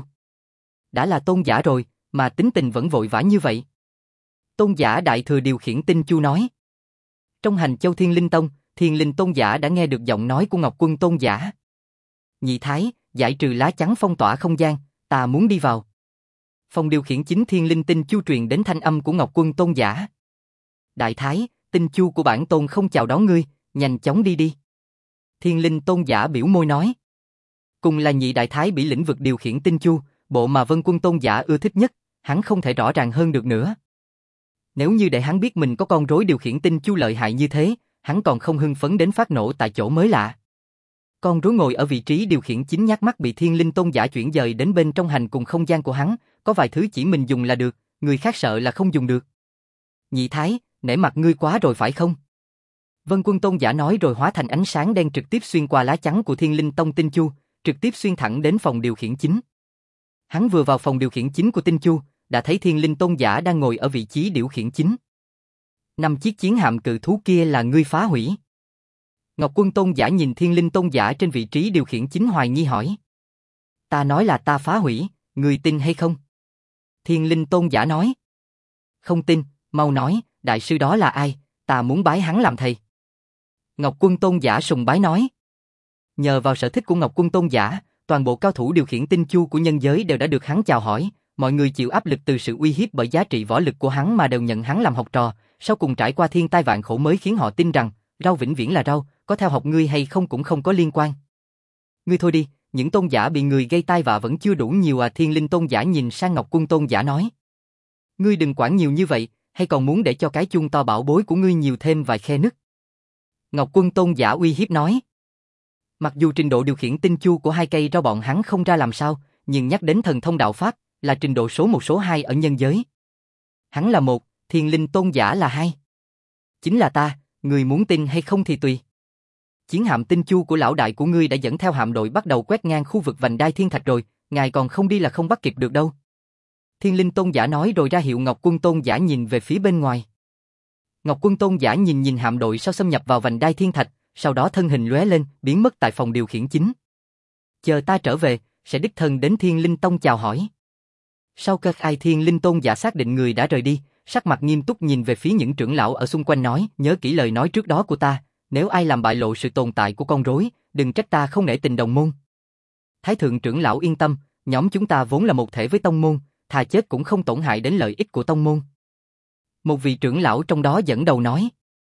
Đã là Tôn Giả rồi, mà tính tình vẫn vội vã như vậy. Tôn Giả Đại Thừa điều khiển Tinh Chu nói. Trong hành châu Thiên Linh Tông, Thiên Linh Tôn Giả đã nghe được giọng nói của Ngọc Quân Tôn Giả. Nhị Thái, giải trừ lá chắn phong tỏa không gian, ta muốn đi vào. Phòng điều khiển chính Thiên Linh Tinh Chu truyền đến thanh âm của Ngọc Quân Tôn Giả. Đại Thái, Tinh Chu của bản tôn không chào đón ngươi, nhanh chóng đi đi. Thiên Linh Tôn Giả biểu môi nói. Cùng là nhị đại thái bị lĩnh vực điều khiển Tinh Chu, bộ mà Vân Quân Tôn Giả ưa thích nhất, hắn không thể rõ ràng hơn được nữa. Nếu như để hắn biết mình có con rối điều khiển Tinh Chu lợi hại như thế, hắn còn không hưng phấn đến phát nổ tại chỗ mới lạ. Con rối ngồi ở vị trí điều khiển chính nhát mắt bị Thiên Linh Tôn giả chuyển dời đến bên trong hành cùng không gian của hắn, có vài thứ chỉ mình dùng là được, người khác sợ là không dùng được. Nhị Thái, nể mặt ngươi quá rồi phải không? Vân Quân Tôn giả nói rồi hóa thành ánh sáng đen trực tiếp xuyên qua lá chắn của Thiên Linh Tông Tinh Chu, trực tiếp xuyên thẳng đến phòng điều khiển chính. Hắn vừa vào phòng điều khiển chính của Tinh Chu, đã thấy Thiên Linh Tôn giả đang ngồi ở vị trí điều khiển chính. Năm chiếc chiến hạm cự thú kia là ngươi phá hủy. Ngọc Quân Tôn giả nhìn Thiên Linh Tôn giả trên vị trí điều khiển chính hoài nghi hỏi. Ta nói là ta phá hủy, ngươi tin hay không? Thiên Linh Tôn giả nói. Không tin, mau nói, đại sư đó là ai, ta muốn bái hắn làm thầy. Ngọc Quân Tôn giả sùng bái nói. Nhờ vào sở thích của Ngọc Quân Tôn giả, toàn bộ cao thủ điều khiển Tinh Chu của nhân giới đều đã được hắn chào hỏi, mọi người chịu áp lực từ sự uy hiếp bởi giá trị võ lực của hắn mà đều nhận hắn làm học trò, sau cùng trải qua thiên tai vạn khổ mới khiến họ tin rằng, rau vĩnh viễn là rau, có theo học ngươi hay không cũng không có liên quan. Ngươi thôi đi, những tôn giả bị người gây tai vạ vẫn chưa đủ nhiều à. Thiên Linh Tôn giả nhìn sang Ngọc Quân Tôn giả nói. Ngươi đừng quản nhiều như vậy, hay còn muốn để cho cái chuông to bảo bối của ngươi nhiều thêm vài khe nứt. Ngọc Quân Tôn giả uy hiếp nói. Mặc dù trình độ điều khiển Tinh Chu của hai cây rau bọn hắn không ra làm sao, nhưng nhắc đến thần thông đạo pháp, là trình độ số một số hai ở nhân giới. Hắn là một, Thiên Linh Tôn giả là hai. Chính là ta, người muốn tin hay không thì tùy. Chiến hạm Tinh Chu của lão đại của ngươi đã dẫn theo hạm đội bắt đầu quét ngang khu vực vành đai thiên thạch rồi, ngài còn không đi là không bắt kịp được đâu. Thiên Linh Tôn giả nói rồi ra hiệu Ngọc Quân Tôn giả nhìn về phía bên ngoài. Ngọc Quân Tôn giả nhìn nhìn hạm đội sau xâm nhập vào vành đai thiên thạch, sau đó thân hình lóe lên, biến mất tại phòng điều khiển chính. Chờ ta trở về, sẽ đích thân đến Thiên Linh Tông chào hỏi. Sau cơ ai Thiên Linh Tôn giả xác định người đã rời đi, sắc mặt nghiêm túc nhìn về phía những trưởng lão ở xung quanh nói, nhớ kỹ lời nói trước đó của ta, nếu ai làm bại lộ sự tồn tại của con rối, đừng trách ta không nể tình đồng môn. Thái thượng trưởng lão yên tâm, nhóm chúng ta vốn là một thể với tông môn, thà chết cũng không tổn hại đến lợi ích của tông môn. Một vị trưởng lão trong đó dẫn đầu nói,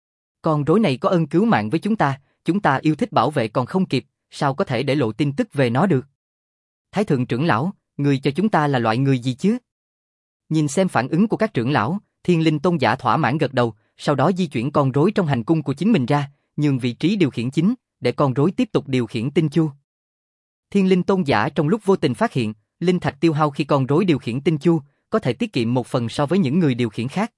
con rối này có ơn cứu mạng với chúng ta, chúng ta yêu thích bảo vệ còn không kịp, sao có thể để lộ tin tức về nó được. Thái thượng trưởng lão, người cho chúng ta là loại người gì chứ? Nhìn xem phản ứng của các trưởng lão, Thiên Linh Tôn giả thỏa mãn gật đầu, sau đó di chuyển con rối trong hành cung của chính mình ra, nhường vị trí điều khiển chính, để con rối tiếp tục điều khiển Tinh Chu. Thiên Linh Tôn giả trong lúc vô tình phát hiện, linh thạch tiêu hao khi con rối điều khiển Tinh Chu, có thể tiết kiệm một phần so với những người điều khiển khác.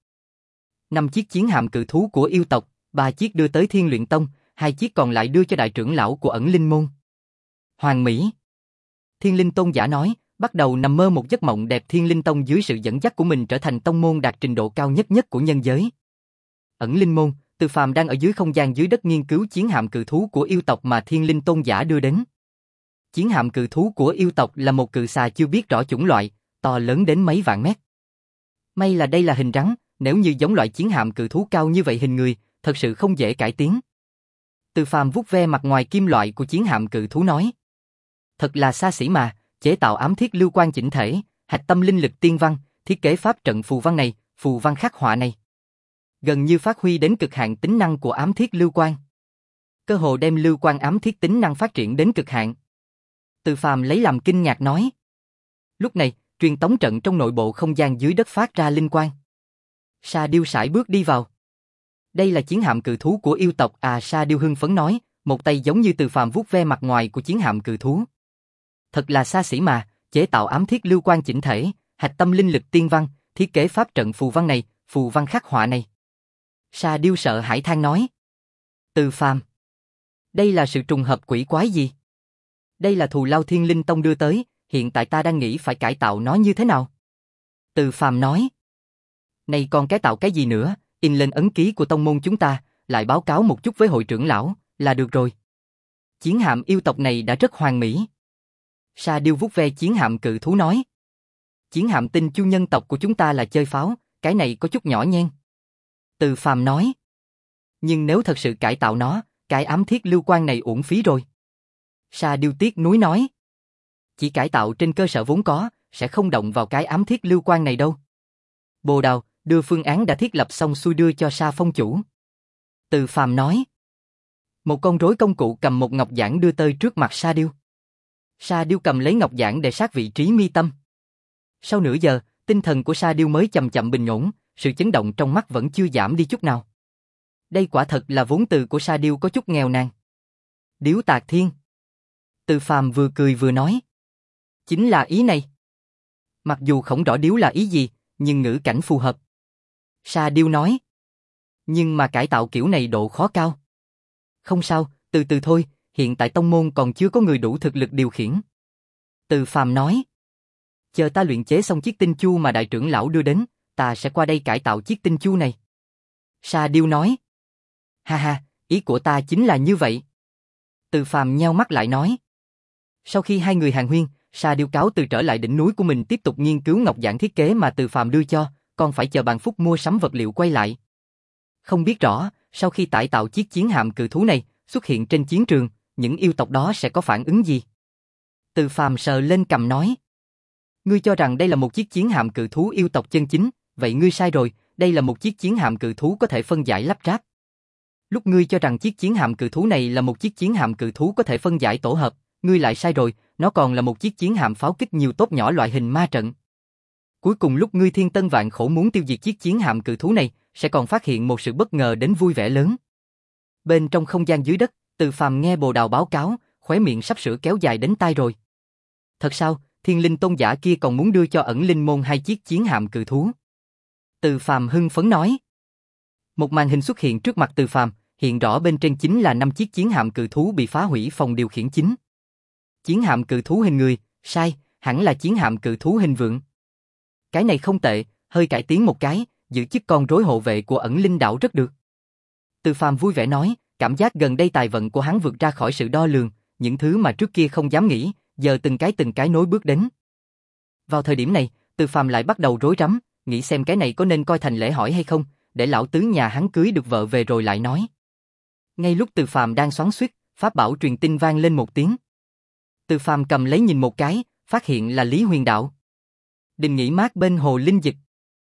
Năm chiếc chiến hạm cự thú của yêu tộc, ba chiếc đưa tới Thiên Luyện Tông, hai chiếc còn lại đưa cho đại trưởng lão của ẩn linh môn. Hoàng Mỹ. Thiên Linh Tôn giả nói, bắt đầu nằm mơ một giấc mộng đẹp. Thiên Linh Tông dưới sự dẫn dắt của mình trở thành tông môn đạt trình độ cao nhất nhất của nhân giới. Ẩn linh môn, Từ Phàm đang ở dưới không gian dưới đất nghiên cứu chiến hạm cự thú của yêu tộc mà Thiên Linh Tôn giả đưa đến. Chiến hạm cự thú của yêu tộc là một cự xà chưa biết rõ chủng loại, to lớn đến mấy vạn mét. May là đây là hình rắn, nếu như giống loại chiến hạm cự thú cao như vậy hình người, thật sự không dễ cải tiến. Từ Phàm vuốt ve mặt ngoài kim loại của chiến hạm cự thú nói. Thật là xa xỉ mà, chế tạo ám thiết lưu quan chỉnh thể, hạch tâm linh lực tiên văn, thiết kế pháp trận phù văn này, phù văn khắc họa này. Gần như phát huy đến cực hạn tính năng của ám thiết lưu quan. Cơ hồ đem lưu quan ám thiết tính năng phát triển đến cực hạn. Từ Phàm lấy làm kinh ngạc nói. Lúc này, truyền tống trận trong nội bộ không gian dưới đất phát ra linh quang. Sa Điêu sải bước đi vào. Đây là chiến hạm cự thú của yêu tộc à. Sa Điêu hưng phấn nói, một tay giống như Từ Phàm vuốt ve mặt ngoài của chiến hạm cự thú. Thật là xa xỉ mà, chế tạo ám thiết lưu quan chỉnh thể, hạch tâm linh lực tiên văn, thiết kế pháp trận phù văn này, phù văn khắc họa này. Sa Điêu sợ hãi than nói. Từ Phàm, đây là sự trùng hợp quỷ quái gì? Đây là thù lao Thiên Linh Tông đưa tới, hiện tại ta đang nghĩ phải cải tạo nó như thế nào? Từ Phàm nói. Này còn cải tạo cái gì nữa, in lên ấn ký của tông môn chúng ta, lại báo cáo một chút với hội trưởng lão, là được rồi. Chiến hạm yêu tộc này đã rất hoàn mỹ. Sa Điêu vuốt ve chiến hạm cự thú nói. Chiến hạm Tinh Chu nhân tộc của chúng ta là chơi pháo, cái này có chút nhỏ nhen. Từ Phàm nói. Nhưng nếu thật sự cải tạo nó, cái ám thiết lưu quan này uổng phí rồi. Sa Điêu tiếc nuối nói. Chỉ cải tạo trên cơ sở vốn có, sẽ không động vào cái ám thiết lưu quan này đâu. Bồ Đào, đưa phương án đã thiết lập xong xuôi đưa cho Sa Phong chủ. Từ Phàm nói. Một con rối công cụ cầm một ngọc giản đưa tới trước mặt Sa Điêu. Sa Điêu cầm lấy ngọc giản để sát vị trí mi tâm. Sau nửa giờ, tinh thần của Sa Điêu mới chậm chậm bình ổn, sự chấn động trong mắt vẫn chưa giảm đi chút nào. Đây quả thật là vốn từ của Sa Điêu có chút nghèo nàn. Điếu Tạc Thiên. Từ Phàm vừa cười vừa nói. Chính là ý này. Mặc dù không rõ điếu là ý gì, nhưng ngữ cảnh phù hợp. Sa Điêu nói. Nhưng mà cải tạo kiểu này độ khó cao. Không sao, từ từ thôi, hiện tại tông môn còn chưa có người đủ thực lực điều khiển. Từ Phàm nói. Chờ ta luyện chế xong chiếc tinh chu mà đại trưởng lão đưa đến, ta sẽ qua đây cải tạo chiếc tinh chu này. Sa Điêu nói. Ha ha, ý của ta chính là như vậy. Từ Phàm nheo mắt lại nói. Sau khi hai người hàn huyên, Sa Điêu cáo từ trở lại đỉnh núi của mình tiếp tục nghiên cứu ngọc giản thiết kế mà Từ Phàm đưa cho, còn phải chờ Bàn Phúc mua sắm vật liệu quay lại. Không biết rõ, sau khi tải tạo chiếc chiến hạm cự thú này, xuất hiện trên chiến trường, những yêu tộc đó sẽ có phản ứng gì? Từ Phàm sờ lên cằm nói. Ngươi cho rằng đây là một chiếc chiến hạm cự thú yêu tộc chân chính, vậy ngươi sai rồi, đây là một chiếc chiến hạm cự thú có thể phân giải lắp ráp. Lúc ngươi cho rằng chiếc chiến hạm cự thú này là một chiếc chiến hạm cự thú có thể phân giải tổ hợp, ngươi lại sai rồi, nó còn là một chiếc chiến hạm pháo kích nhiều tốt nhỏ loại hình ma trận. Cuối cùng lúc ngươi thiên tân vạn khổ muốn tiêu diệt chiếc chiến hạm cự thú này, sẽ còn phát hiện một sự bất ngờ đến vui vẻ lớn. Bên trong không gian dưới đất, Từ Phàm nghe Bồ Đào báo cáo, khóe miệng sắp sửa kéo dài đến tai rồi. Thật sao, Thiên Linh tôn giả kia còn muốn đưa cho ẩn linh môn hai chiếc chiến hạm cự thú. Từ Phàm hưng phấn nói. Một màn hình xuất hiện trước mặt Từ Phàm, hiện rõ bên trên chính là năm chiếc chiến hạm cự thú bị phá hủy phòng điều khiển chính. Chiến hạm cự thú hình người, sai, hẳn là chiến hạm cự thú hình vượn. Cái này không tệ, hơi cải tiến một cái, giữ chức con rối hộ vệ của ẩn linh đảo rất được. Từ Phàm vui vẻ nói, cảm giác gần đây tài vận của hắn vượt ra khỏi sự đo lường, những thứ mà trước kia không dám nghĩ, giờ từng cái từng cái nối bước đến. Vào thời điểm này, Từ Phàm lại bắt đầu rối rắm, nghĩ xem cái này có nên coi thành lễ hỏi hay không, để lão tứ nhà hắn cưới được vợ về rồi lại nói. Ngay lúc Từ Phàm đang xoắn xuýt, pháp bảo truyền tin vang lên một tiếng. Từ Phàm cầm lấy nhìn một cái, phát hiện là Lý Huyền Đạo. Đình nghỉ mát bên hồ linh dịch.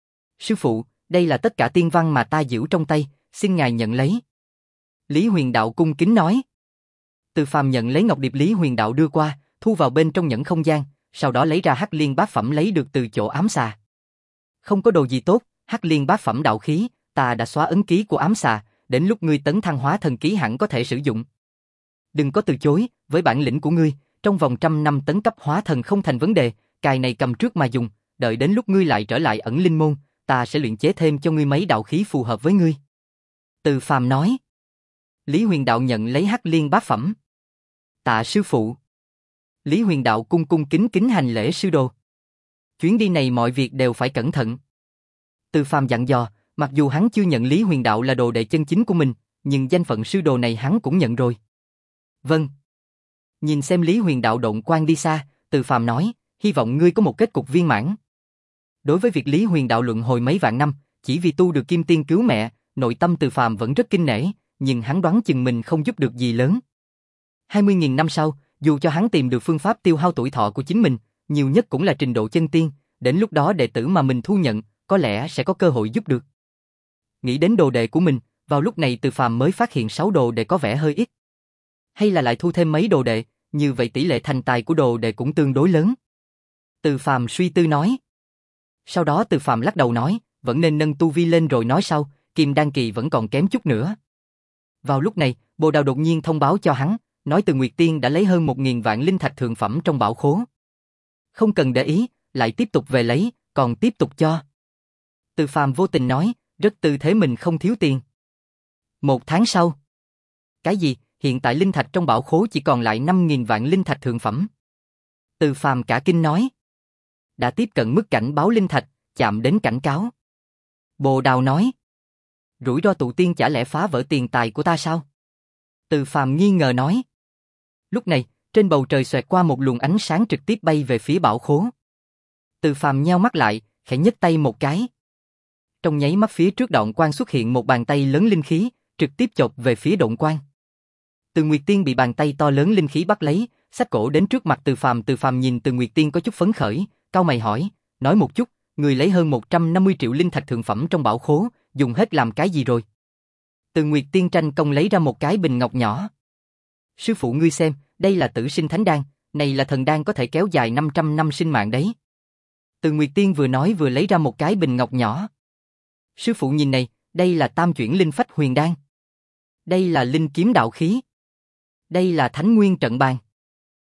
Sư phụ, đây là tất cả tiên văn mà ta giữ trong tay, xin ngài nhận lấy. Lý Huyền Đạo cung kính nói. Từ Phàm nhận lấy ngọc điệp Lý Huyền Đạo đưa qua, thu vào bên trong nhẫn không gian, sau đó lấy ra Hắc Liên bát phẩm lấy được từ chỗ ám xà. Không có đồ gì tốt, Hắc Liên bát phẩm đạo khí, ta đã xóa ấn ký của ám xà, đến lúc ngươi tấn thăng hóa thần ký hẳn có thể sử dụng. Đừng có từ chối, với bản lĩnh của ngươi, trong vòng trăm năm tấn cấp hóa thần không thành vấn đề, cài này cầm trước mà dùng, đợi đến lúc ngươi lại trở lại ẩn linh môn, ta sẽ luyện chế thêm cho ngươi mấy đạo khí phù hợp với ngươi. Từ Phàm nói. Lý Huyền Đạo nhận lấy Hắc Liên bát phẩm. Tạ sư phụ. Lý Huyền Đạo cung cung kính kính hành lễ sư đồ. Chuyến đi này mọi việc đều phải cẩn thận. Từ Phàm dặn dò, mặc dù hắn chưa nhận Lý Huyền Đạo là đồ đệ chân chính của mình, nhưng danh phận sư đồ này hắn cũng nhận rồi. Vâng. Nhìn xem Lý Huyền Đạo độn quang đi xa, Từ Phàm nói, hy vọng ngươi có một kết cục viên mãn. Đối với việc Lý Huyền Đạo luận hồi mấy vạn năm, chỉ vì tu được kim tiên cứu mẹ, nội tâm Từ Phàm vẫn rất kinh nể, nhưng hắn đoán chừng mình không giúp được gì lớn. hai mươi nghìn năm sau, dù cho hắn tìm được phương pháp tiêu hao tuổi thọ của chính mình, nhiều nhất cũng là trình độ chân tiên, đến lúc đó đệ tử mà mình thu nhận, có lẽ sẽ có cơ hội giúp được. Nghĩ đến đồ đệ của mình, vào lúc này Từ Phàm mới phát hiện sáu đồ đệ có vẻ hơi ít. Hay là lại thu thêm mấy đồ đệ, như vậy tỷ lệ thành tài của đồ đệ cũng tương đối lớn. Từ Phàm suy tư nói. Sau đó Từ Phàm lắc đầu nói, vẫn nên nâng tu vi lên rồi nói sau, kim đan kỳ vẫn còn kém chút nữa. Vào lúc này, Bồ Đào đột nhiên thông báo cho hắn, nói Từ Nguyệt Tiên đã lấy hơn một nghìn vạn linh thạch thượng phẩm trong bảo khố. Không cần để ý, lại tiếp tục về lấy, còn tiếp tục cho. Từ Phàm vô tình nói, rất tư thế mình không thiếu tiền. Một tháng sau. Cái gì, hiện tại linh thạch trong bảo khố chỉ còn lại năm nghìn vạn linh thạch thượng phẩm. Từ Phàm cả kinh nói. Đã tiếp cận mức cảnh báo linh thạch, chạm đến cảnh cáo. Bồ Đào nói. Rủi ro tụ tiên chả lẽ phá vỡ tiền tài của ta sao? Từ Phàm nghi ngờ nói. Lúc này, trên bầu trời xoẹt qua một luồng ánh sáng trực tiếp bay về phía bảo khố. Từ Phàm nheo mắt lại, khẽ nhấc tay một cái. Trong nháy mắt phía trước độn quang xuất hiện một bàn tay lớn linh khí, trực tiếp chộp về phía độn quang. Từ Nguyệt Tiên bị bàn tay to lớn linh khí bắt lấy, xách cổ đến trước mặt Từ Phàm. Từ Phàm nhìn Từ Nguyệt Tiên có chút phấn khởi, cau mày hỏi, nói một chút, người lấy hơn một trăm năm mươi triệu linh thạch thượng phẩm trong bảo khố, dùng hết làm cái gì rồi? Từ Nguyệt Tiên tranh công lấy ra một cái bình ngọc nhỏ. Sư phụ ngươi xem, đây là tử sinh thánh đan, này là thần đan có thể kéo dài năm trăm năm sinh mạng đấy. Từ Nguyệt Tiên vừa nói vừa lấy ra một cái bình ngọc nhỏ. Sư phụ nhìn này, đây là tam chuyển linh phách huyền đan. Đây là linh kiếm đạo khí. Đây là thánh nguyên trận bàn.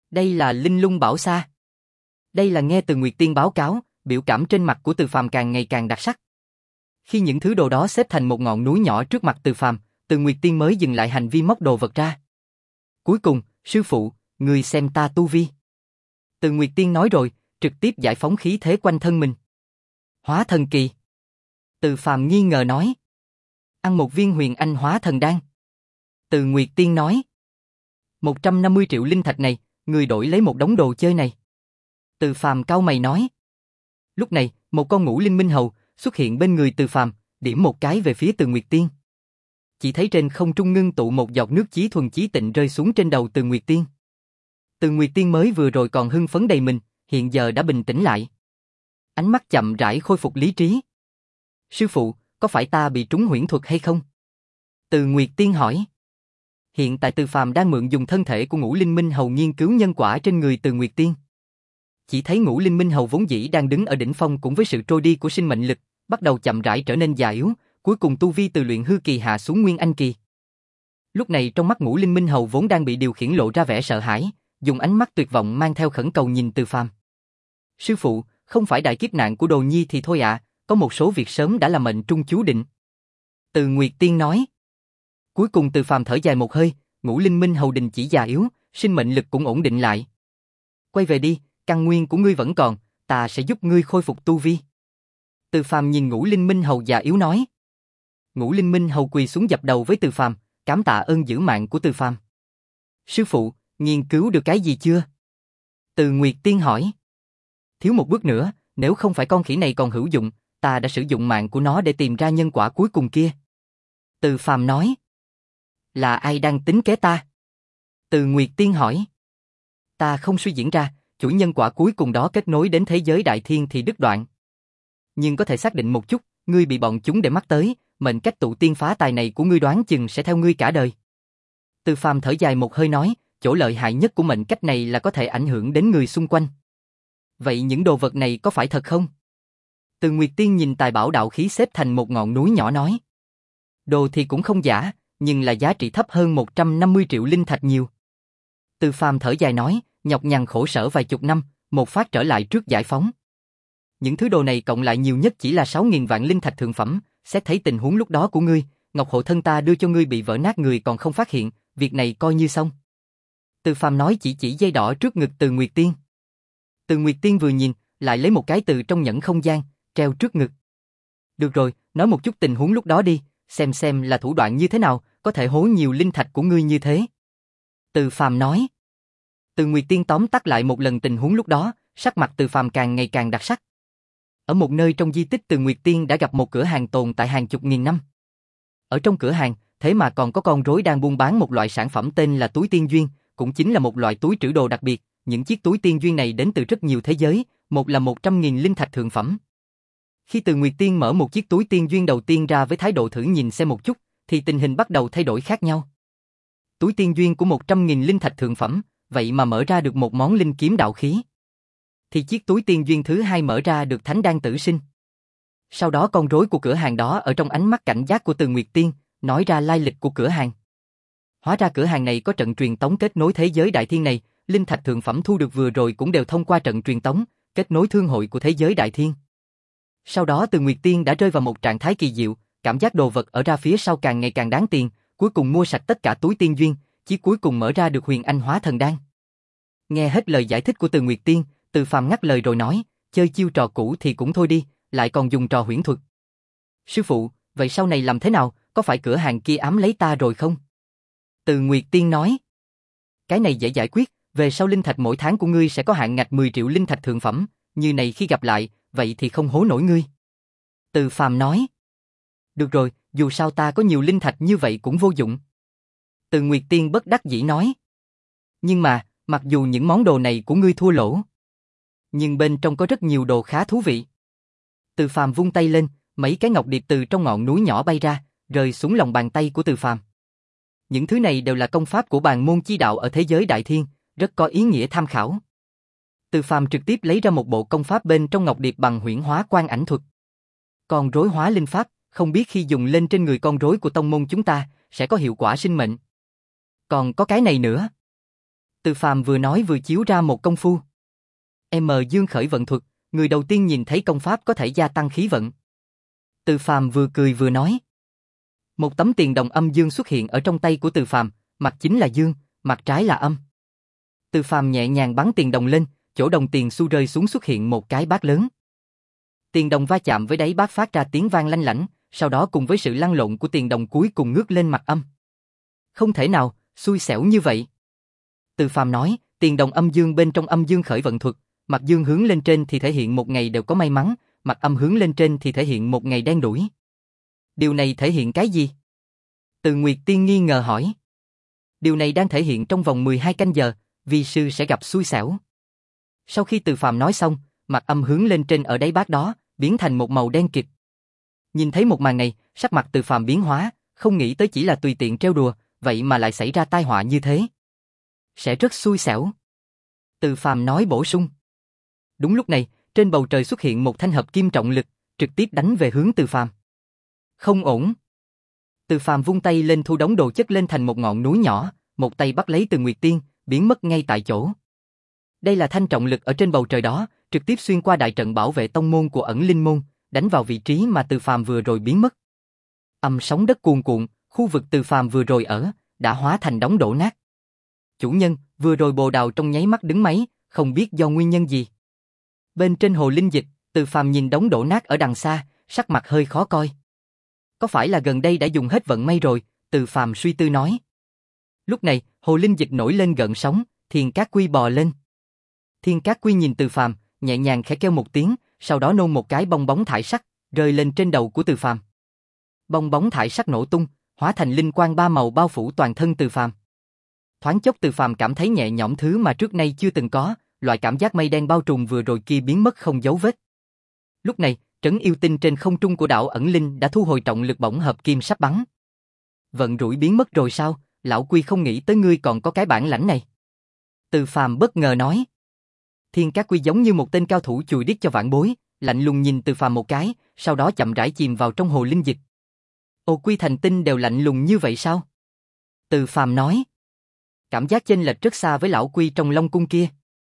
Đây là Linh Lung Bảo Sa. Đây là nghe từ Nguyệt Tiên báo cáo, biểu cảm trên mặt của Từ Phàm càng ngày càng đặc sắc. Khi những thứ đồ đó xếp thành một ngọn núi nhỏ trước mặt Từ Phàm, Từ Nguyệt Tiên mới dừng lại hành vi móc đồ vật ra. Cuối cùng, sư phụ, người xem ta tu vi. Từ Nguyệt Tiên nói rồi, trực tiếp giải phóng khí thế quanh thân mình. Hóa thần kỳ. Từ Phàm nghi ngờ nói. Ăn một viên huyền anh hóa thần đan. Từ Nguyệt Tiên nói. một trăm năm mươi triệu linh thạch này, người đổi lấy một đống đồ chơi này. Từ Phàm cau mày nói. Lúc này, một con ngũ linh minh hầu xuất hiện bên người Từ Phàm, điểm một cái về phía Từ Nguyệt Tiên. Chỉ thấy trên không trung ngưng tụ một giọt nước chí thuần chí tịnh rơi xuống trên đầu Từ Nguyệt Tiên. Từ Nguyệt Tiên mới vừa rồi còn hưng phấn đầy mình, hiện giờ đã bình tĩnh lại. Ánh mắt chậm rãi khôi phục lý trí. Sư phụ, có phải ta bị trúng huyễn thuật hay không? Từ Nguyệt Tiên hỏi. Hiện tại Từ Phàm đang mượn dùng thân thể của Ngũ Linh Minh Hầu nghiên cứu nhân quả trên người Từ Nguyệt Tiên. Chỉ thấy Ngũ Linh Minh Hầu vốn dĩ đang đứng ở đỉnh phong cùng với sự trôi đi của sinh mệnh lực, bắt đầu chậm rãi trở nên già yếu, cuối cùng tu vi từ luyện hư kỳ hạ xuống nguyên anh kỳ. Lúc này trong mắt Ngũ Linh Minh Hầu vốn đang bị điều khiển lộ ra vẻ sợ hãi, dùng ánh mắt tuyệt vọng mang theo khẩn cầu nhìn Từ Phàm. Sư phụ, không phải đại kiếp nạn của Đồ Nhi thì thôi ạ, à, có một số việc sớm đã là mệnh trung chú định. Từ Nguyệt Tiên nói. Cuối cùng Từ Phàm thở dài một hơi, Ngũ Linh Minh Hầu đình chỉ già yếu, sinh mệnh lực cũng ổn định lại. Quay về đi, căn nguyên của ngươi vẫn còn, ta sẽ giúp ngươi khôi phục tu vi. Từ Phàm nhìn Ngũ Linh Minh Hầu già yếu nói. Ngũ Linh Minh Hầu quỳ xuống dập đầu với Từ Phàm, cảm tạ ơn giữ mạng của Từ Phàm. Sư phụ, nghiên cứu được cái gì chưa? Từ Nguyệt Tiên hỏi. Thiếu một bước nữa, nếu không phải con khỉ này còn hữu dụng, ta đã sử dụng mạng của nó để tìm ra nhân quả cuối cùng kia. Từ Phàm nói. Là ai đang tính kế ta? Từ Nguyệt Tiên hỏi. Ta không suy diễn ra, chuỗi nhân quả cuối cùng đó kết nối đến thế giới đại thiên thì đứt đoạn. Nhưng có thể xác định một chút, ngươi bị bọn chúng để mắt tới, mệnh cách tụ tiên phá tài này của ngươi đoán chừng sẽ theo ngươi cả đời. Từ Phàm thở dài một hơi nói, chỗ lợi hại nhất của mệnh cách này là có thể ảnh hưởng đến người xung quanh. Vậy những đồ vật này có phải thật không? Từ Nguyệt Tiên nhìn tài bảo đạo khí xếp thành một ngọn núi nhỏ nói. Đồ thì cũng không giả, nhưng là giá trị thấp hơn một trăm năm mươi triệu linh thạch nhiều. Từ Phàm thở dài nói, nhọc nhằn khổ sở vài chục năm, một phát trở lại trước giải phóng. Những thứ đồ này cộng lại nhiều nhất chỉ là sáu nghìn vạn linh thạch thượng phẩm, xét thấy tình huống lúc đó của ngươi, Ngọc hộ thân ta đưa cho ngươi bị vỡ nát người còn không phát hiện, việc này coi như xong. Từ Phàm nói chỉ chỉ dây đỏ trước ngực Từ Nguyệt Tiên. Từ Nguyệt Tiên vừa nhìn, lại lấy một cái từ trong nhẫn không gian, treo trước ngực. Được rồi, nói một chút tình huống lúc đó đi, xem xem là thủ đoạn như thế nào, có thể hố nhiều linh thạch của ngươi như thế. Từ Phàm nói. Từ Nguyệt Tiên tóm tắt lại một lần tình huống lúc đó, sắc mặt Từ Phàm càng ngày càng đặc sắc. Ở một nơi trong di tích Từ Nguyệt Tiên đã gặp một cửa hàng tồn tại hàng chục nghìn năm. Ở trong cửa hàng, thế mà còn có con rối đang buôn bán một loại sản phẩm tên là túi tiên duyên, cũng chính là một loại túi trữ đồ đặc biệt. Những chiếc túi tiên duyên này đến từ rất nhiều thế giới, một là một trăm nghìn linh thạch thượng phẩm. Khi Từ Nguyệt Tiên mở một chiếc túi tiên duyên đầu tiên ra với thái độ thử nhìn xem một chút, thì tình hình bắt đầu thay đổi khác nhau. Túi tiên duyên của một trăm nghìn linh thạch thượng phẩm, vậy mà mở ra được một món linh kiếm đạo khí. Thì chiếc túi tiên duyên thứ hai mở ra được thánh đan tử sinh. Sau đó con rối của cửa hàng đó ở trong ánh mắt cảnh giác của Từ Nguyệt Tiên, nói ra lai lịch của cửa hàng. Hóa ra cửa hàng này có trận truyền tống kết nối thế giới đại thiên này, linh thạch thượng phẩm thu được vừa rồi cũng đều thông qua trận truyền tống, kết nối thương hội của thế giới đại thiên. Sau đó Từ Nguyệt Tiên đã rơi vào một trạng thái kỳ diệu, cảm giác đồ vật ở ra phía sau càng ngày càng đáng tiền, cuối cùng mua sạch tất cả túi tiên duyên, chỉ cuối cùng mở ra được huyền anh hóa thần đan. Nghe hết lời giải thích của Từ Nguyệt Tiên, Từ Phàm ngắt lời rồi nói, chơi chiêu trò cũ thì cũng thôi đi, lại còn dùng trò huyễn thuật. Sư phụ, vậy sau này làm thế nào, có phải cửa hàng kia ám lấy ta rồi không? Từ Nguyệt Tiên nói, cái này dễ giải quyết, về sau linh thạch mỗi tháng của ngươi sẽ có hạn ngạch mười triệu linh thạch thượng phẩm, như này khi gặp lại, vậy thì không hố nổi ngươi. Từ Phàm nói, được rồi, dù sao ta có nhiều linh thạch như vậy cũng vô dụng. Từ Nguyệt Tiên bất đắc dĩ nói, nhưng mà, mặc dù những món đồ này của ngươi thua lỗ, nhưng bên trong có rất nhiều đồ khá thú vị. Từ Phàm vung tay lên, mấy cái ngọc điệp từ trong ngọn núi nhỏ bay ra, rơi xuống lòng bàn tay của Từ Phàm. Những thứ này đều là công pháp của bàn môn chi đạo ở thế giới đại thiên, rất có ý nghĩa tham khảo. Từ Phàm trực tiếp lấy ra một bộ công pháp bên trong ngọc điệp bằng huyễn hóa quan ảnh thuật. Con rối hóa linh pháp, không biết khi dùng lên trên người con rối của tông môn chúng ta, sẽ có hiệu quả sinh mệnh. Còn có cái này nữa. Từ Phàm vừa nói vừa chiếu ra một công phu. M Dương khởi vận thuật, người đầu tiên nhìn thấy công pháp có thể gia tăng khí vận. Từ Phàm vừa cười vừa nói. Một tấm tiền đồng âm dương xuất hiện ở trong tay của Từ Phàm, mặt chính là dương, mặt trái là âm. Từ Phàm nhẹ nhàng bắn tiền đồng lên, chỗ đồng tiền xu rơi xuống xuất hiện một cái bát lớn. Tiền đồng va chạm với đáy bát phát ra tiếng vang lanh lảnh, sau đó cùng với sự lăn lộn của tiền đồng cuối cùng ngước lên mặt âm. Không thể nào, xui xẻo như vậy. Từ Phàm nói, tiền đồng âm dương bên trong âm dương khởi vận thuật, mặt dương hướng lên trên thì thể hiện một ngày đều có may mắn, mặt âm hướng lên trên thì thể hiện một ngày đen đủi. Điều này thể hiện cái gì? Từ Nguyệt Tiên nghi ngờ hỏi. Điều này đang thể hiện trong vòng mười hai canh giờ, vi sư sẽ gặp xui xẻo. Sau khi Từ Phàm nói xong, mặt âm hướng lên trên ở đáy bát đó, biến thành một màu đen kịt. Nhìn thấy một màn này, sắc mặt Từ Phàm biến hóa, không nghĩ tới chỉ là tùy tiện trêu đùa, vậy mà lại xảy ra tai họa như thế. Sẽ rất xui xẻo. Từ Phàm nói bổ sung. Đúng lúc này, trên bầu trời xuất hiện một thanh hợp kim trọng lực, trực tiếp đánh về hướng Từ Phàm. Không ổn. Từ Phàm vung tay lên thu đống đồ chất lên thành một ngọn núi nhỏ, một tay bắt lấy Từ Nguyệt Tiên, biến mất ngay tại chỗ. Đây là thanh trọng lực ở trên bầu trời đó, trực tiếp xuyên qua đại trận bảo vệ tông môn của Ẩn Linh môn, đánh vào vị trí mà Từ Phàm vừa rồi biến mất. Âm sóng đất cuồn cuộn, khu vực Từ Phàm vừa rồi ở đã hóa thành đống đổ nát. Chủ nhân, vừa rồi Bồ Đào trong nháy mắt đứng máy, không biết do nguyên nhân gì. Bên trên hồ linh dịch, Từ Phàm nhìn đống đổ nát ở đằng xa, sắc mặt hơi khó coi. Có phải là gần đây đã dùng hết vận may rồi? Từ Phàm suy tư nói. Lúc này, hồ linh dịch nổi lên gợn sóng, Thiên Cát Quy bò lên. Thiên Cát Quy nhìn Từ Phàm, nhẹ nhàng khẽ kêu một tiếng, sau đó nôn một cái bong bóng thải sắc, rơi lên trên đầu của Từ Phàm. Bong bóng thải sắc nổ tung, hóa thành linh quang ba màu bao phủ toàn thân Từ Phàm. Thoáng chốc Từ Phàm cảm thấy nhẹ nhõm thứ mà trước nay chưa từng có, loại cảm giác mây đen bao trùm vừa rồi kia biến mất không dấu vết. Lúc này, trấn yêu tinh trên không trung của đảo Ẩn Linh đã thu hồi trọng lực bổng hợp kim sắp bắn. Vận rủi biến mất rồi sao? Lão Quy không nghĩ tới ngươi còn có cái bản lãnh này. Từ Phàm bất ngờ nói. Thiên Cát Quy giống như một tên cao thủ chùi điếc cho vạn bối, lạnh lùng nhìn Từ Phàm một cái, sau đó chậm rãi chìm vào trong hồ linh dịch. Ô Quy thành tinh đều lạnh lùng như vậy sao? Từ Phàm nói. Cảm giác chênh lệch rất xa với lão Quy trong Long cung kia.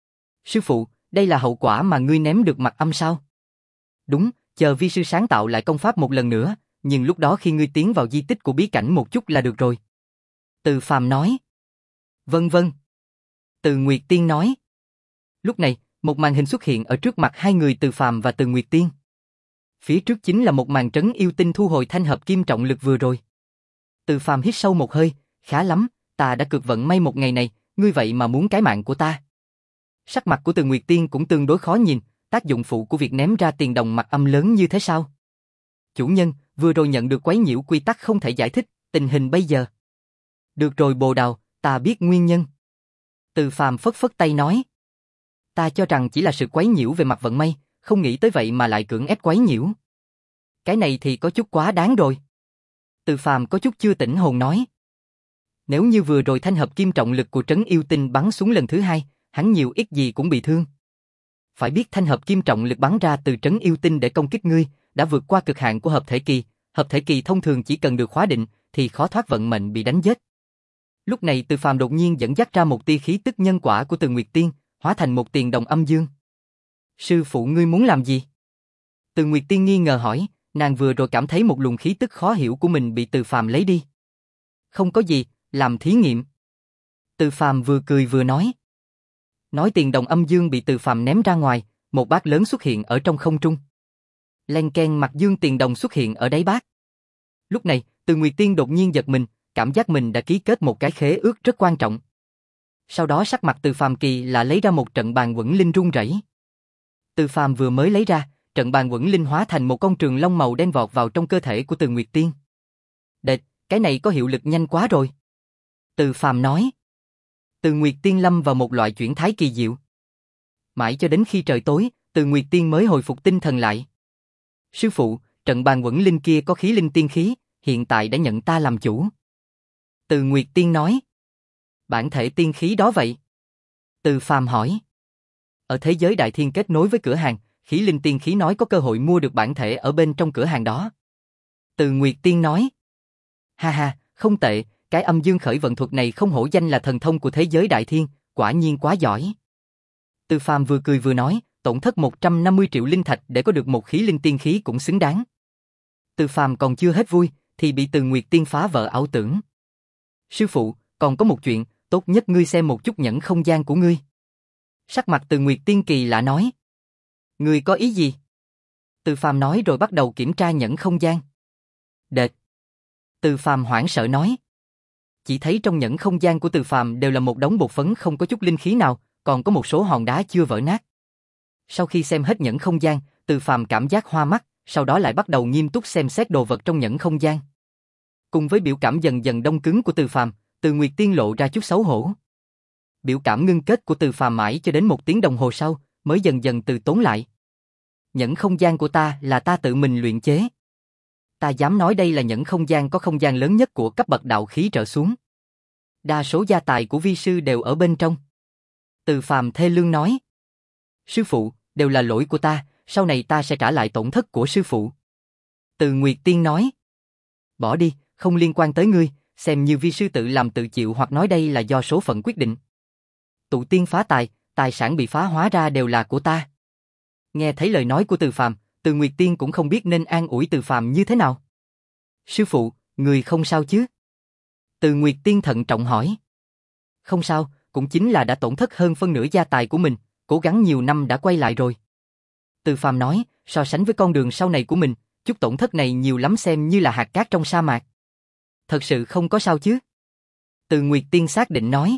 Sư phụ, đây là hậu quả mà ngươi ném được mặt âm sao? Đúng, chờ vi sư sáng tạo lại công pháp một lần nữa, nhưng lúc đó khi ngươi tiến vào di tích của bí cảnh một chút là được rồi. Từ Phàm nói. Vâng vâng. Từ Nguyệt Tiên nói. Lúc này, một màn hình xuất hiện ở trước mặt hai người Từ Phàm và Từ Nguyệt Tiên. Phía trước chính là một màn trấn yêu tinh thu hồi thanh hợp kim trọng lực vừa rồi. Từ Phàm hít sâu một hơi, khá lắm, ta đã cực vận may một ngày này, ngươi vậy mà muốn cái mạng của ta. Sắc mặt của Từ Nguyệt Tiên cũng tương đối khó nhìn, tác dụng phụ của việc ném ra tiền đồng mặt âm lớn như thế sao? Chủ nhân, vừa rồi nhận được quấy nhiễu quy tắc không thể giải thích, tình hình bây giờ. Được rồi Bồ Đào, ta biết nguyên nhân. Từ Phàm phất phất tay nói. Ta cho rằng chỉ là sự quấy nhiễu về mặt vận may, không nghĩ tới vậy mà lại cưỡng ép quấy nhiễu. Cái này thì có chút quá đáng rồi. Từ Phàm có chút chưa tỉnh hồn nói. Nếu như vừa rồi thanh hợp kim trọng lực của trấn yêu tinh bắn xuống lần thứ hai, hắn nhiều ít gì cũng bị thương. Phải biết thanh hợp kim trọng lực bắn ra từ trấn yêu tinh để công kích ngươi, đã vượt qua cực hạn của hợp thể kỳ, hợp thể kỳ thông thường chỉ cần được khóa định, thì khó thoát vận mệnh bị đánh giết. Lúc này Từ Phàm đột nhiên dẫn dắt ra một tia khí tức nhân quả của Từ Nguyệt Tiên, hóa thành một tiền đồng âm dương. Sư phụ ngươi muốn làm gì? Từ Nguyệt Tiên nghi ngờ hỏi, nàng vừa rồi cảm thấy một luồng khí tức khó hiểu của mình bị Từ Phàm lấy đi. Không có gì, làm thí nghiệm. Từ Phàm vừa cười vừa nói. Nói tiền đồng âm dương bị Từ Phàm ném ra ngoài, một bát lớn xuất hiện ở trong không trung. Len keng mặt dương tiền đồng xuất hiện ở đáy bát. Lúc này, Từ Nguyệt Tiên đột nhiên giật mình, cảm giác mình đã ký kết một cái khế ước rất quan trọng. Sau đó sắc mặt Từ Phàm kỳ là lấy ra một trận bàn quẩn linh rung rẩy. Từ Phàm vừa mới lấy ra, trận bàn quẩn linh hóa thành một con trường long màu đen vọt vào trong cơ thể của Từ Nguyệt Tiên. Đệt, cái này có hiệu lực nhanh quá rồi. Từ Phàm nói. Từ Nguyệt Tiên lâm vào một loại chuyển thái kỳ diệu. Mãi cho đến khi trời tối, Từ Nguyệt Tiên mới hồi phục tinh thần lại. Sư phụ, trận bàn quẩn linh kia có khí linh tiên khí, hiện tại đã nhận ta làm chủ. Từ Nguyệt Tiên nói. Bản thể tiên khí đó vậy? Từ Phàm hỏi. Ở thế giới đại thiên kết nối với cửa hàng, khí linh tiên khí nói có cơ hội mua được bản thể ở bên trong cửa hàng đó. Từ Nguyệt Tiên nói. Ha ha, không tệ, cái âm dương khởi vận thuật này không hổ danh là thần thông của thế giới đại thiên, quả nhiên quá giỏi. Từ Phàm vừa cười vừa nói, tổn thất một trăm năm mươi triệu linh thạch để có được một khí linh tiên khí cũng xứng đáng. Từ Phàm còn chưa hết vui, thì bị Từ Nguyệt Tiên phá vỡ ảo tưởng. Sư phụ, còn có một chuyện, tốt nhất ngươi xem một chút nhẫn không gian của ngươi. Sắc mặt Từ Nguyệt Tiên kỳ lạ nói. Ngươi có ý gì? Từ Phàm nói rồi bắt đầu kiểm tra nhẫn không gian. Đệt. Từ Phàm hoảng sợ nói. Chỉ thấy trong nhẫn không gian của Từ Phàm đều là một đống bột phấn không có chút linh khí nào, còn có một số hòn đá chưa vỡ nát. Sau khi xem hết nhẫn không gian, Từ Phàm cảm giác hoa mắt, sau đó lại bắt đầu nghiêm túc xem xét đồ vật trong nhẫn không gian. Cùng với biểu cảm dần dần đông cứng của Từ Phàm, Từ Nguyệt Tiên lộ ra chút xấu hổ. Biểu cảm ngưng kết của Từ Phàm mãi cho đến một tiếng đồng hồ sau, mới dần dần từ tốn lại. Nhẫn không gian của ta là ta tự mình luyện chế. Ta dám nói đây là nhẫn không gian có không gian lớn nhất của cấp bậc đạo khí trở xuống. Đa số gia tài của vi sư đều ở bên trong. Từ Phàm thê lương nói. Sư phụ, đều là lỗi của ta, sau này ta sẽ trả lại tổn thất của sư phụ. Từ Nguyệt Tiên nói. Bỏ đi, không liên quan tới ngươi, xem như vi sư tự làm tự chịu hoặc nói đây là do số phận quyết định. Tụ tiên phá tài, tài sản bị phá hóa ra đều là của ta. Nghe thấy lời nói của Từ Phàm, Từ Nguyệt Tiên cũng không biết nên an ủi Từ Phàm như thế nào. Sư phụ, người không sao chứ? Từ Nguyệt Tiên thận trọng hỏi. Không sao, cũng chính là đã tổn thất hơn phân nửa gia tài của mình, cố gắng nhiều năm đã quay lại rồi. Từ Phàm nói, so sánh với con đường sau này của mình, chút tổn thất này nhiều lắm xem như là hạt cát trong sa mạc. Thật sự không có sao chứ? Từ Nguyệt Tiên xác định nói.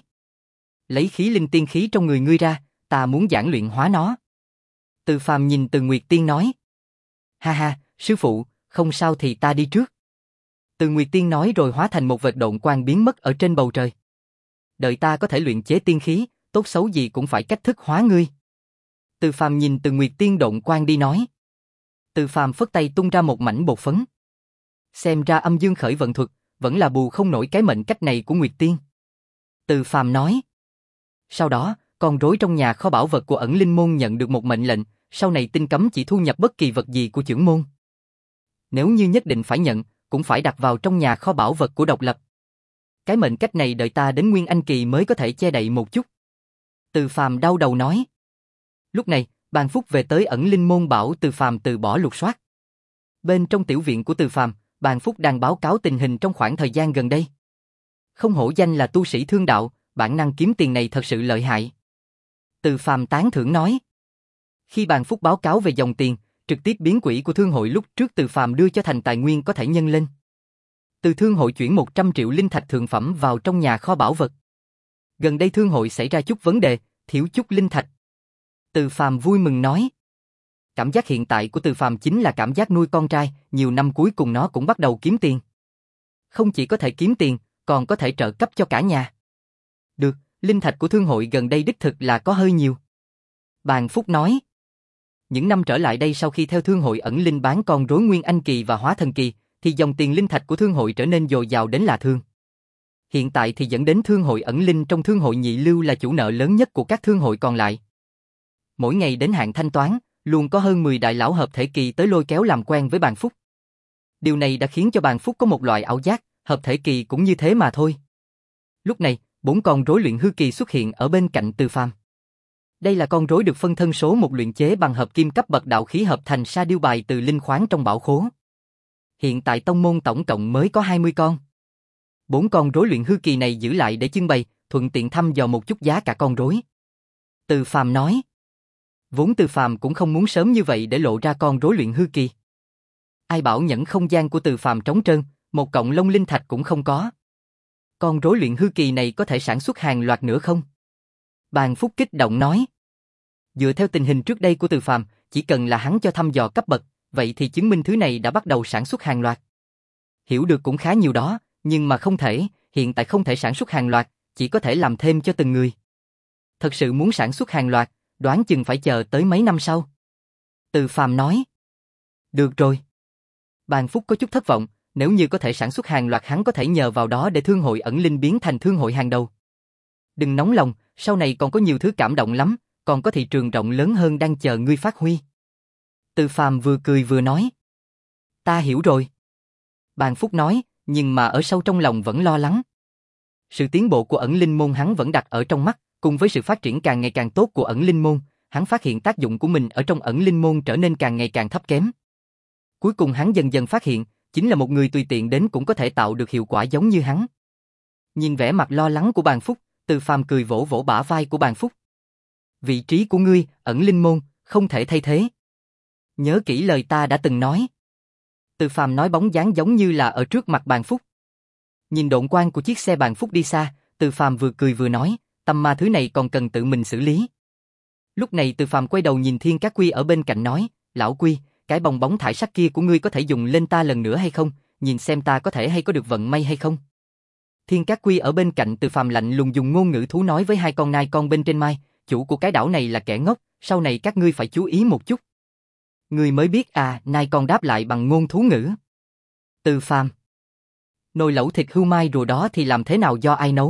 Lấy khí linh tiên khí trong người ngươi ra, ta muốn giảng luyện hóa nó. Từ Phàm nhìn Từ Nguyệt Tiên nói. Ha ha, sư phụ, không sao thì ta đi trước. Từ Nguyệt Tiên nói rồi hóa thành một vệt độn quang biến mất ở trên bầu trời. Đợi ta có thể luyện chế tiên khí, tốt xấu gì cũng phải cách thức hóa ngươi. Từ Phàm nhìn Từ Nguyệt Tiên độn quang đi nói. Từ Phàm phất tay tung ra một mảnh bột phấn. Xem ra âm dương khởi vận thuật, vẫn là bù không nổi cái mệnh cách này của Nguyệt Tiên. Từ Phàm nói. Sau đó, con rối trong nhà kho bảo vật của ẩn linh môn nhận được một mệnh lệnh, sau này tinh cấm chỉ thu nhập bất kỳ vật gì của chưởng môn. Nếu như nhất định phải nhận, cũng phải đặt vào trong nhà kho bảo vật của độc lập. Cái mệnh cách này đợi ta đến Nguyên Anh Kỳ mới có thể che đậy một chút. Từ Phàm đau đầu nói. Lúc này, Bàn Phúc về tới ẩn linh môn bảo Từ Phàm từ bỏ lục soát. Bên trong tiểu viện của Từ Phàm, Bàn Phúc đang báo cáo tình hình trong khoảng thời gian gần đây. Không hổ danh là tu sĩ thương đạo, bản năng kiếm tiền này thật sự lợi hại. Từ Phàm tán thưởng nói. Khi Bàn Phúc báo cáo về dòng tiền, trực tiếp biến quỹ của thương hội lúc trước Từ Phàm đưa cho thành tài nguyên có thể nhân lên. Từ thương hội chuyển một trăm triệu linh thạch thượng phẩm vào trong nhà kho bảo vật. Gần đây thương hội xảy ra chút vấn đề, thiếu chút linh thạch. Từ Phàm vui mừng nói. Cảm giác hiện tại của Từ Phàm chính là cảm giác nuôi con trai, nhiều năm cuối cùng nó cũng bắt đầu kiếm tiền. Không chỉ có thể kiếm tiền, còn có thể trợ cấp cho cả nhà. Được, linh thạch của thương hội gần đây đích thực là có hơi nhiều. Bàn Phúc nói. Những năm trở lại đây sau khi theo thương hội ẩn linh bán con rối Nguyên Anh Kỳ và Hóa Thần Kỳ, thì dòng tiền linh thạch của thương hội trở nên dồi dào đến lạ thường. Hiện tại thì dẫn đến thương hội ẩn linh trong thương hội nhị lưu là chủ nợ lớn nhất của các thương hội còn lại. Mỗi ngày đến hạn thanh toán, luôn có hơn mười đại lão hợp thể kỳ tới lôi kéo làm quen với Bàn Phúc. Điều này đã khiến cho Bàn Phúc có một loại ảo giác, hợp thể kỳ cũng như thế mà thôi. Lúc này, bốn con rối luyện hư kỳ xuất hiện ở bên cạnh Từ Phàm. Đây là con rối được phân thân số một luyện chế bằng hợp kim cấp bậc đạo khí hợp thành sa điêu bài từ linh khoáng trong bảo khố. Hiện tại tông môn tổng cộng mới có hai mươi con. Bốn con rối luyện hư kỳ này giữ lại để trưng bày, thuận tiện thăm dò một chút giá cả con rối. Từ Phàm nói. Vốn Từ Phàm cũng không muốn sớm như vậy để lộ ra con rối luyện hư kỳ. Ai bảo nhẫn không gian của Từ Phàm trống trơn, một cọng lông linh thạch cũng không có. Con rối luyện hư kỳ này có thể sản xuất hàng loạt nữa không? Bàn Phúc kích động nói. Dựa theo tình hình trước đây của Từ Phàm, chỉ cần là hắn cho thăm dò cấp bậc, vậy thì chứng minh thứ này đã bắt đầu sản xuất hàng loạt. Hiểu được cũng khá nhiều đó, nhưng mà không thể, hiện tại không thể sản xuất hàng loạt, chỉ có thể làm thêm cho từng người. Thật sự muốn sản xuất hàng loạt, đoán chừng phải chờ tới mấy năm sau. Từ Phàm nói. Được rồi. Bàn Phúc có chút thất vọng, nếu như có thể sản xuất hàng loạt hắn có thể nhờ vào đó để thương hội ẩn linh biến thành thương hội hàng đầu. Đừng nóng lòng, sau này còn có nhiều thứ cảm động lắm, còn có thị trường rộng lớn hơn đang chờ ngươi phát huy. Từ Phàm vừa cười vừa nói. Ta hiểu rồi. Bàn Phúc nói, nhưng mà ở sâu trong lòng vẫn lo lắng. Sự tiến bộ của ẩn linh môn hắn vẫn đặt ở trong mắt, Cùng với sự phát triển càng ngày càng tốt của ẩn linh môn, hắn phát hiện tác dụng của mình ở trong ẩn linh môn trở nên càng ngày càng thấp kém. Cuối cùng hắn dần dần phát hiện, chính là một người tùy tiện đến cũng có thể tạo được hiệu quả giống như hắn. Nhìn vẻ mặt lo lắng của Bàn Phúc, Từ Phàm cười vỗ vỗ bả vai của Bàn Phúc. Vị trí của ngươi, ẩn linh môn, không thể thay thế. Nhớ kỹ lời ta đã từng nói. Từ Phàm nói bóng dáng giống như là ở trước mặt Bàn Phúc. Nhìn độn quang của chiếc xe Bàn Phúc đi xa, Từ Phàm vừa cười vừa nói, tâm ma thứ này còn cần tự mình xử lý. Lúc này Từ Phàm quay đầu nhìn Thiên Các Quy ở bên cạnh nói, lão Quy, cái bong bóng thải sắc kia của ngươi có thể dùng lên ta lần nữa hay không, nhìn xem ta có thể hay có được vận may hay không. Thiên Các Quy ở bên cạnh Từ Phàm lạnh lùng dùng ngôn ngữ thú nói với hai con nai con bên trên mai, chủ của cái đảo này là kẻ ngốc, sau này các ngươi phải chú ý một chút. Ngươi mới biết à, nai con đáp lại bằng ngôn thú ngữ. Từ Phàm, nồi lẩu thịt hươu mai rùa đó thì làm thế nào do ai nấu?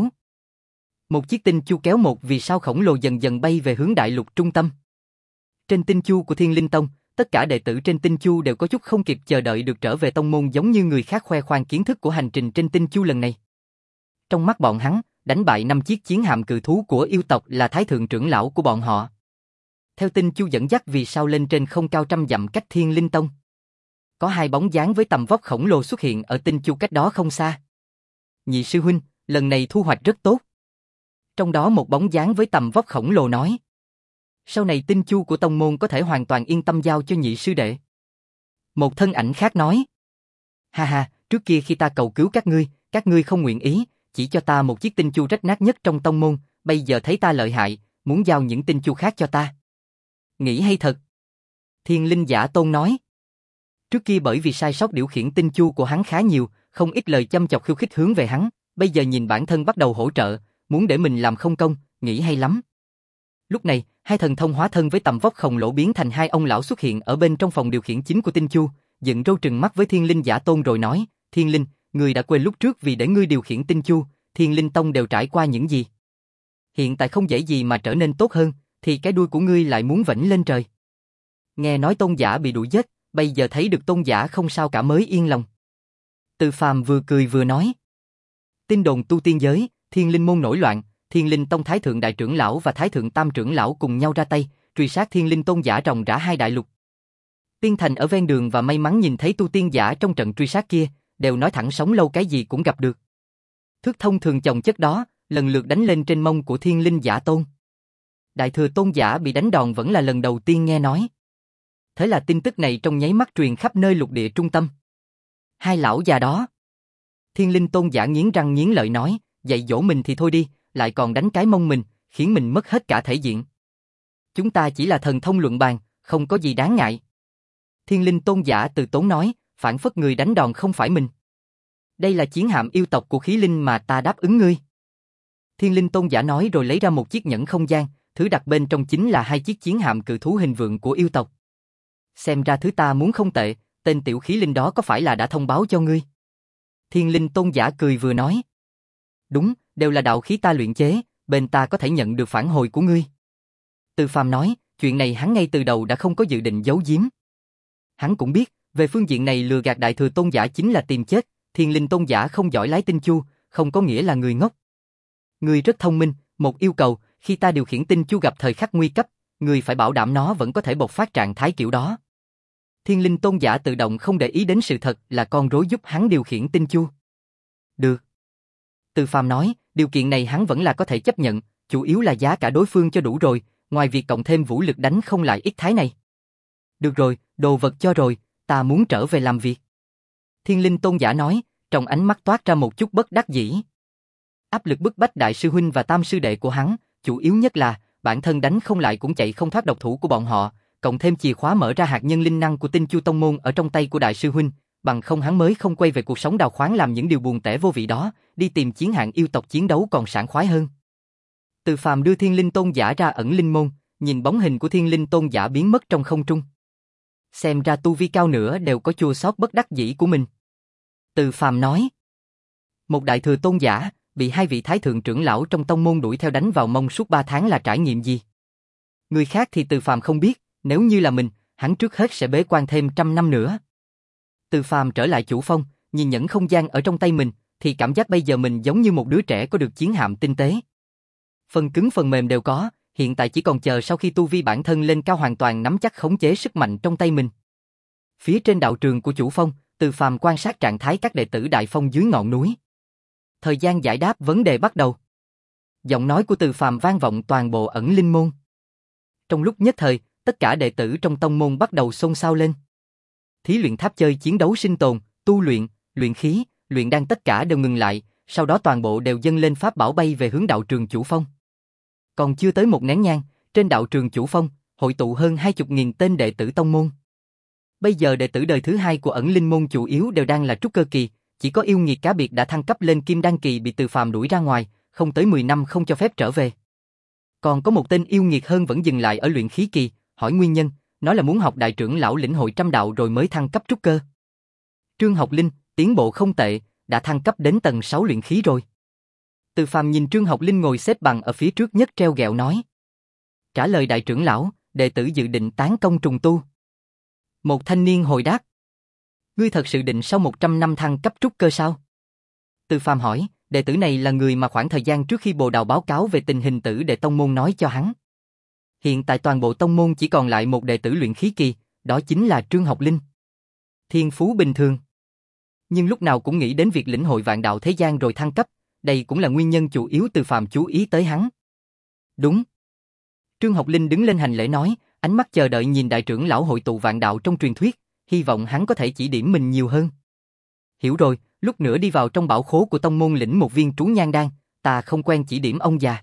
Một chiếc tinh chu kéo một vì sao khổng lồ dần dần bay về hướng đại lục trung tâm. Trên tinh chu của Thiên Linh Tông, tất cả đệ tử trên tinh chu đều có chút không kịp chờ đợi được trở về tông môn giống như người khác khoe khoang kiến thức của hành trình trên tinh chu lần này. Trong mắt bọn hắn, đánh bại năm chiếc chiến hạm cự thú của yêu tộc là thái thượng trưởng lão của bọn họ. Theo tinh chu dẫn dắt vì sao lên trên không cao trăm dặm cách Thiên Linh Tông. Có hai bóng dáng với tầm vóc khổng lồ xuất hiện ở tinh chu cách đó không xa. Nhị sư huynh, lần này thu hoạch rất tốt. Trong đó một bóng dáng với tầm vóc khổng lồ nói. Sau này tinh chu của tông môn có thể hoàn toàn yên tâm giao cho nhị sư đệ. Một thân ảnh khác nói. Ha ha, trước kia khi ta cầu cứu các ngươi, các ngươi không nguyện ý, chỉ cho ta một chiếc tinh chu rách nát nhất trong tông môn, bây giờ thấy ta lợi hại, muốn giao những tinh chu khác cho ta. Nghĩ hay thật. Thiên Linh Giả Tôn nói. Trước kia bởi vì sai sót điều khiển tinh chu của hắn khá nhiều, không ít lời châm chọc khiêu khích hướng về hắn, bây giờ nhìn bản thân bắt đầu hỗ trợ, muốn để mình làm không công, nghĩ hay lắm. Lúc này, hai thần thông hóa thân với tầm vóc khổng lồ biến thành hai ông lão xuất hiện ở bên trong phòng điều khiển chính của tinh chu, dựng râu trừng mắt với Thiên Linh Giả Tôn rồi nói, Thiên Linh, ngươi đã quên lúc trước vì để ngươi điều khiển tinh chu, Thiên Linh Tông đều trải qua những gì. Hiện tại không dễ gì mà trở nên tốt hơn, thì cái đuôi của ngươi lại muốn vẫy lên trời. Nghe nói tôn giả bị đuổi giết, bây giờ thấy được tôn giả không sao cả mới yên lòng. Từ Phàm vừa cười vừa nói. Tin đồn tu tiên giới, Thiên Linh môn nổi loạn, Thiên Linh Tông Thái thượng đại trưởng lão và Thái thượng tam trưởng lão cùng nhau ra tay, truy sát Thiên Linh tôn giả ròng rã hai đại lục. Tiên Thành ở ven đường và may mắn nhìn thấy tu tiên giả trong trận truy sát kia, đều nói thẳng sống lâu cái gì cũng gặp được. Thước thông thường chồng chất đó, lần lượt đánh lên trên mông của Thiên Linh Giả Tôn. Đại thừa tôn giả bị đánh đòn vẫn là lần đầu tiên nghe nói. Thế là tin tức này trong nháy mắt truyền khắp nơi lục địa trung tâm. Hai lão già đó. Thiên Linh tôn giả nghiến răng nghiến lợi nói, dạy dỗ mình thì thôi đi, lại còn đánh cái mông mình, khiến mình mất hết cả thể diện. Chúng ta chỉ là thần thông luận bàn, không có gì đáng ngại. Thiên Linh tôn giả từ tốn nói, phản phất người đánh đòn không phải mình. Đây là chiến hạm yêu tộc của khí linh mà ta đáp ứng ngươi. Thiên Linh tôn giả nói rồi lấy ra một chiếc nhẫn không gian, thứ đặt bên trong chính là hai chiếc chiến hạm cự thú hình vượn của yêu tộc. Xem ra thứ ta muốn không tệ, tên tiểu khí linh đó có phải là đã thông báo cho ngươi? Thiên Linh tôn giả cười vừa nói. Đúng, đều là đạo khí ta luyện chế, bên ta có thể nhận được phản hồi của ngươi. Từ Phàm nói, chuyện này hắn ngay từ đầu đã không có dự định giấu giếm. Hắn cũng biết, về phương diện này lừa gạt đại thừa tôn giả chính là tìm chết, Thiên Linh tôn giả không giỏi lái tinh chu, không có nghĩa là người ngốc. Ngươi rất thông minh, một yêu cầu, khi ta điều khiển tinh chu gặp thời khắc nguy cấp, ngươi phải bảo đảm nó vẫn có thể bộc phát trạng thái kiểu đó. Thiên Linh tôn giả tự động không để ý đến sự thật là con rối giúp hắn điều khiển tinh chu. Được. Từ Phàm nói, điều kiện này hắn vẫn là có thể chấp nhận, chủ yếu là giá cả đối phương cho đủ rồi, ngoài việc cộng thêm vũ lực đánh không lại ít thái này. Được rồi, đồ vật cho rồi, ta muốn trở về làm việc. Thiên Linh tôn giả nói, trong ánh mắt toát ra một chút bất đắc dĩ. Áp lực bức bách đại sư huynh và tam sư đệ của hắn, chủ yếu nhất là, bản thân đánh không lại cũng chạy không thoát độc thủ của bọn họ, cộng thêm chìa khóa mở ra hạt nhân linh năng của Tinh Chu Tông Môn ở trong tay của đại sư huynh, bằng không hắn mới không quay về cuộc sống đào khoáng làm những điều buồn tẻ vô vị đó, đi tìm chiến hạng yêu tộc chiến đấu còn sảng khoái hơn. Từ Phàm đưa Thiên Linh tôn giả ra ẩn linh môn, nhìn bóng hình của Thiên Linh tôn giả biến mất trong không trung. Xem ra tu vi cao nữa đều có chua xót bất đắc dĩ của mình. Từ Phàm nói, một đại thừa tôn giả bị hai vị thái thượng trưởng lão trong tông môn đuổi theo đánh vào mông suốt ba tháng là trải nghiệm gì? Người khác thì Từ Phàm không biết, nếu như là mình, hắn trước hết sẽ bế quan thêm trăm năm nữa. Từ Phàm trở lại chủ phong, nhìn nhẫn không gian ở trong tay mình, thì cảm giác bây giờ mình giống như một đứa trẻ có được chiến hạm tinh tế. Phần cứng phần mềm đều có, hiện tại chỉ còn chờ sau khi tu vi bản thân lên cao hoàn toàn nắm chắc khống chế sức mạnh trong tay mình. Phía trên đạo trường của chủ phong, Từ Phàm quan sát trạng thái các đệ tử Đại Phong dưới ngọn núi. Thời gian giải đáp vấn đề bắt đầu. Giọng nói của Từ Phàm vang vọng toàn bộ Ẩn Linh môn. Trong lúc nhất thời, tất cả đệ tử trong tông môn bắt đầu xôn xao lên. Thí luyện tháp chơi chiến đấu sinh tồn, tu luyện, luyện khí, luyện đan tất cả đều ngừng lại, sau đó toàn bộ đều dâng lên pháp bảo bay về hướng đạo trường chủ phong. Còn chưa tới một nén nhang, trên đạo trường chủ phong, hội tụ hơn hai mươi nghìn tên đệ tử tông môn. Bây giờ đệ tử đời thứ hai của Ẩn Linh môn chủ yếu đều đang là trúc cơ kỳ, chỉ có yêu nghiệt cá biệt đã thăng cấp lên kim đan kỳ bị Từ Phàm đuổi ra ngoài, không tới mười năm không cho phép trở về. Còn có một tên yêu nghiệt hơn vẫn dừng lại ở luyện khí kỳ, hỏi nguyên nhân, nói là muốn học đại trưởng lão lĩnh hội trăm đạo rồi mới thăng cấp trúc cơ. Trương Học Linh, tiến bộ không tệ, đã thăng cấp đến tầng sáu luyện khí rồi. Từ Phàm nhìn Trương Học Linh ngồi xếp bằng ở phía trước nhất treo gẹo nói. Trả lời đại trưởng lão, đệ tử dự định tán công trùng tu. Một thanh niên hồi đáp. Ngươi thật sự định sau một trăm năm thăng cấp trúc cơ sao? Từ Phàm hỏi, đệ tử này là người mà khoảng thời gian trước khi Bồ Đào báo cáo về tình hình tử đệ tông môn nói cho hắn. Hiện tại toàn bộ tông môn chỉ còn lại một đệ tử luyện khí kỳ, đó chính là Trương Học Linh. Thiên phú bình thường. Nhưng lúc nào cũng nghĩ đến việc lĩnh hội vạn đạo thế gian rồi thăng cấp, đây cũng là nguyên nhân chủ yếu Từ Phàm chú ý tới hắn. Đúng. Trương Học Linh đứng lên hành lễ nói, ánh mắt chờ đợi nhìn đại trưởng lão hội tụ vạn đạo trong truyền thuyết, hy vọng hắn có thể chỉ điểm mình nhiều hơn. Hiểu rồi, lúc nữa đi vào trong bảo khố của tông môn lĩnh một viên trú nhan đan, ta không quen chỉ điểm ông già.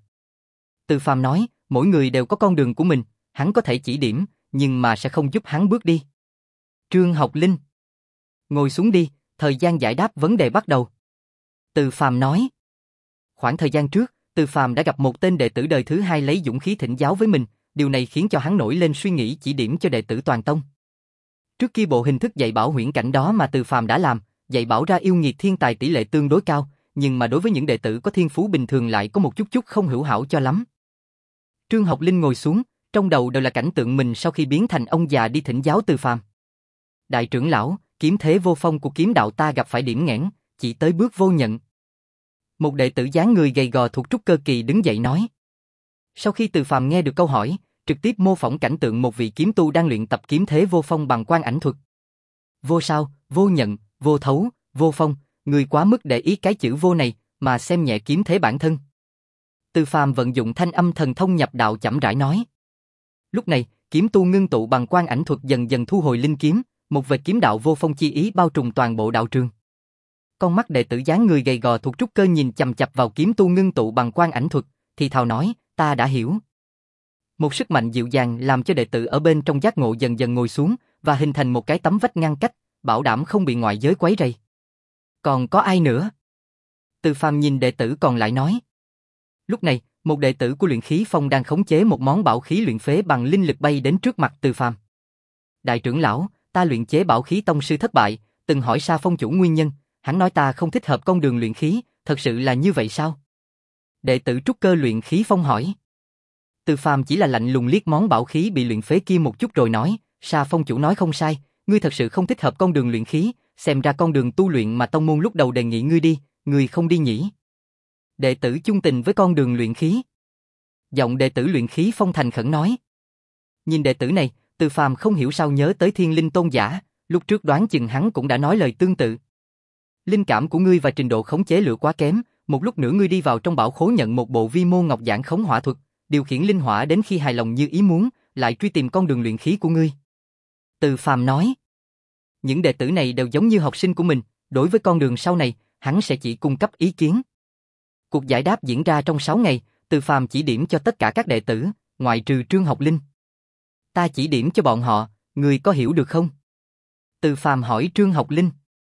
Từ Phàm nói, mỗi người đều có con đường của mình, hắn có thể chỉ điểm, nhưng mà sẽ không giúp hắn bước đi. Trương Học Linh, ngồi xuống đi, thời gian giải đáp vấn đề bắt đầu. Từ Phàm nói. Khoảng thời gian trước, Từ Phàm đã gặp một tên đệ tử đời thứ hai lấy dũng khí thỉnh giáo với mình, điều này khiến cho hắn nổi lên suy nghĩ chỉ điểm cho đệ tử toàn tông. Trước kia bộ hình thức dạy bảo huyễn cảnh đó mà Từ Phàm đã làm, dạy bảo ra yêu nghiệt thiên tài tỷ lệ tương đối cao, nhưng mà đối với những đệ tử có thiên phú bình thường lại có một chút chút không hữu hảo cho lắm. Trương Học Linh ngồi xuống, trong đầu đều là cảnh tượng mình sau khi biến thành ông già đi thỉnh giáo Từ Phàm. Đại trưởng lão, kiếm thế vô phong của kiếm đạo ta gặp phải điểm nghẽn, chỉ tới bước vô nhận. Một đệ tử dáng người gầy gò thuộc trúc cơ kỳ đứng dậy nói. Sau khi Từ Phàm nghe được câu hỏi, trực tiếp mô phỏng cảnh tượng một vị kiếm tu đang luyện tập kiếm thế vô phong bằng quan ảnh thuật. Vô sao, vô nhận, vô thấu, vô phong, người quá mức để ý cái chữ vô này mà xem nhẹ kiếm thế bản thân. Từ Phàm vận dụng thanh âm thần thông nhập đạo chậm rãi nói. Lúc này, kiếm tu ngưng tụ bằng quan ảnh thuật dần dần thu hồi linh kiếm, một vệt kiếm đạo vô phong chi ý bao trùm toàn bộ đạo trường. Con mắt đệ tử dáng người gầy gò thuộc trúc cơ nhìn chằm chằm vào kiếm tu ngưng tụ bằng quan ảnh thuật, thì thào nói, ta đã hiểu. Một sức mạnh dịu dàng làm cho đệ tử ở bên trong giác ngộ dần dần ngồi xuống và hình thành một cái tấm vách ngăn cách, bảo đảm không bị ngoại giới quấy rầy. Còn có ai nữa? Từ Phàm nhìn đệ tử còn lại nói. Lúc này, một đệ tử của luyện khí phong đang khống chế một món bảo khí luyện phế bằng linh lực bay đến trước mặt Từ Phàm. Đại trưởng lão, ta luyện chế bảo khí tông sư thất bại, từng hỏi Sa Phong chủ nguyên nhân, hắn nói ta không thích hợp con đường luyện khí, thật sự là như vậy sao? Đệ tử trúc cơ luyện khí phong hỏi. Từ Phàm chỉ là lạnh lùng liếc món bảo khí bị luyện phế kia một chút rồi nói, Sa Phong chủ nói không sai, ngươi thật sự không thích hợp con đường luyện khí, xem ra con đường tu luyện mà tông môn lúc đầu đề nghị ngươi đi, ngươi không đi nhỉ? Đệ tử chung tình với con đường luyện khí. Giọng đệ tử luyện khí phong thành khẩn nói. Nhìn đệ tử này, Từ Phàm không hiểu sao nhớ tới Thiên Linh Tôn giả, lúc trước đoán chừng hắn cũng đã nói lời tương tự. Linh cảm của ngươi và trình độ khống chế lửa quá kém, một lúc nữa ngươi đi vào trong bảo khố nhận một bộ vi mô ngọc giản khống hỏa thuật, điều khiển linh hỏa đến khi hài lòng như ý muốn, lại truy tìm con đường luyện khí của ngươi. Từ Phàm nói. Những đệ tử này đều giống như học sinh của mình, đối với con đường sau này, hắn sẽ chỉ cung cấp ý kiến. Cuộc giải đáp diễn ra trong sáu ngày, Từ Phàm chỉ điểm cho tất cả các đệ tử, ngoại trừ Trương Học Linh. Ta chỉ điểm cho bọn họ, ngươi có hiểu được không? Từ Phàm hỏi Trương Học Linh.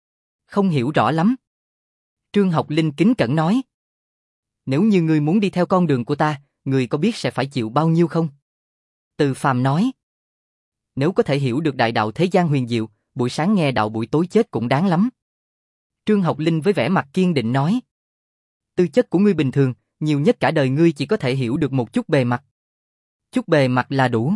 Không hiểu rõ lắm. Trương Học Linh kính cẩn nói. Nếu như ngươi muốn đi theo con đường của ta, ngươi có biết sẽ phải chịu bao nhiêu không? Từ Phàm nói. Nếu có thể hiểu được đại đạo thế gian huyền diệu, buổi sáng nghe đạo buổi tối chết cũng đáng lắm. Trương Học Linh với vẻ mặt kiên định nói. Tư chất của ngươi bình thường, nhiều nhất cả đời ngươi chỉ có thể hiểu được một chút bề mặt. Chút bề mặt là đủ.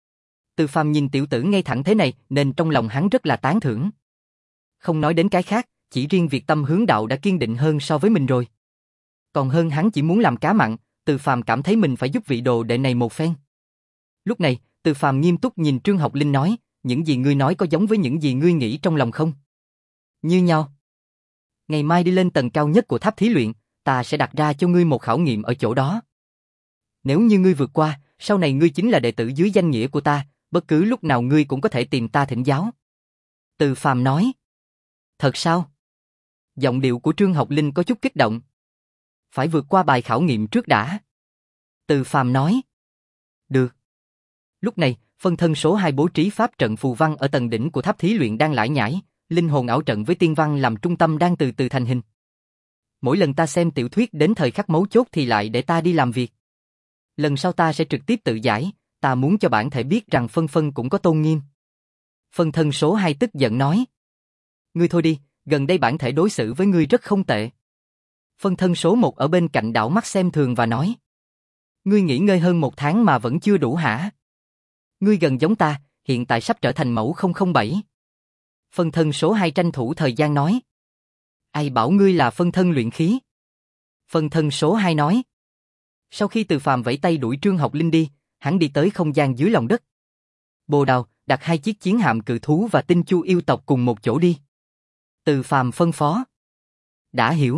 Từ Phàm nhìn tiểu tử ngay thẳng thế này nên trong lòng hắn rất là tán thưởng. Không nói đến cái khác, chỉ riêng việc tâm hướng đạo đã kiên định hơn so với mình rồi. Còn hơn hắn chỉ muốn làm cá mặn, Từ Phàm cảm thấy mình phải giúp vị đồ đệ này một phen. Lúc này, Từ Phàm nghiêm túc nhìn Trương Học Linh nói, những gì ngươi nói có giống với những gì ngươi nghĩ trong lòng không? Như nhau. Ngày mai đi lên tầng cao nhất của tháp thí luyện, ta sẽ đặt ra cho ngươi một khảo nghiệm ở chỗ đó. Nếu như ngươi vượt qua, sau này ngươi chính là đệ tử dưới danh nghĩa của ta, bất cứ lúc nào ngươi cũng có thể tìm ta thỉnh giáo. Từ Phàm nói. Thật sao? Giọng điệu của Trương Học Linh có chút kích động. Phải vượt qua bài khảo nghiệm trước đã. Từ Phàm nói. Được. Lúc này, phân thân số hai bố trí pháp trận phù văn ở tầng đỉnh của tháp thí luyện đang lải nhải, linh hồn ảo trận với tiên văn làm trung tâm đang từ từ thành hình. Mỗi lần ta xem tiểu thuyết đến thời khắc mấu chốt thì lại để ta đi làm việc. Lần sau ta sẽ trực tiếp tự giải, ta muốn cho bản thể biết rằng phân phân cũng có tôn nghiêm. Phân thân số hai tức giận nói. Ngươi thôi đi, gần đây bản thể đối xử với ngươi rất không tệ. Phân thân số một ở bên cạnh đảo mắt xem thường và nói. Ngươi nghỉ ngơi hơn một tháng mà vẫn chưa đủ hả? Ngươi gần giống ta, hiện tại sắp trở thành mẫu không không bảy. Phân thân số hai tranh thủ thời gian nói. Ai bảo ngươi là phân thân luyện khí? Phân thân số hai nói. Sau khi Từ Phàm vẫy tay đuổi Trương Học Linh đi, hắn đi tới không gian dưới lòng đất. Bồ Đào, đặt hai chiếc chiến hạm cự thú và tinh chu yêu tộc cùng một chỗ đi. Từ Phàm phân phó. Đã hiểu.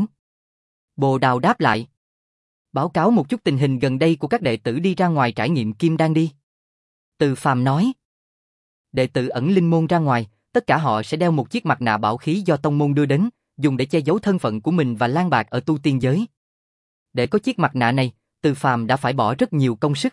Bồ Đào đáp lại. Báo cáo một chút tình hình gần đây của các đệ tử đi ra ngoài trải nghiệm kim đan đi. Từ Phàm nói. Đệ tử ẩn linh môn ra ngoài, tất cả họ sẽ đeo một chiếc mặt nạ bảo khí do tông môn đưa đến, dùng để che giấu thân phận của mình và lang bạc ở tu tiên giới. Để có chiếc mặt nạ này, Từ Phàm đã phải bỏ rất nhiều công sức.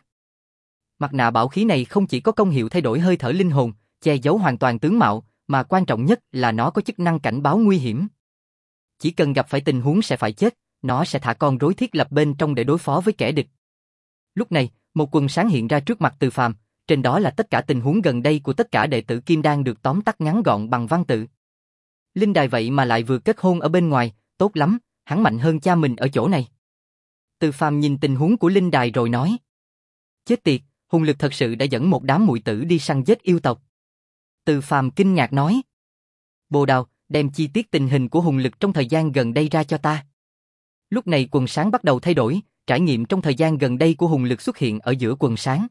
Mặt nạ bảo khí này không chỉ có công hiệu thay đổi hơi thở linh hồn, che giấu hoàn toàn tướng mạo, mà quan trọng nhất là nó có chức năng cảnh báo nguy hiểm. Chỉ cần gặp phải tình huống sẽ phải chết, nó sẽ thả con rối thiết lập bên trong để đối phó với kẻ địch. Lúc này, một quần sáng hiện ra trước mặt Từ Phàm, trên đó là tất cả tình huống gần đây của tất cả đệ tử Kim Đan được tóm tắt ngắn gọn bằng văn tự. Linh đài vậy mà lại vừa kết hôn ở bên ngoài, tốt lắm, hắn mạnh hơn cha mình ở chỗ này. Từ Phàm nhìn tình huống của linh đài rồi nói. Chết tiệt, Hùng Lực thật sự đã dẫn một đám muội tử đi săn giết yêu tộc. Từ Phàm kinh ngạc nói. Bồ Đào, đem chi tiết tình hình của Hùng Lực trong thời gian gần đây ra cho ta. Lúc này quần sáng bắt đầu thay đổi, trải nghiệm trong thời gian gần đây của Hùng Lực xuất hiện ở giữa quần sáng.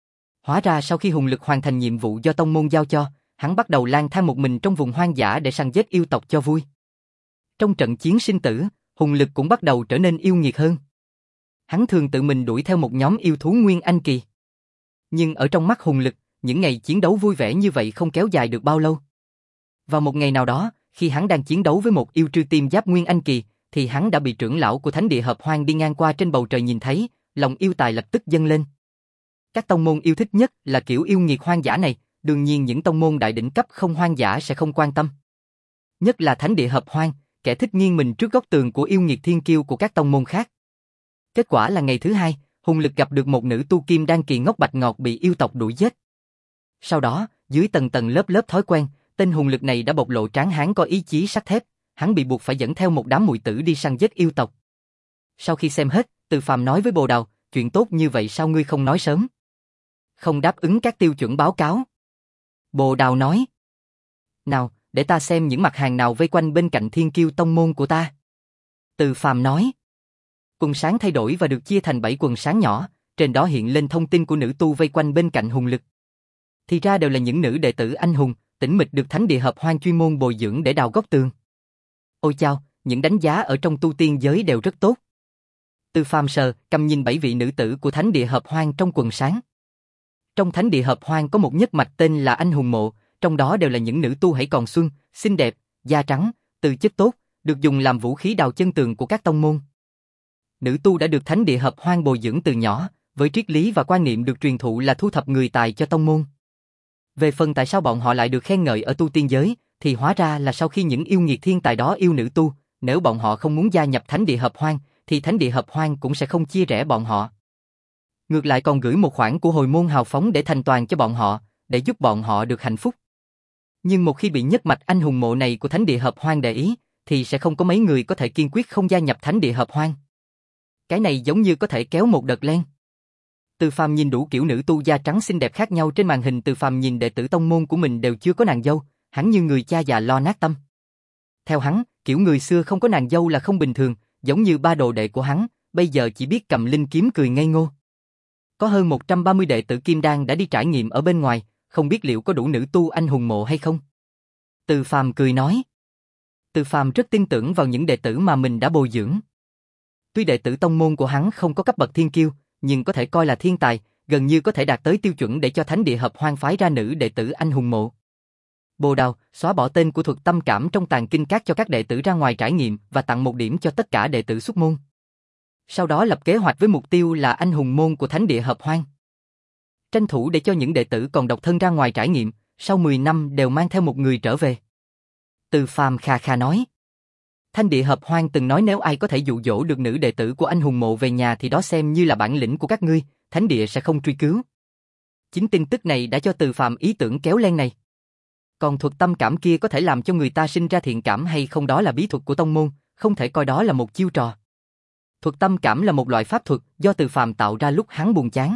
Hóa ra sau khi Hùng Lực hoàn thành nhiệm vụ do tông môn giao cho, hắn bắt đầu lang thang một mình trong vùng hoang dã để săn giết yêu tộc cho vui. Trong trận chiến sinh tử, Hùng Lực cũng bắt đầu trở nên yêu nghiệt hơn. Hắn thường tự mình đuổi theo một nhóm yêu thú Nguyên Anh kỳ. Nhưng ở trong mắt Hùng Lực, những ngày chiến đấu vui vẻ như vậy không kéo dài được bao lâu. Vào một ngày nào đó, khi hắn đang chiến đấu với một yêu trư tim giáp Nguyên Anh kỳ, thì hắn đã bị trưởng lão của Thánh Địa Hợp Hoang đi ngang qua trên bầu trời nhìn thấy, lòng yêu tài lập tức dâng lên. Các tông môn yêu thích nhất là kiểu yêu nghiệt hoang dã này, đương nhiên những tông môn đại đỉnh cấp không hoang dã sẽ không quan tâm. Nhất là Thánh Địa Hợp Hoang, kẻ thích nghiêng mình trước góc tường của yêu nghiệt thiên kiêu của các tông môn khác. Kết quả là ngày thứ hai, Hùng Lực gặp được một nữ tu kim đan kỳ ngốc bạch ngọt bị yêu tộc đuổi giết. Sau đó, dưới tầng tầng lớp lớp thói quen, tên Hùng Lực này đã bộc lộ tráng hán có ý chí sắt thép, hắn bị buộc phải dẫn theo một đám muội tử đi săn giết yêu tộc. Sau khi xem hết, Từ Phàm nói với Bồ Đào, chuyện tốt như vậy sao ngươi không nói sớm? Không đáp ứng các tiêu chuẩn báo cáo. Bồ Đào nói. Nào, để ta xem những mặt hàng nào vây quanh bên cạnh thiên kiêu tông môn của ta. Từ Phàm nói. Quần sáng thay đổi và được chia thành bảy quần sáng nhỏ, trên đó hiện lên thông tin của nữ tu vây quanh bên cạnh Hùng Lực. Thì ra đều là những nữ đệ tử anh hùng, tĩnh mịch được Thánh Địa Hợp Hoang chuyên môn bồi dưỡng để đào góc tường. Ôi chao, những đánh giá ở trong tu tiên giới đều rất tốt. Từ Phàm sờ, cầm nhìn bảy vị nữ tử của Thánh Địa Hợp Hoang trong quần sáng. Trong Thánh Địa Hợp Hoang có một nhất mạch tên là Anh Hùng Mộ, trong đó đều là những nữ tu hãy còn xuân, xinh đẹp, da trắng, tư chất tốt, được dùng làm vũ khí đào chân tường của các tông môn. Nữ tu đã được Thánh Địa Hợp Hoang bồi dưỡng từ nhỏ, với triết lý và quan niệm được truyền thụ là thu thập người tài cho tông môn. Về phần tại sao bọn họ lại được khen ngợi ở tu tiên giới, thì hóa ra là sau khi những yêu nghiệt thiên tài đó yêu nữ tu, nếu bọn họ không muốn gia nhập Thánh Địa Hợp Hoang, thì Thánh Địa Hợp Hoang cũng sẽ không chia rẽ bọn họ. Ngược lại còn gửi một khoản của hồi môn hào phóng để thành toàn cho bọn họ, để giúp bọn họ được hạnh phúc. Nhưng một khi bị nhất mạch Anh Hùng Mộ này của Thánh Địa Hợp Hoang để ý, thì sẽ không có mấy người có thể kiên quyết không gia nhập Thánh Địa Hợp Hoang. Cái này giống như có thể kéo một đợt len. Từ Phàm nhìn đủ kiểu nữ tu da trắng xinh đẹp khác nhau trên màn hình. Từ Phàm nhìn đệ tử tông môn của mình đều chưa có nàng dâu, hắn như người cha già lo nát tâm. Theo hắn, kiểu người xưa không có nàng dâu là không bình thường, giống như ba đồ đệ của hắn, bây giờ chỉ biết cầm linh kiếm cười ngây ngô. Có hơn một trăm ba mươi đệ tử Kim Đan đã đi trải nghiệm ở bên ngoài, không biết liệu có đủ nữ tu anh hùng mộ hay không? Từ Phàm cười nói. Từ Phàm rất tin tưởng vào những đệ tử mà mình đã bồi dưỡng. Tuy đệ tử tông môn của hắn không có cấp bậc thiên kiêu, nhưng có thể coi là thiên tài, gần như có thể đạt tới tiêu chuẩn để cho thánh địa hợp hoang phái ra nữ đệ tử anh hùng mộ. Bồ Đào xóa bỏ tên của thuật tâm cảm trong tàng kinh các cho các đệ tử ra ngoài trải nghiệm và tặng một điểm cho tất cả đệ tử xuất môn. Sau đó lập kế hoạch với mục tiêu là anh hùng môn của thánh địa hợp hoang. Tranh thủ để cho những đệ tử còn độc thân ra ngoài trải nghiệm, sau mười năm đều mang theo một người trở về. Từ Phàm khà khà nói. Thánh địa hợp hoang từng nói nếu ai có thể dụ dỗ được nữ đệ tử của anh hùng mộ về nhà thì đó xem như là bản lĩnh của các ngươi, thánh địa sẽ không truy cứu. Chính tin tức này đã cho Từ Phàm ý tưởng kéo len này. Còn thuật tâm cảm kia có thể làm cho người ta sinh ra thiện cảm hay không đó là bí thuật của tông môn, không thể coi đó là một chiêu trò. Thuật tâm cảm là một loại pháp thuật do Từ Phàm tạo ra lúc hắn buồn chán.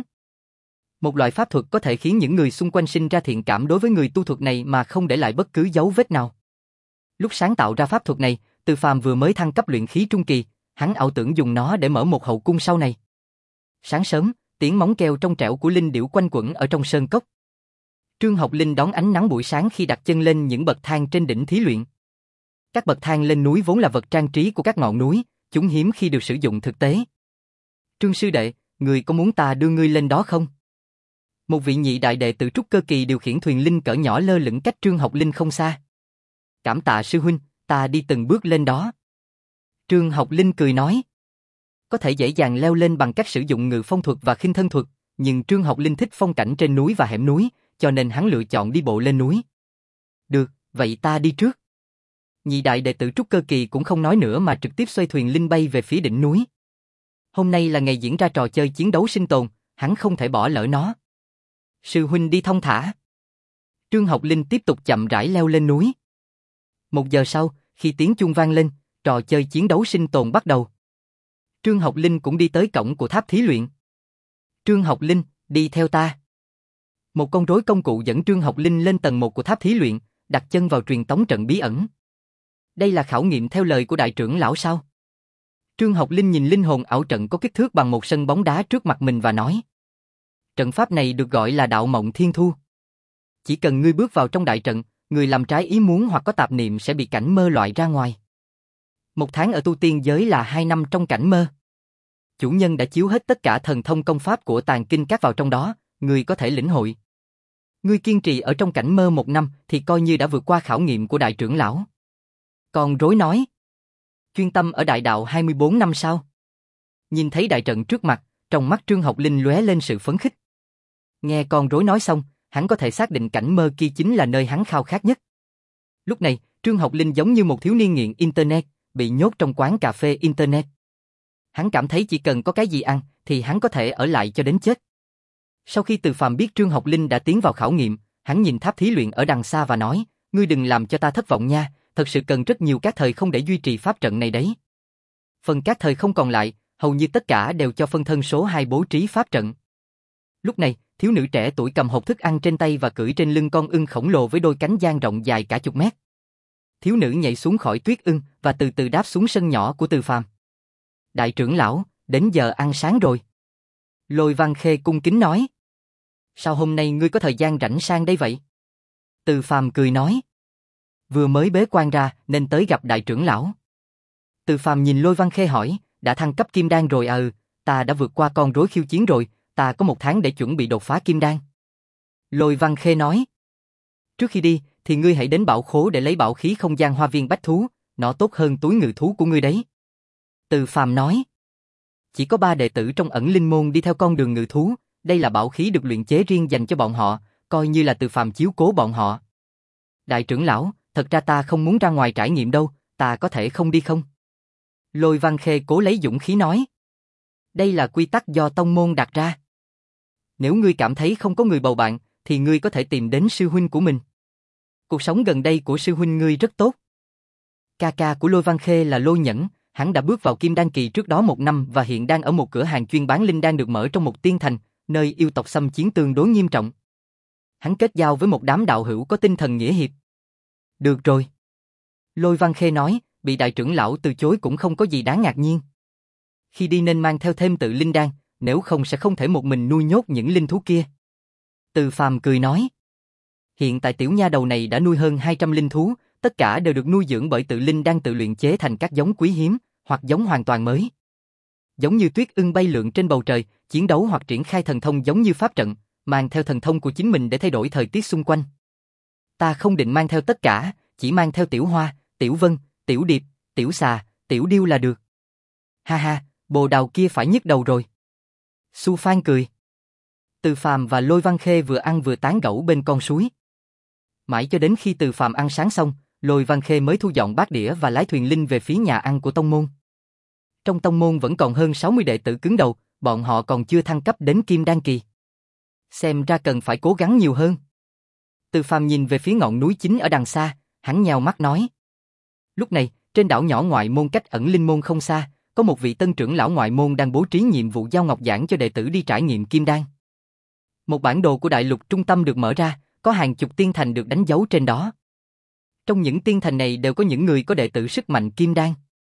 Một loại pháp thuật có thể khiến những người xung quanh sinh ra thiện cảm đối với người tu thuật này mà không để lại bất cứ dấu vết nào. Lúc sáng tạo ra pháp thuật này, Từ Phàm vừa mới thăng cấp luyện khí trung kỳ, hắn ảo tưởng dùng nó để mở một hậu cung sau này. Sáng sớm, tiếng móng keo trong trẻo của linh điểu quanh quẩn ở trong sơn cốc. Trương Học Linh đón ánh nắng buổi sáng khi đặt chân lên những bậc thang trên đỉnh thí luyện. Các bậc thang lên núi vốn là vật trang trí của các ngọn núi, chúng hiếm khi được sử dụng thực tế. Trương sư đệ, người có muốn ta đưa ngươi lên đó không? Một vị nhị đại đệ tử trúc cơ kỳ điều khiển thuyền linh cỡ nhỏ lơ lửng cách Trương Học Linh không xa. Cảm tạ sư huynh, ta đi từng bước lên đó. Trương Học Linh cười nói. Có thể dễ dàng leo lên bằng cách sử dụng ngự phong thuật và khinh thân thuật, nhưng Trương Học Linh thích phong cảnh trên núi và hẻm núi, cho nên hắn lựa chọn đi bộ lên núi. Được, vậy ta đi trước. Nhị đại đệ tử trúc cơ kỳ cũng không nói nữa mà trực tiếp xoay thuyền linh bay về phía đỉnh núi. Hôm nay là ngày diễn ra trò chơi chiến đấu sinh tồn, hắn không thể bỏ lỡ nó. Sư huynh đi thong thả. Trương Học Linh tiếp tục chậm rãi leo lên núi. Một giờ sau, khi tiếng chuông vang lên, trò chơi chiến đấu sinh tồn bắt đầu. Trương Học Linh cũng đi tới cổng của tháp thí luyện. Trương Học Linh, đi theo ta. Một con rối công cụ dẫn Trương Học Linh lên tầng một của tháp thí luyện, đặt chân vào truyền tống trận bí ẩn. Đây là khảo nghiệm theo lời của đại trưởng lão sao? Trương Học Linh nhìn linh hồn ảo trận có kích thước bằng một sân bóng đá trước mặt mình và nói. Trận pháp này được gọi là đạo mộng thiên thu. Chỉ cần ngươi bước vào trong đại trận, người làm trái ý muốn hoặc có tạp niệm sẽ bị cảnh mơ loại ra ngoài. Một tháng ở tu tiên giới là hai năm trong cảnh mơ. Chủ nhân đã chiếu hết tất cả thần thông công pháp của tàng kinh các vào trong đó, ngươi có thể lĩnh hội. Ngươi kiên trì ở trong cảnh mơ một năm thì coi như đã vượt qua khảo nghiệm của đại trưởng lão. Còn rối nói. Chuyên tâm ở đại đạo hai mươi bốn năm sau. Nhìn thấy đại trận trước mặt, trong mắt Trương Học Linh lóe lên sự phấn khích. Nghe con rối nói xong, hắn có thể xác định cảnh mơ kia chính là nơi hắn khao khát nhất. Lúc này, Trương Học Linh giống như một thiếu niên nghiện Internet, bị nhốt trong quán cà phê Internet. Hắn cảm thấy chỉ cần có cái gì ăn, thì hắn có thể ở lại cho đến chết. Sau khi Từ Phàm biết Trương Học Linh đã tiến vào khảo nghiệm, hắn nhìn tháp thí luyện ở đằng xa và nói, ngươi đừng làm cho ta thất vọng nha, thật sự cần rất nhiều các thời không để duy trì pháp trận này đấy. Phần các thời không còn lại, hầu như tất cả đều cho phân thân số hai bố trí pháp trận. Lúc này, thiếu nữ trẻ tuổi cầm hộp thức ăn trên tay và cưỡi trên lưng con ưng khổng lồ với đôi cánh dang rộng dài cả chục mét. Thiếu nữ nhảy xuống khỏi tuyết ưng và từ từ đáp xuống sân nhỏ của Từ Phàm. Đại trưởng lão, đến giờ ăn sáng rồi. Lôi Văn Khê cung kính nói. Sao hôm nay ngươi có thời gian rảnh sang đây vậy? Từ Phàm cười nói. Vừa mới bế quan ra nên tới gặp đại trưởng lão. Từ Phàm nhìn Lôi Văn Khê hỏi, đã thăng cấp kim đan rồi à? Ừ, ta đã vượt qua con rối khiêu chiến rồi, ta có một tháng để chuẩn bị đột phá kim đan. Lôi Văn Khê nói. Trước khi đi, thì ngươi hãy đến bảo khố để lấy bảo khí không gian hoa viên bách thú, nó tốt hơn túi ngự thú của ngươi đấy. Từ Phàm nói. Chỉ có ba đệ tử trong ẩn linh môn đi theo con đường ngự thú, đây là bảo khí được luyện chế riêng dành cho bọn họ, coi như là Từ Phàm chiếu cố bọn họ. Đại trưởng lão, thật ra ta không muốn ra ngoài trải nghiệm đâu, ta có thể không đi không? Lôi Văn Khê cố lấy dũng khí nói. Đây là quy tắc do tông môn đặt ra. Nếu ngươi cảm thấy không có người bầu bạn, thì ngươi có thể tìm đến sư huynh của mình. Cuộc sống gần đây của sư huynh ngươi rất tốt. Ca ca của Lôi Văn Khê là Lôi Nhẫn, hắn đã bước vào kim đan kỳ trước đó một năm và hiện đang ở một cửa hàng chuyên bán linh đan được mở trong một tiên thành, nơi yêu tộc xâm chiến tương đối nghiêm trọng. Hắn kết giao với một đám đạo hữu có tinh thần nghĩa hiệp. Được rồi. Lôi Văn Khê nói, bị đại trưởng lão từ chối cũng không có gì đáng ngạc nhiên. Khi đi nên mang theo thêm tự linh đan, nếu không sẽ không thể một mình nuôi nhốt những linh thú kia. Từ Phàm cười nói. Hiện tại tiểu nha đầu này đã nuôi hơn hai trăm linh thú, tất cả đều được nuôi dưỡng bởi tự linh đan tự luyện chế thành các giống quý hiếm, hoặc giống hoàn toàn mới. Giống như tuyết ưng bay lượn trên bầu trời, chiến đấu hoặc triển khai thần thông giống như pháp trận, mang theo thần thông của chính mình để thay đổi thời tiết xung quanh. Ta không định mang theo tất cả, chỉ mang theo tiểu hoa, tiểu vân, tiểu điệp, tiểu xà, tiểu điêu là được. Ha ha, bồ đào kia phải nhức đầu rồi. Su Phan cười. Từ Phàm và Lôi Văn Khê vừa ăn vừa tán gẫu bên con suối. Mãi cho đến khi Từ Phàm ăn sáng xong, Lôi Văn Khê mới thu dọn bát đĩa và lái thuyền linh về phía nhà ăn của tông môn. Trong tông môn vẫn còn hơn sáu mươi đệ tử cứng đầu, bọn họ còn chưa thăng cấp đến Kim Đan kỳ. Xem ra cần phải cố gắng nhiều hơn. Từ Phàm nhìn về phía ngọn núi chính ở đằng xa, hắn nheo mắt nói. Lúc này, trên đảo nhỏ ngoại môn cách ẩn linh môn không xa, có một vị tân trưởng lão ngoại môn đang bố trí nhiệm vụ giao ngọc giảng cho đệ tử đi trải nghiệm kim đan. Một bản đồ của đại lục trung tâm được mở ra, có hàng chục tiên thành được đánh dấu trên đó. Trong những tiên thành này đều có những người có đệ tử sức mạnh kim đan.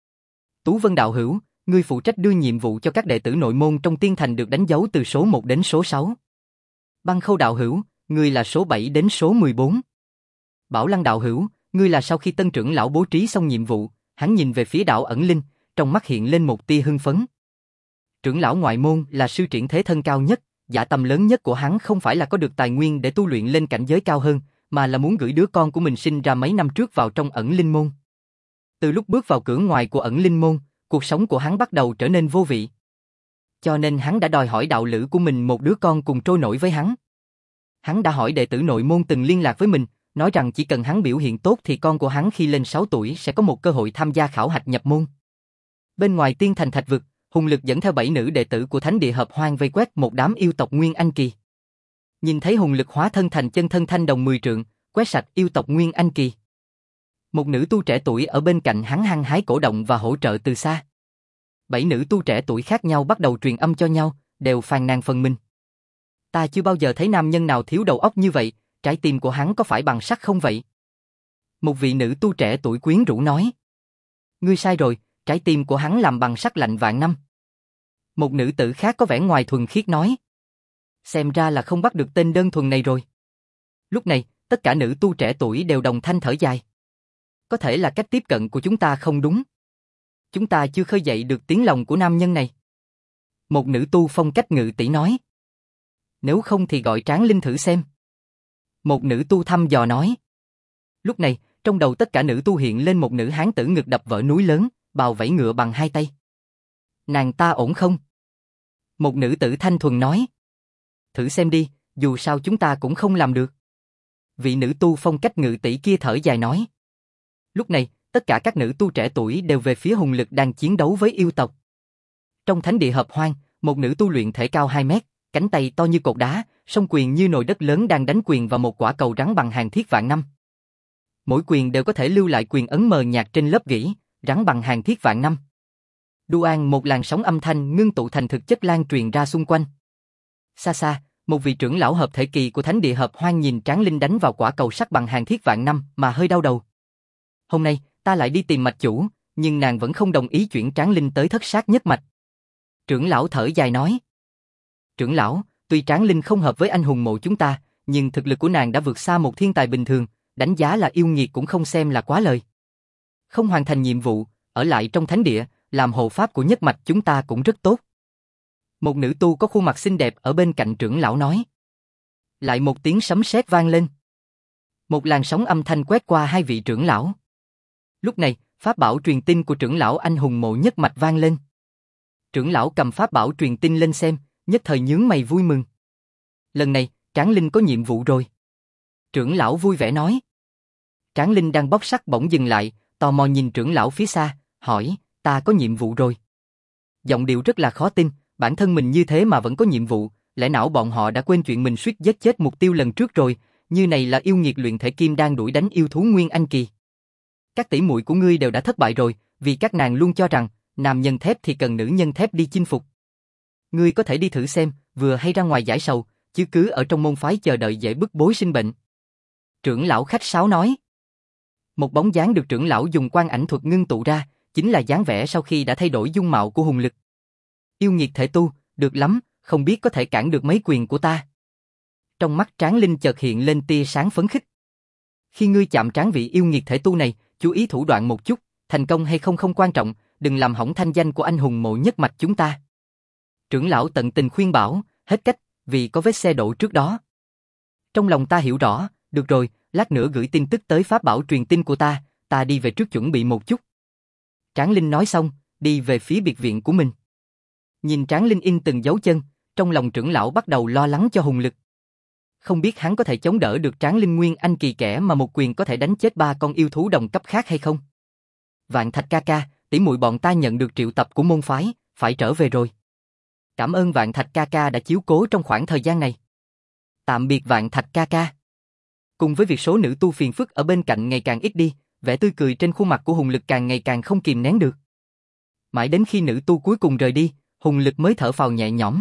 Tú Vân đạo hữu, ngươi phụ trách đưa nhiệm vụ cho các đệ tử nội môn trong tiên thành được đánh dấu từ số một đến số sáu. Băng Khâu đạo hữu, ngươi là số bảy đến số mười bốn. Bảo Lăng đạo hữu, ngươi là sau khi tân trưởng lão bố trí xong nhiệm vụ, hắn nhìn về phía đảo ẩn linh, trong mắt hiện lên một tia hưng phấn. Trưởng lão ngoại môn là sư triển thế thân cao nhất, dạ tâm lớn nhất của hắn không phải là có được tài nguyên để tu luyện lên cảnh giới cao hơn, mà là muốn gửi đứa con của mình sinh ra mấy năm trước vào trong ẩn linh môn. Từ lúc bước vào cửa ngoài của ẩn linh môn, cuộc sống của hắn bắt đầu trở nên vô vị. Cho nên hắn đã đòi hỏi đạo lữ của mình một đứa con cùng trôi nổi với hắn. Hắn đã hỏi đệ tử nội môn từng liên lạc với mình, nói rằng chỉ cần hắn biểu hiện tốt thì con của hắn khi lên sáu tuổi sẽ có một cơ hội tham gia khảo hạch nhập môn. Bên ngoài tiên thành thạch vực, Hùng Lực dẫn theo bảy nữ đệ tử của Thánh Địa Hợp Hoang vây quét một đám yêu tộc Nguyên Anh Kỳ. Nhìn thấy Hùng Lực hóa thân thành chân thân thanh đồng mười trượng, quét sạch yêu tộc Nguyên Anh Kỳ. Một nữ tu trẻ tuổi ở bên cạnh hắn hăng hái cổ động và hỗ trợ từ xa. Bảy nữ tu trẻ tuổi khác nhau bắt đầu truyền âm cho nhau, đều phàn nàn phần mình. Ta chưa bao giờ thấy nam nhân nào thiếu đầu óc như vậy, trái tim của hắn có phải bằng sắt không vậy? Một vị nữ tu trẻ tuổi quyến rũ nói. Ngươi sai rồi, trái tim của hắn làm bằng sắt lạnh vạn năm. Một nữ tử khác có vẻ ngoài thuần khiết nói. Xem ra là không bắt được tên đơn thuần này rồi. Lúc này, tất cả nữ tu trẻ tuổi đều đồng thanh thở dài. Có thể là cách tiếp cận của chúng ta không đúng. Chúng ta chưa khơi dậy được tiếng lòng của nam nhân này. Một nữ tu phong cách ngự tỷ nói. Nếu không thì gọi Tráng Linh thử xem. Một nữ tu thăm dò nói. Lúc này, trong đầu tất cả nữ tu hiện lên một nữ hán tử ngực đập vỡ núi lớn, bào vẫy ngựa bằng hai tay. Nàng ta ổn không? Một nữ tử thanh thuần nói. Thử xem đi, dù sao chúng ta cũng không làm được. Vị nữ tu phong cách ngự tỷ kia thở dài nói. Lúc này, tất cả các nữ tu trẻ tuổi đều về phía Hùng Lực đang chiến đấu với yêu tộc. Trong Thánh Địa Hợp Hoang, một nữ tu luyện thể cao hai mét, cánh tay to như cột đá, song quyền như nồi đất lớn đang đánh quyền vào một quả cầu rắn bằng hàng thiết vạn năm. Mỗi quyền đều có thể lưu lại quyền ấn mờ nhạt trên lớp gỉ, rắn bằng hàng thiết vạn năm. Đu an một làn sóng âm thanh ngưng tụ thành thực chất lan truyền ra xung quanh. Xa xa, một vị trưởng lão hợp thể kỳ của Thánh Địa Hợp Hoang nhìn Tráng Linh đánh vào quả cầu sắt bằng hàng thiết vạn năm mà hơi đau đầu. Hôm nay, ta lại đi tìm mạch chủ, nhưng nàng vẫn không đồng ý chuyển Tráng Linh tới thất sát nhất mạch. Trưởng lão thở dài nói. Trưởng lão, tuy Tráng Linh không hợp với anh hùng mộ chúng ta, nhưng thực lực của nàng đã vượt xa một thiên tài bình thường, đánh giá là yêu nghiệt cũng không xem là quá lời. Không hoàn thành nhiệm vụ, ở lại trong thánh địa, làm hộ pháp của nhất mạch chúng ta cũng rất tốt. Một nữ tu có khuôn mặt xinh đẹp ở bên cạnh trưởng lão nói. Lại một tiếng sấm sét vang lên. Một làn sóng âm thanh quét qua hai vị trưởng lão. Lúc này, pháp bảo truyền tin của trưởng lão anh hùng mộ nhất mạch vang lên. Trưởng lão cầm pháp bảo truyền tin lên xem, nhất thời nhướng mày vui mừng. Lần này, Tráng Linh có nhiệm vụ rồi. Trưởng lão vui vẻ nói. Tráng Linh đang bóc sắt bỗng dừng lại, tò mò nhìn trưởng lão phía xa, hỏi, ta có nhiệm vụ rồi. Giọng điệu rất là khó tin, bản thân mình như thế mà vẫn có nhiệm vụ, lẽ nào bọn họ đã quên chuyện mình suýt giết chết mục tiêu lần trước rồi, như này là yêu nghiệt luyện thể kim đang đuổi đánh yêu thú Nguyên Anh Kỳ. Các tỷ muội của ngươi đều đã thất bại rồi, vì các nàng luôn cho rằng, nam nhân thép thì cần nữ nhân thép đi chinh phục. Ngươi có thể đi thử xem, vừa hay ra ngoài giải sầu, chứ cứ ở trong môn phái chờ đợi dễ bức bối sinh bệnh. Trưởng lão khách sáo nói. Một bóng dáng được trưởng lão dùng quan ảnh thuật ngưng tụ ra, chính là dáng vẻ sau khi đã thay đổi dung mạo của Hùng Lực. Yêu nghiệt thể tu, được lắm, không biết có thể cản được mấy quyền của ta. Trong mắt Tráng Linh chợt hiện lên tia sáng phấn khích. Khi ngươi chạm trán vị yêu nghiệt thể tu này, chú ý thủ đoạn một chút, thành công hay không không quan trọng, đừng làm hỏng thanh danh của anh hùng mộ nhất mạch chúng ta. Trưởng lão tận tình khuyên bảo, hết cách, vì có vết xe đổ trước đó. Trong lòng ta hiểu rõ, được rồi, lát nữa gửi tin tức tới pháp bảo truyền tin của ta, ta đi về trước chuẩn bị một chút. Tráng Linh nói xong, đi về phía biệt viện của mình. Nhìn Tráng Linh in từng dấu chân, trong lòng trưởng lão bắt đầu lo lắng cho Hùng Lực. Không biết hắn có thể chống đỡ được Tráng Linh Nguyên Anh kỳ kẻ mà một quyền có thể đánh chết ba con yêu thú đồng cấp khác hay không? Vạn Thạch ca ca, tỷ muội bọn ta nhận được triệu tập của môn phái, phải trở về rồi. Cảm ơn Vạn Thạch ca ca đã chiếu cố trong khoảng thời gian này. Tạm biệt Vạn Thạch ca ca. Cùng với việc số nữ tu phiền phức ở bên cạnh ngày càng ít đi, vẻ tươi cười trên khuôn mặt của Hùng Lực càng ngày càng không kìm nén được. Mãi đến khi nữ tu cuối cùng rời đi, Hùng Lực mới thở phào nhẹ nhõm.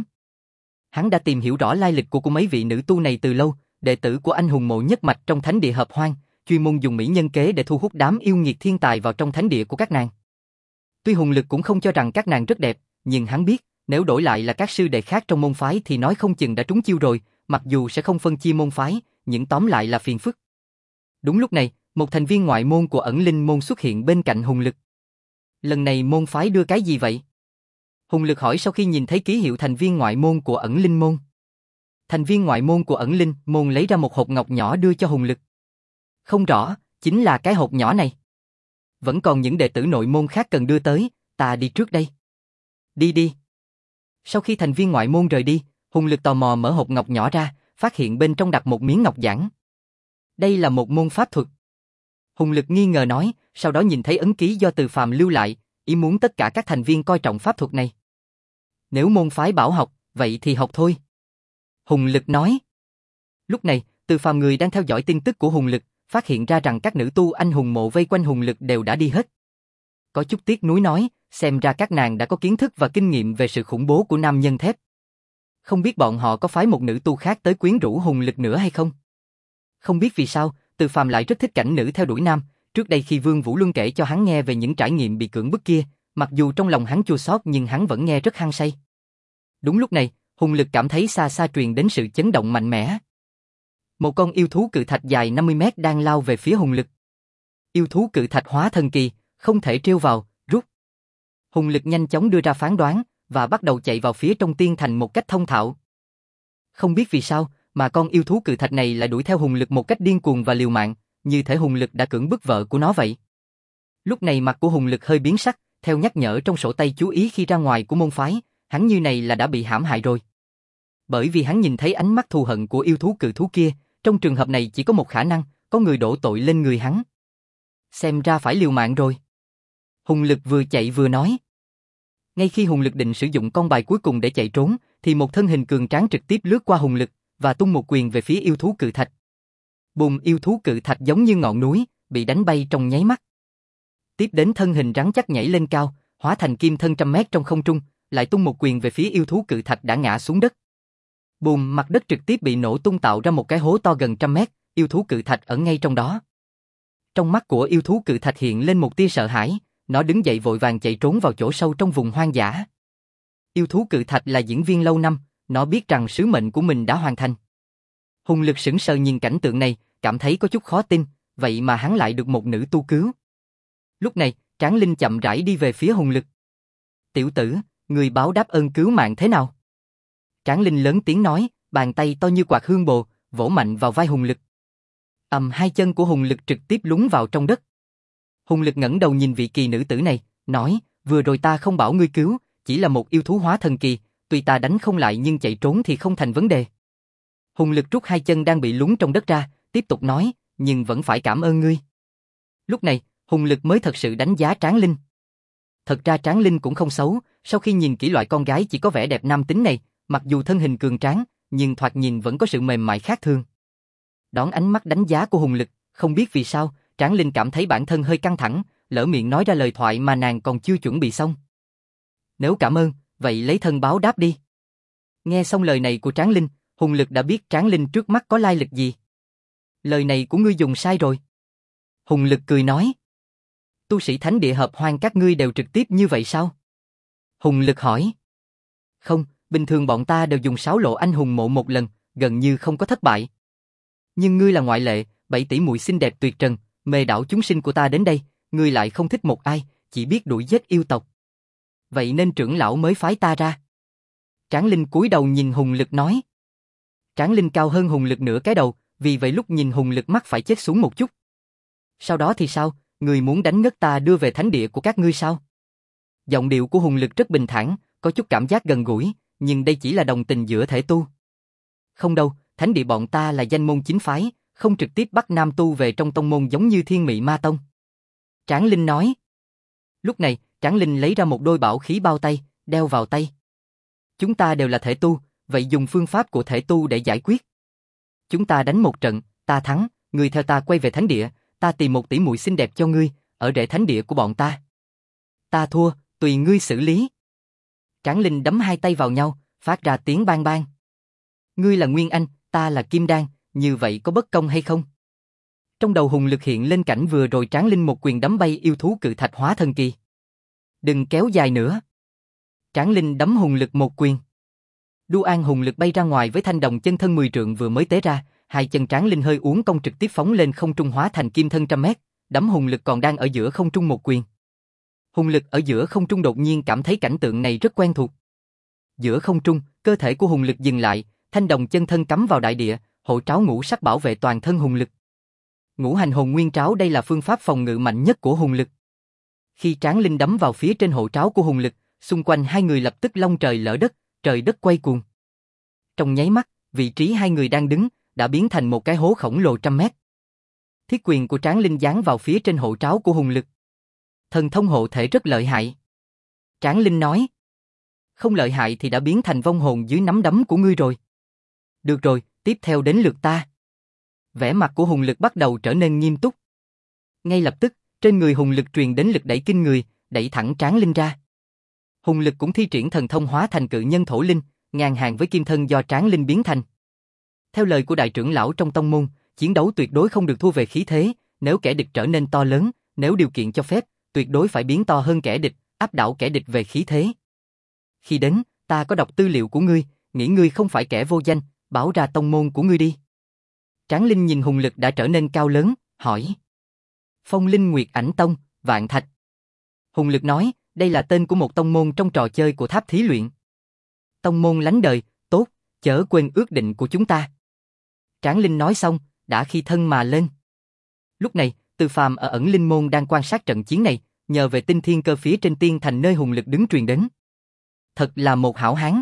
Hắn đã tìm hiểu rõ lai lịch của của mấy vị nữ tu này từ lâu, đệ tử của anh hùng mộ nhất mạch trong thánh địa Hợp Hoang, chuyên môn dùng mỹ nhân kế để thu hút đám yêu nghiệt thiên tài vào trong thánh địa của các nàng. Tuy Hùng Lực cũng không cho rằng các nàng rất đẹp, nhưng hắn biết, nếu đổi lại là các sư đệ khác trong môn phái thì nói không chừng đã trúng chiêu rồi, mặc dù sẽ không phân chia môn phái, nhưng tóm lại là phiền phức. Đúng lúc này, một thành viên ngoại môn của ẩn linh môn xuất hiện bên cạnh Hùng Lực. Lần này môn phái đưa cái gì vậy? Hùng Lực hỏi sau khi nhìn thấy ký hiệu thành viên ngoại môn của ẩn linh môn. Thành viên ngoại môn của ẩn linh môn lấy ra một hộp ngọc nhỏ đưa cho Hùng Lực. Không rõ, chính là cái hộp nhỏ này. Vẫn còn những đệ tử nội môn khác cần đưa tới, ta đi trước đây. Đi đi. Sau khi thành viên ngoại môn rời đi, Hùng Lực tò mò mở hộp ngọc nhỏ ra, phát hiện bên trong đặt một miếng ngọc giản. Đây là một môn pháp thuật. Hùng Lực nghi ngờ nói, sau đó nhìn thấy ấn ký do Từ Phàm lưu lại, ý muốn tất cả các thành viên coi trọng pháp thuật này. Nếu môn phái bảo học, vậy thì học thôi. Hùng Lực nói. Lúc này, Từ Phàm người đang theo dõi tin tức của Hùng Lực, phát hiện ra rằng các nữ tu anh hùng mộ vây quanh Hùng Lực đều đã đi hết. Có chút tiếc nuối nói, xem ra các nàng đã có kiến thức và kinh nghiệm về sự khủng bố của nam nhân thép. Không biết bọn họ có phái một nữ tu khác tới quyến rũ Hùng Lực nữa hay không? Không biết vì sao, Từ Phàm lại rất thích cảnh nữ theo đuổi nam. Trước đây khi Vương Vũ Luân kể cho hắn nghe về những trải nghiệm bị cưỡng bức kia, mặc dù trong lòng hắn chua xót nhưng hắn vẫn nghe rất hăng say. Đúng lúc này, Hùng Lực cảm thấy xa xa truyền đến sự chấn động mạnh mẽ. Một con yêu thú cự thạch dài năm mươi mét đang lao về phía Hùng Lực. Yêu thú cự thạch hóa thần kỳ, không thể trêu vào, rút. Hùng Lực nhanh chóng đưa ra phán đoán và bắt đầu chạy vào phía trong tiên thành một cách thông thạo. Không biết vì sao mà con yêu thú cự thạch này lại đuổi theo Hùng Lực một cách điên cuồng và liều mạng, như thể Hùng Lực đã cưỡng bức vợ của nó vậy. Lúc này mặt của Hùng Lực hơi biến sắc, theo nhắc nhở trong sổ tay chú ý khi ra ngoài của môn phái, hắn như này là đã bị hãm hại rồi. Bởi vì hắn nhìn thấy ánh mắt thù hận của yêu thú cự thú kia, trong trường hợp này chỉ có một khả năng, có người đổ tội lên người hắn. Xem ra phải liều mạng rồi. Hùng Lực vừa chạy vừa nói. Ngay khi Hùng Lực định sử dụng con bài cuối cùng để chạy trốn, thì một thân hình cường tráng trực tiếp lướt qua Hùng Lực và tung một quyền về phía yêu thú cự thạch. Bùm, yêu thú cự thạch giống như ngọn núi, bị đánh bay trong nháy mắt. Tiếp đến thân hình rắn chắc nhảy lên cao, hóa thành kim thân trăm mét trong không trung, lại tung một quyền về phía yêu thú cự thạch đã ngã xuống đất. Bùm, mặt đất trực tiếp bị nổ tung tạo ra một cái hố to gần trăm mét, yêu thú cự thạch ở ngay trong đó. Trong mắt của yêu thú cự thạch hiện lên một tia sợ hãi, nó đứng dậy vội vàng chạy trốn vào chỗ sâu trong vùng hoang dã. Yêu thú cự thạch là diễn viên lâu năm, nó biết rằng sứ mệnh của mình đã hoàn thành. Hùng Lực sững sờ nhìn cảnh tượng này, cảm thấy có chút khó tin, vậy mà hắn lại được một nữ tu cứu. Lúc này, Tráng Linh chậm rãi đi về phía Hùng Lực. Tiểu tử, người báo đáp ơn cứu mạng thế nào? Tráng Linh lớn tiếng nói, bàn tay to như quạt hương bồ, vỗ mạnh vào vai Hùng Lực. Ầm, hai chân của Hùng Lực trực tiếp lún vào trong đất. Hùng Lực ngẩng đầu nhìn vị kỳ nữ tử này, nói, vừa rồi ta không bảo ngươi cứu, chỉ là một yêu thú hóa thần kỳ, tuy ta đánh không lại nhưng chạy trốn thì không thành vấn đề. Hùng Lực rút hai chân đang bị lún trong đất ra, tiếp tục nói, nhưng vẫn phải cảm ơn ngươi. Lúc này, Hùng Lực mới thật sự đánh giá Tráng Linh. Thật ra Tráng Linh cũng không xấu, sau khi nhìn kỹ loại con gái chỉ có vẻ đẹp nam tính này, mặc dù thân hình cường tráng, nhưng thoạt nhìn vẫn có sự mềm mại khác thường. Đón ánh mắt đánh giá của Hùng Lực, không biết vì sao, Tráng Linh cảm thấy bản thân hơi căng thẳng, lỡ miệng nói ra lời thoại mà nàng còn chưa chuẩn bị xong. Nếu cảm ơn, vậy lấy thân báo đáp đi. Nghe xong lời này của Tráng Linh, Hùng Lực đã biết Tráng Linh trước mắt có lai lịch gì. Lời này của ngươi dùng sai rồi. Hùng Lực cười nói. Tu sĩ thánh địa Hợp Hoang các ngươi đều trực tiếp như vậy sao? Hùng Lực hỏi. Không, bình thường bọn ta đều dùng sáo lộ anh hùng mộ một lần, gần như không có thất bại. Nhưng ngươi là ngoại lệ, bảy tỷ muội xinh đẹp tuyệt trần, mê đảo chúng sinh của ta đến đây, ngươi lại không thích một ai, chỉ biết đuổi giết yêu tộc. Vậy nên trưởng lão mới phái ta ra. Tráng Linh cúi đầu nhìn Hùng Lực nói. Tráng Linh cao hơn Hùng Lực nửa cái đầu, vì vậy lúc nhìn Hùng Lực mắt phải chết xuống một chút. Sau đó thì sao, ngươi muốn đánh ngất ta đưa về thánh địa của các ngươi sao? Giọng điệu của Hùng Lực rất bình thản, có chút cảm giác gần gũi, nhưng đây chỉ là đồng tình giữa thể tu. Không đâu, thánh địa bọn ta là danh môn chính phái, không trực tiếp bắt nam tu về trong tông môn giống như Thiên Mị Ma Tông. Tráng Linh nói. Lúc này, Tráng Linh lấy ra một đôi bảo khí bao tay, đeo vào tay. Chúng ta đều là thể tu, vậy dùng phương pháp của thể tu để giải quyết. Chúng ta đánh một trận, ta thắng, ngươi theo ta quay về thánh địa, ta tìm một tỷ muội xinh đẹp cho ngươi, ở rễ thánh địa của bọn ta. Ta thua, tùy ngươi xử lý. Tráng Linh đấm hai tay vào nhau, phát ra tiếng bang bang. Ngươi là Nguyên Anh, ta là Kim Đan, như vậy có bất công hay không? Trong đầu Hùng Lực hiện lên cảnh vừa rồi Tráng Linh một quyền đấm bay yêu thú cự thạch hóa thần kỳ. Đừng kéo dài nữa. Tráng Linh đấm Hùng Lực một quyền. Đu An Hùng Lực bay ra ngoài với thanh đồng chân thân mười trượng vừa mới tế ra, hai chân Tráng Linh hơi uốn cong trực tiếp phóng lên không trung hóa thành kim thân trăm mét, đấm Hùng Lực còn đang ở giữa không trung một quyền. Hùng Lực ở giữa không trung đột nhiên cảm thấy cảnh tượng này rất quen thuộc. Giữa không trung, cơ thể của Hùng Lực dừng lại, thanh đồng chân thân cắm vào đại địa, hộ tráo ngũ sắc bảo vệ toàn thân Hùng Lực. Ngũ hành hồn nguyên tráo đây là phương pháp phòng ngự mạnh nhất của Hùng Lực. Khi Tráng Linh đấm vào phía trên hộ tráo của Hùng Lực, xung quanh hai người lập tức long trời lở đất, trời đất quay cuồng. Trong nháy mắt, vị trí hai người đang đứng đã biến thành một cái hố khổng lồ trăm mét. Thiết quyền của Tráng Linh giáng vào phía trên hộ tráo của Hùng Lực. Thần thông hộ thể rất lợi hại. Tráng Linh nói. Không lợi hại thì đã biến thành vong hồn dưới nắm đấm của ngươi rồi. Được rồi, tiếp theo đến lượt ta. Vẻ mặt của Hùng Lực bắt đầu trở nên nghiêm túc. Ngay lập tức, trên người Hùng Lực truyền đến lực đẩy kinh người, đẩy thẳng Tráng Linh ra. Hùng Lực cũng thi triển thần thông hóa thành cự nhân thổ linh, ngang hàng với kim thân do Tráng Linh biến thành. Theo lời của đại trưởng lão trong tông môn, chiến đấu tuyệt đối không được thua về khí thế, nếu kẻ địch trở nên to lớn, nếu điều kiện cho phép, tuyệt đối phải biến to hơn kẻ địch, áp đảo kẻ địch về khí thế. Khi đến, ta có đọc tư liệu của ngươi, nghĩ ngươi không phải kẻ vô danh, bảo ra tông môn của ngươi đi. Tráng Linh nhìn Hùng Lực đã trở nên cao lớn, hỏi. Phong Linh Nguyệt Ảnh Tông, Vạn Thạch. Hùng Lực nói, đây là tên của một tông môn trong trò chơi của tháp thí luyện. Tông môn lánh đời, tốt, chớ quên ước định của chúng ta. Tráng Linh nói xong, đã khi thân mà lên. Lúc này, Từ Phàm ở ẩn linh môn đang quan sát trận chiến này, nhờ về tinh thiên cơ phía trên tiên thành nơi Hùng Lực đứng truyền đến. Thật là một hảo hán.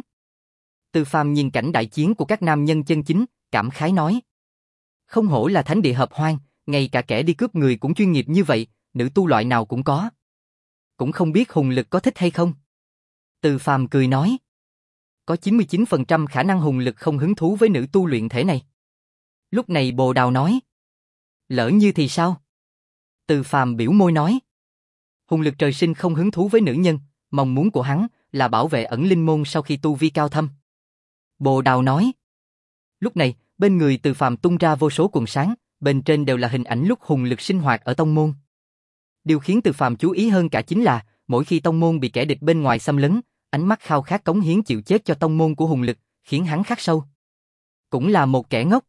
Từ Phàm nhìn cảnh đại chiến của các nam nhân chân chính, cảm khái nói. Không hổ là thánh địa hợp hoang, ngay cả kẻ đi cướp người cũng chuyên nghiệp như vậy, nữ tu loại nào cũng có. Cũng không biết Hùng Lực có thích hay không. Từ Phàm cười nói. Có chín mươi chín phần trăm khả năng Hùng Lực không hứng thú với nữ tu luyện thể này. Lúc này Bồ Đào nói. Lỡ như thì sao? Từ Phàm biểu môi nói. Hùng Lực trời sinh không hứng thú với nữ nhân, mong muốn của hắn là bảo vệ ẩn linh môn sau khi tu vi cao thâm. Bồ Đào nói. Lúc này, bên người Từ Phàm tung ra vô số quần sáng, bên trên đều là hình ảnh lúc Hùng Lực sinh hoạt ở tông môn. Điều khiến Từ Phàm chú ý hơn cả chính là, mỗi khi tông môn bị kẻ địch bên ngoài xâm lấn, ánh mắt khao khát cống hiến chịu chết cho tông môn của Hùng Lực, khiến hắn khắc sâu. Cũng là một kẻ ngốc.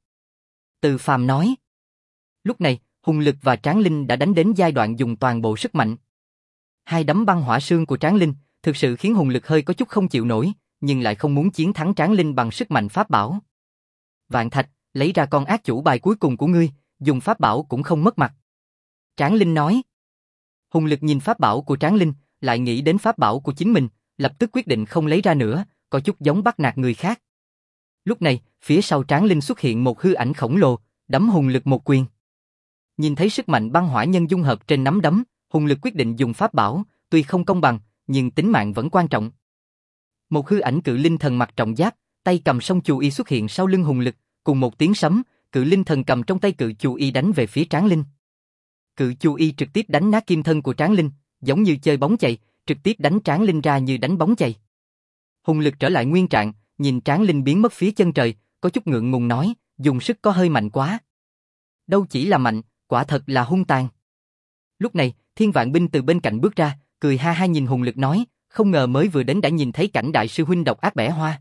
Từ Phàm nói. Lúc này, Hùng Lực và Tráng Linh đã đánh đến giai đoạn dùng toàn bộ sức mạnh. Hai đấm băng hỏa xương của Tráng Linh thực sự khiến Hùng Lực hơi có chút không chịu nổi, nhưng lại không muốn chiến thắng Tráng Linh bằng sức mạnh pháp bảo. Vạn Thạch, lấy ra con ác chủ bài cuối cùng của ngươi, dùng pháp bảo cũng không mất mặt. Tráng Linh nói. Hùng Lực nhìn pháp bảo của Tráng Linh, lại nghĩ đến pháp bảo của chính mình, lập tức quyết định không lấy ra nữa, có chút giống bắt nạt người khác. Lúc này, phía sau Tráng Linh xuất hiện một hư ảnh khổng lồ, đấm Hùng Lực một quyền. Nhìn thấy sức mạnh băng hỏa nhân dung hợp trên nắm đấm, Hùng Lực quyết định dùng pháp bảo, tuy không công bằng, nhưng tính mạng vẫn quan trọng. Một hư ảnh cự linh thần mặc trọng giáp, tay cầm song chù y xuất hiện sau lưng Hùng Lực, cùng một tiếng sấm, cự linh thần cầm trong tay cự chù y đánh về phía Tráng Linh. Cự chù y trực tiếp đánh nát kim thân của Tráng Linh, giống như chơi bóng chày, trực tiếp đánh Tráng Linh ra như đánh bóng chày. Hùng Lực trở lại nguyên trạng, nhìn Tráng Linh biến mất phía chân trời, có chút ngượng ngùng nói, dùng sức có hơi mạnh quá. Đâu chỉ là mạnh, quả thật là hung tàn. Lúc này, Thiên Vạn Binh từ bên cạnh bước ra, cười ha ha nhìn Hùng Lực nói, Không ngờ mới vừa đến đã nhìn thấy cảnh đại sư huynh độc ác bẻ hoa.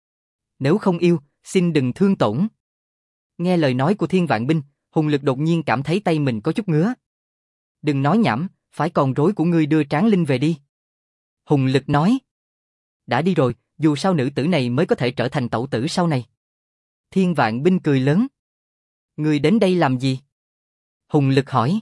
Nếu không yêu, xin đừng thương tổn. Nghe lời nói của Thiên Vạn Binh, Hùng Lực đột nhiên cảm thấy tay mình có chút ngứa. Đừng nói nhảm, phải còn rối của ngươi đưa Tráng Linh về đi. Hùng Lực nói. Đã đi rồi, dù sao nữ tử này mới có thể trở thành tẩu tử sau này. Thiên Vạn Binh cười lớn. Ngươi đến đây làm gì? Hùng Lực hỏi.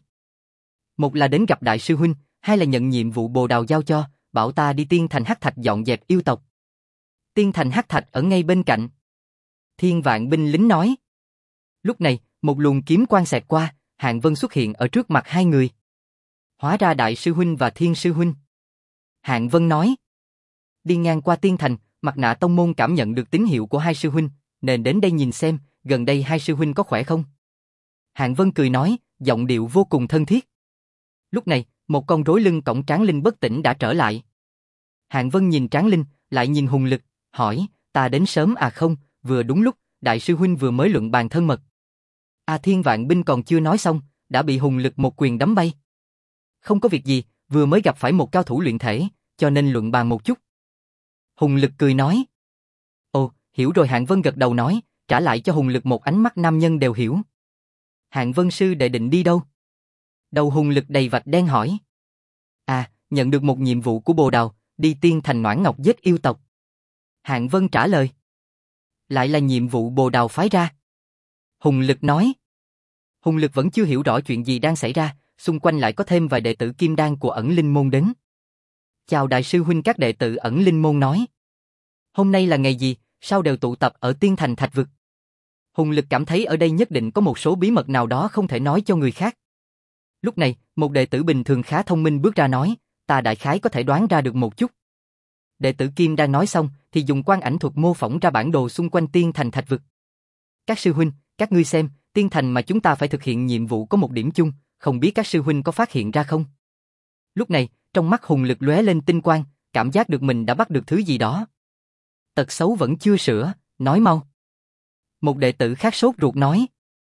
Một là đến gặp đại sư huynh, hai là nhận nhiệm vụ Bồ Đào giao cho, bảo ta đi Tiên Thành Hắc Thạch dọn dẹp yêu tộc. Tiên Thành Hắc Thạch ở ngay bên cạnh. Thiên Vạn Binh lính nói. Lúc này, một luồng kiếm quang xẹt qua, Hạng Vân xuất hiện ở trước mặt hai người. Hóa ra đại sư huynh và Thiên sư huynh. Hạng Vân nói. Đi ngang qua Tiên Thành, Mặt Nạ tông môn cảm nhận được tín hiệu của hai sư huynh, nên đến đây nhìn xem, gần đây hai sư huynh có khỏe không? Hạng Vân cười nói, giọng điệu vô cùng thân thiết. Lúc này, một con rối lưng cõng Tráng Linh bất tỉnh đã trở lại. Hạng Vân nhìn Tráng Linh, lại nhìn Hùng Lực, hỏi, ta đến sớm à không, vừa đúng lúc, đại sư huynh vừa mới luận bàn thân mật. A Thiên Vạn Binh còn chưa nói xong, đã bị Hùng Lực một quyền đấm bay. Không có việc gì, vừa mới gặp phải một cao thủ luyện thể, cho nên luận bàn một chút. Hùng Lực cười nói. Ồ, hiểu rồi. Hạng Vân gật đầu nói, trả lại cho Hùng Lực một ánh mắt nam nhân đều hiểu. Hạng Vân sư đệ định đi đâu? Đầu Hùng Lực đầy vạch đen hỏi. À, nhận được một nhiệm vụ của Bồ Đào, đi Tiên Thành Noãn Ngọc giết yêu tộc. Hạng Vân trả lời. Lại là nhiệm vụ Bồ Đào phái ra. Hùng Lực nói. Hùng Lực vẫn chưa hiểu rõ chuyện gì đang xảy ra, xung quanh lại có thêm vài đệ tử Kim Đan của Ẩn Linh Môn đến. Chào đại sư huynh. Các đệ tử Ẩn Linh Môn nói. Hôm nay là ngày gì, sao đều tụ tập ở Tiên Thành Thạch Vực? Hùng Lực cảm thấy ở đây nhất định có một số bí mật nào đó không thể nói cho người khác. Lúc này, một đệ tử bình thường khá thông minh bước ra nói, ta đại khái có thể đoán ra được một chút. Đệ tử Kim đang nói xong, thì dùng quan ảnh thuật mô phỏng ra bản đồ xung quanh Tiên Thành Thạch Vực. Các sư huynh, các ngươi xem, Tiên Thành mà chúng ta phải thực hiện nhiệm vụ có một điểm chung, không biết các sư huynh có phát hiện ra không? Lúc này, trong mắt Hùng Lực lóe lên tinh quang, cảm giác được mình đã bắt được thứ gì đó. Tật xấu vẫn chưa sửa, nói mau. Một đệ tử khác sốt ruột nói.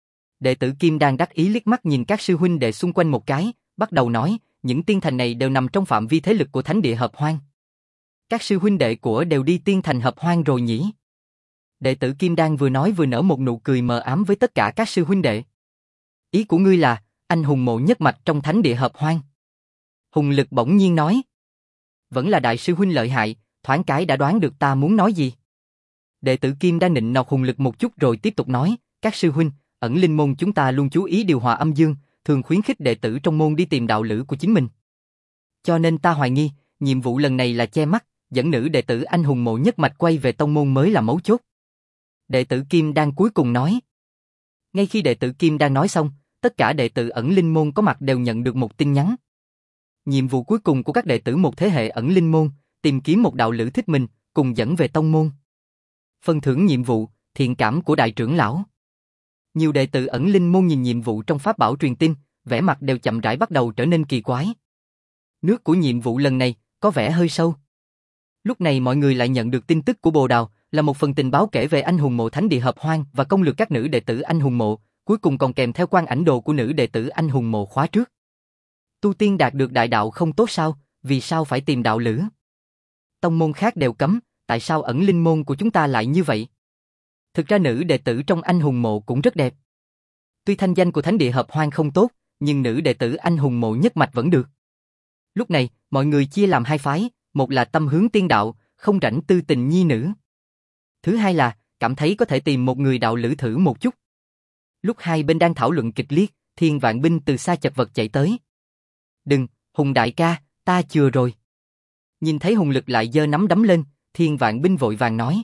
Đệ tử Kim đang đắc ý liếc mắt nhìn các sư huynh đệ xung quanh một cái, bắt đầu nói, những tiên thành này đều nằm trong phạm vi thế lực của Thánh Địa Hợp Hoang. Các sư huynh đệ của đều đi Tiên Thành Hợp Hoang rồi nhỉ? Đệ tử Kim Đan vừa nói vừa nở một nụ cười mờ ám với tất cả các sư huynh đệ. Ý của ngươi là, anh hùng mộ nhất mạch trong Thánh Địa Hợp Hoang. Hùng Lực bỗng nhiên nói. Vẫn là đại sư huynh lợi hại, thoáng cái đã đoán được ta muốn nói gì. Đệ tử Kim Đan nịnh nọt Hùng Lực một chút rồi tiếp tục nói, các sư huynh, Ẩn Linh Môn chúng ta luôn chú ý điều hòa âm dương, thường khuyến khích đệ tử trong môn đi tìm đạo lữ của chính mình. Cho nên ta hoài nghi, nhiệm vụ lần này là che mắt, dẫn nữ đệ tử anh hùng mộ nhất mạch quay về tông môn mới là mấu chốt. Đệ tử Kim Đan cuối cùng nói. Ngay khi đệ tử Kim Đan nói xong, tất cả đệ tử Ẩn Linh Môn có mặt đều nhận được một tin nhắn. Nhiệm vụ cuối cùng của các đệ tử một thế hệ Ẩn Linh Môn, tìm kiếm một đạo lữ thích mình, cùng dẫn về tông môn. Phần thưởng nhiệm vụ, thiện cảm của đại trưởng lão. Nhiều đệ tử Ẩn Linh Môn nhìn nhiệm vụ trong pháp bảo truyền tin, vẻ mặt đều chậm rãi bắt đầu trở nên kỳ quái. Nước của nhiệm vụ lần này có vẻ hơi sâu. Lúc này mọi người lại nhận được tin tức của Bồ Đào, là một phần tình báo kể về anh hùng mộ Thánh Địa Hợp Hoang và công lược các nữ đệ tử anh hùng mộ, cuối cùng còn kèm theo quan ảnh đồ của nữ đệ tử anh hùng mộ khóa trước. Tu tiên đạt được đại đạo không tốt sao, vì sao phải tìm đạo lữ? Tông môn khác đều cấm, tại sao Ẩn Linh Môn của chúng ta lại như vậy? Thực ra nữ đệ tử trong anh hùng mộ cũng rất đẹp. Tuy thanh danh của Thánh Địa Hợp Hoang không tốt, nhưng nữ đệ tử anh hùng mộ nhất mạch vẫn được. Lúc này, mọi người chia làm hai phái, một là tâm hướng tiên đạo, không rảnh tư tình nhi nữ. Thứ hai là, cảm thấy có thể tìm một người đạo lữ thử một chút. Lúc hai bên đang thảo luận kịch liệt, Thiên Vạn Binh từ xa chật vật chạy tới. Đừng, Hùng đại ca, ta chừa rồi. Nhìn thấy Hùng Lực lại giơ nắm đấm lên, Thiên Vạn Binh vội vàng nói.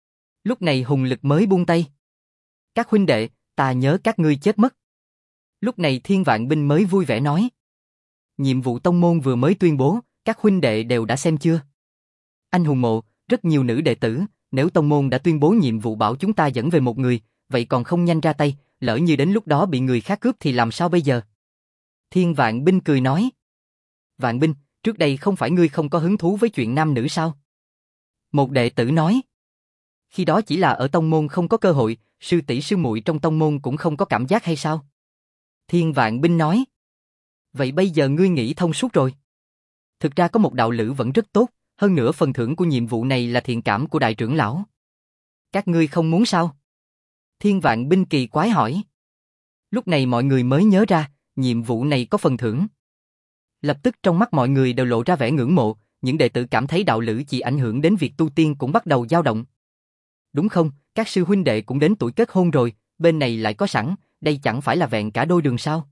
Lúc này Hùng Lực mới buông tay. Các huynh đệ, ta nhớ các ngươi chết mất. Lúc này Thiên Vạn Binh mới vui vẻ nói. Nhiệm vụ tông môn vừa mới tuyên bố, các huynh đệ đều đã xem chưa? Anh hùng mộ, rất nhiều nữ đệ tử, nếu tông môn đã tuyên bố nhiệm vụ bảo chúng ta dẫn về một người, vậy còn không nhanh ra tay, lỡ như đến lúc đó bị người khác cướp thì làm sao bây giờ? Thiên Vạn Binh cười nói. Vạn Binh, trước đây không phải ngươi không có hứng thú với chuyện nam nữ sao? Một đệ tử nói. Khi đó chỉ là ở tông môn không có cơ hội, sư tỷ sư muội trong tông môn cũng không có cảm giác hay sao? Thiên Vạn Binh nói. Vậy bây giờ ngươi nghĩ thông suốt rồi. Thực ra có một đạo lữ vẫn rất tốt, Hơn nữa phần thưởng của nhiệm vụ này là thiện cảm của đại trưởng lão. Các ngươi không muốn sao? Thiên Vạn Binh kỳ quái hỏi. Lúc này mọi người mới nhớ ra, nhiệm vụ này có phần thưởng. Lập tức trong mắt mọi người đều lộ ra vẻ ngưỡng mộ, những đệ tử cảm thấy đạo lữ chỉ ảnh hưởng đến việc tu tiên cũng bắt đầu dao động. Đúng không, các sư huynh đệ cũng đến tuổi kết hôn rồi, bên này lại có sẵn, đây chẳng phải là vẹn cả đôi đường sao?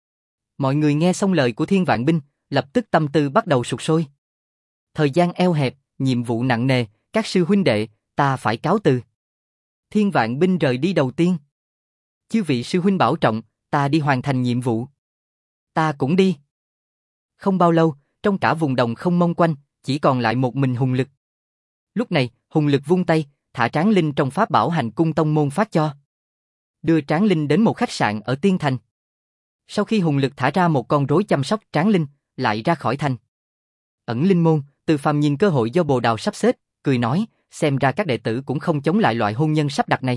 Mọi người nghe xong lời của Thiên Vạn Binh, lập tức tâm tư bắt đầu sục sôi. Thời gian eo hẹp, nhiệm vụ nặng nề, các sư huynh đệ, ta phải cáo từ. Thiên Vạn Binh rời đi đầu tiên. Chư vị sư huynh bảo trọng, ta đi hoàn thành nhiệm vụ. Ta cũng đi. Không bao lâu, trong cả vùng đồng không mông quanh, chỉ còn lại một mình Hùng Lực. Lúc này, Hùng Lực vung tay, thả Tráng Linh trong pháp bảo hành cung tông môn phát cho. Đưa Tráng Linh đến một khách sạn ở Tiên Thành. Sau khi Hùng Lực thả ra một con rối chăm sóc Tráng Linh, lại ra khỏi thành. Ẩn Linh môn, Từ Phàm nhìn cơ hội do Bồ Đào sắp xếp, cười nói, xem ra các đệ tử cũng không chống lại loại hôn nhân sắp đặt này.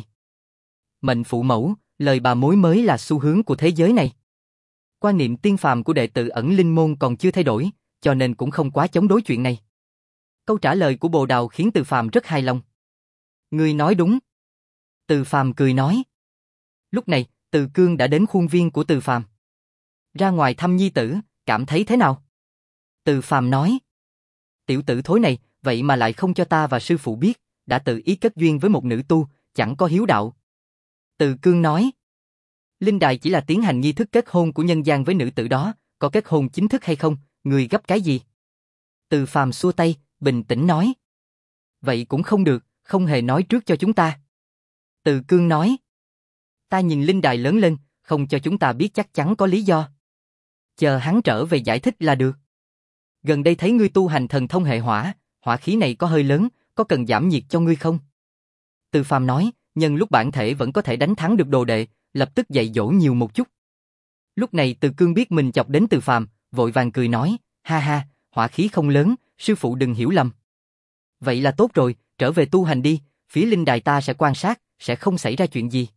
Mệnh phụ mẫu, lời bà mối mới là xu hướng của thế giới này. Quan niệm tiên phàm của đệ tử Ẩn Linh môn còn chưa thay đổi, cho nên cũng không quá chống đối chuyện này. Câu trả lời của Bồ Đào khiến Từ Phàm rất hài lòng. Ngươi nói đúng. Từ Phàm cười nói. Lúc này, Từ Cương đã đến khuôn viên của Từ Phàm. Ra ngoài thăm nhi tử, cảm thấy thế nào? Từ Phàm nói. Tiểu tử thối này, vậy mà lại không cho ta và sư phụ biết, đã tự ý kết duyên với một nữ tu, chẳng có hiếu đạo. Từ Cương nói. Linh đài chỉ là tiến hành nghi thức kết hôn của nhân gian với nữ tử đó, có kết hôn chính thức hay không, người gấp cái gì? Từ Phàm xua tay, bình tĩnh nói. Vậy cũng không được, không hề nói trước cho chúng ta. Từ Cương nói. Ta nhìn linh đài lớn lên, không cho chúng ta biết chắc chắn có lý do. Chờ hắn trở về giải thích là được. Gần đây thấy ngươi tu hành thần thông hệ hỏa, hỏa khí này có hơi lớn, có cần giảm nhiệt cho ngươi không? Từ Phàm nói, nhân lúc bản thể vẫn có thể đánh thắng được đồ đệ, lập tức dạy dỗ nhiều một chút. Lúc này Từ Cương biết mình chọc đến Từ Phàm, vội vàng cười nói, ha ha, hỏa khí không lớn, sư phụ đừng hiểu lầm. Vậy là tốt rồi, trở về tu hành đi, phía linh đài ta sẽ quan sát, sẽ không xảy ra chuyện gì.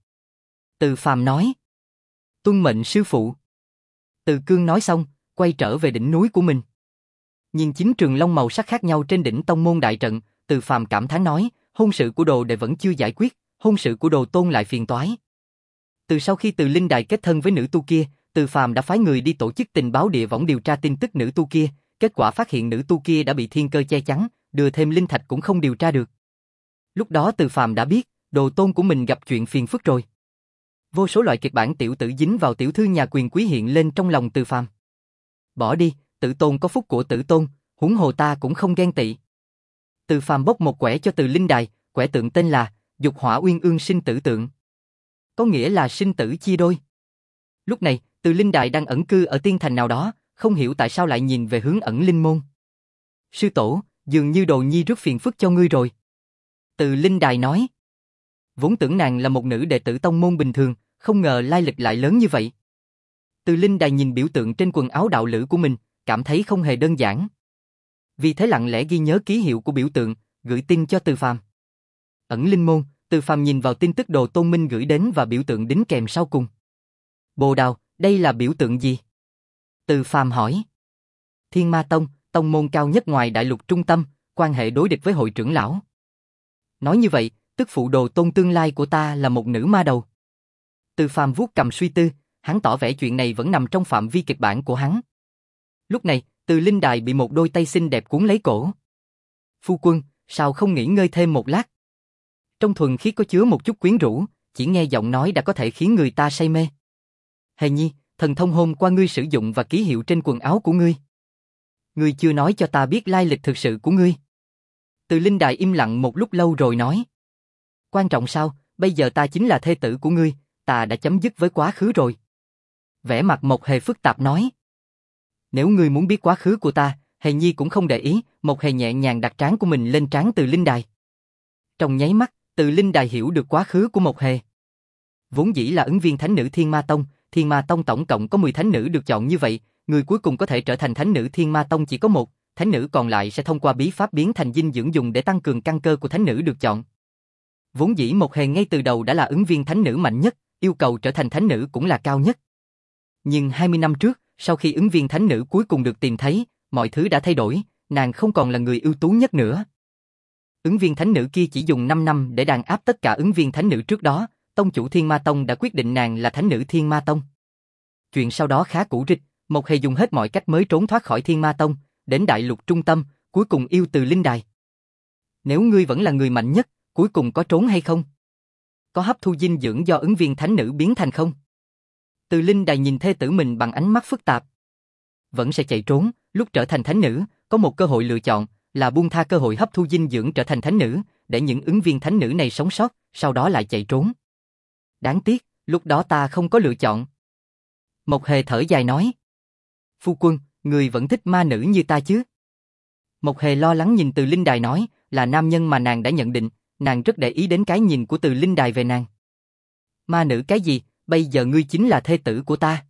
Từ Phàm nói. Tuân mệnh sư phụ. Từ Cương nói xong, quay trở về đỉnh núi của mình. Nhìn chín trường long màu sắc khác nhau trên đỉnh tông môn đại trận, Từ Phàm cảm thán nói, hôn sự của đồ đệ vẫn chưa giải quyết, hôn sự của đồ tôn lại phiền toái. Từ sau khi Từ Linh Đài kết thân với nữ tu kia, Từ Phàm đã phái người đi tổ chức tình báo địa võng điều tra tin tức nữ tu kia, kết quả phát hiện nữ tu kia đã bị thiên cơ che chắn, đưa thêm linh thạch cũng không điều tra được. Lúc đó Từ Phàm đã biết, đồ tôn của mình gặp chuyện phiền phức rồi. Vô số loại kịch bản tiểu tử dính vào tiểu thư nhà quyền quý hiện lên trong lòng Từ Phàm. Bỏ đi, Tử tôn có phúc của Tử tôn, huống hồ ta cũng không ghen tị. Từ Phàm bốc một quẻ cho Từ Linh Đài, quẻ tượng tên là Dục Hỏa Uyên Ương Sinh Tử Tượng. Có nghĩa là sinh tử chia đôi. Lúc này, Từ Linh Đài đang ẩn cư ở tiên thành nào đó, không hiểu tại sao lại nhìn về hướng Ẩn Linh môn. Sư tổ, dường như đồ nhi rất phiền phức cho ngươi rồi. Từ Linh Đài nói. Vốn tưởng nàng là một nữ đệ tử tông môn bình thường, không ngờ lai lịch lại lớn như vậy. Từ Linh Đài nhìn biểu tượng trên quần áo đạo lữ của mình, cảm thấy không hề đơn giản. Vì thế lặng lẽ ghi nhớ ký hiệu của biểu tượng, gửi tin cho Từ Phàm. Ẩn Linh môn, Từ Phàm nhìn vào tin tức đồ tôn minh gửi đến và biểu tượng đính kèm sau cùng. Bồ Đào, đây là biểu tượng gì? Từ Phàm hỏi. Thiên Ma Tông, tông môn cao nhất ngoài đại lục trung tâm, quan hệ đối địch với hội trưởng lão. Nói như vậy, tức phụ đồ tôn tương lai của ta là một nữ ma đầu. Từ Phàm vuốt cầm suy tư, hắn tỏ vẻ chuyện này vẫn nằm trong phạm vi kịch bản của hắn. Lúc này, Từ Linh Đài bị một đôi tay xinh đẹp cuốn lấy cổ. Phu quân, sao không nghỉ ngơi thêm một lát? Trong thuần khiết có chứa một chút quyến rũ, chỉ nghe giọng nói đã có thể khiến người ta say mê. Hề Nhi, thần thông hôm qua ngươi sử dụng và ký hiệu trên quần áo của ngươi. Ngươi chưa nói cho ta biết lai lịch thực sự của ngươi. Từ Linh Đài im lặng một lúc lâu rồi nói. Quan trọng sao, bây giờ ta chính là thê tử của ngươi, ta đã chấm dứt với quá khứ rồi. Vẻ mặt Mộc Hề phức tạp nói. Nếu ngươi muốn biết quá khứ của ta, Hề Nhi cũng không để ý, Mộc Hề nhẹ nhàng đặt trán của mình lên trán Từ Linh Đài. Trong nháy mắt, Từ Linh Đài hiểu được quá khứ của Mộc Hề. Vốn dĩ là ứng viên thánh nữ Thiên Ma Tông, Thiên Ma Tông tổng cộng có mười thánh nữ được chọn như vậy, người cuối cùng có thể trở thành thánh nữ Thiên Ma Tông chỉ có một, thánh nữ còn lại sẽ thông qua bí pháp biến thành dinh dưỡng dùng để tăng cường căn cơ của thánh nữ được chọn. Vốn dĩ Mộc Hề ngay từ đầu đã là ứng viên thánh nữ mạnh nhất, yêu cầu trở thành thánh nữ cũng là cao nhất. Nhưng hai mươi năm trước, sau khi ứng viên thánh nữ cuối cùng được tìm thấy, mọi thứ đã thay đổi, nàng không còn là người ưu tú nhất nữa. Ứng viên thánh nữ kia chỉ dùng năm năm để đàn áp tất cả ứng viên thánh nữ trước đó, tông chủ Thiên Ma Tông đã quyết định nàng là thánh nữ Thiên Ma Tông. Chuyện sau đó khá cũ rích, Mộc Hề dùng hết mọi cách mới trốn thoát khỏi Thiên Ma Tông, đến đại lục trung tâm, cuối cùng yêu từ linh đài. Nếu ngươi vẫn là người mạnh nhất, cuối cùng có trốn hay không? Có hấp thu dinh dưỡng do ứng viên thánh nữ biến thành không? Từ linh đài nhìn thê tử mình bằng ánh mắt phức tạp. Vẫn sẽ chạy trốn, lúc trở thành thánh nữ, có một cơ hội lựa chọn, là buông tha cơ hội hấp thu dinh dưỡng trở thành thánh nữ, để những ứng viên thánh nữ này sống sót, sau đó lại chạy trốn. Đáng tiếc, lúc đó ta không có lựa chọn. Mộc Hề thở dài nói. Phu quân, người vẫn thích ma nữ như ta chứ? Mộc Hề lo lắng nhìn Từ Linh Đài nói, là nam nhân mà nàng đã nhận định, nàng rất để ý đến cái nhìn của Từ Linh Đài về nàng. Ma nữ cái gì, bây giờ ngươi chính là thê tử của ta.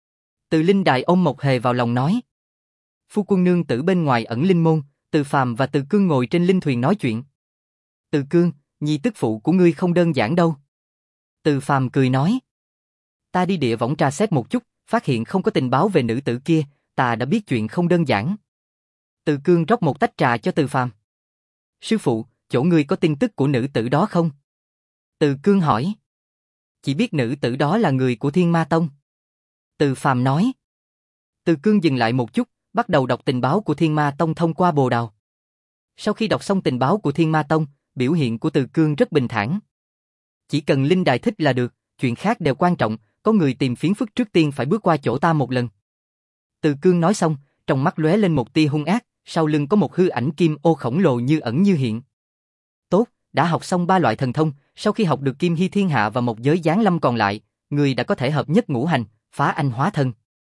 Từ Linh Đài ôm Mộc Hề vào lòng nói. Phu quân nương tử bên ngoài ẩn linh môn, Từ Phàm và Từ Cương ngồi trên linh thuyền nói chuyện. Từ Cương, nhi tức phụ của ngươi không đơn giản đâu. Từ Phàm cười nói. Ta đi địa võng tra xét một chút, phát hiện không có tình báo về nữ tử kia, ta đã biết chuyện không đơn giản. Từ Cương rót một tách trà cho Từ Phàm. Sư phụ, chỗ ngươi có tin tức của nữ tử đó không? Từ Cương hỏi. Chỉ biết nữ tử đó là người của Thiên Ma Tông. Từ Phàm nói. Từ Cương dừng lại một chút, bắt đầu đọc tình báo của Thiên Ma Tông thông qua bồ đào. Sau khi đọc xong tình báo của Thiên Ma Tông, biểu hiện của Từ Cương rất bình thản. Chỉ cần linh đài thích là được, chuyện khác đều quan trọng, có người tìm phiền phức trước tiên phải bước qua chỗ ta một lần. Từ Cương nói xong, trong mắt lóe lên một tia hung ác, sau lưng có một hư ảnh kim ô khổng lồ như ẩn như hiện. Tốt, đã học xong ba loại thần thông, sau khi học được Kim Hy Thiên Hạ và một giới giáng lâm còn lại, người đã có thể hợp nhất ngũ hành, phá anh hóa thân.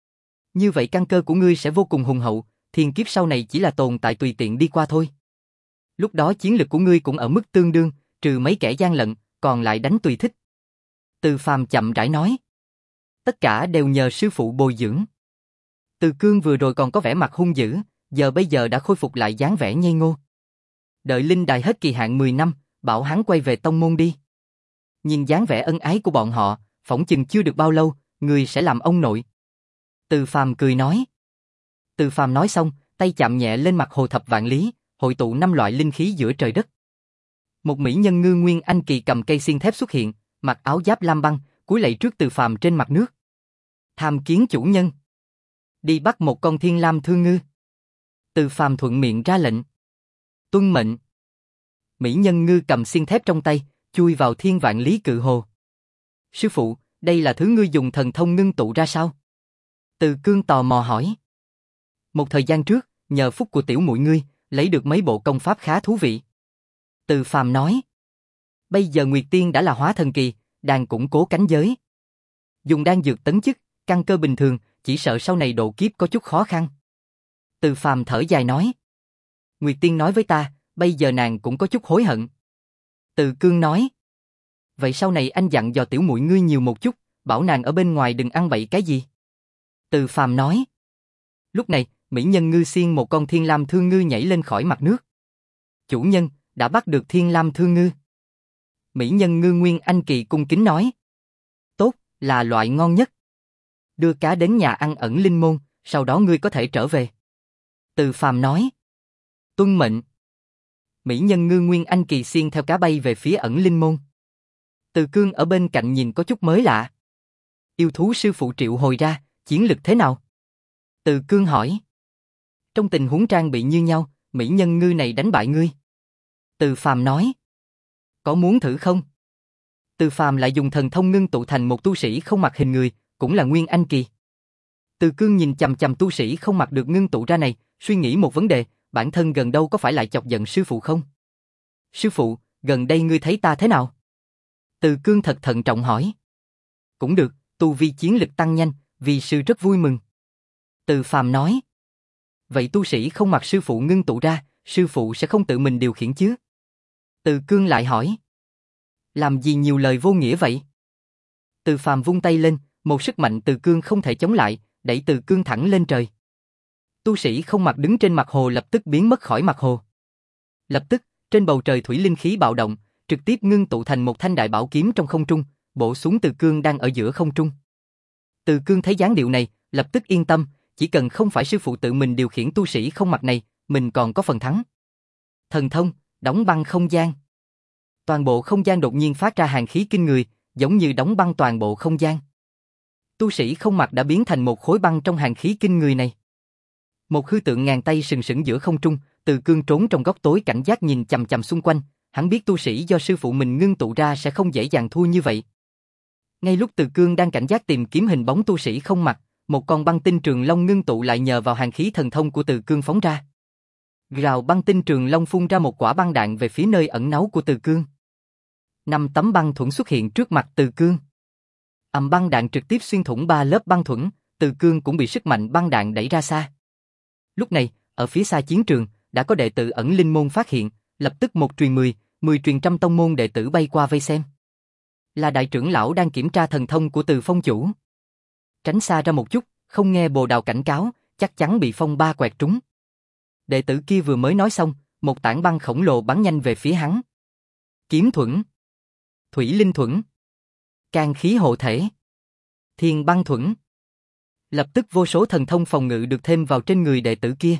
Như vậy căn cơ của ngươi sẽ vô cùng hùng hậu, thiên kiếp sau này chỉ là tồn tại tùy tiện đi qua thôi. Lúc đó chiến lực của ngươi cũng ở mức tương đương, trừ mấy kẻ gian lận, còn lại đánh tùy thích. Từ Phàm chậm rãi nói. Tất cả đều nhờ sư phụ bồi dưỡng. Từ Cương vừa rồi còn có vẻ mặt hung dữ, giờ bây giờ đã khôi phục lại dáng vẻ ngây ngô. Đợi linh đài hết kỳ hạn mười năm, bảo hắn quay về tông môn đi. Nhìn dáng vẻ ân ái của bọn họ, phỏng chừng chưa được bao lâu, người sẽ làm ông nội. Từ Phàm cười nói. Từ Phàm nói xong, tay chạm nhẹ lên mặt hồ thập vạn lý, hội tụ năm loại linh khí giữa trời đất. Một mỹ nhân ngư nguyên anh kỳ cầm cây xiên thép xuất hiện, mặc áo giáp lam băng, cúi lạy trước Từ Phàm trên mặt nước. Tham kiến chủ nhân. Đi bắt một con thiên lam thương ngư. Từ Phàm thuận miệng ra lệnh. Tuân mệnh. Mỹ nhân ngư cầm xiên thép trong tay, chui vào thiên vạn lý cự hồ. Sư phụ, đây là thứ ngươi dùng thần thông ngưng tụ ra sao? Từ Cương tò mò hỏi. Một thời gian trước, nhờ phúc của tiểu muội ngươi, lấy được mấy bộ công pháp khá thú vị. Từ Phàm nói. Bây giờ Nguyệt Tiên đã là hóa thần kỳ, đang củng cố cánh giới. Dùng đan dược tấn chức, căn cơ bình thường, chỉ sợ sau này độ kiếp có chút khó khăn. Từ Phàm thở dài nói. Nguyệt Tiên nói với ta, bây giờ nàng cũng có chút hối hận. Từ Cương nói. Vậy sau này anh dặn dò tiểu muội ngươi nhiều một chút, bảo nàng ở bên ngoài đừng ăn bậy cái gì. Từ Phàm nói. Lúc này, mỹ nhân ngư xiên một con thiên lam thương ngư nhảy lên khỏi mặt nước. Chủ nhân, đã bắt được thiên lam thương ngư. Mỹ nhân ngư nguyên anh kỳ cung kính nói. Tốt, là loại ngon nhất. Đưa cá đến nhà ăn ẩn linh môn, sau đó ngươi có thể trở về. Từ Phàm nói. Tuân mệnh. Mỹ nhân ngư nguyên anh kỳ xiên theo cá bay về phía ẩn linh môn. Từ Cương ở bên cạnh nhìn có chút mới lạ. Yêu thú sư phụ triệu hồi ra, chiến lực thế nào? Từ Cương hỏi. Trong tình huống trang bị như nhau, mỹ nhân ngư này đánh bại ngươi. Từ Phàm nói. Có muốn thử không? Từ Phàm lại dùng thần thông ngưng tụ thành một tu sĩ không mặc hình người, cũng là nguyên anh kỳ. Từ Cương nhìn chằm chằm tu sĩ không mặc được ngưng tụ ra này, suy nghĩ một vấn đề, bản thân gần đâu có phải lại chọc giận sư phụ không? Sư phụ, gần đây ngươi thấy ta thế nào? Từ Cương thật thận trọng hỏi. Cũng được, tu vi chiến lực tăng nhanh, vì sư rất vui mừng. Từ Phàm nói. Vậy tu sĩ không mặc sư phụ ngưng tụ ra, sư phụ sẽ không tự mình điều khiển chứ? Từ Cương lại hỏi. Làm gì nhiều lời vô nghĩa vậy? Từ Phàm vung tay lên, một sức mạnh Từ Cương không thể chống lại, đẩy Từ Cương thẳng lên trời. Tu sĩ không mặc đứng trên mặt hồ lập tức biến mất khỏi mặt hồ. Lập tức, trên bầu trời thủy linh khí bạo động, trực tiếp ngưng tụ thành một thanh đại bảo kiếm trong không trung, bổ xuống Từ Cương đang ở giữa không trung. Từ Cương thấy dáng điệu này, lập tức yên tâm, chỉ cần không phải sư phụ tự mình điều khiển tu sĩ không mặc này, mình còn có phần thắng. Thần thông, đóng băng không gian. Toàn bộ không gian đột nhiên phát ra hàn khí kinh người, giống như đóng băng toàn bộ không gian. Tu sĩ không mặt đã biến thành một khối băng trong hàn khí kinh người này. Một hư tượng ngàn tay sừng sững giữa không trung, Từ Cương trốn trong góc tối cảnh giác nhìn chằm chằm xung quanh, hắn biết tu sĩ do sư phụ mình ngưng tụ ra sẽ không dễ dàng thua như vậy. Ngay lúc Từ Cương đang cảnh giác tìm kiếm hình bóng tu sĩ không mặt, một con băng tinh trường long ngưng tụ lại nhờ vào hàn khí thần thông của Từ Cương phóng ra. Rào băng tinh trường long phun ra một quả băng đạn về phía nơi ẩn náu của Từ Cương. Năm tấm băng thuẫn xuất hiện trước mặt Từ Cương. Ầm, băng đạn trực tiếp xuyên thủng ba lớp băng thuẫn, Từ Cương cũng bị sức mạnh băng đạn đẩy ra xa. Lúc này, ở phía xa chiến trường, đã có đệ tử ẩn linh môn phát hiện, lập tức một truyền mười, mười truyền trăm tông môn đệ tử bay qua vây xem. Là đại trưởng lão đang kiểm tra thần thông của Từ Phong chủ. Tránh xa ra một chút, không nghe Bồ Đào cảnh cáo, chắc chắn bị phong ba quẹt trúng. Đệ tử kia vừa mới nói xong, một tảng băng khổng lồ bắn nhanh về phía hắn. Kiếm thuẫn, thủy linh thuẫn, can khí hộ thể, thiên băng thuẫn. Lập tức vô số thần thông phòng ngự được thêm vào trên người đệ tử kia.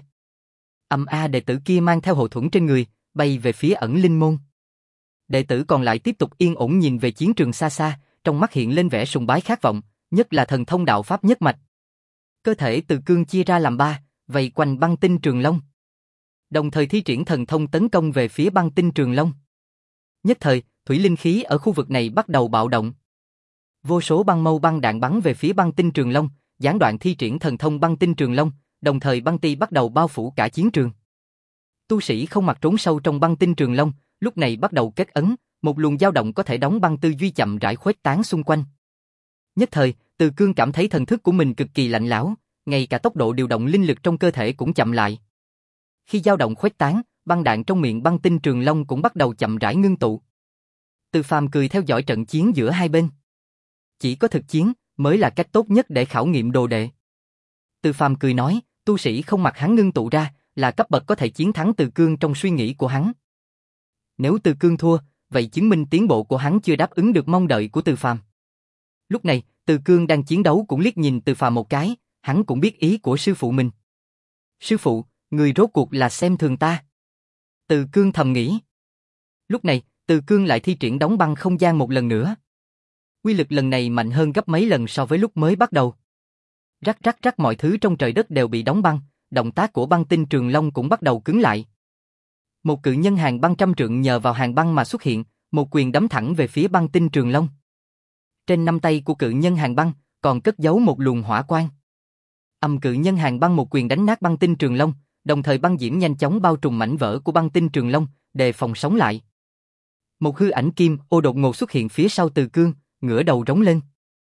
Âm a, đệ tử kia mang theo hộ thuẫn trên người, bay về phía ẩn linh môn. Đệ tử còn lại tiếp tục yên ổn nhìn về chiến trường xa xa, trong mắt hiện lên vẻ sùng bái khát vọng, nhất là thần thông đạo pháp nhất mạch. Cơ thể Từ Cương chia ra làm ba, vây quanh băng tinh trường long. Đồng thời thi triển thần thông tấn công về phía băng tinh trường long. Nhất thời, thủy linh khí ở khu vực này bắt đầu bạo động. Vô số băng mâu băng đạn bắn về phía băng tinh trường long, gián đoạn thi triển thần thông băng tinh trường long, đồng thời băng ti bắt đầu bao phủ cả chiến trường. Tu sĩ không mặc trốn sâu trong băng tinh trường long, lúc này bắt đầu kết ấn, một luồng dao động có thể đóng băng tư duy chậm rãi khuếch tán xung quanh. Nhất thời, Từ Cương cảm thấy thần thức của mình cực kỳ lạnh lẽo, ngay cả tốc độ điều động linh lực trong cơ thể cũng chậm lại. Khi dao động khuếch tán, băng đạn trong miệng băng tinh trường long cũng bắt đầu chậm rãi ngưng tụ. Từ Phàm cười theo dõi trận chiến giữa hai bên. Chỉ có thực chiến mới là cách tốt nhất để khảo nghiệm đồ đệ. Từ Phàm cười nói, tu sĩ không mặc hắn ngưng tụ ra là cấp bậc có thể chiến thắng Từ Cương trong suy nghĩ của hắn. Nếu Từ Cương thua, vậy chứng minh tiến bộ của hắn chưa đáp ứng được mong đợi của Từ Phàm. Lúc này, Từ Cương đang chiến đấu cũng liếc nhìn Từ Phàm một cái, hắn cũng biết ý của sư phụ mình. Sư phụ, người rốt cuộc là xem thường ta. Từ Cương thầm nghĩ. Lúc này, Từ Cương lại thi triển đóng băng không gian một lần nữa. Uy lực lần này mạnh hơn gấp mấy lần so với lúc mới bắt đầu. Rắc rắc rắc, mọi thứ trong trời đất đều bị đóng băng, động tác của băng tinh trường long cũng bắt đầu cứng lại. Một cự nhân hàng băng trăm trượng nhờ vào hàng băng mà xuất hiện, một quyền đấm thẳng về phía băng tinh trường long. Trên năm tay của cự nhân hàng băng còn cất giấu một luồng hỏa quang. Âm, cự nhân hàng băng một quyền đánh nát băng tinh trường long, đồng thời băng diễm nhanh chóng bao trùm mảnh vỡ của băng tinh trường long, đề phòng sống lại. Một hư ảnh kim ô đột ngột xuất hiện phía sau Từ Cương, ngửa đầu rống lên.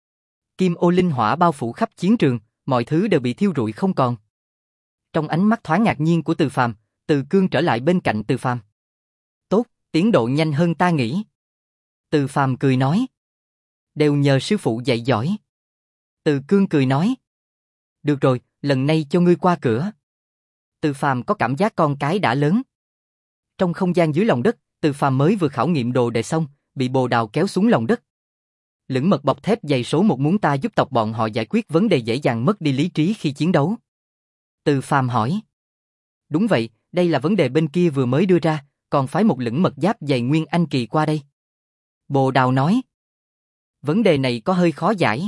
Kim ô linh hỏa bao phủ khắp chiến trường, mọi thứ đều bị thiêu rụi không còn. Trong ánh mắt thoáng ngạc nhiên của Từ Phàm, Từ Cương trở lại bên cạnh Từ Phàm. Tốt, tiến độ nhanh hơn ta nghĩ. Từ Phàm cười nói. Đều nhờ sư phụ dạy giỏi. Từ Cương cười nói. Được rồi, lần này cho ngươi qua cửa. Từ Phàm có cảm giác con cái đã lớn. Trong không gian dưới lòng đất, Từ Phàm mới vừa khảo nghiệm đồ đệ xong, bị Bồ Đào kéo xuống lòng đất. Lưỡng mật bọc thép dày số một muốn ta giúp tộc bọn họ giải quyết vấn đề dễ dàng mất đi lý trí khi chiến đấu. Từ Phàm hỏi. Đúng vậy, đây là vấn đề bên kia vừa mới đưa ra, còn phái một lưỡng mật giáp dày nguyên anh kỳ qua đây. Bồ Đào nói. Vấn đề này có hơi khó giải.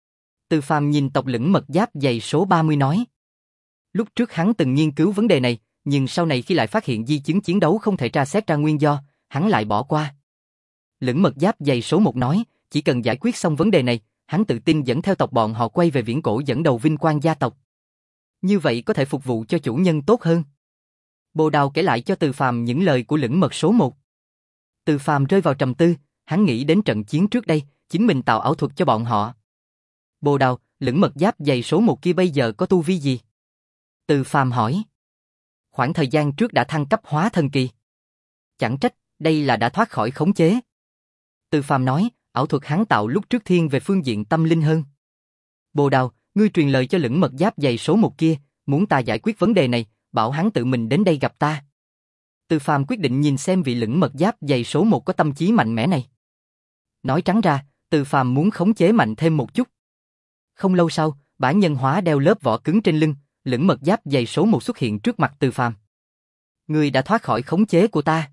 Từ Phàm nhìn tộc lưỡng mật giáp dày số ba mươi nói. Lúc trước hắn từng nghiên cứu vấn đề này, nhưng sau này khi lại phát hiện di chứng chiến đấu không thể tra xét ra nguyên do, hắn lại bỏ qua. Lưỡng mật giáp dày số một nói, chỉ cần giải quyết xong vấn đề này, hắn tự tin dẫn theo tộc bọn họ quay về viễn cổ dẫn đầu vinh quang gia tộc. Như vậy có thể phục vụ cho chủ nhân tốt hơn. Bồ Đào kể lại cho Từ Phàm những lời của lưỡng mật số một. Từ Phàm rơi vào trầm tư, hắn nghĩ đến trận chiến trước đây, chính mình tạo ảo thuật cho bọn họ. Bồ Đào, lưỡng mật giáp dày số một kia bây giờ có tu vi gì? Từ Phàm hỏi. Khoảng thời gian trước đã thăng cấp hóa thần kỳ. Chẳng trách, đây là đã thoát khỏi khống chế. Từ Phàm nói, ảo thuật hắn tạo lúc trước thiên về phương diện tâm linh hơn. Bồ Đào, ngươi truyền lời cho lưỡng mật giáp dày số một kia, muốn ta giải quyết vấn đề này, bảo hắn tự mình đến đây gặp ta. Từ Phàm quyết định nhìn xem vị lưỡng mật giáp dày số một có tâm trí mạnh mẽ này. Nói trắng ra, Từ Phàm muốn khống chế mạnh thêm một chút. Không lâu sau, bả nhân hóa đeo lớp vỏ cứng trên lưng, lưỡng mật giáp dày số một xuất hiện trước mặt Từ Phàm. Ngươi đã thoát khỏi khống chế của ta.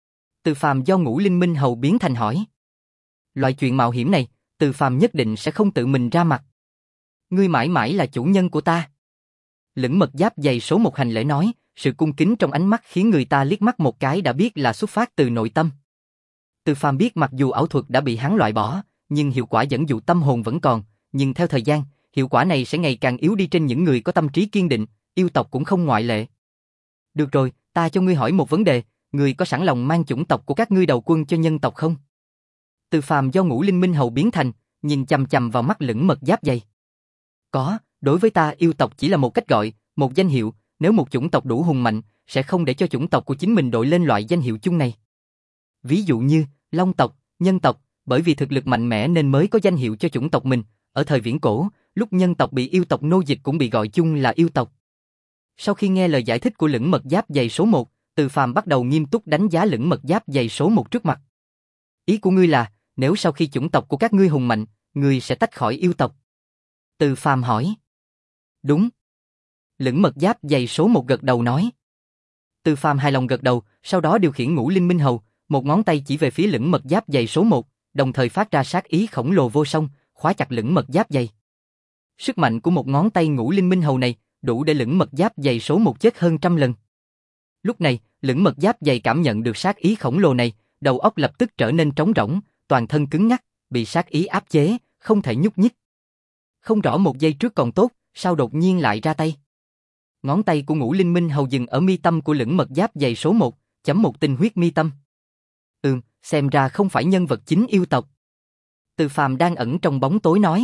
Từ Phàm do Ngũ Linh Minh Hầu biến thành hỏi. Loại chuyện mạo hiểm này, Từ Phàm nhất định sẽ không tự mình ra mặt. Ngươi mãi mãi là chủ nhân của ta. Lưỡng Mật Giáp Dày số một hành lễ nói, sự cung kính trong ánh mắt khiến người ta liếc mắt một cái đã biết là xuất phát từ nội tâm. Từ Phàm biết mặc dù ảo thuật đã bị hắn loại bỏ, nhưng hiệu quả dẫn dụ tâm hồn vẫn còn, nhưng theo thời gian, hiệu quả này sẽ ngày càng yếu đi trên những người có tâm trí kiên định, yêu tộc cũng không ngoại lệ. Được rồi, ta cho ngươi hỏi một vấn đề, ngươi có sẵn lòng mang chủng tộc của các ngươi đầu quân cho nhân tộc không? Từ Phàm do Ngũ Linh Minh Hầu biến thành, nhìn chằm chằm vào mắt Lưỡng Mật Giáp Dày. Có, đối với ta yêu tộc chỉ là một cách gọi, một danh hiệu, nếu một chủng tộc đủ hùng mạnh, sẽ không để cho chủng tộc của chính mình đội lên loại danh hiệu chung này. Ví dụ như, Long tộc, Nhân tộc, bởi vì thực lực mạnh mẽ nên mới có danh hiệu cho chủng tộc mình, ở thời viễn cổ, lúc nhân tộc bị yêu tộc nô dịch cũng bị gọi chung là yêu tộc. Sau khi nghe lời giải thích của Lưỡng Mật Giáp Dày số một, Từ Phàm bắt đầu nghiêm túc đánh giá Lưỡng Mật Giáp Dày số một trước mặt. Ý của ngươi là, nếu sau khi chủng tộc của các ngươi hùng mạnh, ngươi sẽ tách khỏi yêu tộc? Từ Phàm hỏi. Đúng. Lưỡng Mật Giáp Dày số một gật đầu nói. Từ Phàm hài lòng gật đầu, sau đó điều khiển Ngũ Linh Minh Hầu, một ngón tay chỉ về phía Lưỡng Mật Giáp Dày số một, đồng thời phát ra sát ý khổng lồ vô song, khóa chặt Lưỡng Mật Giáp Dày. Sức mạnh của một ngón tay Ngũ Linh Minh Hầu này, đủ để Lưỡng Mật Giáp Dày số một chết hơn trăm lần. Lúc này, Lưỡng Mật Giáp Dày cảm nhận được sát ý khổng lồ này, đầu óc lập tức trở nên trống rỗng, toàn thân cứng ngắc, bị sát ý áp chế, không thể nhúc nhích. Không rõ một giây trước còn tốt, sao đột nhiên lại ra tay. Ngón tay của Ngũ Linh Minh Hầu dừng ở mi tâm của Lưỡng Mật Giáp Dày số một, chấm một tinh huyết mi tâm. Ừm, xem ra không phải nhân vật chính yêu tộc. Từ Phàm đang ẩn trong bóng tối nói.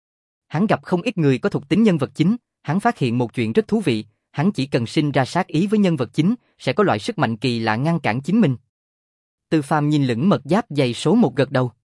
Hắn gặp không ít người có thuộc tính nhân vật chính, hắn phát hiện một chuyện rất thú vị, hắn chỉ cần sinh ra sát ý với nhân vật chính, sẽ có loại sức mạnh kỳ lạ ngăn cản chính mình. Từ Phàm nhìn Lưỡng Mật Giáp Dày số một gật đầu.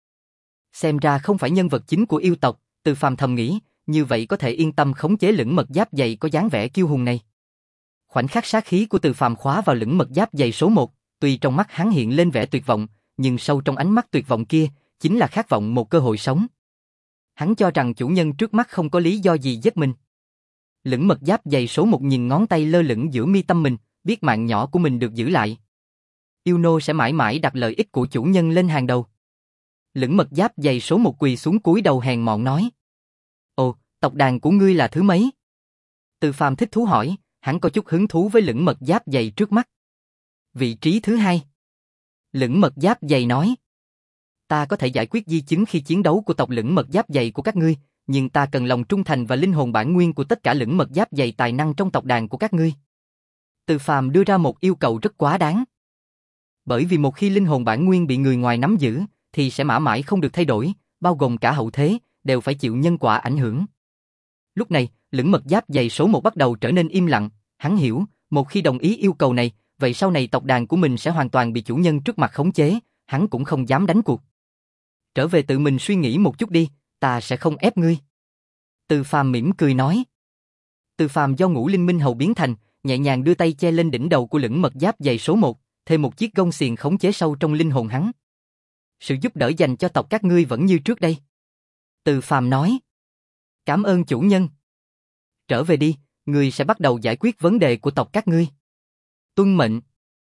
Xem ra không phải nhân vật chính của yêu tộc, Từ Phàm thầm nghĩ, như vậy có thể yên tâm khống chế Lưỡng Mật Giáp Dày có dáng vẻ kiêu hùng này. Khoảnh khắc sát khí của Từ Phàm khóa vào Lưỡng Mật Giáp Dày số một, tuy trong mắt hắn hiện lên vẻ tuyệt vọng, nhưng sâu trong ánh mắt tuyệt vọng kia, chính là khát vọng một cơ hội sống. Hắn cho rằng chủ nhân trước mắt không có lý do gì giết mình. Lưỡng Mật Giáp Dày số một nhìn ngón tay lơ lửng giữa mi tâm mình, biết mạng nhỏ của mình được giữ lại. Yêu nô sẽ mãi mãi đặt lợi ích của chủ nhân lên hàng đầu. Lưỡng Mật Giáp Dày số một quỳ xuống cúi đầu hèn mọn nói. Ồ, tộc đàn của ngươi là thứ mấy? Từ Phàm thích thú hỏi, hắn có chút hứng thú với Lưỡng Mật Giáp Dày trước mắt. Vị trí thứ hai. Lưỡng Mật Giáp Dày nói. Ta có thể giải quyết di chứng khi chiến đấu của tộc Lưỡng Mật Giáp Dày của các ngươi, nhưng ta cần lòng trung thành và linh hồn bản nguyên của tất cả Lưỡng Mật Giáp Dày tài năng trong tộc đàn của các ngươi. Từ Phàm đưa ra một yêu cầu rất quá đáng. Bởi vì một khi linh hồn bản nguyên bị người ngoài nắm giữ, thì sẽ mãi mãi không được thay đổi, bao gồm cả hậu thế, đều phải chịu nhân quả ảnh hưởng. Lúc này, Lưỡng Mật Giáp Dày số một bắt đầu trở nên im lặng, hắn hiểu, một khi đồng ý yêu cầu này, vậy sau này tộc đàn của mình sẽ hoàn toàn bị chủ nhân trước mặt khống chế, hắn cũng không dám đánh cuộc. Trở về tự mình suy nghĩ một chút đi, ta sẽ không ép ngươi. Từ Phàm mỉm cười nói. Từ Phàm do Ngũ Linh Minh Hầu biến thành, nhẹ nhàng đưa tay che lên đỉnh đầu của Lưỡng Mật Giáp Dày số một, thêm một chiếc gông xiềng khống chế sâu trong linh hồn hắn. Sự giúp đỡ dành cho tộc các ngươi vẫn như trước đây. Từ Phàm nói. Cảm ơn chủ nhân. Trở về đi, ngươi sẽ bắt đầu giải quyết vấn đề của tộc các ngươi. Tuân mệnh.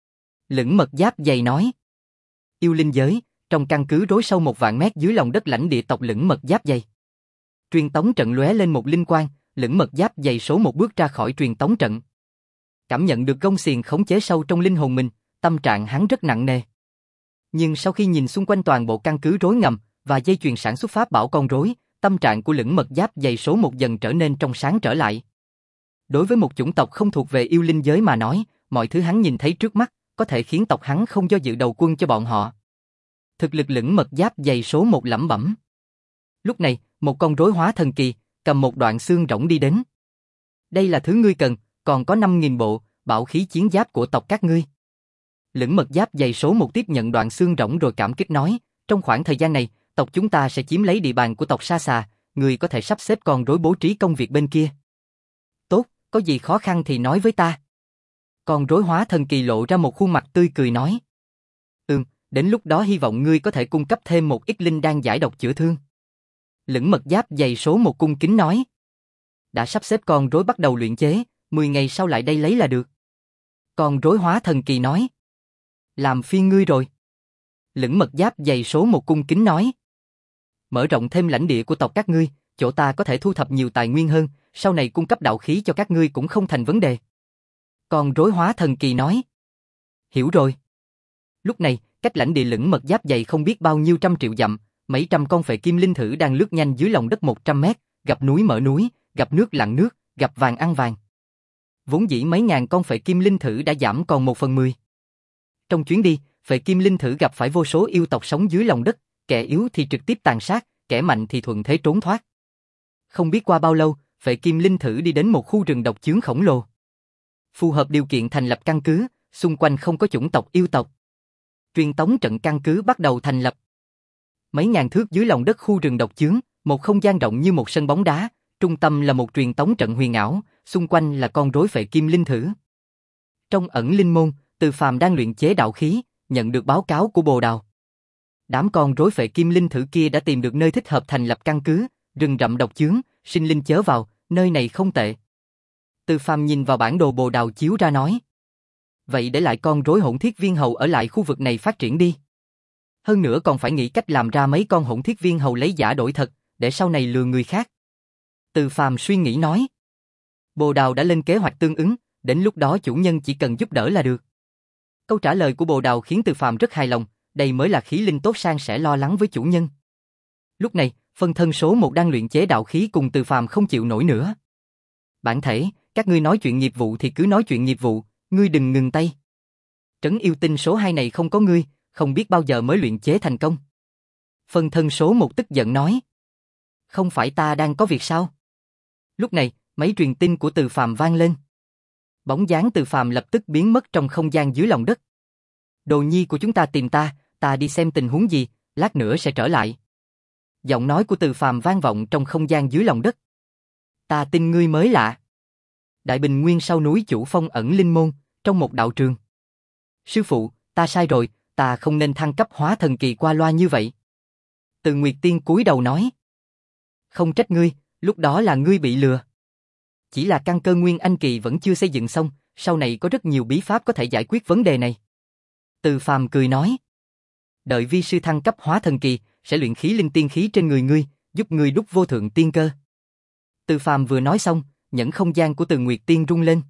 Lưỡng Mật Giáp Dày nói. Yêu linh giới, trong căn cứ rối sâu một vạn mét dưới lòng đất lãnh địa tộc Lưỡng Mật Giáp Dày. Truyền tống trận lóe lên một linh quang, Lưỡng Mật Giáp Dày số một bước ra khỏi truyền tống trận. Cảm nhận được gông xiềng khống chế sâu trong linh hồn mình, tâm trạng hắn rất nặng nề. Nhưng sau khi nhìn xung quanh toàn bộ căn cứ rối ngầm và dây chuyền sản xuất pháp bảo con rối, tâm trạng của Lưỡng Mật Giáp Dày số một dần trở nên trong sáng trở lại. Đối với một chủng tộc không thuộc về yêu linh giới mà nói, mọi thứ hắn nhìn thấy trước mắt có thể khiến tộc hắn không do dự đầu quân cho bọn họ. Thực lực Lưỡng Mật Giáp Dày số một lẩm bẩm. Lúc này, một con rối hóa thần kỳ cầm một đoạn xương rỗng đi đến. Đây là thứ ngươi cần, còn có năm nghìn bộ bảo khí chiến giáp của tộc các ngươi. Lưỡng Mật Giáp Dày số một tiếp nhận đoạn xương rỗng rồi cảm kích nói, trong khoảng thời gian này, tộc chúng ta sẽ chiếm lấy địa bàn của tộc Sa Xà, ngươi có thể sắp xếp con rối bố trí công việc bên kia. Tốt, có gì khó khăn thì nói với ta. Con rối hóa thần kỳ lộ ra một khuôn mặt tươi cười nói. Ừm, đến lúc đó hy vọng ngươi có thể cung cấp thêm một ít linh đan giải độc chữa thương. Lưỡng Mật Giáp Dày số một cung kính nói. Đã sắp xếp con rối bắt đầu luyện chế, mười ngày sau lại đây lấy là được. Con rối hóa thần kỳ nói. Làm phiền ngươi rồi. Lửng mật giáp dày số một cung kính nói. Mở rộng thêm lãnh địa của tộc các ngươi, chỗ ta có thể thu thập nhiều tài nguyên hơn, sau này cung cấp đạo khí cho các ngươi cũng không thành vấn đề. Con rối hóa thần kỳ nói. Hiểu rồi. Lúc này, cách lãnh địa lửng mật giáp dày không biết bao nhiêu trăm triệu dặm, mấy trăm con phệ kim linh thử đang lướt nhanh dưới lòng đất một trăm mét, gặp núi mở núi, gặp nước lặn nước, gặp vàng ăn vàng. Vốn dĩ mấy ngàn con phệ kim linh thử đã giảm còn một phần mười. Trong chuyến đi, phệ kim linh thử gặp phải vô số yêu tộc sống dưới lòng đất, kẻ yếu thì trực tiếp tàn sát, kẻ mạnh thì thuận thế trốn thoát. Không biết qua bao lâu, phệ kim linh thử đi đến một khu rừng độc chướng khổng lồ. Phù hợp điều kiện thành lập căn cứ, xung quanh không có chủng tộc yêu tộc. Truyền tống trận căn cứ bắt đầu thành lập. Mấy ngàn thước dưới lòng đất khu rừng độc chướng, một không gian rộng như một sân bóng đá, trung tâm là một truyền tống trận huyền ảo, xung quanh là con rối phệ kim linh thử. Trong ẩn linh môn, Từ Phàm đang luyện chế đạo khí, nhận được báo cáo của Bồ Đào. Đám con rối phệ kim linh thử kia đã tìm được nơi thích hợp thành lập căn cứ, rừng rậm độc chướng, sinh linh chớ vào, nơi này không tệ. Từ Phàm nhìn vào bản đồ Bồ Đào chiếu ra nói. Vậy để lại con rối hỗn thiết viên hầu ở lại khu vực này phát triển đi. Hơn nữa còn phải nghĩ cách làm ra mấy con hỗn thiết viên hầu lấy giả đổi thật, để sau này lừa người khác. Từ Phàm suy nghĩ nói. Bồ Đào đã lên kế hoạch tương ứng, đến lúc đó chủ nhân chỉ cần giúp đỡ là được. Câu trả lời của Bồ Đào khiến Từ Phàm rất hài lòng, đây mới là khí linh tốt sang sẽ lo lắng với chủ nhân. Lúc này, phân thân số một đang luyện chế đạo khí cùng Từ Phàm không chịu nổi nữa. Bản thể, các ngươi nói chuyện nghiệp vụ thì cứ nói chuyện nghiệp vụ, ngươi đừng ngừng tay. Trấn yêu tinh số hai này không có ngươi, không biết bao giờ mới luyện chế thành công. Phân thân số một tức giận nói. Không phải ta đang có việc sao? Lúc này, máy truyền tin của Từ Phàm vang lên. Bóng dáng Từ Phàm lập tức biến mất trong không gian dưới lòng đất. Đồ nhi của chúng ta tìm ta, ta đi xem tình huống gì, lát nữa sẽ trở lại. Giọng nói của Từ Phàm vang vọng trong không gian dưới lòng đất. Ta tin ngươi mới lạ. Đại Bình Nguyên sau núi Chủ Phong ẩn linh môn, trong một đạo trường. Sư phụ, ta sai rồi, ta không nên thăng cấp hóa thần kỳ qua loa như vậy. Từ Nguyệt Tiên cúi đầu nói. Không trách ngươi, lúc đó là ngươi bị lừa. Chỉ là căn cơ Nguyên Anh kỳ vẫn chưa xây dựng xong, sau này có rất nhiều bí pháp có thể giải quyết vấn đề này. Từ Phàm cười nói. Đợi vi sư thăng cấp hóa thần kỳ, sẽ luyện khí linh tiên khí trên người ngươi, giúp ngươi đúc vô thượng tiên cơ. Từ Phàm vừa nói xong, nhẫn không gian của Từ Nguyệt Tiên rung lên.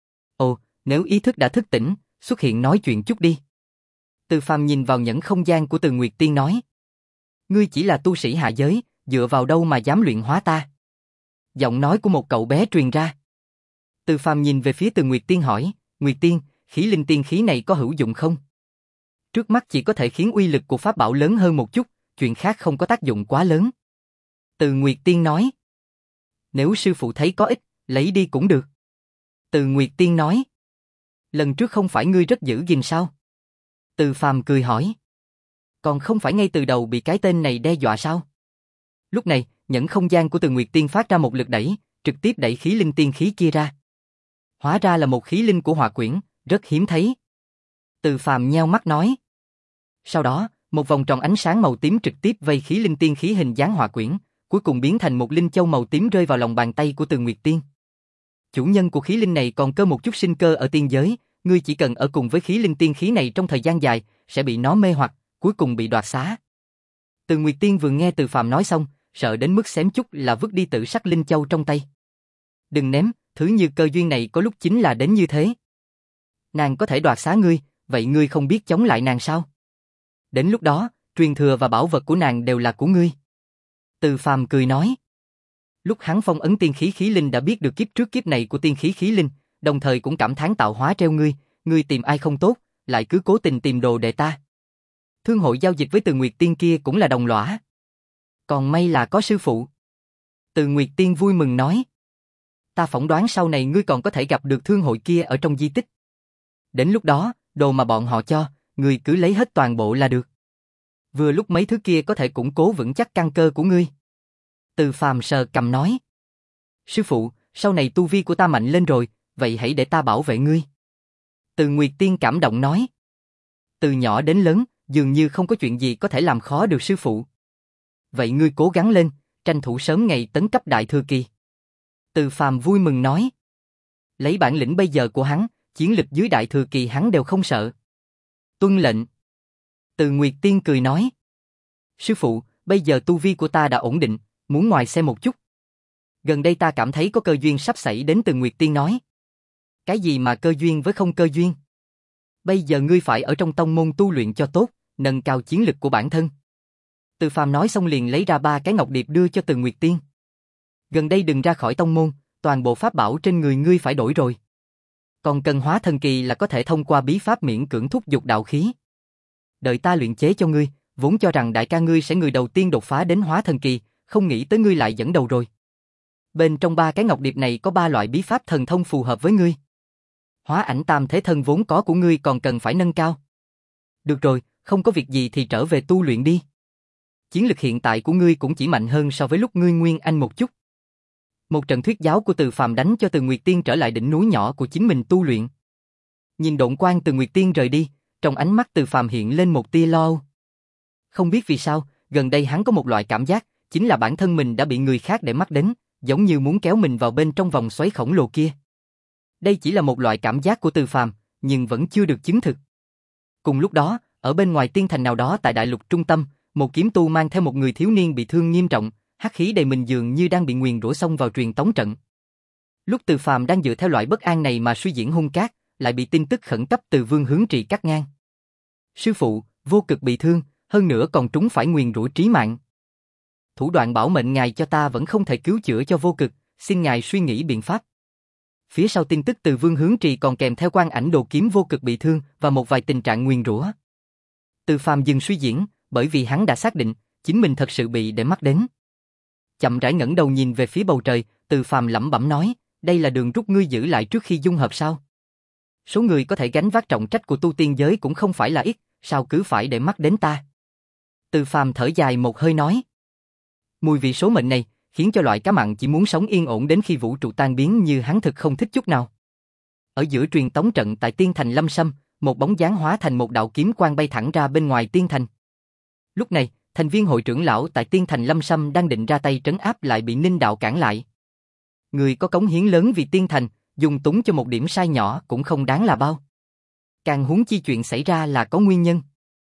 Ồ, nếu ý thức đã thức tỉnh, xuất hiện nói chuyện chút đi. Từ Phàm nhìn vào nhẫn không gian của Từ Nguyệt Tiên nói. Ngươi chỉ là tu sĩ hạ giới, dựa vào đâu mà dám luyện hóa ta? Giọng nói của một cậu bé truyền ra. Từ Phàm nhìn về phía Từ Nguyệt Tiên hỏi, Nguyệt Tiên, khí linh tiên khí này có hữu dụng không? Trước mắt chỉ có thể khiến uy lực của pháp bảo lớn hơn một chút, chuyện khác không có tác dụng quá lớn. Từ Nguyệt Tiên nói. Nếu sư phụ thấy có ích, lấy đi cũng được. Từ Nguyệt Tiên nói. Lần trước không phải ngươi rất giữ gìn sao? Từ Phàm cười hỏi. Còn không phải ngay từ đầu bị cái tên này đe dọa sao? Lúc này, nhẫn không gian của Từ Nguyệt Tiên phát ra một lực đẩy, trực tiếp đẩy khí linh tiên khí kia ra. Hóa ra là một khí linh của Hỏa Quyển, rất hiếm thấy. Từ Phàm nheo mắt nói. Sau đó, một vòng tròn ánh sáng màu tím trực tiếp vây khí linh tiên khí hình dáng Hỏa Quyển, cuối cùng biến thành một linh châu màu tím rơi vào lòng bàn tay của Từ Nguyệt Tiên. Chủ nhân của khí linh này còn cơ một chút sinh cơ ở tiên giới, ngươi chỉ cần ở cùng với khí linh tiên khí này trong thời gian dài, sẽ bị nó mê hoặc, cuối cùng bị đoạt xá. Từ Nguyệt Tiên vừa nghe Từ Phàm nói xong, sợ đến mức xém chút là vứt đi tự sắc linh châu trong tay. Đừng ném, thứ như cơ duyên này có lúc chính là đến như thế. Nàng có thể đoạt xá ngươi, vậy ngươi không biết chống lại nàng sao? Đến lúc đó, truyền thừa và bảo vật của nàng đều là của ngươi. Từ Phàm cười nói. Lúc hắn phong ấn tiên khí khí linh đã biết được kiếp trước kiếp này của tiên khí khí linh, đồng thời cũng cảm thán tạo hóa treo ngươi, ngươi tìm ai không tốt, lại cứ cố tình tìm đồ đệ ta. Thương hội giao dịch với Từ Nguyệt Tiên kia cũng là đồng lõa. Còn may là có sư phụ. Từ Nguyệt Tiên vui mừng nói. Ta phỏng đoán sau này ngươi còn có thể gặp được thương hội kia ở trong di tích. Đến lúc đó, đồ mà bọn họ cho, ngươi cứ lấy hết toàn bộ là được. Vừa lúc mấy thứ kia có thể củng cố vững chắc căn cơ của ngươi. Từ Phàm sờ cầm nói. Sư phụ, sau này tu vi của ta mạnh lên rồi, vậy hãy để ta bảo vệ ngươi. Từ Nguyệt Tiên cảm động nói. Từ nhỏ đến lớn, dường như không có chuyện gì có thể làm khó được sư phụ. Vậy ngươi cố gắng lên, tranh thủ sớm ngày tấn cấp đại thừa kỳ. Từ Phàm vui mừng nói. Lấy bản lĩnh bây giờ của hắn, chiến lực dưới đại thừa kỳ hắn đều không sợ. Tuân lệnh. Từ Nguyệt Tiên cười nói. Sư phụ, bây giờ tu vi của ta đã ổn định, muốn ngoài xem một chút. Gần đây ta cảm thấy có cơ duyên sắp xảy đến. Từ Nguyệt Tiên nói. Cái gì mà cơ duyên với không cơ duyên? Bây giờ ngươi phải ở trong tông môn tu luyện cho tốt, nâng cao chiến lực của bản thân. Từ Phàm nói xong liền lấy ra ba cái ngọc điệp đưa cho Từ Nguyệt Tiên. Gần đây đừng ra khỏi tông môn, toàn bộ pháp bảo trên người ngươi phải đổi rồi. Còn cần hóa thần kỳ là có thể thông qua bí pháp miễn cưỡng thúc dục đạo khí. Đợi ta luyện chế cho ngươi, vốn cho rằng đại ca ngươi sẽ người đầu tiên đột phá đến hóa thần kỳ, không nghĩ tới ngươi lại dẫn đầu rồi. Bên trong ba cái ngọc điệp này có ba loại bí pháp thần thông phù hợp với ngươi. Hóa ảnh tam thế thân vốn có của ngươi còn cần phải nâng cao. Được rồi, không có việc gì thì trở về tu luyện đi. Chiến lực hiện tại của ngươi cũng chỉ mạnh hơn so với lúc ngươi nguyên anh một chút. Một trận thuyết giáo của Từ Phàm đánh cho Từ Nguyệt Tiên trở lại đỉnh núi nhỏ của chính mình tu luyện. Nhìn độn quang Từ Nguyệt Tiên rời đi, trong ánh mắt Từ Phàm hiện lên một tia lo âu. Không biết vì sao, gần đây hắn có một loại cảm giác, chính là bản thân mình đã bị người khác để mắt đến, giống như muốn kéo mình vào bên trong vòng xoáy khổng lồ kia. Đây chỉ là một loại cảm giác của Từ Phàm, nhưng vẫn chưa được chứng thực. Cùng lúc đó, ở bên ngoài tiên thành nào đó tại đại lục trung tâm, một kiếm tu mang theo một người thiếu niên bị thương nghiêm trọng, hắc khí đầy mình dường như đang bị nguyền rủa xông vào truyền tống trận. Lúc Từ Phàm đang dựa theo loại bất an này mà suy diễn hung cát, lại bị tin tức khẩn cấp từ Vương Hướng Trì cắt ngang. Sư phụ, Vô Cực bị thương, hơn nữa còn trúng phải nguyền rủa trí mạng. Thủ đoạn bảo mệnh ngài cho ta vẫn không thể cứu chữa cho Vô Cực, xin ngài suy nghĩ biện pháp. Phía sau tin tức từ Vương Hướng Trì còn kèm theo quan ảnh đồ kiếm Vô Cực bị thương và một vài tình trạng nguyền rủa. Từ Phàm dừng suy diễn, bởi vì hắn đã xác định chính mình thật sự bị để mắt đến. Chậm rãi ngẩng đầu nhìn về phía bầu trời, Từ Phàm lẩm bẩm nói, đây là đường rút ngươi giữ lại trước khi dung hợp sao? Số người có thể gánh vác trọng trách của tu tiên giới cũng không phải là ít, sao cứ phải để mắt đến ta? Từ Phàm thở dài một hơi nói. Mùi vị số mệnh này khiến cho loại cá mặn chỉ muốn sống yên ổn đến khi vũ trụ tan biến như hắn thực không thích chút nào. Ở giữa truyền tống trận tại tiên thành Lâm Sâm, một bóng dáng hóa thành một đạo kiếm quang bay thẳng ra bên ngoài tiên thành. Lúc này, thành viên hội trưởng lão tại tiên thành Lâm Sâm đang định ra tay trấn áp lại bị Ninh Đạo cản lại. Người có cống hiến lớn vì tiên thành, dùng túng cho một điểm sai nhỏ cũng không đáng là bao. Càng huống chi chuyện xảy ra là có nguyên nhân.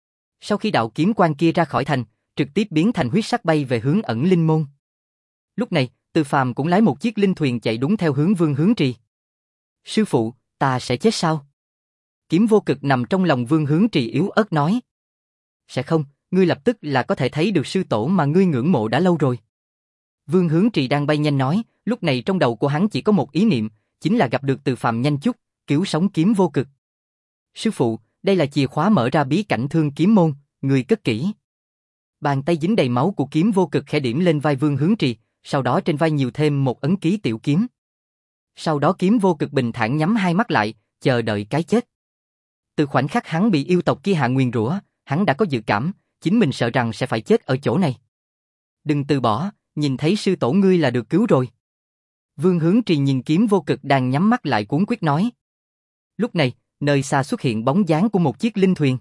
Sau khi đạo kiếm quang kia ra khỏi thành, trực tiếp biến thành huyết sắc bay về hướng ẩn linh môn. Lúc này, Từ Phàm cũng lái một chiếc linh thuyền chạy đúng theo hướng Vương Hướng Trì. Sư phụ, ta sẽ chết sao? Kiếm Vô Cực nằm trong lòng Vương Hướng Trì yếu ớt nói. Sẽ không, ngươi lập tức là có thể thấy được sư tổ mà ngươi ngưỡng mộ đã lâu rồi. Vương Hướng Trì đang bay nhanh nói, lúc này trong đầu của hắn chỉ có một ý niệm, chính là gặp được Từ Phàm nhanh chút, cứu sống Kiếm Vô Cực. Sư phụ, đây là chìa khóa mở ra bí cảnh Thương Kiếm môn, người cất kỹ. Bàn tay dính đầy máu của Kiếm Vô Cực khẽ điểm lên vai Vương Hướng Trì, sau đó trên vai nhiều thêm một ấn ký tiểu kiếm. Sau đó Kiếm Vô Cực bình thản nhắm hai mắt lại, chờ đợi cái chết. Từ khoảnh khắc hắn bị yêu tộc kia hạ nguyền rủa, hắn đã có dự cảm, chính mình sợ rằng sẽ phải chết ở chỗ này. Đừng từ bỏ, nhìn thấy sư tổ ngươi là được cứu rồi. Vương Hướng Trì nhìn Kiếm Vô Cực đang nhắm mắt lại cuống quyết nói. Lúc này, nơi xa xuất hiện bóng dáng của một chiếc linh thuyền.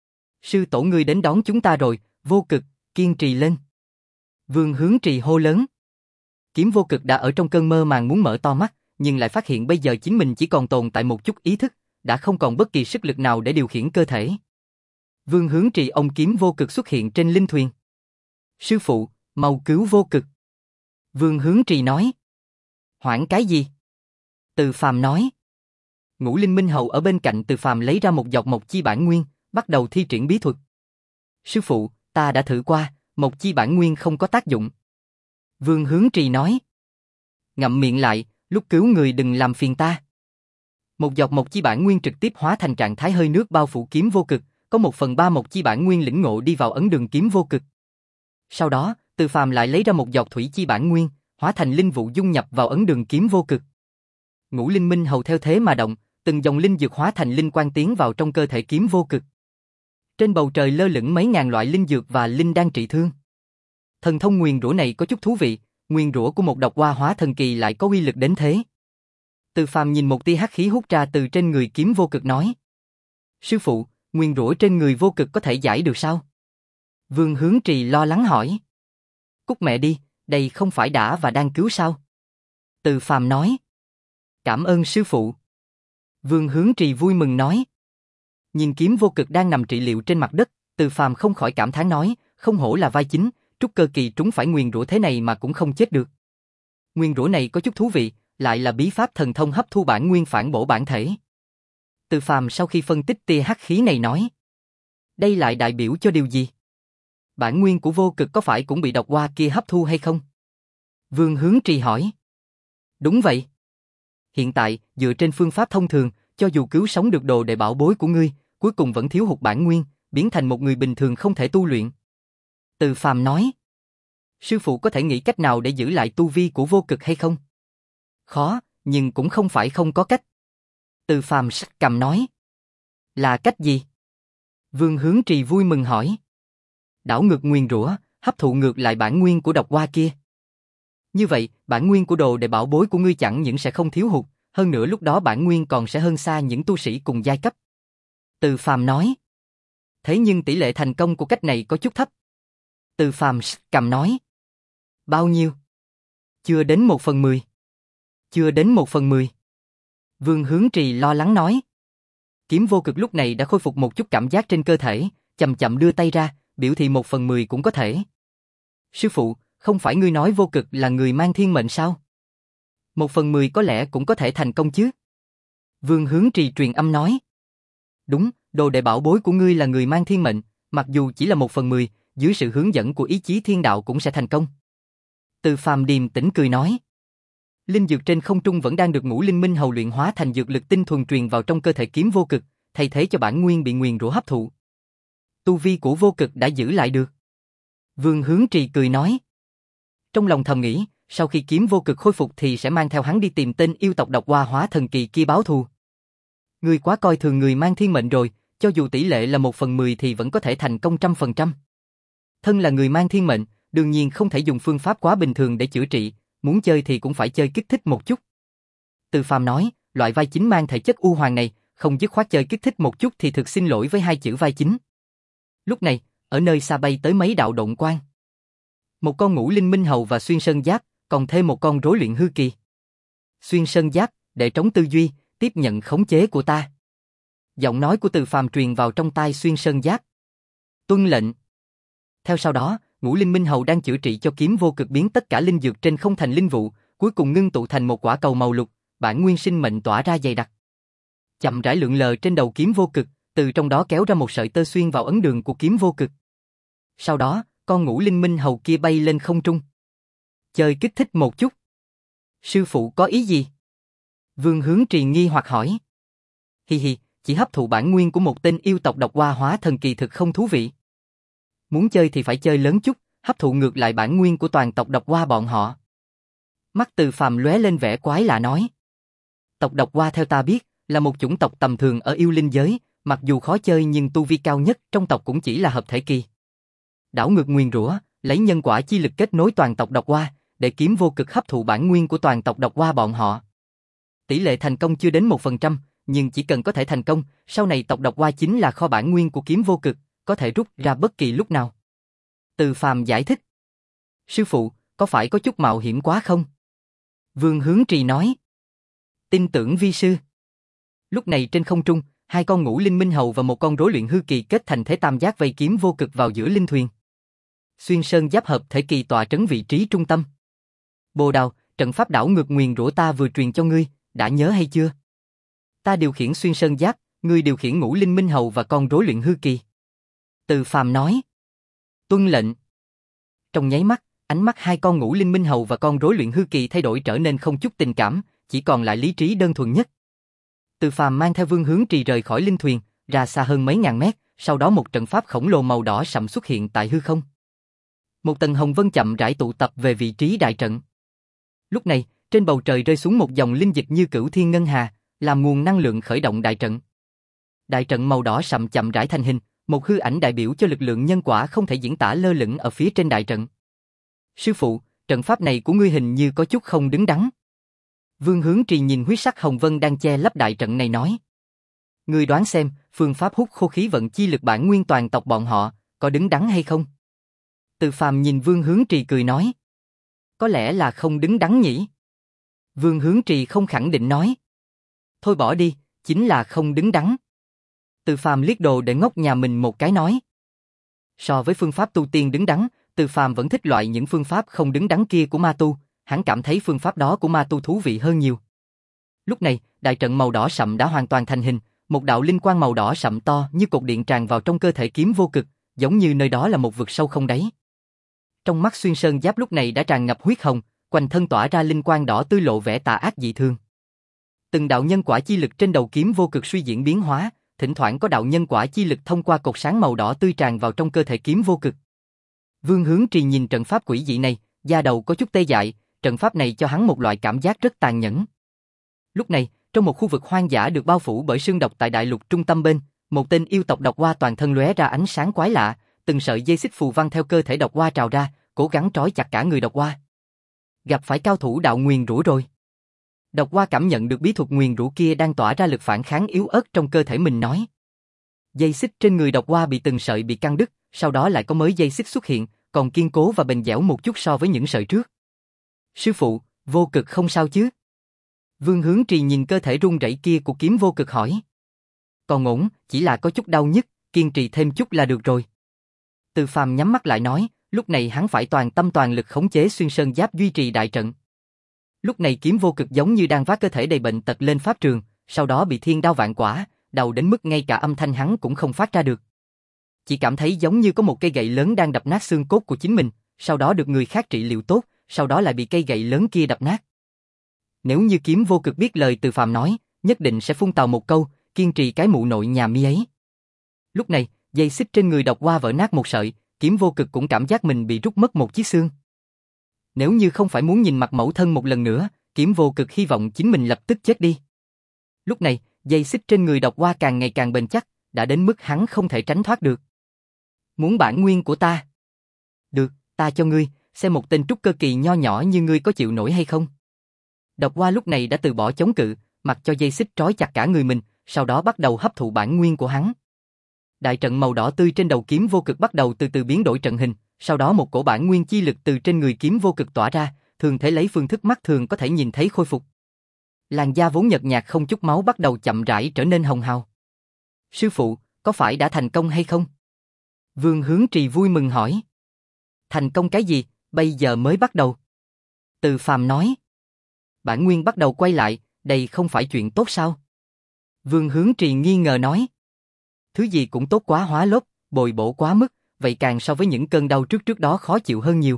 Sư tổ ngươi đến đón chúng ta rồi, Vô Cực, kiên trì lên. Vương Hướng Trì hô lớn. Kiếm Vô Cực đã ở trong cơn mơ màng muốn mở to mắt, nhưng lại phát hiện bây giờ chính mình chỉ còn tồn tại một chút ý thức, đã không còn bất kỳ sức lực nào để điều khiển cơ thể. Vương Hướng Trì ông Kiếm Vô Cực xuất hiện trên linh thuyền. Sư phụ, mau cứu Vô Cực. Vương Hướng Trì nói. Hoảng cái gì? Từ Phàm nói. Ngũ Linh Minh Hầu ở bên cạnh Từ Phàm lấy ra một giọt Mộc Chi Bản Nguyên, bắt đầu thi triển bí thuật. Sư phụ, ta đã thử qua, Mộc Chi Bản Nguyên không có tác dụng. Vương Hướng Trì nói. Ngậm miệng lại, lúc cứu người đừng làm phiền ta. Một giọt Mộc Chi Bản Nguyên trực tiếp hóa thành trạng thái hơi nước bao phủ Kiếm Vô Cực, có một phần ba Mộc Chi Bản Nguyên lĩnh ngộ đi vào ấn đường Kiếm Vô Cực. Sau đó, Từ Phàm lại lấy ra một giọt Thủy Chi Bản Nguyên, hóa thành linh vụ dung nhập vào ấn đường Kiếm Vô Cực. Ngũ Linh Minh Hầu theo thế mà động, từng dòng linh dược hóa thành linh quang tiến vào trong cơ thể Kiếm Vô Cực. Trên bầu trời lơ lửng mấy ngàn loại linh dược và linh đan trị thương. Thần thông nguyền rủa này có chút thú vị, nguyền rủa của một độc hoa hóa thần kỳ lại có uy lực đến thế. Từ Phàm nhìn một tia hắc khí hút ra từ trên người Kiếm Vô Cực nói. Sư phụ, nguyền rủa trên người Vô Cực có thể giải được sao? Vương Hướng Trì lo lắng hỏi. Cút mẹ đi, đây không phải đã và đang cứu sao? Từ Phàm nói. Cảm ơn sư phụ. Vương Hướng Trì vui mừng nói. Nhìn kiếm vô cực đang nằm trị liệu trên mặt đất, Từ Phàm không khỏi cảm thán nói, không hổ là vai chính, trúc cơ kỳ trúng phải nguyền rủa thế này mà cũng không chết được. Nguyền rủa này có chút thú vị, lại là bí pháp thần thông hấp thu bản nguyên phản bổ bản thể. Từ Phàm sau khi phân tích tia hắc khí này nói, đây lại đại biểu cho điều gì? Bản nguyên của vô cực có phải cũng bị độc hoa kia hấp thu hay không? Vương Hướng Trì hỏi. Đúng vậy. Hiện tại, dựa trên phương pháp thông thường, cho dù cứu sống được đồ đệ bảo bối của ngươi, cuối cùng vẫn thiếu hụt bản nguyên, biến thành một người bình thường không thể tu luyện. Từ Phàm nói. Sư phụ có thể nghĩ cách nào để giữ lại tu vi của vô cực hay không? Khó, nhưng cũng không phải không có cách. Từ Phàm sắc cầm nói. Là cách gì? Vương Hướng Trì vui mừng hỏi. Đảo ngược nguyền rủa, hấp thụ ngược lại bản nguyên của độc hoa kia. Như vậy, bản nguyên của đồ đệ bảo bối của ngươi chẳng những sẽ không thiếu hụt, hơn nữa lúc đó bản nguyên còn sẽ hơn xa những tu sĩ cùng giai cấp. Từ Phàm nói. Thế nhưng tỷ lệ thành công của cách này có chút thấp. Từ Phàm cầm nói. Bao nhiêu? Chưa đến một phần mười. Chưa đến một phần mười. Vương Hướng Trì lo lắng nói. Kiếm vô cực lúc này đã khôi phục một chút cảm giác trên cơ thể, chậm chậm đưa tay ra, biểu thị một phần mười cũng có thể. Sư phụ, không phải ngươi nói vô cực là người mang thiên mệnh sao? Một phần mười có lẽ cũng có thể thành công chứ? Vương Hướng Trì truyền âm nói. Đúng, đồ đệ bảo bối của ngươi là người mang thiên mệnh, mặc dù chỉ là một phần mười, dưới sự hướng dẫn của ý chí thiên đạo cũng sẽ thành công. Từ Phàm điềm tĩnh cười nói. Linh dược trên không trung vẫn đang được Ngũ Linh Minh Hầu luyện hóa thành dược lực tinh thuần truyền vào trong cơ thể kiếm vô cực, thay thế cho bản nguyên bị nguyền rủa hấp thụ. Tu vi của vô cực đã giữ lại được. Vương Hướng Trì cười nói. Trong lòng thầm nghĩ, sau khi kiếm vô cực khôi phục thì sẽ mang theo hắn đi tìm tên yêu tộc độc hoa hóa thần kỳ kia báo thù. Ngươi quá coi thường người mang thiên mệnh rồi, cho dù tỷ lệ là một phần mười thì vẫn có thể thành công trăm phần trăm. Thân là người mang thiên mệnh, đương nhiên không thể dùng phương pháp quá bình thường để chữa trị, muốn chơi thì cũng phải chơi kích thích một chút. Từ Phàm nói, loại vai chính mang thể chất u hoàng này, không dứt khoát chơi kích thích một chút thì thực xin lỗi với hai chữ vai chính. Lúc này, ở nơi xa bay tới mấy đạo động quang. Một con Ngũ Linh Minh Hầu và Xuyên Sơn Giáp, còn thêm một con rối luyện hư kỳ. Xuyên Sơn Giáp, để trống tư duy, tiếp nhận khống chế của ta. Giọng nói của Từ Phàm truyền vào trong tai Xuyên Sơn Giáp. Tuân lệnh. Theo sau đó, Ngũ Linh Minh Hầu đang chữa trị cho kiếm vô cực biến tất cả linh dược trên không thành linh vụ, cuối cùng ngưng tụ thành một quả cầu màu lục, bản nguyên sinh mệnh tỏa ra dày đặc. Chậm rãi lượn lờ trên đầu kiếm vô cực, từ trong đó kéo ra một sợi tơ xuyên vào ấn đường của kiếm vô cực. Sau đó, con Ngũ Linh Minh Hầu kia bay lên không trung. Chơi kích thích một chút. Sư phụ có ý gì? Vương Hướng Trì nghi hoặc hỏi. Hi hi, chỉ hấp thụ bản nguyên của một tên yêu tộc độc hoa hóa thần kỳ thực không thú vị. Muốn chơi thì phải chơi lớn chút, hấp thụ ngược lại bản nguyên của toàn tộc độc hoa bọn họ. Mắt Từ Phàm lóe lên vẻ quái lạ nói. Tộc độc hoa theo ta biết, là một chủng tộc tầm thường ở yêu linh giới, mặc dù khó chơi nhưng tu vi cao nhất trong tộc cũng chỉ là hợp thể kỳ. Đảo ngược nguyền rủa, lấy nhân quả chi lực kết nối toàn tộc độc hoa, để kiếm vô cực hấp thụ bản nguyên của toàn tộc độc hoa bọn họ. Tỷ lệ thành công chưa đến một phần trăm, nhưng chỉ cần có thể thành công, sau này tộc độc hoa chính là kho bản nguyên của kiếm vô cực, có thể rút ra bất kỳ lúc nào. Từ Phàm giải thích. Sư phụ, có phải có chút mạo hiểm quá không? Vương Hướng Trì nói. Tin tưởng vi sư. Lúc này trên không trung, hai con Ngũ Linh Minh Hầu và một con rối luyện hư kỳ kết thành thế tam giác vây kiếm vô cực vào giữa linh thuyền. Xuyên Sơn Giáp hợp thể kỳ tọa trấn vị trí trung tâm. Bồ Đào, trận pháp đảo ngược nguyền rủa ta vừa truyền cho ngươi, đã nhớ hay chưa? Ta điều khiển Xuyên Sơn Giáp, ngươi điều khiển Ngũ Linh Minh Hầu và con rối luyện hư kỳ. Từ Phàm nói. Tuân lệnh. Trong nháy mắt, ánh mắt hai con Ngũ Linh Minh Hầu và con rối luyện hư kỳ thay đổi trở nên không chút tình cảm, chỉ còn lại lý trí đơn thuần nhất. Từ Phàm mang theo Vương Hướng Trì rời khỏi linh thuyền, ra xa hơn mấy ngàn mét, sau đó một trận pháp khổng lồ màu đỏ sẫm xuất hiện tại hư không. Một tầng hồng vân chậm rãi tụ tập về vị trí đại trận. Lúc này, trên bầu trời rơi xuống một dòng linh dịch như cửu thiên ngân hà, làm nguồn năng lượng khởi động đại trận. Đại trận màu đỏ sậm chậm rãi thành hình, một hư ảnh đại biểu cho lực lượng nhân quả không thể diễn tả lơ lửng ở phía trên đại trận. Sư phụ, trận pháp này của ngươi hình như có chút không đứng đắn. Vương Hướng Trì nhìn huyết sắc hồng vân đang che lấp đại trận này nói. Ngươi đoán xem, phương pháp hút khô khí vận chi lực bản nguyên toàn tộc bọn họ, có đứng đắn hay không? Từ Phàm nhìn Vương Hướng Trì cười nói. Có lẽ là không đứng đắn nhỉ? Vương Hướng Trì không khẳng định nói. Thôi bỏ đi, chính là không đứng đắn. Từ Phàm liếc đồ để ngốc nhà mình một cái nói. So với phương pháp tu tiên đứng đắn, Từ Phàm vẫn thích loại những phương pháp không đứng đắn kia của ma tu, hắn cảm thấy phương pháp đó của ma tu thú vị hơn nhiều. Lúc này, đại trận màu đỏ sậm đã hoàn toàn thành hình, một đạo linh quang màu đỏ sậm to như cột điện tràn vào trong cơ thể Kiếm Vô Cực, giống như nơi đó là một vực sâu không đáy. Trong mắt Xuyên Sơn Giáp lúc này đã tràn ngập huyết hồng, quanh thân tỏa ra linh quang đỏ tươi lộ vẻ tà ác dị thường. Từng đạo nhân quả chi lực trên đầu Kiếm Vô Cực suy diễn biến hóa, thỉnh thoảng có đạo nhân quả chi lực thông qua cột sáng màu đỏ tươi tràn vào trong cơ thể Kiếm Vô Cực. Vương Hướng Trì nhìn trận pháp quỷ dị này, da đầu có chút tê dại, trận pháp này cho hắn một loại cảm giác rất tàn nhẫn. Lúc này, trong một khu vực hoang dã được bao phủ bởi sương độc tại đại lục trung tâm bên, một tên yêu tộc độc hoa toàn thân lóe ra ánh sáng quái lạ, từng sợi dây xích phù văn theo cơ thể độc hoa trào ra, cố gắng trói chặt cả người độc hoa. Gặp phải cao thủ đạo nguyền rủa rồi. Độc hoa cảm nhận được bí thuật nguyền rủa kia đang tỏa ra lực phản kháng yếu ớt trong cơ thể mình nói. Dây xích trên người độc hoa bị từng sợi bị căng đứt, sau đó lại có mới dây xích xuất hiện, còn kiên cố và bền dẻo một chút so với những sợi trước. Sư phụ, Vô Cực không sao chứ? Vương Hướng Trì nhìn cơ thể run rẩy kia của Kiếm Vô Cực hỏi. Còn ổn, chỉ là có chút đau nhức, kiên trì thêm chút là được rồi. Từ Phàm nhắm mắt lại nói, lúc này hắn phải toàn tâm toàn lực khống chế Xuyên Sơn Giáp duy trì đại trận. Lúc này Kiếm Vô Cực giống như đang vác cơ thể đầy bệnh tật lên pháp trường, sau đó bị thiên đao vạn quả, đau đến mức ngay cả âm thanh hắn cũng không phát ra được. Chỉ cảm thấy giống như có một cây gậy lớn đang đập nát xương cốt của chính mình, sau đó được người khác trị liệu tốt, sau đó lại bị cây gậy lớn kia đập nát. Nếu như Kiếm Vô Cực biết lời Từ Phàm nói, nhất định sẽ phun tào một câu, kiên trì cái mụ nội nhà mi ấy. Lúc này, dây xích trên người độc hoa vỡ nát một sợi, Kiếm Vô Cực cũng cảm giác mình bị rút mất một chiếc xương. Nếu như không phải muốn nhìn mặt mẫu thân một lần nữa, Kiếm Vô Cực hy vọng chính mình lập tức chết đi. Lúc này, dây xích trên người độc hoa càng ngày càng bền chắc, đã đến mức hắn không thể tránh thoát được. Muốn bản nguyên của ta? Được, ta cho ngươi, xem một tên trúc cơ kỳ nho nhỏ như ngươi có chịu nổi hay không. Độc hoa lúc này đã từ bỏ chống cự, mặc cho dây xích trói chặt cả người mình, sau đó bắt đầu hấp thụ bản nguyên của hắn. Đại trận màu đỏ tươi trên đầu Kiếm Vô Cực bắt đầu từ từ biến đổi trận hình, sau đó một cổ bản nguyên chi lực từ trên người Kiếm Vô Cực tỏa ra, thường thể lấy phương thức mắt thường có thể nhìn thấy khôi phục. Làn da vốn nhợt nhạt không chút máu bắt đầu chậm rãi trở nên hồng hào. Sư phụ, có phải đã thành công hay không? Vương Hướng Trì vui mừng hỏi. Thành công cái gì, bây giờ mới bắt đầu. Từ Phàm nói. Bản nguyên bắt đầu quay lại, đây không phải chuyện tốt sao? Vương Hướng Trì nghi ngờ nói. Thứ gì cũng tốt quá hóa lốp, bồi bổ quá mức, vậy càng so với những cơn đau trước trước đó khó chịu hơn nhiều.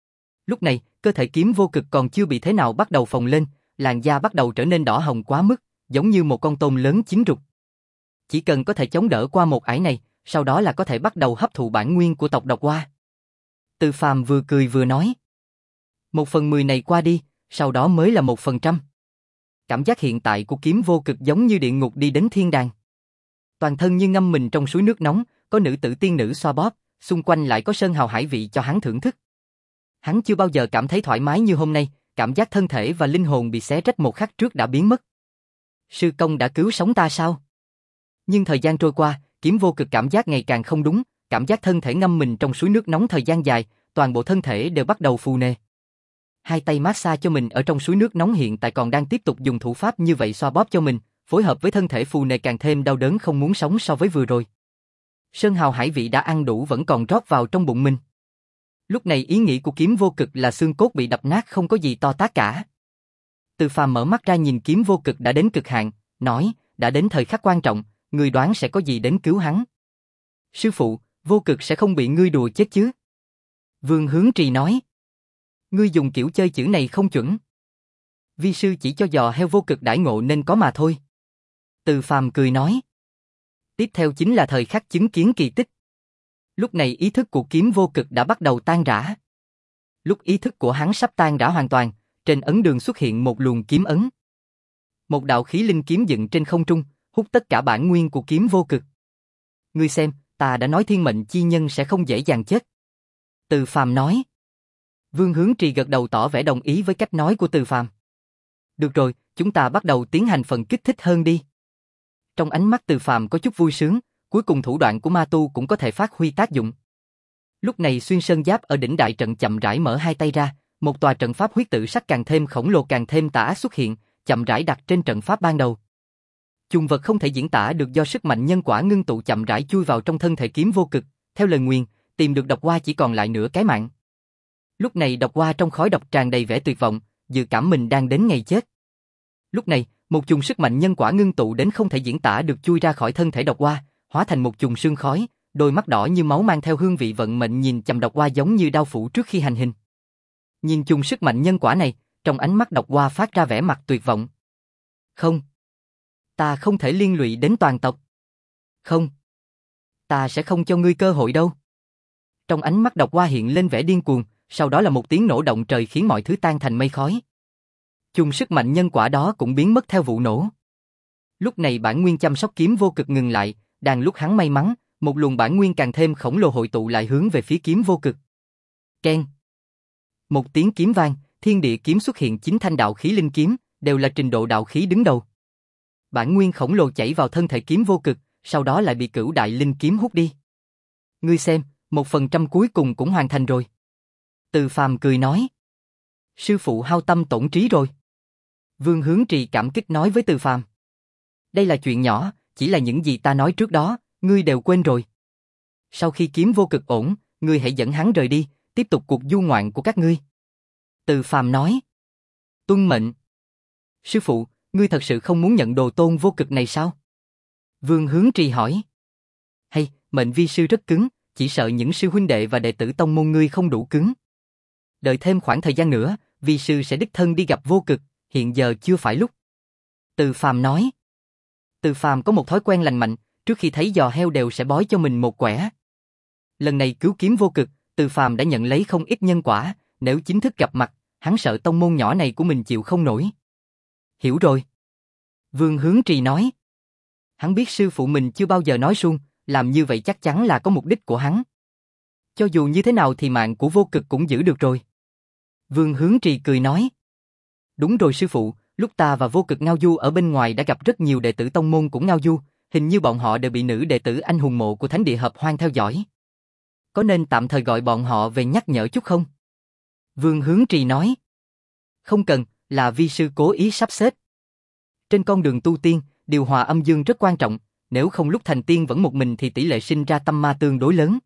Lúc này, cơ thể Kiếm Vô Cực còn chưa bị thế nào bắt đầu phồng lên, làn da bắt đầu trở nên đỏ hồng quá mức, giống như một con tôm lớn chín rục. Chỉ cần có thể chống đỡ qua một ải này, sau đó là có thể bắt đầu hấp thụ bản nguyên của tộc độc hoa. Từ Phàm vừa cười vừa nói. Một phần mười này qua đi, sau đó mới là một phần trăm. Cảm giác hiện tại của Kiếm Vô Cực giống như địa ngục đi đến thiên đàng. Toàn thân như ngâm mình trong suối nước nóng, có nữ tử tiên nữ xoa bóp, xung quanh lại có sơn hào hải vị cho hắn thưởng thức. Hắn chưa bao giờ cảm thấy thoải mái như hôm nay, cảm giác thân thể và linh hồn bị xé rách một khắc trước đã biến mất. Sư công đã cứu sống ta sao? Nhưng thời gian trôi qua, Kiếm Vô Cực cảm giác ngày càng không đúng, cảm giác thân thể ngâm mình trong suối nước nóng thời gian dài, toàn bộ thân thể đều bắt đầu phù nề. Hai tay massage cho mình ở trong suối nước nóng hiện tại còn đang tiếp tục dùng thủ pháp như vậy xoa bóp cho mình, phối hợp với thân thể phù nề càng thêm đau đớn không muốn sống so với vừa rồi. Sơn hào hải vị đã ăn đủ vẫn còn rót vào trong bụng mình. Lúc này ý nghĩ của Kiếm Vô Cực là xương cốt bị đập nát không có gì to tát cả. Từ Phàm mở mắt ra nhìn Kiếm Vô Cực đã đến cực hạn, nói, đã đến thời khắc quan trọng, người đoán sẽ có gì đến cứu hắn. Sư phụ, Vô Cực sẽ không bị ngươi đùa chết chứ? Vương Hướng Trì nói. Ngươi dùng kiểu chơi chữ này không chuẩn. Vi sư chỉ cho dò heo Vô Cực đãi ngộ nên có mà thôi. Từ Phàm cười nói. Tiếp theo chính là thời khắc chứng kiến kỳ tích. Lúc này ý thức của Kiếm Vô Cực đã bắt đầu tan rã. Lúc ý thức của hắn sắp tan rã hoàn toàn, trên ấn đường xuất hiện một luồng kiếm ấn. Một đạo khí linh kiếm dựng trên không trung, hút tất cả bản nguyên của Kiếm Vô Cực. Ngươi xem, ta đã nói thiên mệnh chi nhân sẽ không dễ dàng chết. Từ Phàm nói. Vương Hướng Trì gật đầu tỏ vẻ đồng ý với cách nói của Từ Phàm. Được rồi, chúng ta bắt đầu tiến hành phần kích thích hơn đi. Trong ánh mắt Từ Phàm có chút vui sướng, cuối cùng thủ đoạn của ma tu cũng có thể phát huy tác dụng. Lúc này Xuyên Sơn Giáp ở đỉnh đại trận chậm rãi mở hai tay ra, một tòa trận pháp huyết tự sắc càng thêm khổng lồ càng thêm tà ác xuất hiện, chậm rãi đặt trên trận pháp ban đầu. Chùng vật không thể diễn tả được do sức mạnh nhân quả ngưng tụ chậm rãi chui vào trong thân thể kiếm vô cực, theo lời nguyền, tìm được độc hoa chỉ còn lại nửa cái mạng. Lúc này độc hoa trong khói độc tràn đầy vẻ tuyệt vọng, dự cảm mình đang đến ngày chết. Lúc này, một chùm sức mạnh nhân quả ngưng tụ đến không thể diễn tả được chui ra khỏi thân thể độc hoa, hóa thành một chùm sương khói, đôi mắt đỏ như máu mang theo hương vị vận mệnh nhìn chằm độc hoa giống như đao phủ trước khi hành hình. Nhìn chùm sức mạnh nhân quả này, trong ánh mắt độc hoa phát ra vẻ mặt tuyệt vọng. Không. Ta không thể liên lụy đến toàn tộc. Không. Ta sẽ không cho ngươi cơ hội đâu. Trong ánh mắt độc hoa hiện lên vẻ điên cuồng, sau đó là một tiếng nổ động trời khiến mọi thứ tan thành mây khói. Chùm sức mạnh nhân quả đó cũng biến mất theo vụ nổ. Lúc này bản nguyên chăm sóc kiếm vô cực ngừng lại, đang lúc hắn may mắn, một luồng bản nguyên càng thêm khổng lồ hội tụ lại hướng về phía kiếm vô cực. Keng. Một tiếng kiếm vang, thiên địa kiếm xuất hiện chín thanh đạo khí linh kiếm, đều là trình độ đạo khí đứng đầu. Bản nguyên khổng lồ chảy vào thân thể kiếm vô cực, sau đó lại bị cửu đại linh kiếm hút đi. Ngươi xem, một phần trăm cuối cùng cũng hoàn thành rồi. Từ Phàm cười nói. Sư phụ hao tâm tổn trí rồi. Vương Hướng Trì cảm kích nói với Từ Phàm. Đây là chuyện nhỏ, chỉ là những gì ta nói trước đó, ngươi đều quên rồi. Sau khi kiếm vô cực ổn, ngươi hãy dẫn hắn rời đi, tiếp tục cuộc du ngoạn của các ngươi. Từ Phàm nói. Tuân mệnh. Sư phụ, ngươi thật sự không muốn nhận đồ tôn vô cực này sao? Vương Hướng Trì hỏi. Hay, mệnh vi sư rất cứng, chỉ sợ những sư huynh đệ và đệ tử tông môn ngươi không đủ cứng. Đợi thêm khoảng thời gian nữa, vi sư sẽ đích thân đi gặp vô cực, hiện giờ chưa phải lúc. Từ Phàm nói. Từ Phàm có một thói quen lành mạnh, trước khi thấy giò heo đều sẽ bói cho mình một quẻ. Lần này cứu kiếm vô cực, Từ Phàm đã nhận lấy không ít nhân quả, nếu chính thức gặp mặt, hắn sợ tông môn nhỏ này của mình chịu không nổi. Hiểu rồi. Vương Hướng Trì nói. Hắn biết sư phụ mình chưa bao giờ nói suông, làm như vậy chắc chắn là có mục đích của hắn. Cho dù như thế nào thì mạng của vô cực cũng giữ được rồi. Vương Hướng Trì cười nói. Đúng rồi sư phụ, lúc ta và vô cực ngao du ở bên ngoài đã gặp rất nhiều đệ tử tông môn cũng ngao du, hình như bọn họ đều bị nữ đệ tử anh hùng mộ của thánh địa hợp hoang theo dõi. Có nên tạm thời gọi bọn họ về nhắc nhở chút không? Vương Hướng Trì nói. Không cần, là vi sư cố ý sắp xếp. Trên con đường tu tiên, điều hòa âm dương rất quan trọng, nếu không lúc thành tiên vẫn một mình thì tỷ lệ sinh ra tâm ma tương đối lớn.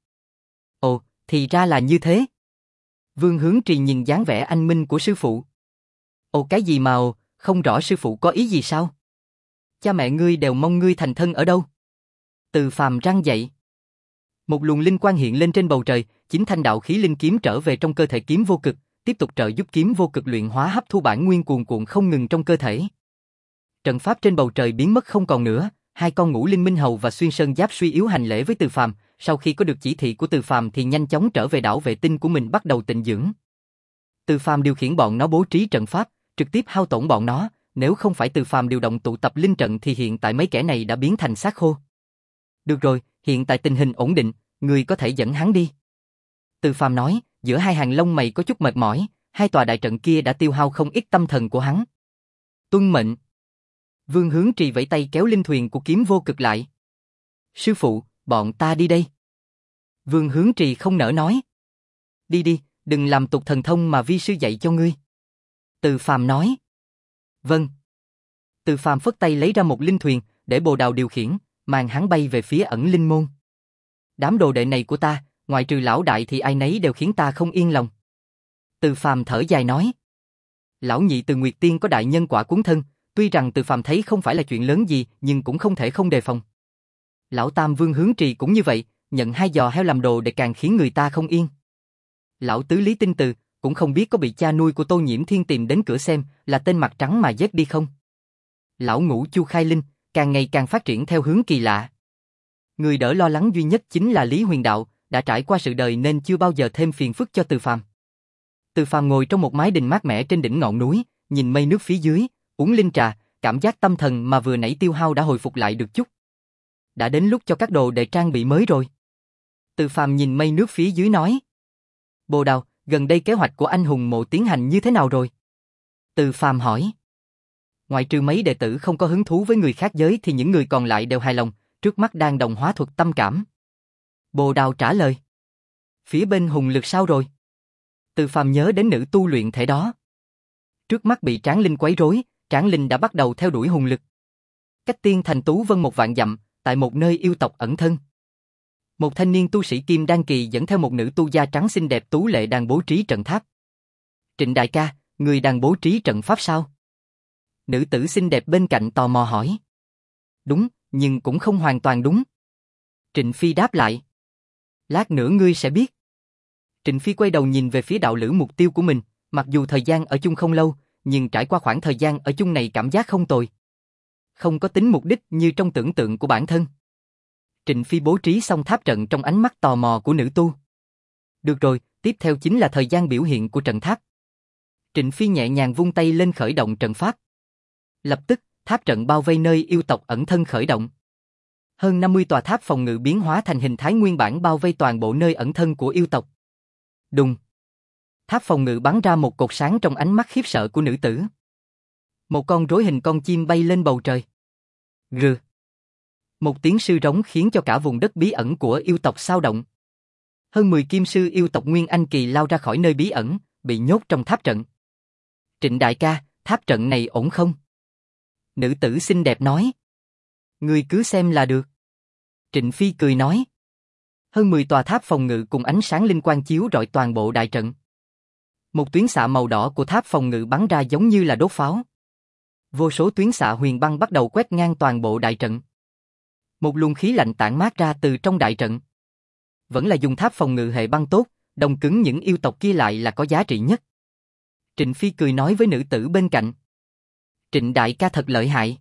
Ồ, thì ra là như thế. Vương Hướng Trì nhìn dáng vẻ anh minh của sư phụ. Ồ cái gì mà ồ, không rõ sư phụ có ý gì sao? Cha mẹ ngươi đều mong ngươi thành thân ở đâu? Từ Phàm răng dậy. Một luồng linh quang hiện lên trên bầu trời, chín thanh đạo khí linh kiếm trở về trong cơ thể kiếm vô cực, tiếp tục trợ giúp kiếm vô cực luyện hóa hấp thu bản nguyên cuồn cuộn không ngừng trong cơ thể. Trận pháp trên bầu trời biến mất không còn nữa, hai con ngũ linh minh hầu và xuyên sơn giáp suy yếu hành lễ với Từ Phàm, sau khi có được chỉ thị của Từ Phàm thì nhanh chóng trở về đảo vệ tinh của mình bắt đầu tịnh dưỡng. Từ Phàm điều khiển bọn nó bố trí trận pháp, trực tiếp hao tổn bọn nó, nếu không phải Từ Phàm điều động tụ tập linh trận thì hiện tại mấy kẻ này đã biến thành xác khô. Được rồi, hiện tại tình hình ổn định, người có thể dẫn hắn đi. Từ Phàm nói, giữa hai hàng lông mày có chút mệt mỏi, hai tòa đại trận kia đã tiêu hao không ít tâm thần của hắn. Tuân mệnh. Vương Hướng Trì vẫy tay kéo linh thuyền của kiếm vô cực lại. Sư phụ, bọn ta đi đây. Vương Hướng Trì không nỡ nói. Đi đi, đừng làm tục thần thông mà vi sư dạy cho ngươi. Từ Phàm nói. Vâng. Từ Phàm phất tay lấy ra một linh thuyền, để Bồ Đào điều khiển, mang hắn bay về phía ẩn linh môn. Đám đồ đệ này của ta, ngoại trừ lão đại thì ai nấy đều khiến ta không yên lòng. Từ Phàm thở dài nói. Lão nhị Từ Nguyệt Tiên có đại nhân quả cuốn thân, tuy rằng Từ Phàm thấy không phải là chuyện lớn gì, nhưng cũng không thể không đề phòng. Lão tam Vương Hướng Trì cũng như vậy, nhận hai giò heo làm đồ để càng khiến người ta không yên. Lão tứ Lý Tinh Từ, cũng không biết có bị cha nuôi của Tô Nhiễm Thiên tìm đến cửa xem, là tên mặt trắng mà dép đi không. Lão ngũ Chu Khai Linh, càng ngày càng phát triển theo hướng kỳ lạ. Người đỡ lo lắng duy nhất chính là Lý Huyền Đạo, đã trải qua sự đời nên chưa bao giờ thêm phiền phức cho Từ Phàm. Từ Phàm ngồi trong một mái đình mát mẻ trên đỉnh ngọn núi, nhìn mây nước phía dưới, uống linh trà, cảm giác tâm thần mà vừa nãy tiêu hao đã hồi phục lại được chút. Đã đến lúc cho các đồ để trang bị mới rồi. Từ Phàm nhìn mây nước phía dưới nói. Bồ Đào, gần đây kế hoạch của anh hùng mộ tiến hành như thế nào rồi? Từ Phàm hỏi. Ngoại trừ mấy đệ tử không có hứng thú với người khác giới thì những người còn lại đều hài lòng, trước mắt đang đồng hóa thuật tâm cảm. Bồ Đào trả lời. Phía bên hùng lực sao rồi? Từ Phàm nhớ đến nữ tu luyện thể đó. Trước mắt bị Tráng Linh quấy rối, Tráng Linh đã bắt đầu theo đuổi hùng lực. Cách Tiên Thành Tú Vân một vạn dặm, tại một nơi yêu tộc ẩn thân. Một thanh niên tu sĩ kim đan kỳ dẫn theo một nữ tu da trắng xinh đẹp tú lệ đang bố trí trận tháp. Trịnh đại ca, người đang bố trí trận pháp sao? Nữ tử xinh đẹp bên cạnh tò mò hỏi. Đúng, nhưng cũng không hoàn toàn đúng. Trịnh Phi đáp lại. Lát nữa ngươi sẽ biết. Trịnh Phi quay đầu nhìn về phía đạo lữ mục tiêu của mình, mặc dù thời gian ở chung không lâu, nhưng trải qua khoảng thời gian ở chung này cảm giác không tồi. Không có tính mục đích như trong tưởng tượng của bản thân. Trịnh Phi bố trí xong tháp trận trong ánh mắt tò mò của nữ tu. Được rồi, tiếp theo chính là thời gian biểu hiện của trận tháp. Trịnh Phi nhẹ nhàng vung tay lên khởi động trận pháp. Lập tức, tháp trận bao vây nơi yêu tộc ẩn thân khởi động. Hơn năm mươi tòa tháp phòng ngự biến hóa thành hình thái nguyên bản bao vây toàn bộ nơi ẩn thân của yêu tộc. Đùng. Tháp phòng ngự bắn ra một cột sáng trong ánh mắt khiếp sợ của nữ tử. Một con rối hình con chim bay lên bầu trời. Rừ. Một tiếng sư rống khiến cho cả vùng đất bí ẩn của yêu tộc xao động. Hơn mười kim sư yêu tộc Nguyên Anh Kỳ lao ra khỏi nơi bí ẩn, bị nhốt trong tháp trận. Trịnh đại ca, tháp trận này ổn không? Nữ tử xinh đẹp nói. Ngươi cứ xem là được. Trịnh Phi cười nói. Hơn mười tòa tháp phòng ngự cùng ánh sáng linh quang chiếu rọi toàn bộ đại trận. Một tuyến xạ màu đỏ của tháp phòng ngự bắn ra giống như là đốt pháo. Vô số tuyến xạ huyền băng bắt đầu quét ngang toàn bộ đại trận. Một luồng khí lạnh tản mát ra từ trong đại trận. Vẫn là dùng tháp phòng ngự hệ băng tốt, đồng cứng những yêu tộc kia lại là có giá trị nhất. Trịnh Phi cười nói với nữ tử bên cạnh. Trịnh đại ca thật lợi hại.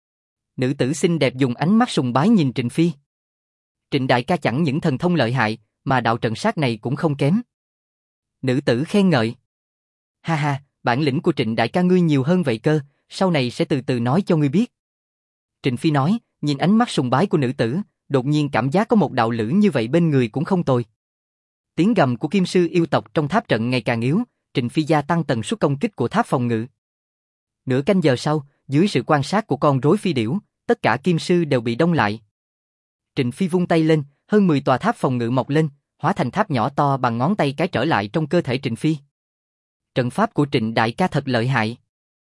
Nữ tử xinh đẹp dùng ánh mắt sùng bái nhìn Trịnh Phi. Trịnh đại ca chẳng những thần thông lợi hại, mà đạo trận sát này cũng không kém. Nữ tử khen ngợi. Ha ha, bản lĩnh của Trịnh đại ca ngươi nhiều hơn vậy cơ, sau này sẽ từ từ nói cho ngươi biết. Trịnh Phi nói, nhìn ánh mắt sùng bái của nữ tử, đột nhiên cảm giác có một đạo lữ như vậy bên người cũng không tồi. Tiếng gầm của kim sư yêu tộc trong tháp trận ngày càng yếu, Trịnh Phi gia tăng tần suất công kích của tháp phòng ngự. Nửa canh giờ sau, dưới sự quan sát của con rối phi điểu, tất cả kim sư đều bị đông lại. Trịnh Phi vung tay lên, hơn mười tòa tháp phòng ngự mọc lên, hóa thành tháp nhỏ to bằng ngón tay cái trở lại trong cơ thể Trịnh Phi. Trận pháp của Trịnh đại ca thật lợi hại.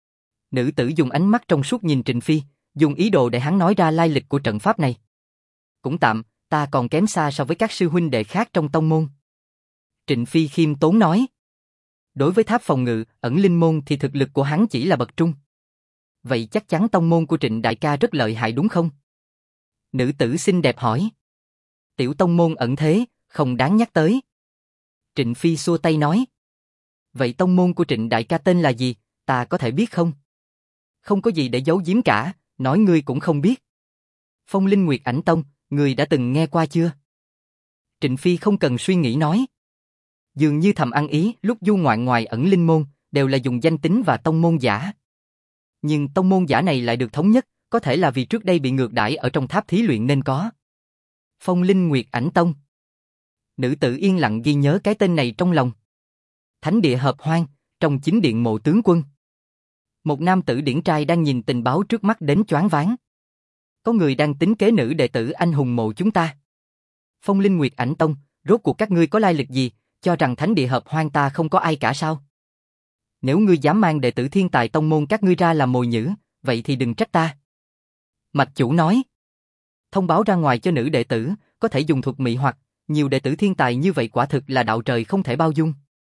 Nữ tử dùng ánh mắt trong suốt nhìn Trịnh Phi, dùng ý đồ để hắn nói ra lai lịch của trận pháp này. Cũng tạm, ta còn kém xa so với các sư huynh đệ khác trong tông môn. Trịnh Phi khiêm tốn nói. Đối với tháp phòng ngự, ẩn linh môn thì thực lực của hắn chỉ là bậc trung. Vậy chắc chắn tông môn của Trịnh đại ca rất lợi hại đúng không? Nữ tử xinh đẹp hỏi. Tiểu tông môn ẩn thế, không đáng nhắc tới. Trịnh Phi xua tay nói. Vậy tông môn của Trịnh đại ca tên là gì, ta có thể biết không? Không có gì để giấu giếm cả, nói ngươi cũng không biết. Phong Linh Nguyệt Ảnh Tông, ngươi đã từng nghe qua chưa? Trịnh Phi không cần suy nghĩ nói. Dường như thầm ăn ý, lúc du ngoạn ngoài ẩn linh môn, đều là dùng danh tính và tông môn giả. Nhưng tông môn giả này lại được thống nhất, có thể là vì trước đây bị ngược đãi ở trong tháp thí luyện nên có. Phong Linh Nguyệt Ảnh Tông. Nữ tử yên lặng ghi nhớ cái tên này trong lòng. Thánh địa hợp hoang, trong chính điện mộ tướng quân. Một nam tử điển trai đang nhìn tình báo trước mắt đến choáng váng. Có người đang tính kế nữ đệ tử anh hùng mộ chúng ta. Phong Linh Nguyệt Ảnh Tông, rốt cuộc các ngươi có lai lịch gì, cho rằng thánh địa hợp hoang ta không có ai cả sao? Nếu ngươi dám mang đệ tử thiên tài tông môn các ngươi ra làm mồi nhử, vậy thì đừng trách ta. Mạch chủ nói. Thông báo ra ngoài cho nữ đệ tử, có thể dùng thuật mị hoặc, nhiều đệ tử thiên tài như vậy quả thực là đạo trời không thể bao dung.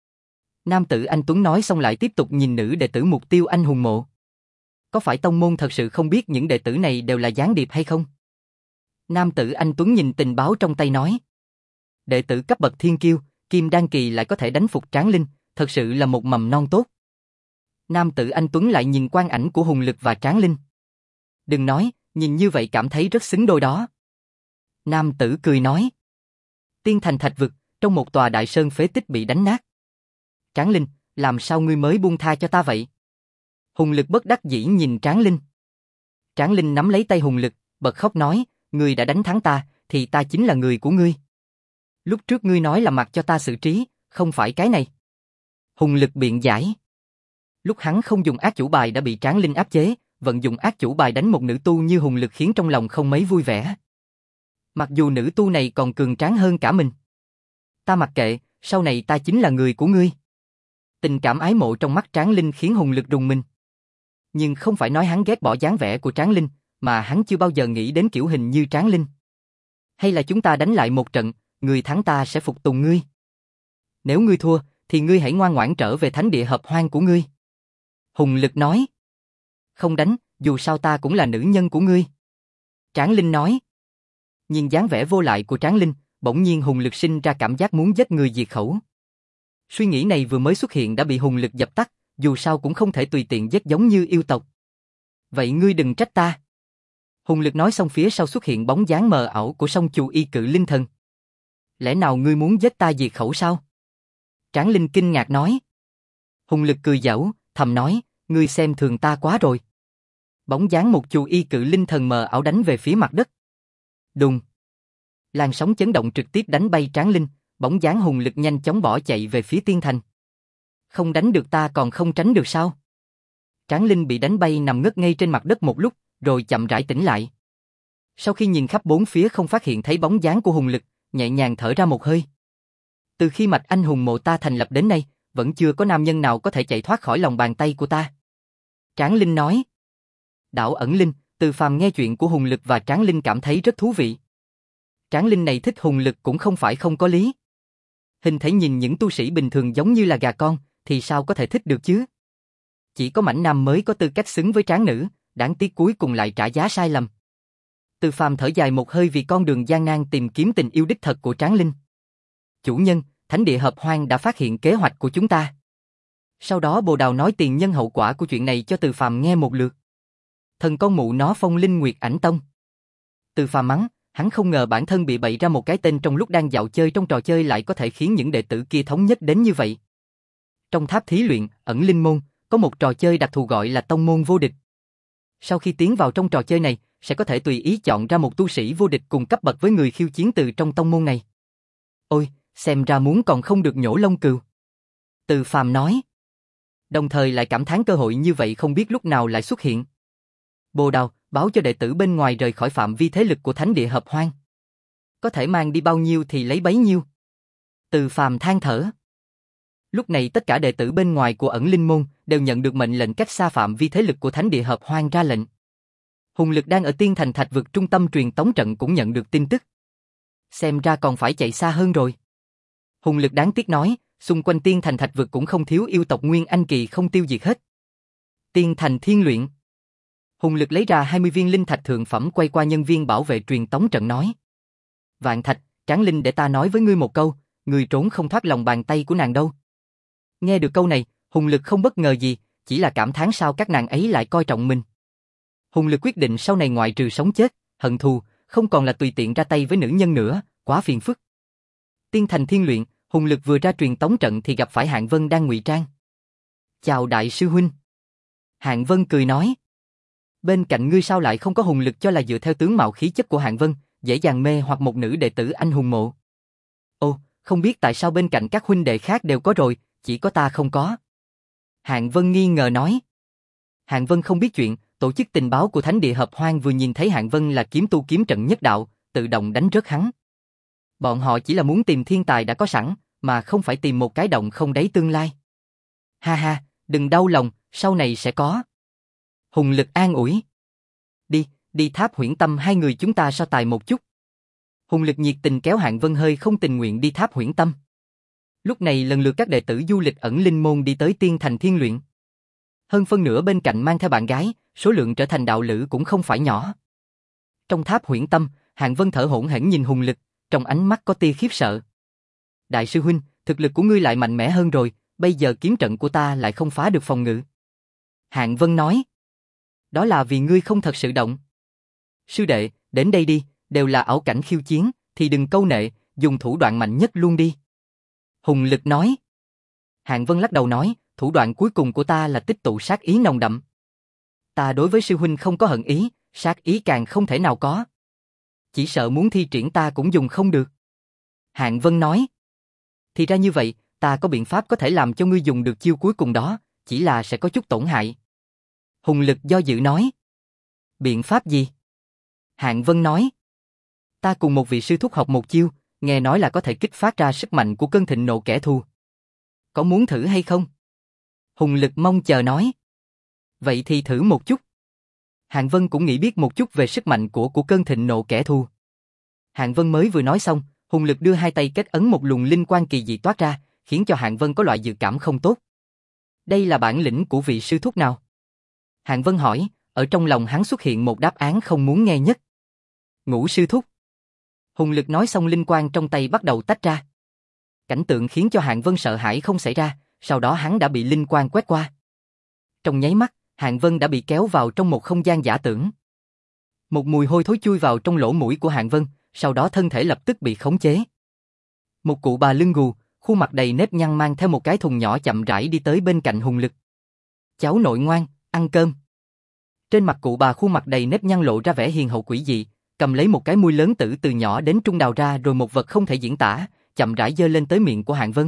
Nam tử anh Tuấn nói xong lại tiếp tục nhìn nữ đệ tử mục tiêu anh hùng mộ. Có phải tông môn thật sự không biết những đệ tử này đều là gián điệp hay không? Nam tử anh Tuấn nhìn tình báo trong tay nói. Đệ tử cấp bậc thiên kiêu, kim đan kỳ lại có thể đánh phục Tráng Linh, thật sự là một mầm non tốt. Nam tử anh Tuấn lại nhìn quang ảnh của Hùng Lực và Tráng Linh. Đừng nói, nhìn như vậy cảm thấy rất xứng đôi đó. Nam tử cười nói. Tiên thành thạch vực, trong một tòa đại sơn phế tích bị đánh nát. Tráng Linh, làm sao ngươi mới buông tha cho ta vậy? Hùng Lực bất đắc dĩ nhìn Tráng Linh. Tráng Linh nắm lấy tay Hùng Lực, bật khóc nói, ngươi đã đánh thắng ta, thì ta chính là người của ngươi. Lúc trước ngươi nói là mặc cho ta xử trí, không phải cái này. Hùng Lực biện giải. Lúc hắn không dùng ác chủ bài đã bị Tráng Linh áp chế, vận dụng ác chủ bài đánh một nữ tu như Hùng Lực khiến trong lòng không mấy vui vẻ. Mặc dù nữ tu này còn cường tráng hơn cả mình. Ta mặc kệ, sau này ta chính là người của ngươi. Tình cảm ái mộ trong mắt Tráng Linh khiến Hùng Lực rùng mình. Nhưng không phải nói hắn ghét bỏ dáng vẻ của Tráng Linh, mà hắn chưa bao giờ nghĩ đến kiểu hình như Tráng Linh. Hay là chúng ta đánh lại một trận, người thắng ta sẽ phục tùng ngươi. Nếu ngươi thua, thì ngươi hãy ngoan ngoãn trở về thánh địa hợp hoang của ngươi. Hùng Lực nói. Không đánh, dù sao ta cũng là nữ nhân của ngươi. Tráng Linh nói. Nhìn dáng vẻ vô lại của Tráng Linh, bỗng nhiên Hùng Lực sinh ra cảm giác muốn giết người diệt khẩu. Suy nghĩ này vừa mới xuất hiện đã bị Hùng Lực dập tắt, dù sao cũng không thể tùy tiện giết giống như yêu tộc. Vậy ngươi đừng trách ta. Hùng Lực nói xong phía sau xuất hiện bóng dáng mờ ảo của song chù y cự linh thần. Lẽ nào ngươi muốn giết ta diệt khẩu sao? Tráng Linh kinh ngạc nói. Hùng Lực cười giễu, thầm nói, ngươi xem thường ta quá rồi. Bóng dáng một chù y cự linh thần mờ ảo đánh về phía mặt đất. Đùng. Làn sóng chấn động trực tiếp đánh bay Tráng Linh, bóng dáng Hùng Lực nhanh chóng bỏ chạy về phía tiên thành. Không đánh được ta còn không tránh được sao? Tráng Linh bị đánh bay nằm ngất ngay trên mặt đất một lúc, rồi chậm rãi tỉnh lại. Sau khi nhìn khắp bốn phía không phát hiện thấy bóng dáng của Hùng Lực, nhẹ nhàng thở ra một hơi. Từ khi mạch anh hùng mộ ta thành lập đến nay, vẫn chưa có nam nhân nào có thể chạy thoát khỏi lòng bàn tay của ta. Tráng Linh nói. Đảo ẩn linh, Từ Phàm nghe chuyện của Hùng Lực và Tráng Linh cảm thấy rất thú vị. Tráng Linh này thích Hùng Lực cũng không phải không có lý. Hình thể nhìn những tu sĩ bình thường giống như là gà con, thì sao có thể thích được chứ? Chỉ có mảnh nam mới có tư cách xứng với tráng nữ, đáng tiếc cuối cùng lại trả giá sai lầm. Từ Phàm thở dài một hơi vì con đường gian nan tìm kiếm tình yêu đích thật của Tráng Linh. Chủ nhân, thánh địa hợp hoang đã phát hiện kế hoạch của chúng ta. Sau đó Bồ Đào nói tiền nhân hậu quả của chuyện này cho Từ Phàm nghe một lượt. Thần con mụ nó Phong Linh Nguyệt Ảnh Tông. Từ Phàm mắng, hắn không ngờ bản thân bị bậy ra một cái tên trong lúc đang dạo chơi trong trò chơi lại có thể khiến những đệ tử kia thống nhất đến như vậy. Trong tháp thí luyện, ẩn linh môn, có một trò chơi đặc thù gọi là tông môn vô địch. Sau khi tiến vào trong trò chơi này, sẽ có thể tùy ý chọn ra một tu sĩ vô địch cùng cấp bậc với người khiêu chiến từ trong tông môn này. Ôi, xem ra muốn còn không được nhổ lông cừu. Từ Phàm nói. Đồng thời lại cảm thán cơ hội như vậy không biết lúc nào lại xuất hiện. Bồ Đào, báo cho đệ tử bên ngoài rời khỏi phạm vi thế lực của thánh địa hợp hoang. Có thể mang đi bao nhiêu thì lấy bấy nhiêu. Từ Phàm than thở. Lúc này tất cả đệ tử bên ngoài của ẩn linh môn đều nhận được mệnh lệnh cách xa phạm vi thế lực của thánh địa hợp hoang ra lệnh. Hùng Lực đang ở tiên thành thạch vực trung tâm truyền tống trận cũng nhận được tin tức. Xem ra còn phải chạy xa hơn rồi. Hùng Lực đáng tiếc nói, xung quanh tiên thành thạch vực cũng không thiếu yêu tộc Nguyên Anh kỳ không tiêu diệt hết. Tiên thành thiên luyện. Hùng Lực lấy ra hai mươi viên linh thạch thượng phẩm quay qua nhân viên bảo vệ truyền tống trận nói. Vạn Thạch, Tráng Linh để ta nói với ngươi một câu, ngươi trốn không thoát lòng bàn tay của nàng đâu. Nghe được câu này, Hùng Lực không bất ngờ gì, chỉ là cảm thán sao các nàng ấy lại coi trọng mình. Hùng Lực quyết định sau này ngoại trừ sống chết, hận thù, không còn là tùy tiện ra tay với nữ nhân nữa, quá phiền phức. Tiên thành thiên luyện, Hùng Lực vừa ra truyền tống trận thì gặp phải Hạng Vân đang ngụy trang. Chào đại sư huynh. Hạng Vân cười nói. Bên cạnh ngươi sao lại không có Hùng Lực cho là dựa theo tướng mạo khí chất của Hạng Vân, dễ dàng mê hoặc một nữ đệ tử anh hùng mộ. Ồ, không biết tại sao bên cạnh các huynh đệ khác đều có rồi, chỉ có ta không có. Hạng Vân nghi ngờ nói. Hạng Vân không biết chuyện, tổ chức tình báo của thánh địa hợp hoang vừa nhìn thấy Hạng Vân là kiếm tu kiếm trận nhất đạo, tự động đánh rớt hắn. Bọn họ chỉ là muốn tìm thiên tài đã có sẵn, mà không phải tìm một cái động không đáy tương lai. Ha ha, đừng đau lòng, sau này sẽ có. Hùng Lực an ủi. Đi, đi tháp huyễn tâm hai người chúng ta so tài một chút. Hùng Lực nhiệt tình kéo Hạng Vân hơi không tình nguyện đi tháp huyễn tâm. Lúc này lần lượt các đệ tử du lịch ẩn linh môn đi tới tiên thành thiên luyện. Hơn phân nửa bên cạnh mang theo bạn gái, số lượng trở thành đạo lữ cũng không phải nhỏ. Trong tháp huyễn tâm, Hạng Vân thở hổn hển nhìn Hùng Lực, trong ánh mắt có tia khiếp sợ. Đại sư huynh, thực lực của ngươi lại mạnh mẽ hơn rồi, bây giờ kiếm trận của ta lại không phá được phòng ngự. Hạng Vân nói. Đó là vì ngươi không thật sự động. Sư đệ, đến đây đi, đều là ảo cảnh khiêu chiến, thì đừng câu nệ, dùng thủ đoạn mạnh nhất luôn đi. Hùng Lực nói. Hạng Vân lắc đầu nói, thủ đoạn cuối cùng của ta là tích tụ sát ý nồng đậm. Ta đối với sư huynh không có hận ý, sát ý càng không thể nào có. Chỉ sợ muốn thi triển ta cũng dùng không được. Hạng Vân nói. Thì ra như vậy, ta có biện pháp có thể làm cho ngươi dùng được chiêu cuối cùng đó, chỉ là sẽ có chút tổn hại. Hùng Lực do dự nói. Biện pháp gì? Hạng Vân nói. Ta cùng một vị sư thúc học một chiêu, nghe nói là có thể kích phát ra sức mạnh của cơn thịnh nộ kẻ thù. Có muốn thử hay không? Hùng Lực mong chờ nói. Vậy thì thử một chút. Hạng Vân cũng nghĩ biết một chút về sức mạnh của của cơn thịnh nộ kẻ thù. Hạng Vân mới vừa nói xong, Hùng Lực đưa hai tay kết ấn một luồng linh quang kỳ dị toát ra, khiến cho Hạng Vân có loại dự cảm không tốt. Đây là bản lĩnh của vị sư thúc nào? Hạng Vân hỏi, ở trong lòng hắn xuất hiện một đáp án không muốn nghe nhất. Ngũ sư thúc. Hùng Lực nói xong linh quang trong tay bắt đầu tách ra. Cảnh tượng khiến cho Hạng Vân sợ hãi không xảy ra, sau đó hắn đã bị linh quang quét qua. Trong nháy mắt, Hạng Vân đã bị kéo vào trong một không gian giả tưởng. Một mùi hôi thối chui vào trong lỗ mũi của Hạng Vân, sau đó thân thể lập tức bị khống chế. Một cụ bà lưng gù, khuôn mặt đầy nếp nhăn mang theo một cái thùng nhỏ chậm rãi đi tới bên cạnh Hùng Lực. Cháu nội ngoan, ăn cơm. Trên mặt cụ bà khuôn mặt đầy nếp nhăn lộ ra vẻ hiền hậu quỷ dị, cầm lấy một cái muôi lớn tử từ nhỏ đến trung đào ra rồi một vật không thể diễn tả, chậm rãi giơ lên tới miệng của Hạng Vân.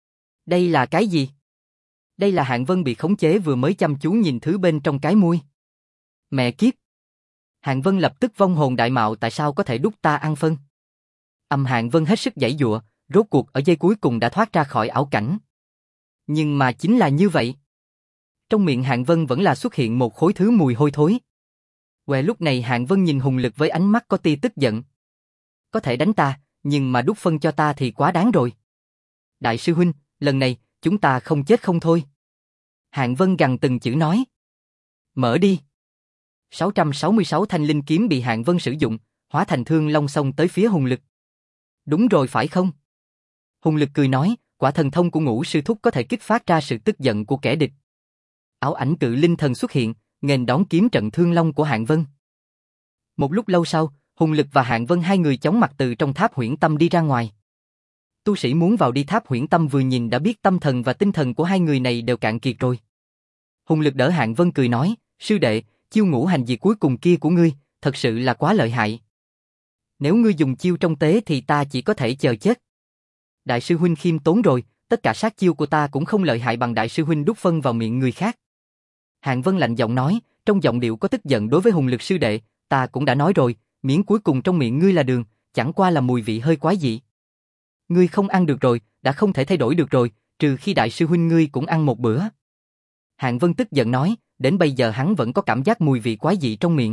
Đây là cái gì? Đây là Hạng Vân bị khống chế vừa mới chăm chú nhìn thứ bên trong cái muôi. Mẹ kiếp! Hạng Vân lập tức vong hồn đại mạo, tại sao có thể đút ta ăn phân? Âm Hạng Vân hết sức giãy giụa, rốt cuộc ở giây cuối cùng đã thoát ra khỏi ảo cảnh. Nhưng mà chính là như vậy. Trong miệng Hạng Vân vẫn là xuất hiện một khối thứ mùi hôi thối. Quẹ lúc này Hạng Vân nhìn Hùng Lực với ánh mắt có tia tức giận. Có thể đánh ta, nhưng mà đút phân cho ta thì quá đáng rồi. Đại sư huynh, lần này, chúng ta không chết không thôi. Hạng Vân gằn từng chữ nói. Mở đi. sáu trăm sáu mươi sáu thanh linh kiếm bị Hạng Vân sử dụng, hóa thành thương long xông tới phía Hùng Lực. Đúng rồi phải không? Hùng Lực cười nói, quả thần thông của Ngũ sư thúc có thể kích phát ra sự tức giận của kẻ địch. Ảo ảnh cự linh thần xuất hiện, nghênh đón kiếm trận thương long của Hạng Vân. Một lúc lâu sau, Hùng Lực và Hạng Vân hai người chóng mặt từ trong tháp huyễn tâm đi ra ngoài. Tu sĩ muốn vào đi tháp huyễn tâm vừa nhìn đã biết tâm thần và tinh thần của hai người này đều cạn kiệt rồi. Hùng Lực đỡ Hạng Vân cười nói, sư đệ, chiêu ngũ hành diệt cuối cùng kia của ngươi, thật sự là quá lợi hại. Nếu ngươi dùng chiêu trong tế thì ta chỉ có thể chờ chết. Đại sư huynh khiêm tốn rồi, tất cả sát chiêu của ta cũng không lợi hại bằng đại sư huynh đút phân vào miệng người khác. Hạng Vân lạnh giọng nói, trong giọng điệu có tức giận đối với Hùng Lực sư đệ, ta cũng đã nói rồi, miếng cuối cùng trong miệng ngươi là đường, chẳng qua là mùi vị hơi quái dị. Ngươi không ăn được rồi, đã không thể thay đổi được rồi, trừ khi đại sư huynh ngươi cũng ăn một bữa. Hạng Vân tức giận nói, đến bây giờ hắn vẫn có cảm giác mùi vị quái dị trong miệng.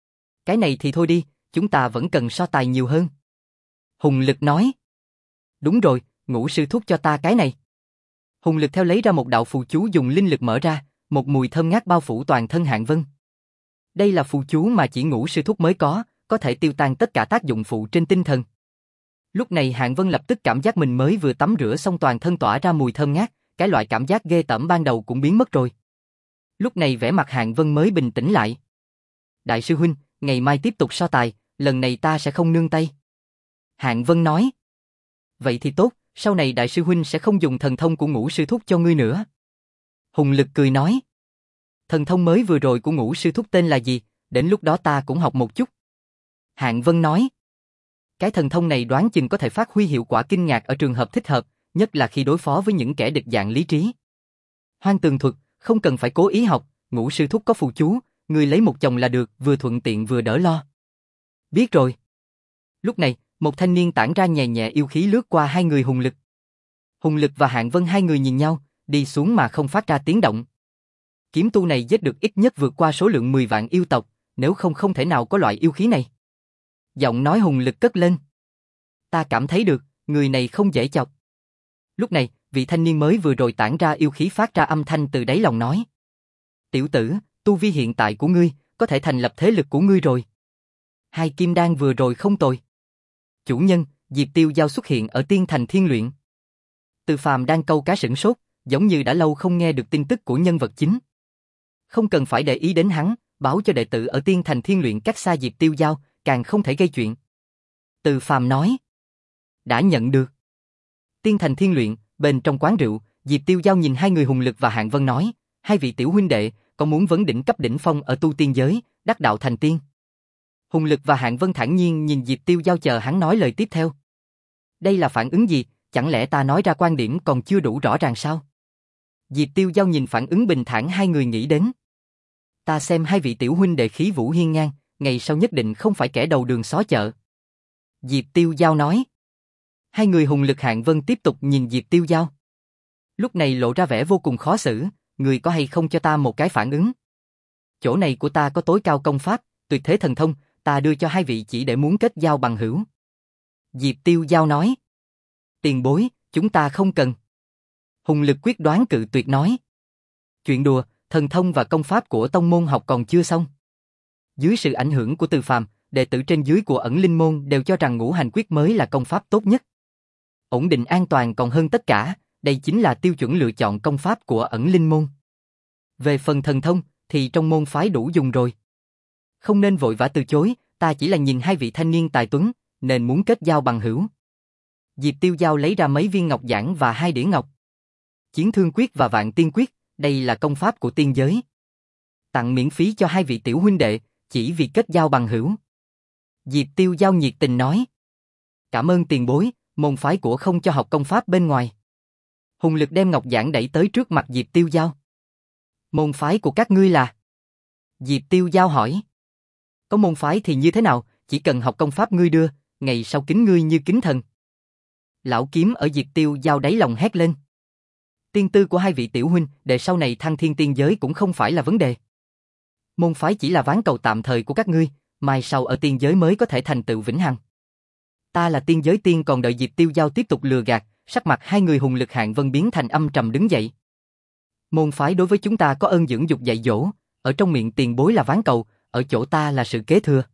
Cái này thì thôi đi, chúng ta vẫn cần so tài nhiều hơn. Hùng Lực nói. Đúng rồi, Ngũ sư thúc cho ta cái này. Hùng Lực theo lấy ra một đạo phù chú dùng linh lực mở ra, một mùi thơm ngát bao phủ toàn thân Hạng Vân. Đây là phù chú mà chỉ Ngũ sư thúc mới có, có thể tiêu tan tất cả tác dụng phụ trên tinh thần. Lúc này Hạng Vân lập tức cảm giác mình mới vừa tắm rửa xong toàn thân tỏa ra mùi thơm ngát, cái loại cảm giác ghê tởm ban đầu cũng biến mất rồi. Lúc này vẻ mặt Hạng Vân mới bình tĩnh lại. Đại sư huynh, ngày mai tiếp tục so tài, lần này ta sẽ không nương tay. Hạng Vân nói. Vậy thì tốt, sau này đại sư huynh sẽ không dùng thần thông của Ngũ sư thúc cho ngươi nữa. Hùng Lực cười nói. Thần thông mới vừa rồi của Ngũ sư thúc tên là gì, đến lúc đó ta cũng học một chút. Hạng Vân nói. Cái thần thông này đoán chừng có thể phát huy hiệu quả kinh ngạc ở trường hợp thích hợp, nhất là khi đối phó với những kẻ địch dạng lý trí. Hoang tường thuật, không cần phải cố ý học, Ngũ sư thúc có phù chú, ngươi lấy một chồng là được, vừa thuận tiện vừa đỡ lo. Biết rồi. Lúc này, một thanh niên tản ra nhẹ nhẹ yêu khí lướt qua hai người Hùng Lực. Hùng Lực và Hạng Vân hai người nhìn nhau, đi xuống mà không phát ra tiếng động. Kiếm tu này giết được ít nhất vượt qua số lượng mười vạn yêu tộc, nếu không không thể nào có loại yêu khí này. Giọng nói Hùng Lực cất lên. Ta cảm thấy được, người này không dễ chọc. Lúc này, vị thanh niên mới vừa rồi tản ra yêu khí phát ra âm thanh từ đáy lòng nói. Tiểu tử, tu vi hiện tại của ngươi, có thể thành lập thế lực của ngươi rồi. Hai kim đan vừa rồi không tồi. Chủ nhân, Diệp Tiêu Giao xuất hiện ở Tiên Thành Thiên Luyện. Từ Phàm đang câu cá sửng sốt, giống như đã lâu không nghe được tin tức của nhân vật chính. Không cần phải để ý đến hắn, báo cho đệ tử ở Tiên Thành Thiên Luyện cách xa Diệp Tiêu Giao, càng không thể gây chuyện. Từ Phàm nói. Đã nhận được. Tiên Thành Thiên Luyện, bên trong quán rượu, Diệp Tiêu Giao nhìn hai người Hùng Lực và Hạng Vân nói, hai vị tiểu huynh đệ, có muốn vấn đỉnh cấp đỉnh phong ở tu tiên giới, đắc đạo thành tiên. Hùng Lực và Hạng Vân thản nhiên nhìn Diệp Tiêu Giao chờ hắn nói lời tiếp theo. Đây là phản ứng gì, chẳng lẽ ta nói ra quan điểm còn chưa đủ rõ ràng sao? Diệp Tiêu Giao nhìn phản ứng bình thản hai người nghĩ đến. Ta xem hai vị tiểu huynh đệ khí vũ hiên ngang, ngày sau nhất định không phải kẻ đầu đường xó chợ. Diệp Tiêu Giao nói. Hai người Hùng Lực Hạng Vân tiếp tục nhìn Diệp Tiêu Giao. Lúc này lộ ra vẻ vô cùng khó xử, người có hay không cho ta một cái phản ứng? Chỗ này của ta có tối cao công pháp, tuyệt thế thần thông, ta đưa cho hai vị chỉ để muốn kết giao bằng hữu. Diệp Tiêu Giao nói. Tiền bối, chúng ta không cần. Hùng Lực quyết đoán cự tuyệt nói. Chuyện đùa, thần thông và công pháp của tông môn học còn chưa xong. Dưới sự ảnh hưởng của Từ Phàm, đệ tử trên dưới của ẩn linh môn đều cho rằng ngũ hành quyết mới là công pháp tốt nhất. Ổn định an toàn còn hơn tất cả, đây chính là tiêu chuẩn lựa chọn công pháp của ẩn linh môn. Về phần thần thông, thì trong môn phái đủ dùng rồi. Không nên vội vã từ chối, ta chỉ là nhìn hai vị thanh niên tài tuấn, nên muốn kết giao bằng hữu. Diệp Tiêu Giao lấy ra mấy viên ngọc giản và hai đĩa ngọc. Chiến Thương Quyết và Vạn Tiên Quyết, đây là công pháp của tiên giới. Tặng miễn phí cho hai vị tiểu huynh đệ, chỉ vì kết giao bằng hữu. Diệp Tiêu Giao nhiệt tình nói. Cảm ơn tiền bối, môn phái của không cho học công pháp bên ngoài. Hùng Lực đem ngọc giản đẩy tới trước mặt Diệp Tiêu Giao. Môn phái của các ngươi là? Diệp Tiêu Giao hỏi. Có môn phái thì như thế nào, chỉ cần học công pháp ngươi đưa, ngày sau kính ngươi như kính thần. Lão kiếm ở Diệp Tiêu Giao đáy lòng hét lên. Tiên tư của hai vị tiểu huynh, để sau này thăng thiên tiên giới cũng không phải là vấn đề. Môn phái chỉ là ván cầu tạm thời của các ngươi, mai sau ở tiên giới mới có thể thành tựu vĩnh hằng. Ta là tiên giới tiên, còn đợi Diệp Tiêu Giao tiếp tục lừa gạt, sắc mặt hai người Hùng Lực Hạng Vân biến thành âm trầm đứng dậy. Môn phái đối với chúng ta có ơn dưỡng dục dạy dỗ, ở trong miệng tiền bối là ván cầu, ở chỗ ta là sự kế thừa.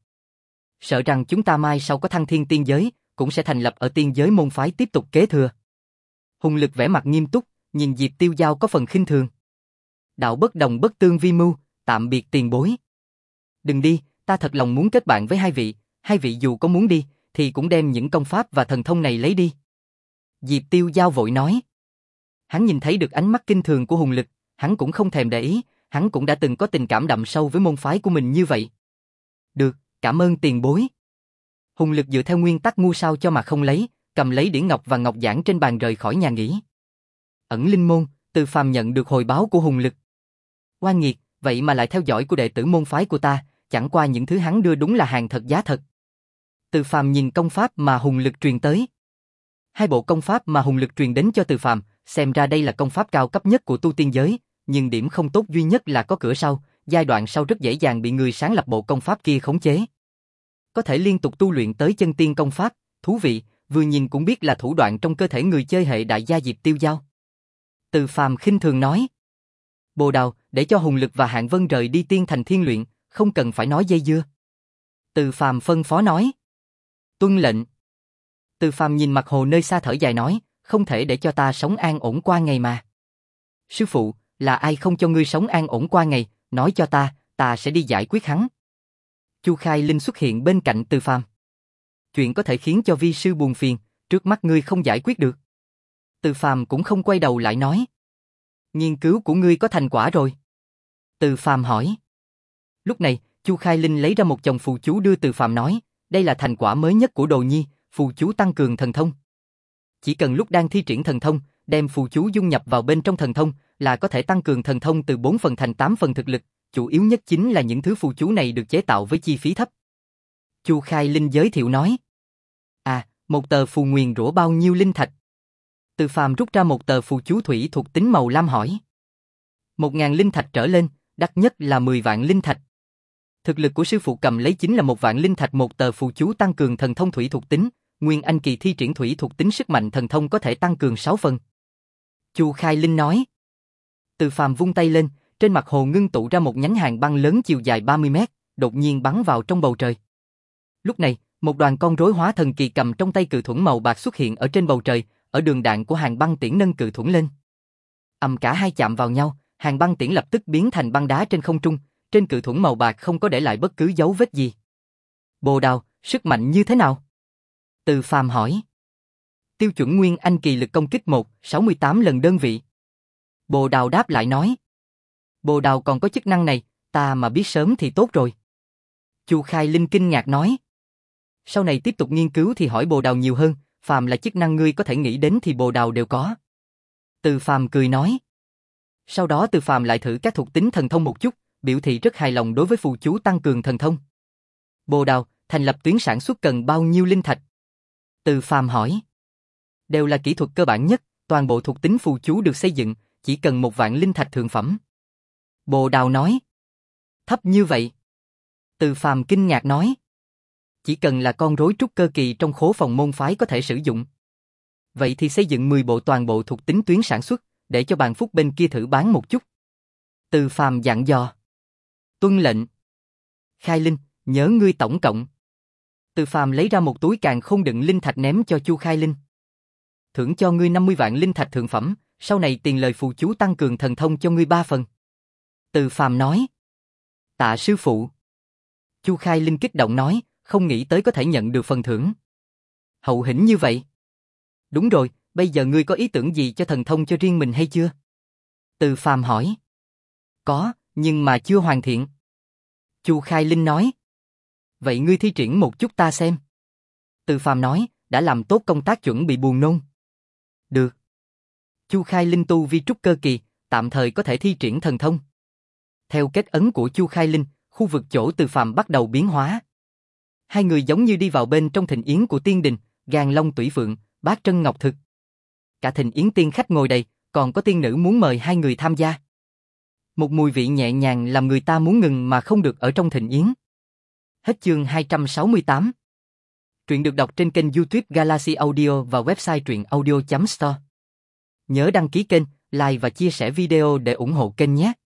Sợ rằng chúng ta mai sau có thăng thiên tiên giới, cũng sẽ thành lập ở tiên giới môn phái tiếp tục kế thừa. Hùng Lực vẻ mặt nghiêm túc, nhìn Diệp Tiêu Giao có phần khinh thường. Đạo bất đồng bất tương vi mưu, tạm biệt tiền bối. Đừng đi, ta thật lòng muốn kết bạn với hai vị, hai vị dù có muốn đi, thì cũng đem những công pháp và thần thông này lấy đi. Diệp Tiêu Giao vội nói. Hắn nhìn thấy được ánh mắt kinh thường của Hùng Lực, hắn cũng không thèm để ý, hắn cũng đã từng có tình cảm đậm sâu với môn phái của mình như vậy. Được, cảm ơn tiền bối. Hùng Lực dựa theo nguyên tắc ngu sao cho mà không lấy, cầm lấy đĩa ngọc và ngọc giản trên bàn rời khỏi nhà nghỉ. Ẩn linh môn, Từ Phàm nhận được hồi báo của Hùng Lực. Oan nghiệt, vậy mà lại theo dõi của đệ tử môn phái của ta, chẳng qua những thứ hắn đưa đúng là hàng thật giá thật. Từ Phàm nhìn công pháp mà Hùng Lực truyền tới. Hai bộ công pháp mà Hùng Lực truyền đến cho Từ Phàm, xem ra đây là công pháp cao cấp nhất của tu tiên giới, nhưng điểm không tốt duy nhất là có cửa sau, giai đoạn sau rất dễ dàng bị người sáng lập bộ công pháp kia khống chế. Có thể liên tục tu luyện tới chân tiên công pháp, thú vị, vừa nhìn cũng biết là thủ đoạn trong cơ thể người chơi hệ đại gia Diệp Tiêu Giao. Từ Phàm khinh thường nói. Bồ Đào, để cho Hùng Lực và Hạng Vân rời đi tiên thành thiên luyện, không cần phải nói dây dưa. Từ Phàm phân phó nói. Tuân lệnh. Từ Phàm nhìn mặt hồ nơi xa thở dài nói, không thể để cho ta sống an ổn qua ngày mà. Sư phụ, là ai không cho ngươi sống an ổn qua ngày, nói cho ta, ta sẽ đi giải quyết hắn. Chu Khai Linh xuất hiện bên cạnh Từ Phàm. Chuyện có thể khiến cho vi sư buồn phiền, trước mắt ngươi không giải quyết được. Từ Phàm cũng không quay đầu lại nói. Nghiên cứu của ngươi có thành quả rồi. Từ Phàm hỏi. Lúc này, Chu Khai Linh lấy ra một chồng phù chú đưa Từ Phàm nói, đây là thành quả mới nhất của Đồ Nhi, phù chú tăng cường thần thông. Chỉ cần lúc đang thi triển thần thông, đem phù chú dung nhập vào bên trong thần thông, là có thể tăng cường thần thông từ bốn phần thành tám phần thực lực, chủ yếu nhất chính là những thứ phù chú này được chế tạo với chi phí thấp. Chu Khai Linh giới thiệu nói. À, một tờ phù nguyền rủa bao nhiêu linh thạch? Từ Phàm rút ra một tờ phù chú thủy thuộc tính màu lam hỏi. Một ngàn linh thạch trở lên, đắt nhất là mười vạn linh thạch. Thực lực của sư phụ cầm lấy chính là một vạn linh thạch một tờ phù chú tăng cường thần thông thủy thuộc tính, Nguyên Anh kỳ thi triển thủy thuộc tính sức mạnh thần thông có thể tăng cường sáu phần. Chu Khai Linh nói. Từ Phàm vung tay lên, trên mặt hồ ngưng tụ ra một nhánh hàng băng lớn chiều dài ba mươi mét, đột nhiên bắn vào trong bầu trời. Lúc này, một đoàn con rối hóa thần kỳ cầm trong tay cự thuẫn màu bạc xuất hiện ở trên bầu trời, ở đường đạn của hàng băng tiễn nâng cự thuẫn lên. Ầm cả hai chạm vào nhau, hàng băng tiễn lập tức biến thành băng đá trên không trung, trên cự thuẫn màu bạc không có để lại bất cứ dấu vết gì. Bồ Đào, sức mạnh như thế nào? Từ Phàm hỏi. Tiêu chuẩn Nguyên Anh kỳ lực công kích một, sáu mươi tám lần đơn vị. Bồ Đào đáp lại nói. Bồ Đào còn có chức năng này, ta mà biết sớm thì tốt rồi. Chu Khai Linh kinh ngạc nói. Sau này tiếp tục nghiên cứu thì hỏi Bồ Đào nhiều hơn, phàm là chức năng ngươi có thể nghĩ đến thì Bồ Đào đều có. Từ Phàm cười nói. Sau đó Từ Phàm lại thử các thuộc tính thần thông một chút, biểu thị rất hài lòng đối với phù chú tăng cường thần thông. Bồ Đào, thành lập tuyến sản xuất cần bao nhiêu linh thạch? Từ Phàm hỏi. Đều là kỹ thuật cơ bản nhất, toàn bộ thuộc tính phù chú được xây dựng, chỉ cần một vạn linh thạch thượng phẩm. Bồ Đào nói. Thấp như vậy. Từ Phàm kinh ngạc nói. Chỉ cần là con rối trúc cơ kỳ trong khố phòng môn phái có thể sử dụng. Vậy thì xây dựng mười bộ toàn bộ thuộc tính tuyến sản xuất, để cho bàn phúc bên kia thử bán một chút. Từ Phàm dặn dò. Tuân lệnh. Khai Linh, nhớ ngươi tổng cộng. Từ Phàm lấy ra một túi càn khôn đựng linh thạch ném cho Chu Khai Linh. Thưởng cho ngươi năm mươi vạn linh thạch thượng phẩm, sau này tiền lời phù chú tăng cường thần thông cho ngươi ba phần. Từ Phàm nói. Tạ sư phụ. Chu Khai Linh kích động nói, không nghĩ tới có thể nhận được phần thưởng. Hậu hĩnh như vậy. Đúng rồi, bây giờ ngươi có ý tưởng gì cho thần thông cho riêng mình hay chưa? Từ Phàm hỏi. Có, nhưng mà chưa hoàn thiện. Chu Khai Linh nói. Vậy ngươi thi triển một chút ta xem. Từ Phàm nói, đã làm tốt công tác chuẩn bị buồn nôn. Được. Chu Khai Linh tu vi trúc cơ kỳ, tạm thời có thể thi triển thần thông. Theo kết ấn của Chu Khai Linh, khu vực chỗ Từ Phàm bắt đầu biến hóa. Hai người giống như đi vào bên trong thịnh yến của tiên đình, gàn long tủy phượng, bát trân ngọc thực. Cả thịnh yến tiên khách ngồi đầy, còn có tiên nữ muốn mời hai người tham gia. Một mùi vị nhẹ nhàng làm người ta muốn ngừng mà không được ở trong thịnh yến. Hết chương hai trăm sáu mươi tám. Truyện được đọc trên kênh YouTube Galaxy Audio và website truyện audio chấm store. Nhớ đăng ký kênh, like và chia sẻ video để ủng hộ kênh nhé.